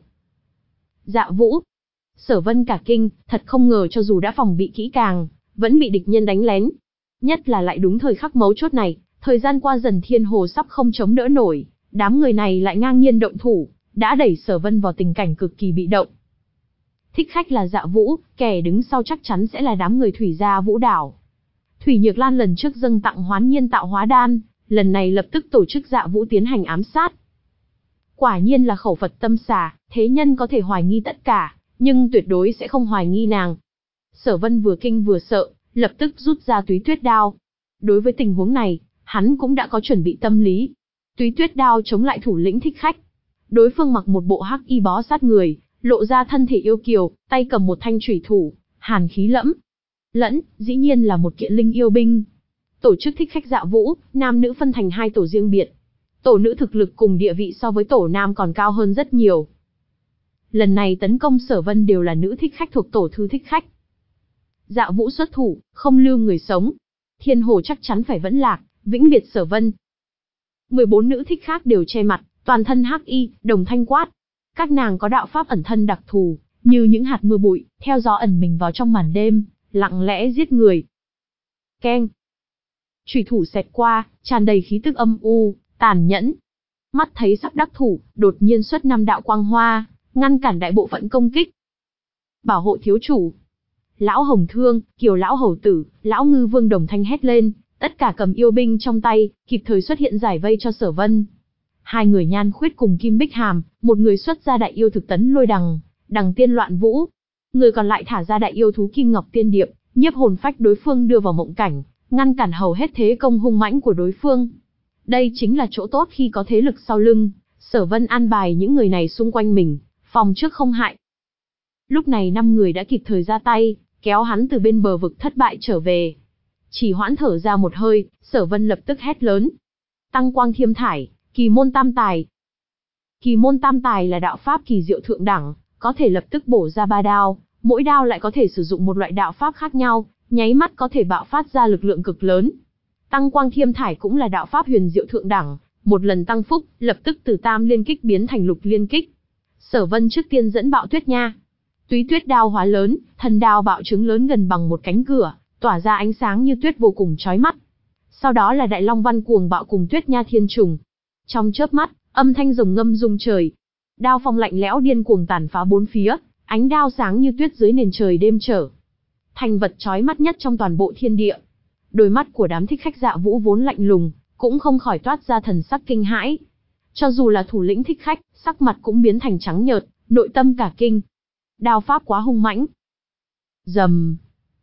Dạ Vũ. Sở Vân cả kinh, thật không ngờ cho dù đã phòng bị kỹ càng, vẫn bị địch nhân đánh lén. Nhất là lại đúng thời khắc mấu chốt này, thời gian qua dần Thiên Hồ sắp không chống đỡ nổi, đám người này lại ngang nhiên động thủ, đã đẩy Sở Vân vào tình cảnh cực kỳ bị động. Thích khách là Dạ Vũ, kẻ đứng sau chắc chắn sẽ là đám người Thủy Gia Vũ Đảo. Thủy Nhược Lan lần trước dâng tặng Hoán Nhiên tạo hóa đan, lần này lập tức tổ chức Dạ Vũ tiến hành ám sát. Quả nhiên là khẩu Phật tâm xà, thế nhân có thể hoài nghi tất cả, nhưng tuyệt đối sẽ không hoài nghi nàng. Sở Vân vừa kinh vừa sợ, lập tức rút ra Túy Tuyết đao. Đối với tình huống này, hắn cũng đã có chuẩn bị tâm lý. Túy Tuyết đao chống lại thủ lĩnh thích khách. Đối phương mặc một bộ hắc y bó sát người, lộ ra thân thể yêu kiều, tay cầm một thanh chủy thủ, hàn khí lẫm. Lẫn, dĩ nhiên là một kiện linh yêu binh. Tổ chức thích khách Dạ Vũ, nam nữ phân thành hai tổ riêng biệt. Tổ nữ thực lực cùng địa vị so với tổ nam còn cao hơn rất nhiều. Lần này tấn công Sở Vân đều là nữ thích khách thuộc tổ thư thích khách. Dạ Vũ xuất thủ, không lưu người sống. Thiên Hồ chắc chắn phải vẫn lạc, vĩnh biệt Sở Vân. mười bốn nữ thích khác đều che mặt, toàn thân hắc y, đồng thanh quát. Các nàng có đạo pháp ẩn thân đặc thù, như những hạt mưa bụi, theo gió ẩn mình vào trong màn đêm, lặng lẽ giết người. Keng. Chủy thủ xẹt qua, tràn đầy khí tức âm u, tàn nhẫn. Mắt thấy sắp đắc thủ, đột nhiên xuất năm đạo quang hoa, ngăn cản đại bộ phận công kích. Bảo hộ thiếu chủ. Lão Hồng Thương, Kiều Lão Hầu Tử, Lão Ngư Vương đồng thanh hét lên, tất cả cầm yêu binh trong tay, kịp thời xuất hiện giải vây cho Sở Vân. Hai người Nhan Khuyết cùng Kim Bích Hàm, một người xuất ra đại yêu thực tấn lôi đằng, đằng tiên loạn vũ. Người còn lại thả ra đại yêu thú Kim Ngọc Tiên Điệp, nhiếp hồn phách đối phương đưa vào mộng cảnh, ngăn cản hầu hết thế công hung mãnh của đối phương. Đây chính là chỗ tốt khi có thế lực sau lưng, Sở Vân an bài những người này xung quanh mình, phòng trước không hại. Lúc này năm người đã kịp thời ra tay, kéo hắn từ bên bờ vực thất bại trở về. Chỉ hoãn thở ra một hơi, Sở Vân lập tức hét lớn. Tăng quang thiêm thải, kỳ môn tam tài. Kỳ môn tam tài là đạo pháp kỳ diệu thượng đẳng, có thể lập tức bổ ra ba đao, mỗi đao lại có thể sử dụng một loại đạo pháp khác nhau, nháy mắt có thể bạo phát ra lực lượng cực lớn. Tăng quang thiêm thải cũng là đạo pháp huyền diệu thượng đẳng, một lần tăng phúc, lập tức từ tam liên kích biến thành lục liên kích. Sở Vân trước tiên dẫn bạo tuyết nha. Túy tuyết đao hóa lớn, thân đao bạo trứng lớn gần bằng một cánh cửa, tỏa ra ánh sáng như tuyết vô cùng chói mắt. Sau đó là đại long văn cuồng bạo cùng tuyết nha thiên trùng. Trong chớp mắt, âm thanh rồng ngâm rung trời. Đao phong lạnh lẽo điên cuồng tàn phá bốn phía, ánh đao sáng như tuyết dưới nền trời đêm trở. Thành vật chói mắt nhất trong toàn bộ thiên địa. Đôi mắt của đám thích khách Dạ Vũ vốn lạnh lùng, cũng không khỏi toát ra thần sắc kinh hãi. Cho dù là thủ lĩnh thích khách, sắc mặt cũng biến thành trắng nhợt, nội tâm cả kinh. Đao pháp quá hung mãnh. Rầm.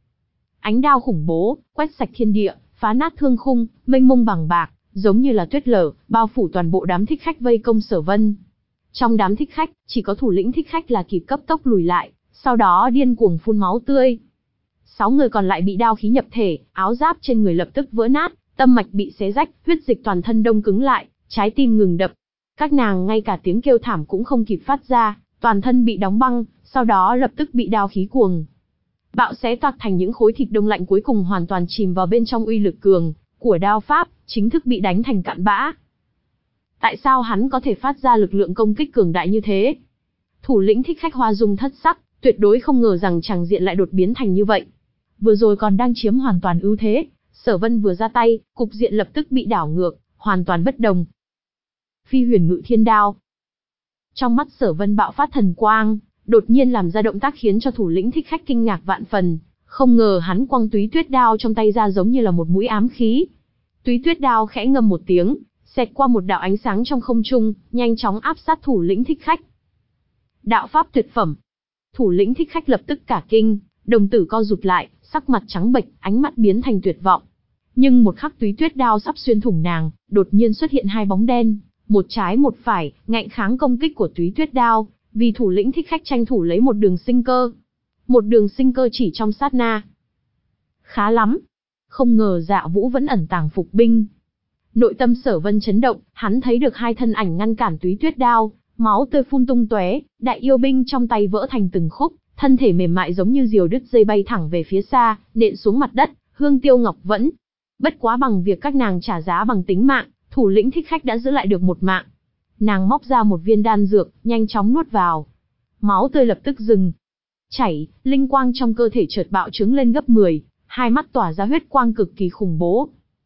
Ánh đao khủng bố, quét sạch thiên địa, phá nát thương khung, mênh mông bằng bạc, giống như là tuyết lở, bao phủ toàn bộ đám thích khách vây công Sở Vân. Trong đám thích khách, chỉ có thủ lĩnh thích khách là kịp cấp tốc lùi lại, sau đó điên cuồng phun máu tươi. Sáu người còn lại bị đao khí nhập thể, áo giáp trên người lập tức vỡ nát, tâm mạch bị xé rách, huyết dịch toàn thân đông cứng lại, trái tim ngừng đập. Các nàng ngay cả tiếng kêu thảm cũng không kịp phát ra, toàn thân bị đóng băng, sau đó lập tức bị đao khí cuồng bạo xé toạc thành những khối thịt đông lạnh, cuối cùng hoàn toàn chìm vào bên trong uy lực cường của đao pháp, chính thức bị đánh thành cặn bã. Tại sao hắn có thể phát ra lực lượng công kích cường đại như thế? Thủ lĩnh thích khách Hoa Dung thất sắc, tuyệt đối không ngờ rằng tràng diện lại đột biến thành như vậy. Vừa rồi còn đang chiếm hoàn toàn ưu thế, Sở Vân vừa ra tay, cục diện lập tức bị đảo ngược, hoàn toàn bất đồng. Phi huyền ngự thiên đao. Trong mắt Sở Vân bạo phát thần quang, đột nhiên làm ra động tác khiến cho thủ lĩnh thích khách kinh ngạc vạn phần, không ngờ hắn quăng túy tuyết đao trong tay ra giống như là một mũi ám khí. Túy tuyết đao khẽ ngâm một tiếng, xẹt qua một đạo ánh sáng trong không trung, nhanh chóng áp sát thủ lĩnh thích khách. Đạo pháp tuyệt phẩm. Thủ lĩnh thích khách lập tức cả kinh, đồng tử co rụt lại, sắc mặt trắng bệch, ánh mắt biến thành tuyệt vọng. Nhưng một khắc túy tuyết đao sắp xuyên thủng nàng, đột nhiên xuất hiện hai bóng đen, một trái một phải, ngạnh kháng công kích của túy tuyết đao, vì thủ lĩnh thích khách tranh thủ lấy một đường sinh cơ. Một đường sinh cơ chỉ trong sát na. Khá lắm. Không ngờ Dạ Vũ vẫn ẩn tàng phục binh. Nội tâm Sở Vân chấn động, hắn thấy được hai thân ảnh ngăn cản túy tuyết đao, máu tươi phun tung tóe, đại yêu binh trong tay vỡ thành từng khúc, thân thể mềm mại giống như diều đứt dây bay thẳng về phía xa, nện xuống mặt đất, hương tiêu ngọc vẫn. Bất quá bằng việc các nàng trả giá bằng tính mạng, thủ lĩnh thích khách đã giữ lại được một mạng. Nàng móc ra một viên đan dược, nhanh chóng nuốt vào. Máu tươi lập tức dừng chảy, linh quang trong cơ thể chợt bạo trướng lên gấp mười, hai mắt tỏa ra huyết quang cực kỳ khủng bố.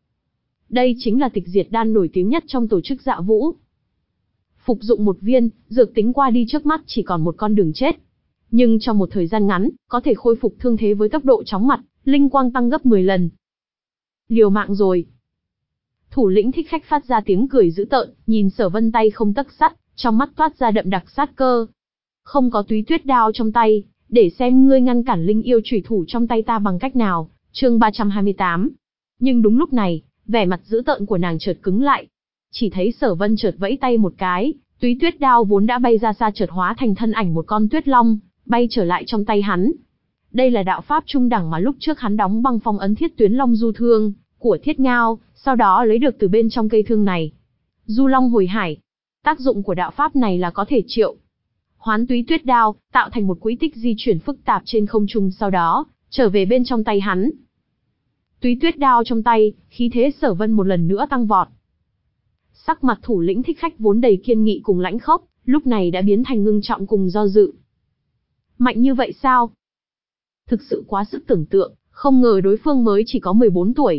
Đây chính là tịch diệt đan nổi tiếng nhất trong tổ chức Dạ Vũ. Phục dụng một viên, dược tính qua đi trước mắt chỉ còn một con đường chết. Nhưng trong một thời gian ngắn, có thể khôi phục thương thế với tốc độ chóng mặt, linh quang tăng gấp mười lần. Liều mạng rồi. Thủ lĩnh thích khách phát ra tiếng cười dữ tợn, nhìn Sở Vân tay không tấc sắt, trong mắt toát ra đậm đặc sát cơ. Không có túy tuyết đao trong tay, để xem ngươi ngăn cản linh yêu chủy thủ trong tay ta bằng cách nào. Chương ba trăm hai mươi tám. Nhưng đúng lúc này, vẻ mặt dữ tợn của nàng chợt cứng lại. Chỉ thấy Sở Vân chợt vẫy tay một cái, túy tuyết đao vốn đã bay ra xa chợt hóa thành thân ảnh một con tuyết long, bay trở lại trong tay hắn. Đây là đạo pháp trung đẳng mà lúc trước hắn đóng băng phong ấn Thiết Tuyến Long Du Thương của Thiết Ngao, sau đó lấy được từ bên trong cây thương này. Du Long Hồi Hải. Tác dụng của đạo pháp này là có thể triệu hoán túy tuyết đao, tạo thành một quỹ tích di chuyển phức tạp trên không trung, sau đó trở về bên trong tay hắn. Túy tuyết đao trong tay, khí thế Sở Vân một lần nữa tăng vọt. Sắc mặt thủ lĩnh thích khách vốn đầy kiên nghị cùng lãnh khốc, lúc này đã biến thành ngưng trọng cùng do dự. Mạnh như vậy sao? Thực sự quá sức tưởng tượng, không ngờ đối phương mới chỉ có mười bốn tuổi.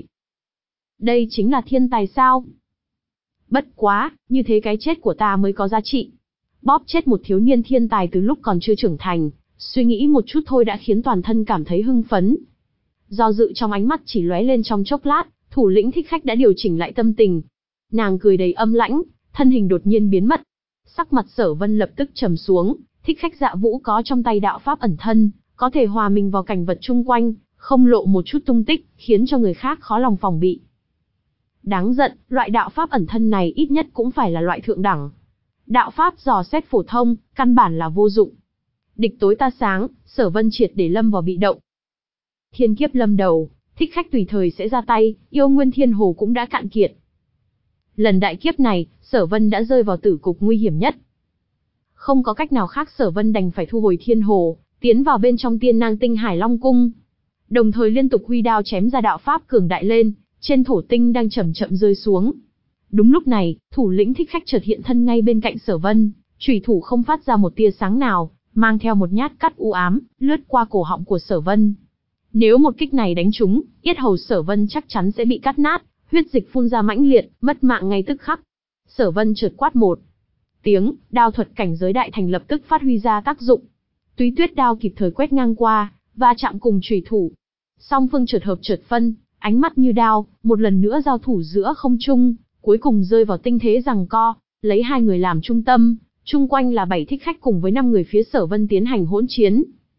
Đây chính là thiên tài sao? Bất quá, như thế cái chết của ta mới có giá trị. Bóp chết một thiếu niên thiên tài từ lúc còn chưa trưởng thành, suy nghĩ một chút thôi đã khiến toàn thân cảm thấy hưng phấn. Do dự trong ánh mắt chỉ lóe lên trong chốc lát, thủ lĩnh thích khách đã điều chỉnh lại tâm tình. Nàng cười đầy âm lãnh, thân hình đột nhiên biến mất. Sắc mặt Sở Vân lập tức trầm xuống, thích khách Dạ Vũ có trong tay đạo pháp ẩn thân, có thể hòa mình vào cảnh vật chung quanh, không lộ một chút tung tích, khiến cho người khác khó lòng phòng bị. Đáng giận, loại đạo pháp ẩn thân này ít nhất cũng phải là loại thượng đẳng. Đạo pháp dò xét phổ thông, căn bản là vô dụng. Địch tối ta sáng, Sở Vân triệt để lâm vào bị động. Thiên kiếp lâm đầu, thích khách tùy thời sẽ ra tay, yêu nguyên thiên hồ cũng đã cạn kiệt. Lần đại kiếp này, Sở Vân đã rơi vào tử cục nguy hiểm nhất. Không có cách nào khác, Sở Vân đành phải thu hồi thiên hồ, tiến vào bên trong Tiên Nang Tinh Hải Long Cung. Đồng thời liên tục huy đao chém ra đạo pháp cường đại lên, trên thổ tinh đang chậm chậm rơi xuống. Đúng lúc này, thủ lĩnh Thích Khách chợt hiện thân ngay bên cạnh Sở Vân, chủy thủ không phát ra một tia sáng nào, mang theo một nhát cắt u ám, lướt qua cổ họng của Sở Vân. Nếu một kích này đánh trúng, yết hầu Sở Vân chắc chắn sẽ bị cắt nát, huyết dịch phun ra mãnh liệt, mất mạng ngay tức khắc. Sở Vân chợt quát một tiếng, đao thuật cảnh giới đại thành lập tức phát huy ra tác dụng. Túy Tuyết đao kịp thời quét ngang qua, va chạm cùng chủy thủ. Song phương chợt hợp chợt phân, ánh mắt như đao, một lần nữa giao thủ giữa không trung, cuối cùng rơi vào tinh thế giằng co, lấy hai người làm trung tâm, chung quanh là bảy thích khách cùng với năm người phía Sở Vân tiến hành hỗn chiến.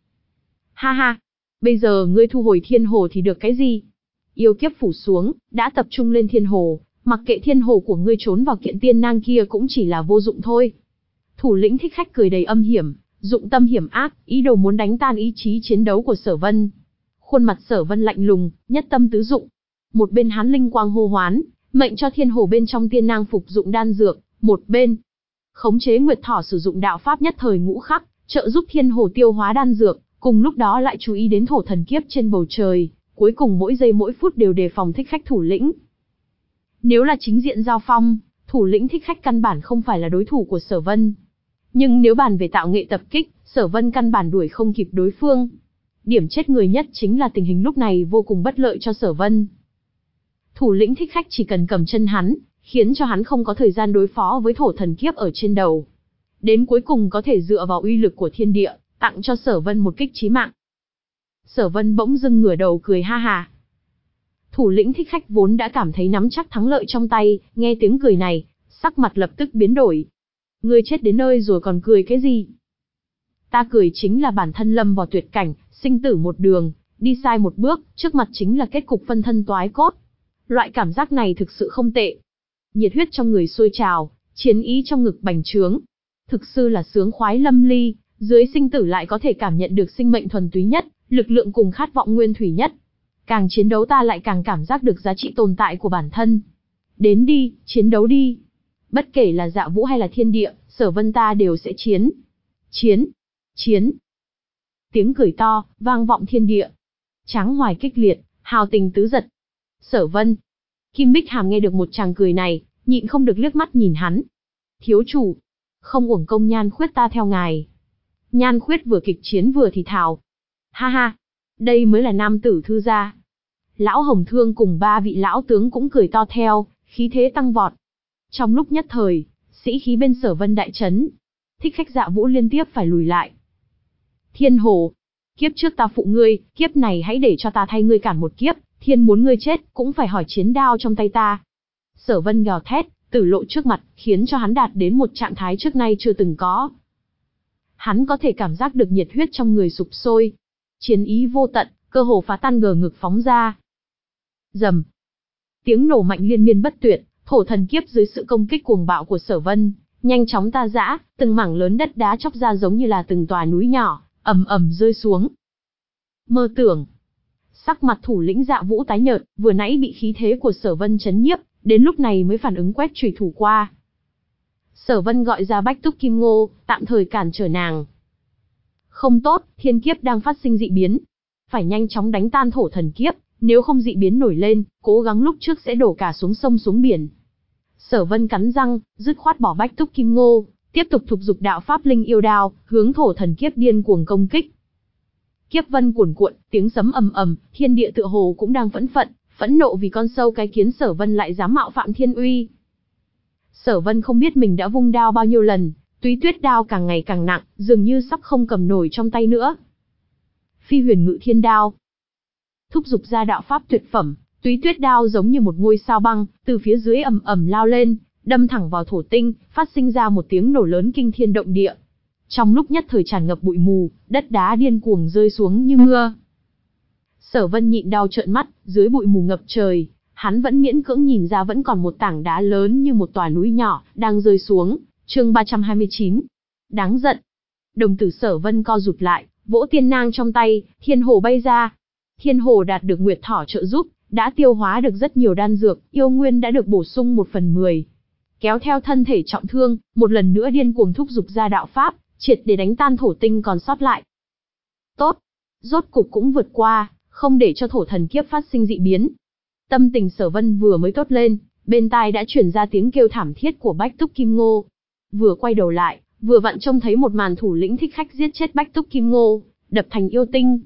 Ha ha, bây giờ ngươi thu hồi thiên hồ thì được cái gì? Yêu kiếp phủ xuống, đã tập trung lên thiên hồ, mặc kệ thiên hồ của ngươi trốn vào kiện tiên nang kia cũng chỉ là vô dụng thôi. Thủ lĩnh thích khách cười đầy âm hiểm, dụng tâm hiểm ác, ý đồ muốn đánh tan ý chí chiến đấu của Sở Vân. Khuôn mặt Sở Vân lạnh lùng, nhất tâm tứ dụng. Một bên hắn linh quang hô hoán, mệnh cho thiên hồ bên trong tiên nang phục dụng đan dược, một bên khống chế Nguyệt Thỏ sử dụng đạo pháp nhất thời ngũ khắc, trợ giúp thiên hồ tiêu hóa đan dược, cùng lúc đó lại chú ý đến thổ thần kiếp trên bầu trời, cuối cùng mỗi giây mỗi phút đều đề phòng thích khách thủ lĩnh. Nếu là chính diện giao phong, thủ lĩnh thích khách căn bản không phải là đối thủ của Sở Vân. Nhưng nếu bàn về tạo nghệ tập kích, Sở Vân căn bản đuổi không kịp đối phương. Điểm chết người nhất chính là tình hình lúc này vô cùng bất lợi cho Sở Vân. Thủ lĩnh thích khách chỉ cần cầm chân hắn, khiến cho hắn không có thời gian đối phó với thổ thần kiếp ở trên đầu. Đến cuối cùng có thể dựa vào uy lực của thiên địa, tặng cho Sở Vân một kích chí mạng. Sở Vân bỗng dưng ngửa đầu cười ha ha. Thủ lĩnh thích khách vốn đã cảm thấy nắm chắc thắng lợi trong tay, nghe tiếng cười này, sắc mặt lập tức biến đổi. Ngươi chết đến nơi rồi còn cười cái gì? Ta cười chính là bản thân lâm vào tuyệt cảnh, sinh tử một đường, đi sai một bước, trước mặt chính là kết cục phân thân toái cốt. Loại cảm giác này thực sự không tệ. Nhiệt huyết trong người sôi trào, chiến ý trong ngực bành trướng. Thực sự là sướng khoái lâm ly, dưới sinh tử lại có thể cảm nhận được sinh mệnh thuần túy nhất, lực lượng cùng khát vọng nguyên thủy nhất. Càng chiến đấu ta lại càng cảm giác được giá trị tồn tại của bản thân. Đến đi, chiến đấu đi. Bất kể là Dạ Vũ hay là thiên địa, Sở Vân ta đều sẽ chiến. Chiến, chiến. Tiếng cười to, vang vọng thiên địa. Tráng hoài kích liệt, hào tình tứ giật. Sở Vân. Kim Bích Hàm nghe được một tràng cười này, nhịn không được liếc mắt nhìn hắn. Thiếu chủ, không uổng công Nhan Khuyết ta theo ngài. Nhan Khuyết vừa kịch chiến vừa thì thào. Ha ha, đây mới là nam tử thư gia. Lão Hồng Thương cùng ba vị lão tướng cũng cười to theo, khí thế tăng vọt. Trong lúc nhất thời, sĩ khí bên Sở Vân đại chấn. Thích khách Dạ Vũ liên tiếp phải lùi lại. Thiên hồ, kiếp trước ta phụ ngươi, kiếp này hãy để cho ta thay ngươi cản một kiếp, thiên muốn ngươi chết, cũng phải hỏi chiến đao trong tay ta. Sở Vân gào thét, tử lộ trước mặt, khiến cho hắn đạt đến một trạng thái trước nay chưa từng có. Hắn có thể cảm giác được nhiệt huyết trong người sục sôi. Chiến ý vô tận, cơ hồ phá tan gờ ngực phóng ra. Rầm. Tiếng nổ mạnh liên miên bất tuyệt, thổ thần kiếp dưới sự công kích cuồng bạo của Sở Vân, nhanh chóng ta dã, từng mảng lớn đất đá chóc ra giống như là từng tòa núi nhỏ, ầm ầm rơi xuống. Mơ tưởng. Sắc mặt thủ lĩnh Dạ Vũ tái nhợt, vừa nãy bị khí thế của Sở Vân chấn nhiếp, đến lúc này mới phản ứng quét chủy thủ qua. Sở Vân gọi ra Bách Túc Kim Ngô, tạm thời cản trở nàng. Không tốt, thiên kiếp đang phát sinh dị biến. Phải nhanh chóng đánh tan thổ thần kiếp, nếu không dị biến nổi lên, cố gắng lúc trước sẽ đổ cả xuống sông xuống biển. Sở Vân cắn răng, dứt khoát bỏ Bách Túc Kim Ngô, tiếp tục thúc giục đạo pháp linh yêu đao, hướng thổ thần kiếp điên cuồng công kích. Kiếp vân cuồn cuộn, tiếng sấm ầm ầm, thiên địa tựa hồ cũng đang phẫn phận, phẫn nộ vì con sâu cái kiến Sở Vân lại dám mạo phạm thiên uy. Sở Vân không biết mình đã vung đao bao nhiêu lần, Túy Tuyết đao càng ngày càng nặng, dường như sắp không cầm nổi trong tay nữa. Phi huyền ngự thiên đao. Thúc giục ra đạo pháp tuyệt phẩm, Túy Tuyết đao giống như một ngôi sao băng, từ phía dưới ầm ầm lao lên, đâm thẳng vào thổ tinh, phát sinh ra một tiếng nổ lớn kinh thiên động địa. Trong lúc nhất thời tràn ngập bụi mù, đất đá điên cuồng rơi xuống như mưa. Sở Vân nhịn đau trợn mắt, dưới bụi mù ngập trời, hắn vẫn miễn cưỡng nhìn ra vẫn còn một tảng đá lớn như một tòa núi nhỏ đang rơi xuống. Chương ba trăm hai mươi chín. Đáng giận. Đồng tử Sở Vân co rụt lại, vỗ tiên nang trong tay, thiên hồ bay ra. Thiên hồ đạt được Nguyệt Thỏ trợ giúp, đã tiêu hóa được rất nhiều đan dược, yêu nguyên đã được bổ sung một phần mười. Kéo theo thân thể trọng thương, một lần nữa điên cuồng thúc giục ra đạo pháp, triệt để đánh tan thổ tinh còn sót lại. Tốt, rốt cục cũng vượt qua, không để cho thổ thần kiếp phát sinh dị biến. Tâm tình Sở Vân vừa mới tốt lên, bên tai đã truyền ra tiếng kêu thảm thiết của Bách Túc Kim Ngô. Vừa quay đầu lại, vừa vặn trông thấy một màn thủ lĩnh thích khách giết chết Bách Túc Kim Ngô, đập thành yêu tinh.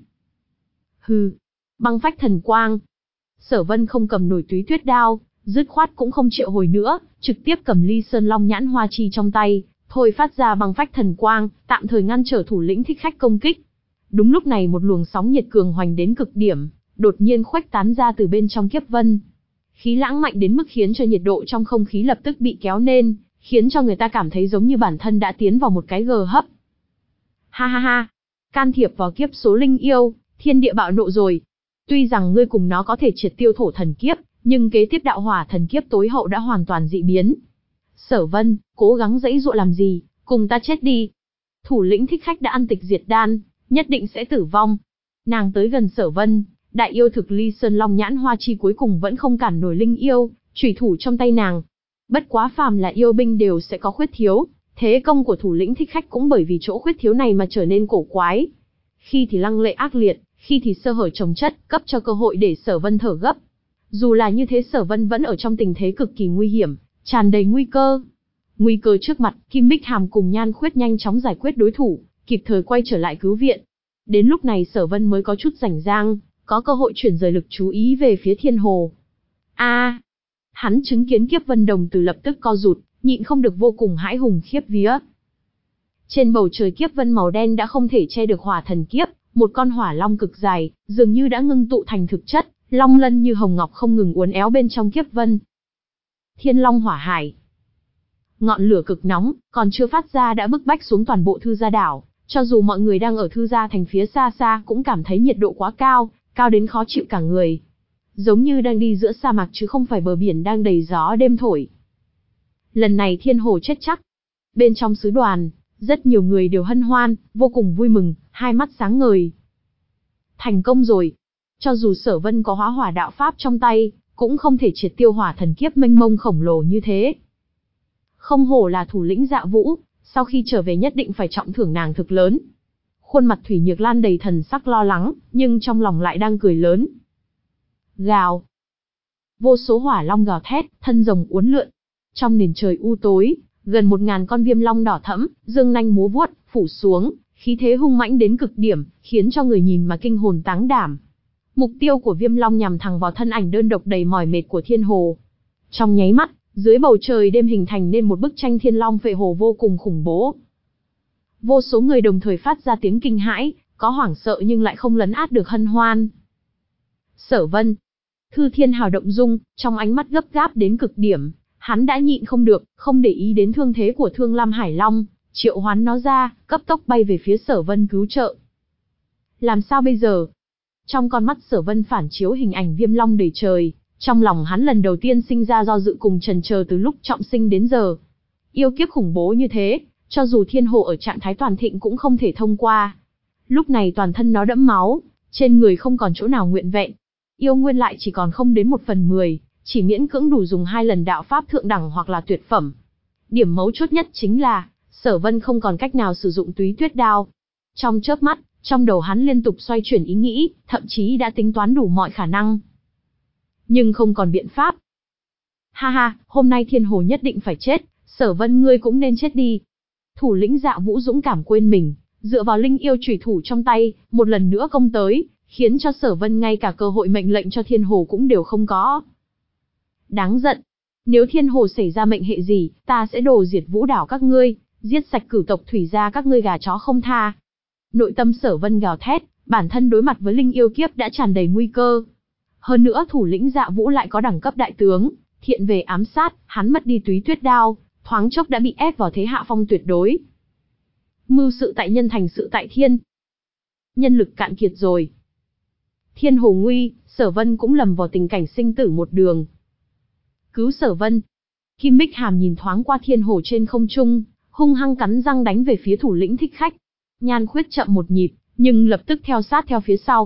Hừ, băng phách thần quang. Sở Vân không cầm nổi túy tuyết đao, dứt khoát cũng không triệu hồi nữa, trực tiếp cầm ly sơn long nhãn hoa chi trong tay, thôi phát ra băng phách thần quang, tạm thời ngăn trở thủ lĩnh thích khách công kích. Đúng lúc này một luồng sóng nhiệt cường hoành đến cực điểm, đột nhiên khuếch tán ra từ bên trong kiếp vân. Khí lãng mạnh đến mức khiến cho nhiệt độ trong không khí lập tức bị kéo lên, khiến cho người ta cảm thấy giống như bản thân đã tiến vào một cái gờ hấp. Ha ha ha, can thiệp vào kiếp số linh yêu, thiên địa bạo nộ rồi. Tuy rằng ngươi cùng nó có thể triệt tiêu thổ thần kiếp, nhưng kế tiếp đạo hỏa thần kiếp tối hậu đã hoàn toàn dị biến. Sở Vân, cố gắng dãy dụa làm gì, cùng ta chết đi. Thủ lĩnh thích khách đã ăn tịch diệt đan, nhất định sẽ tử vong. Nàng tới gần Sở Vân, đại yêu thực ly sơn long nhãn hoa chi cuối cùng vẫn không cản nổi linh yêu, chủy thủ trong tay nàng. Bất quá phàm là yêu binh đều sẽ có khuyết thiếu, thế công của thủ lĩnh thích khách cũng bởi vì chỗ khuyết thiếu này mà trở nên cổ quái. Khi thì lăng lệ ác liệt, khi thì sơ hở chồng chất, cấp cho cơ hội để Sở Vân thở gấp. Dù là như thế Sở Vân vẫn ở trong tình thế cực kỳ nguy hiểm, tràn đầy nguy cơ. Nguy cơ trước mặt, Kim Bích Hàm cùng Nhan Khuyết nhanh chóng giải quyết đối thủ, kịp thời quay trở lại cứu viện. Đến lúc này Sở Vân mới có chút rảnh rang, có cơ hội chuyển rời lực chú ý về phía Thiên Hồ. A, à, hắn chứng kiến kiếp vân đồng từ lập tức co rụt, nhịn không được vô cùng hãi hùng khiếp vía. Trên bầu trời kiếp vân màu đen đã không thể che được hỏa thần kiếp, một con hỏa long cực dài, dường như đã ngưng tụ thành thực chất, long lân như hồng ngọc không ngừng uốn éo bên trong kiếp vân. Thiên Long Hỏa Hải. Ngọn lửa cực nóng, còn chưa phát ra đã bức bách xuống toàn bộ Thư Gia đảo, cho dù mọi người đang ở Thư Gia thành phía xa xa cũng cảm thấy nhiệt độ quá cao, cao đến khó chịu cả người. Giống như đang đi giữa sa mạc chứ không phải bờ biển đang đầy gió đêm thổi. Lần này Thiên Hồ chết chắc. Bên trong sứ đoàn, rất nhiều người đều hân hoan, vô cùng vui mừng, hai mắt sáng ngời. Thành công rồi. Cho dù Sở Vân có hóa hỏa đạo pháp trong tay, cũng không thể triệt tiêu hỏa thần kiếp mênh mông khổng lồ như thế. Không hổ là thủ lĩnh Dạ Vũ, sau khi trở về nhất định phải trọng thưởng nàng thực lớn. Khuôn mặt Thủy Nhược Lan đầy thần sắc lo lắng, nhưng trong lòng lại đang cười lớn. Gào. Vô số hỏa long gào thét, thân rồng uốn lượn. Trong nền trời u tối, gần một ngàn con viêm long đỏ thẫm, dương nanh múa vuốt, phủ xuống, khí thế hung mãnh đến cực điểm, khiến cho người nhìn mà kinh hồn táng đảm. Mục tiêu của viêm long nhằm thẳng vào thân ảnh đơn độc đầy mỏi mệt của Thiên Hồ. Trong nháy mắt, dưới bầu trời đêm hình thành nên một bức tranh thiên long phệ hồ vô cùng khủng bố. Vô số người đồng thời phát ra tiếng kinh hãi, có hoảng sợ nhưng lại không lấn át được hân hoan. Sở Vân, Thư Thiên Hào động dung, trong ánh mắt gấp gáp đến cực điểm, hắn đã nhịn không được, không để ý đến thương thế của Thương Lam Hải Long, triệu hoán nó ra, cấp tốc bay về phía Sở Vân cứu trợ. Làm sao bây giờ? Trong con mắt Sở Vân phản chiếu hình ảnh viêm long đầy trời, trong lòng hắn lần đầu tiên sinh ra do dự cùng chần chờ từ lúc trọng sinh đến giờ. Yêu kiếp khủng bố như thế, cho dù Thiên Hồ ở trạng thái toàn thịnh cũng không thể thông qua. Lúc này toàn thân nó đẫm máu, trên người không còn chỗ nào nguyện vẹn. Yêu nguyên lại chỉ còn không đến một phần mười, chỉ miễn cưỡng đủ dùng hai lần đạo pháp thượng đẳng hoặc là tuyệt phẩm. Điểm mấu chốt nhất chính là, Sở Vân không còn cách nào sử dụng túy tuyết đao. Trong chớp mắt, trong đầu hắn liên tục xoay chuyển ý nghĩ, thậm chí đã tính toán đủ mọi khả năng. Nhưng không còn biện pháp. Ha ha, hôm nay Thiên Hồ nhất định phải chết, Sở Vân ngươi cũng nên chết đi. Thủ lĩnh Dạ Vũ dũng cảm quên mình, dựa vào linh yêu chủy thủ trong tay, một lần nữa công tới, khiến cho Sở Vân ngay cả cơ hội mệnh lệnh cho Thiên Hồ cũng đều không có. Đáng giận, nếu Thiên Hồ xảy ra mệnh hệ gì, ta sẽ đồ diệt Vũ đảo các ngươi, giết sạch cửu tộc Thủy gia các ngươi gà chó không tha. Nội tâm Sở Vân gào thét, bản thân đối mặt với linh yêu kiếp đã tràn đầy nguy cơ. Hơn nữa thủ lĩnh Dạ Vũ lại có đẳng cấp đại tướng, thiện về ám sát, hắn mất đi túy tuyết đao, thoáng chốc đã bị ép vào thế hạ phong tuyệt đối. Mưu sự tại nhân thành sự tại thiên. Nhân lực cạn kiệt rồi. Thiên Hồ nguy, Sở Vân cũng lầm vào tình cảnh sinh tử một đường. Cứu Sở Vân. Kim Bích Hàm nhìn thoáng qua Thiên Hồ trên không trung, hung hăng cắn răng đánh về phía thủ lĩnh thích khách. Nhan Khuyết chậm một nhịp, nhưng lập tức theo sát theo phía sau.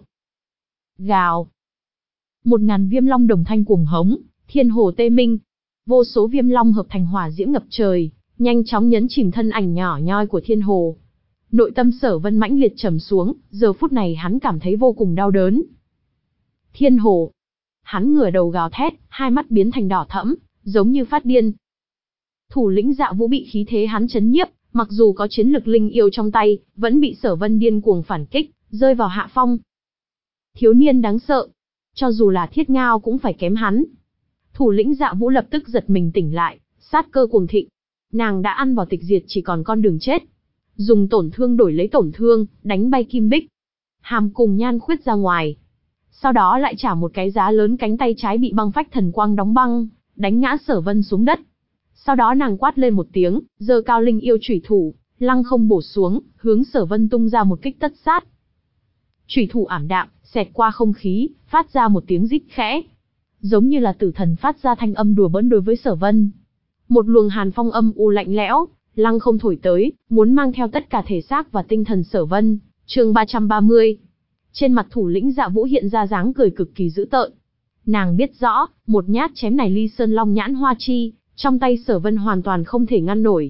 Gào. Một ngàn viêm long đồng thanh cuồng hống, Thiên Hồ tê minh. Vô số viêm long hợp thành hỏa diễm ngập trời, nhanh chóng nhấn chìm thân ảnh nhỏ nhoi của Thiên Hồ. Nội tâm Sở Vân mãnh liệt trầm xuống, giờ phút này hắn cảm thấy vô cùng đau đớn. Thiên hồ. Hắn ngửa đầu gào thét, hai mắt biến thành đỏ thẫm, giống như phát điên. Thủ lĩnh Dạ Vũ bị khí thế hắn chấn nhiếp, mặc dù có chiến lực linh yêu trong tay, vẫn bị Sở Vân điên cuồng phản kích, rơi vào hạ phong. Thiếu niên đáng sợ, cho dù là Thiết Ngao cũng phải kém hắn. Thủ lĩnh Dạ Vũ lập tức giật mình tỉnh lại, sát cơ cuồng thịnh. Nàng đã ăn vào tịch diệt chỉ còn con đường chết. Dùng tổn thương đổi lấy tổn thương, đánh bay Kim Bích. Hàm cùng Nhan Khuyết ra ngoài. Sau đó lại trả một cái giá lớn, cánh tay trái bị băng phách thần quang đóng băng, đánh ngã Sở Vân xuống đất. Sau đó nàng quát lên một tiếng, giơ cao linh yêu chủy thủ, lăng không bổ xuống, hướng Sở Vân tung ra một kích tất sát. Chủy thủ ảm đạm, xẹt qua không khí, phát ra một tiếng rít khẽ, giống như là tử thần phát ra thanh âm đùa bỡn đối với Sở Vân. Một luồng hàn phong âm u lạnh lẽo, lăng không thổi tới, muốn mang theo tất cả thể xác và tinh thần Sở Vân. Chương ba trăm ba mươi. Trên mặt thủ lĩnh Dạ Vũ hiện ra dáng cười cực kỳ dữ tợn. Nàng biết rõ, một nhát chém này Ly Sơn Long nhãn hoa chi, trong tay Sở Vân hoàn toàn không thể ngăn nổi.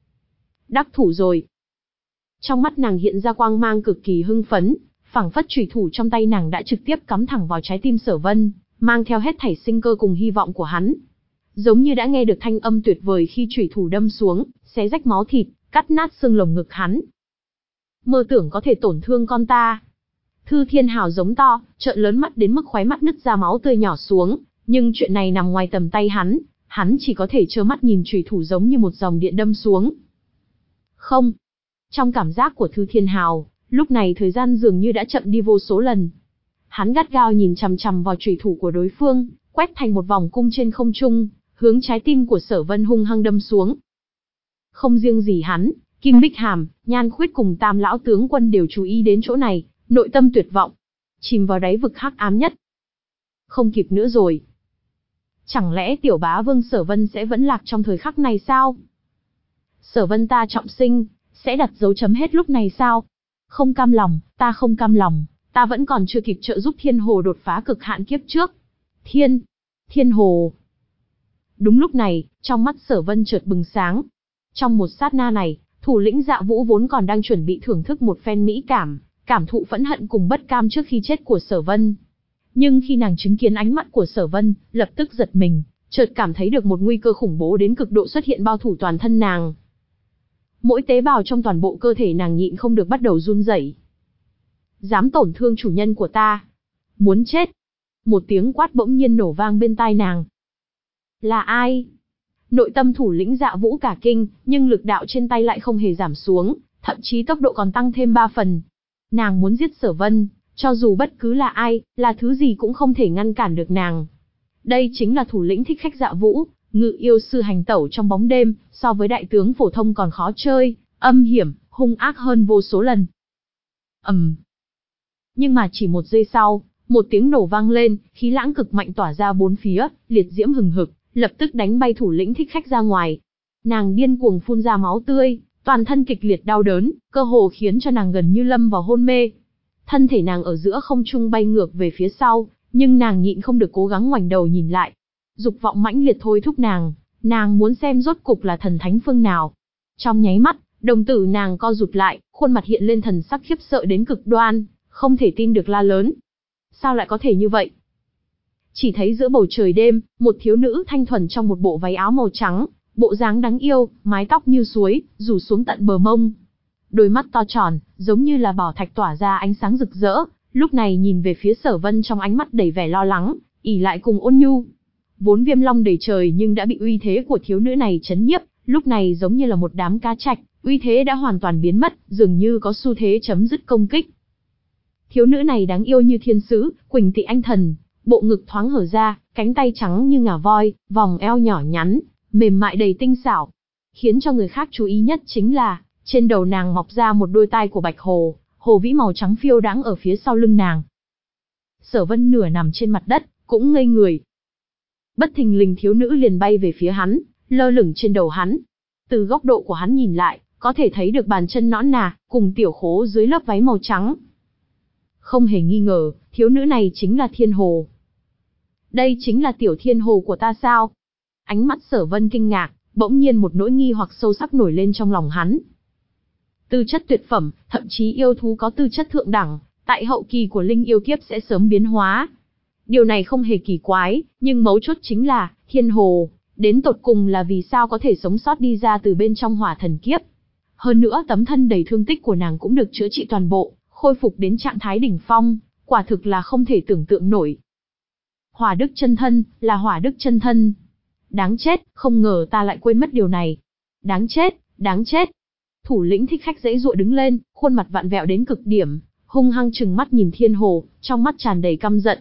Đắc thủ rồi. Trong mắt nàng hiện ra quang mang cực kỳ hưng phấn, phảng phất chủy thủ trong tay nàng đã trực tiếp cắm thẳng vào trái tim Sở Vân, mang theo hết thảy sinh cơ cùng hy vọng của hắn. Giống như đã nghe được thanh âm tuyệt vời khi chủy thủ đâm xuống, xé rách máu thịt, cắt nát xương lồng ngực hắn. Mơ tưởng có thể tổn thương con ta. Thư Thiên Hào giống to, trợn lớn mắt đến mức khóe mắt nứt ra máu tươi nhỏ xuống, nhưng chuyện này nằm ngoài tầm tay hắn, hắn chỉ có thể trơ mắt nhìn chủy thủ giống như một dòng điện đâm xuống. Không. Trong cảm giác của Thư Thiên Hào, lúc này thời gian dường như đã chậm đi vô số lần. Hắn gắt gao nhìn chằm chằm vào chủy thủ của đối phương, quét thành một vòng cung trên không trung, hướng trái tim của Sở Vân hung hăng đâm xuống. Không riêng gì hắn, Kim Bích Hàm, Nhan Khuyết cùng Tam lão tướng quân đều chú ý đến chỗ này, nội tâm tuyệt vọng, chìm vào đáy vực hắc ám nhất. Không kịp nữa rồi. Chẳng lẽ tiểu bá vương Sở Vân sẽ vẫn lạc trong thời khắc này sao? Sở Vân ta trọng sinh, sẽ đặt dấu chấm hết lúc này sao? Không cam lòng, ta không cam lòng, ta vẫn còn chưa kịp trợ giúp Thiên Hồ đột phá cực hạn kiếp trước. Thiên, Thiên Hồ. Đúng lúc này, trong mắt Sở Vân chợt bừng sáng. Trong một sát na này, thủ lĩnh Dạ Vũ vốn còn đang chuẩn bị thưởng thức một phen mỹ cảm, cảm thụ phẫn hận cùng bất cam trước khi chết của Sở Vân. Nhưng khi nàng chứng kiến ánh mắt của Sở Vân, lập tức giật mình, chợt cảm thấy được một nguy cơ khủng bố đến cực độ xuất hiện bao phủ toàn thân nàng. Mỗi tế bào trong toàn bộ cơ thể nàng nhịn không được bắt đầu run rẩy. Dám tổn thương chủ nhân của ta, muốn chết. Một tiếng quát bỗng nhiên nổ vang bên tai nàng. Là ai? Nội tâm thủ lĩnh Dạ Vũ cả kinh, nhưng lực đạo trên tay lại không hề giảm xuống, thậm chí tốc độ còn tăng thêm ba phần. Nàng muốn giết Sở Vân, cho dù bất cứ là ai, là thứ gì cũng không thể ngăn cản được nàng. Đây chính là thủ lĩnh thích khách Dạ Vũ, ngự yêu sư hành tẩu trong bóng đêm, so với đại tướng phổ thông còn khó chơi, âm hiểm, hung ác hơn vô số lần. ầm. Um. Nhưng mà chỉ một giây sau, một tiếng nổ vang lên, khí lãng cực mạnh tỏa ra bốn phía, liệt diễm hừng hực, lập tức đánh bay thủ lĩnh thích khách ra ngoài. Nàng điên cuồng phun ra máu tươi, toàn thân kịch liệt đau đớn, cơ hồ khiến cho nàng gần như lâm vào hôn mê. Thân thể nàng ở giữa không trung bay ngược về phía sau, nhưng nàng nhịn không được cố gắng ngoảnh đầu nhìn lại. Dục vọng mãnh liệt thôi thúc nàng, nàng muốn xem rốt cục là thần thánh phương nào. Trong nháy mắt, đồng tử nàng co rụt lại, khuôn mặt hiện lên thần sắc khiếp sợ đến cực đoan, không thể tin được la lớn. Sao lại có thể như vậy? Chỉ thấy giữa bầu trời đêm, một thiếu nữ thanh thuần trong một bộ váy áo màu trắng, bộ dáng đáng yêu, mái tóc như suối, rủ xuống tận bờ mông. Đôi mắt to tròn, giống như là bảo thạch tỏa ra ánh sáng rực rỡ, lúc này nhìn về phía Sở Vân trong ánh mắt đầy vẻ lo lắng, ỉ lại cùng ôn nhu. Vốn viêm long đầy trời nhưng đã bị uy thế của thiếu nữ này chấn nhiếp, lúc này giống như là một đám cá trạch, uy thế đã hoàn toàn biến mất, dường như có xu thế chấm dứt công kích. Thiếu nữ này đáng yêu như thiên sứ, Quỳnh Tị Anh Thần, bộ ngực thoáng hở ra, cánh tay trắng như ngà voi, vòng eo nhỏ nhắn, mềm mại đầy tinh xảo. Khiến cho người khác chú ý nhất chính là, trên đầu nàng mọc ra một đôi tai của bạch hồ, hồ vĩ màu trắng phiêu đáng ở phía sau lưng nàng. Sở Vân nửa nằm trên mặt đất, cũng ngây người. Bất thình lình thiếu nữ liền bay về phía hắn, lơ lửng trên đầu hắn. Từ góc độ của hắn nhìn lại, có thể thấy được bàn chân nõn nà, cùng tiểu khố dưới lớp váy màu trắng. Không hề nghi ngờ, thiếu nữ này chính là Thiên Hồ. Đây chính là tiểu Thiên Hồ của ta sao? Ánh mắt Sở Vân kinh ngạc, bỗng nhiên một nỗi nghi hoặc sâu sắc nổi lên trong lòng hắn. tư chất tuyệt phẩm, thậm chí yêu thú có tư chất thượng đẳng, tại hậu kỳ của linh yêu kiếp sẽ sớm biến hóa. Điều này không hề kỳ quái, nhưng mấu chốt chính là, Thiên Hồ, đến tột cùng là vì sao có thể sống sót đi ra từ bên trong hỏa thần kiếp. Hơn nữa tấm thân đầy thương tích của nàng cũng được chữa trị toàn bộ, khôi phục đến trạng thái đỉnh phong, quả thực là không thể tưởng tượng nổi. Hỏa đức chân thân, là hỏa đức chân thân. Đáng chết, không ngờ ta lại quên mất điều này. Đáng chết, đáng chết. Thủ lĩnh Thích Khách giãy giụa đứng lên, khuôn mặt vặn vẹo đến cực điểm, hung hăng trừng mắt nhìn Thiên Hồ, trong mắt tràn đầy căm giận.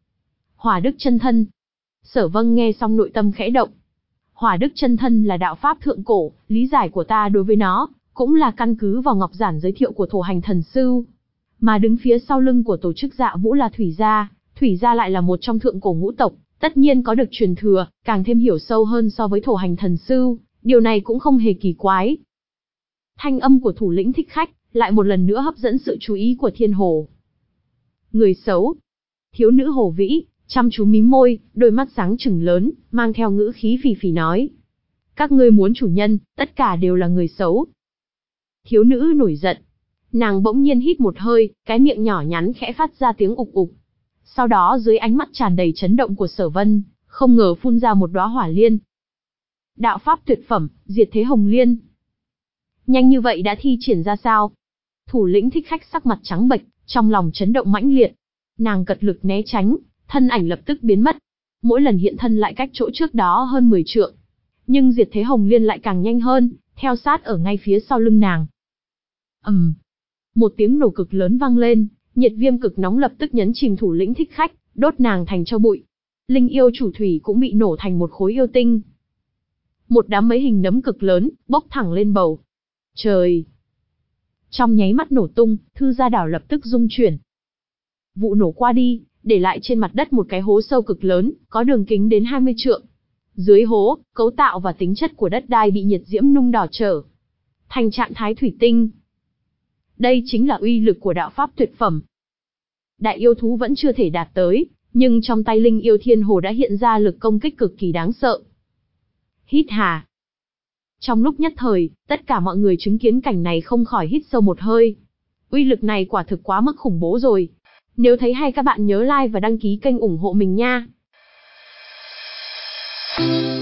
Hỏa đức chân thân. Sở Vâng nghe xong nội tâm khẽ động. Hỏa đức chân thân là đạo pháp thượng cổ, lý giải của ta đối với nó, cũng là căn cứ vào ngọc giản giới thiệu của Thổ Hành Thần Sư. Mà đứng phía sau lưng của tổ chức Dạ Vũ là Thủy Gia, Thủy Gia lại là một trong thượng cổ ngũ tộc, tất nhiên có được truyền thừa, càng thêm hiểu sâu hơn so với Thổ Hành Thần Sư, điều này cũng không hề kỳ quái. Thanh âm của thủ lĩnh Thích Khách, lại một lần nữa hấp dẫn sự chú ý của Thiên Hồ. Người xấu. Thiếu nữ Hồ Vĩ, chăm chú mím môi, đôi mắt sáng trừng lớn, mang theo ngữ khí phì phì nói. Các ngươi muốn chủ nhân, tất cả đều là người xấu. Thiếu nữ nổi giận. Nàng bỗng nhiên hít một hơi, cái miệng nhỏ nhắn khẽ phát ra tiếng ục ục. Sau đó dưới ánh mắt tràn đầy chấn động của Sở Vân, không ngờ phun ra một đóa hỏa liên. Đạo pháp tuyệt phẩm, Diệt Thế Hồng Liên. Nhanh như vậy đã thi triển ra sao? Thủ lĩnh Thích Khách sắc mặt trắng bệch, trong lòng chấn động mãnh liệt. Nàng cật lực né tránh, thân ảnh lập tức biến mất. Mỗi lần hiện thân lại cách chỗ trước đó hơn mười trượng. Nhưng Diệt Thế Hồng Liên lại càng nhanh hơn, theo sát ở ngay phía sau lưng nàng. ầm, um, một tiếng nổ cực lớn vang lên, nhiệt viêm cực nóng lập tức nhấn chìm thủ lĩnh Thích Khách, đốt nàng thành tro bụi. Linh yêu chủ thủy cũng bị nổ thành một khối yêu tinh. Một đám mấy hình nấm cực lớn, bốc thẳng lên bầu. Trời! Trong nháy mắt nổ tung, Thư Gia đảo lập tức rung chuyển. Vụ nổ qua đi, để lại trên mặt đất một cái hố sâu cực lớn, có đường kính đến hai mươi trượng. Dưới hố, cấu tạo và tính chất của đất đai bị nhiệt diễm nung đỏ trở thành trạng thái thủy tinh. Đây chính là uy lực của đạo pháp tuyệt phẩm. Đại yêu thú vẫn chưa thể đạt tới, nhưng trong tay linh yêu Thiên Hồ đã hiện ra lực công kích cực kỳ đáng sợ. Hít hà. Trong lúc nhất thời, tất cả mọi người chứng kiến cảnh này không khỏi hít sâu một hơi. Uy lực này quả thực quá mức khủng bố rồi. Nếu thấy hay các bạn nhớ like và đăng ký kênh ủng hộ mình nha.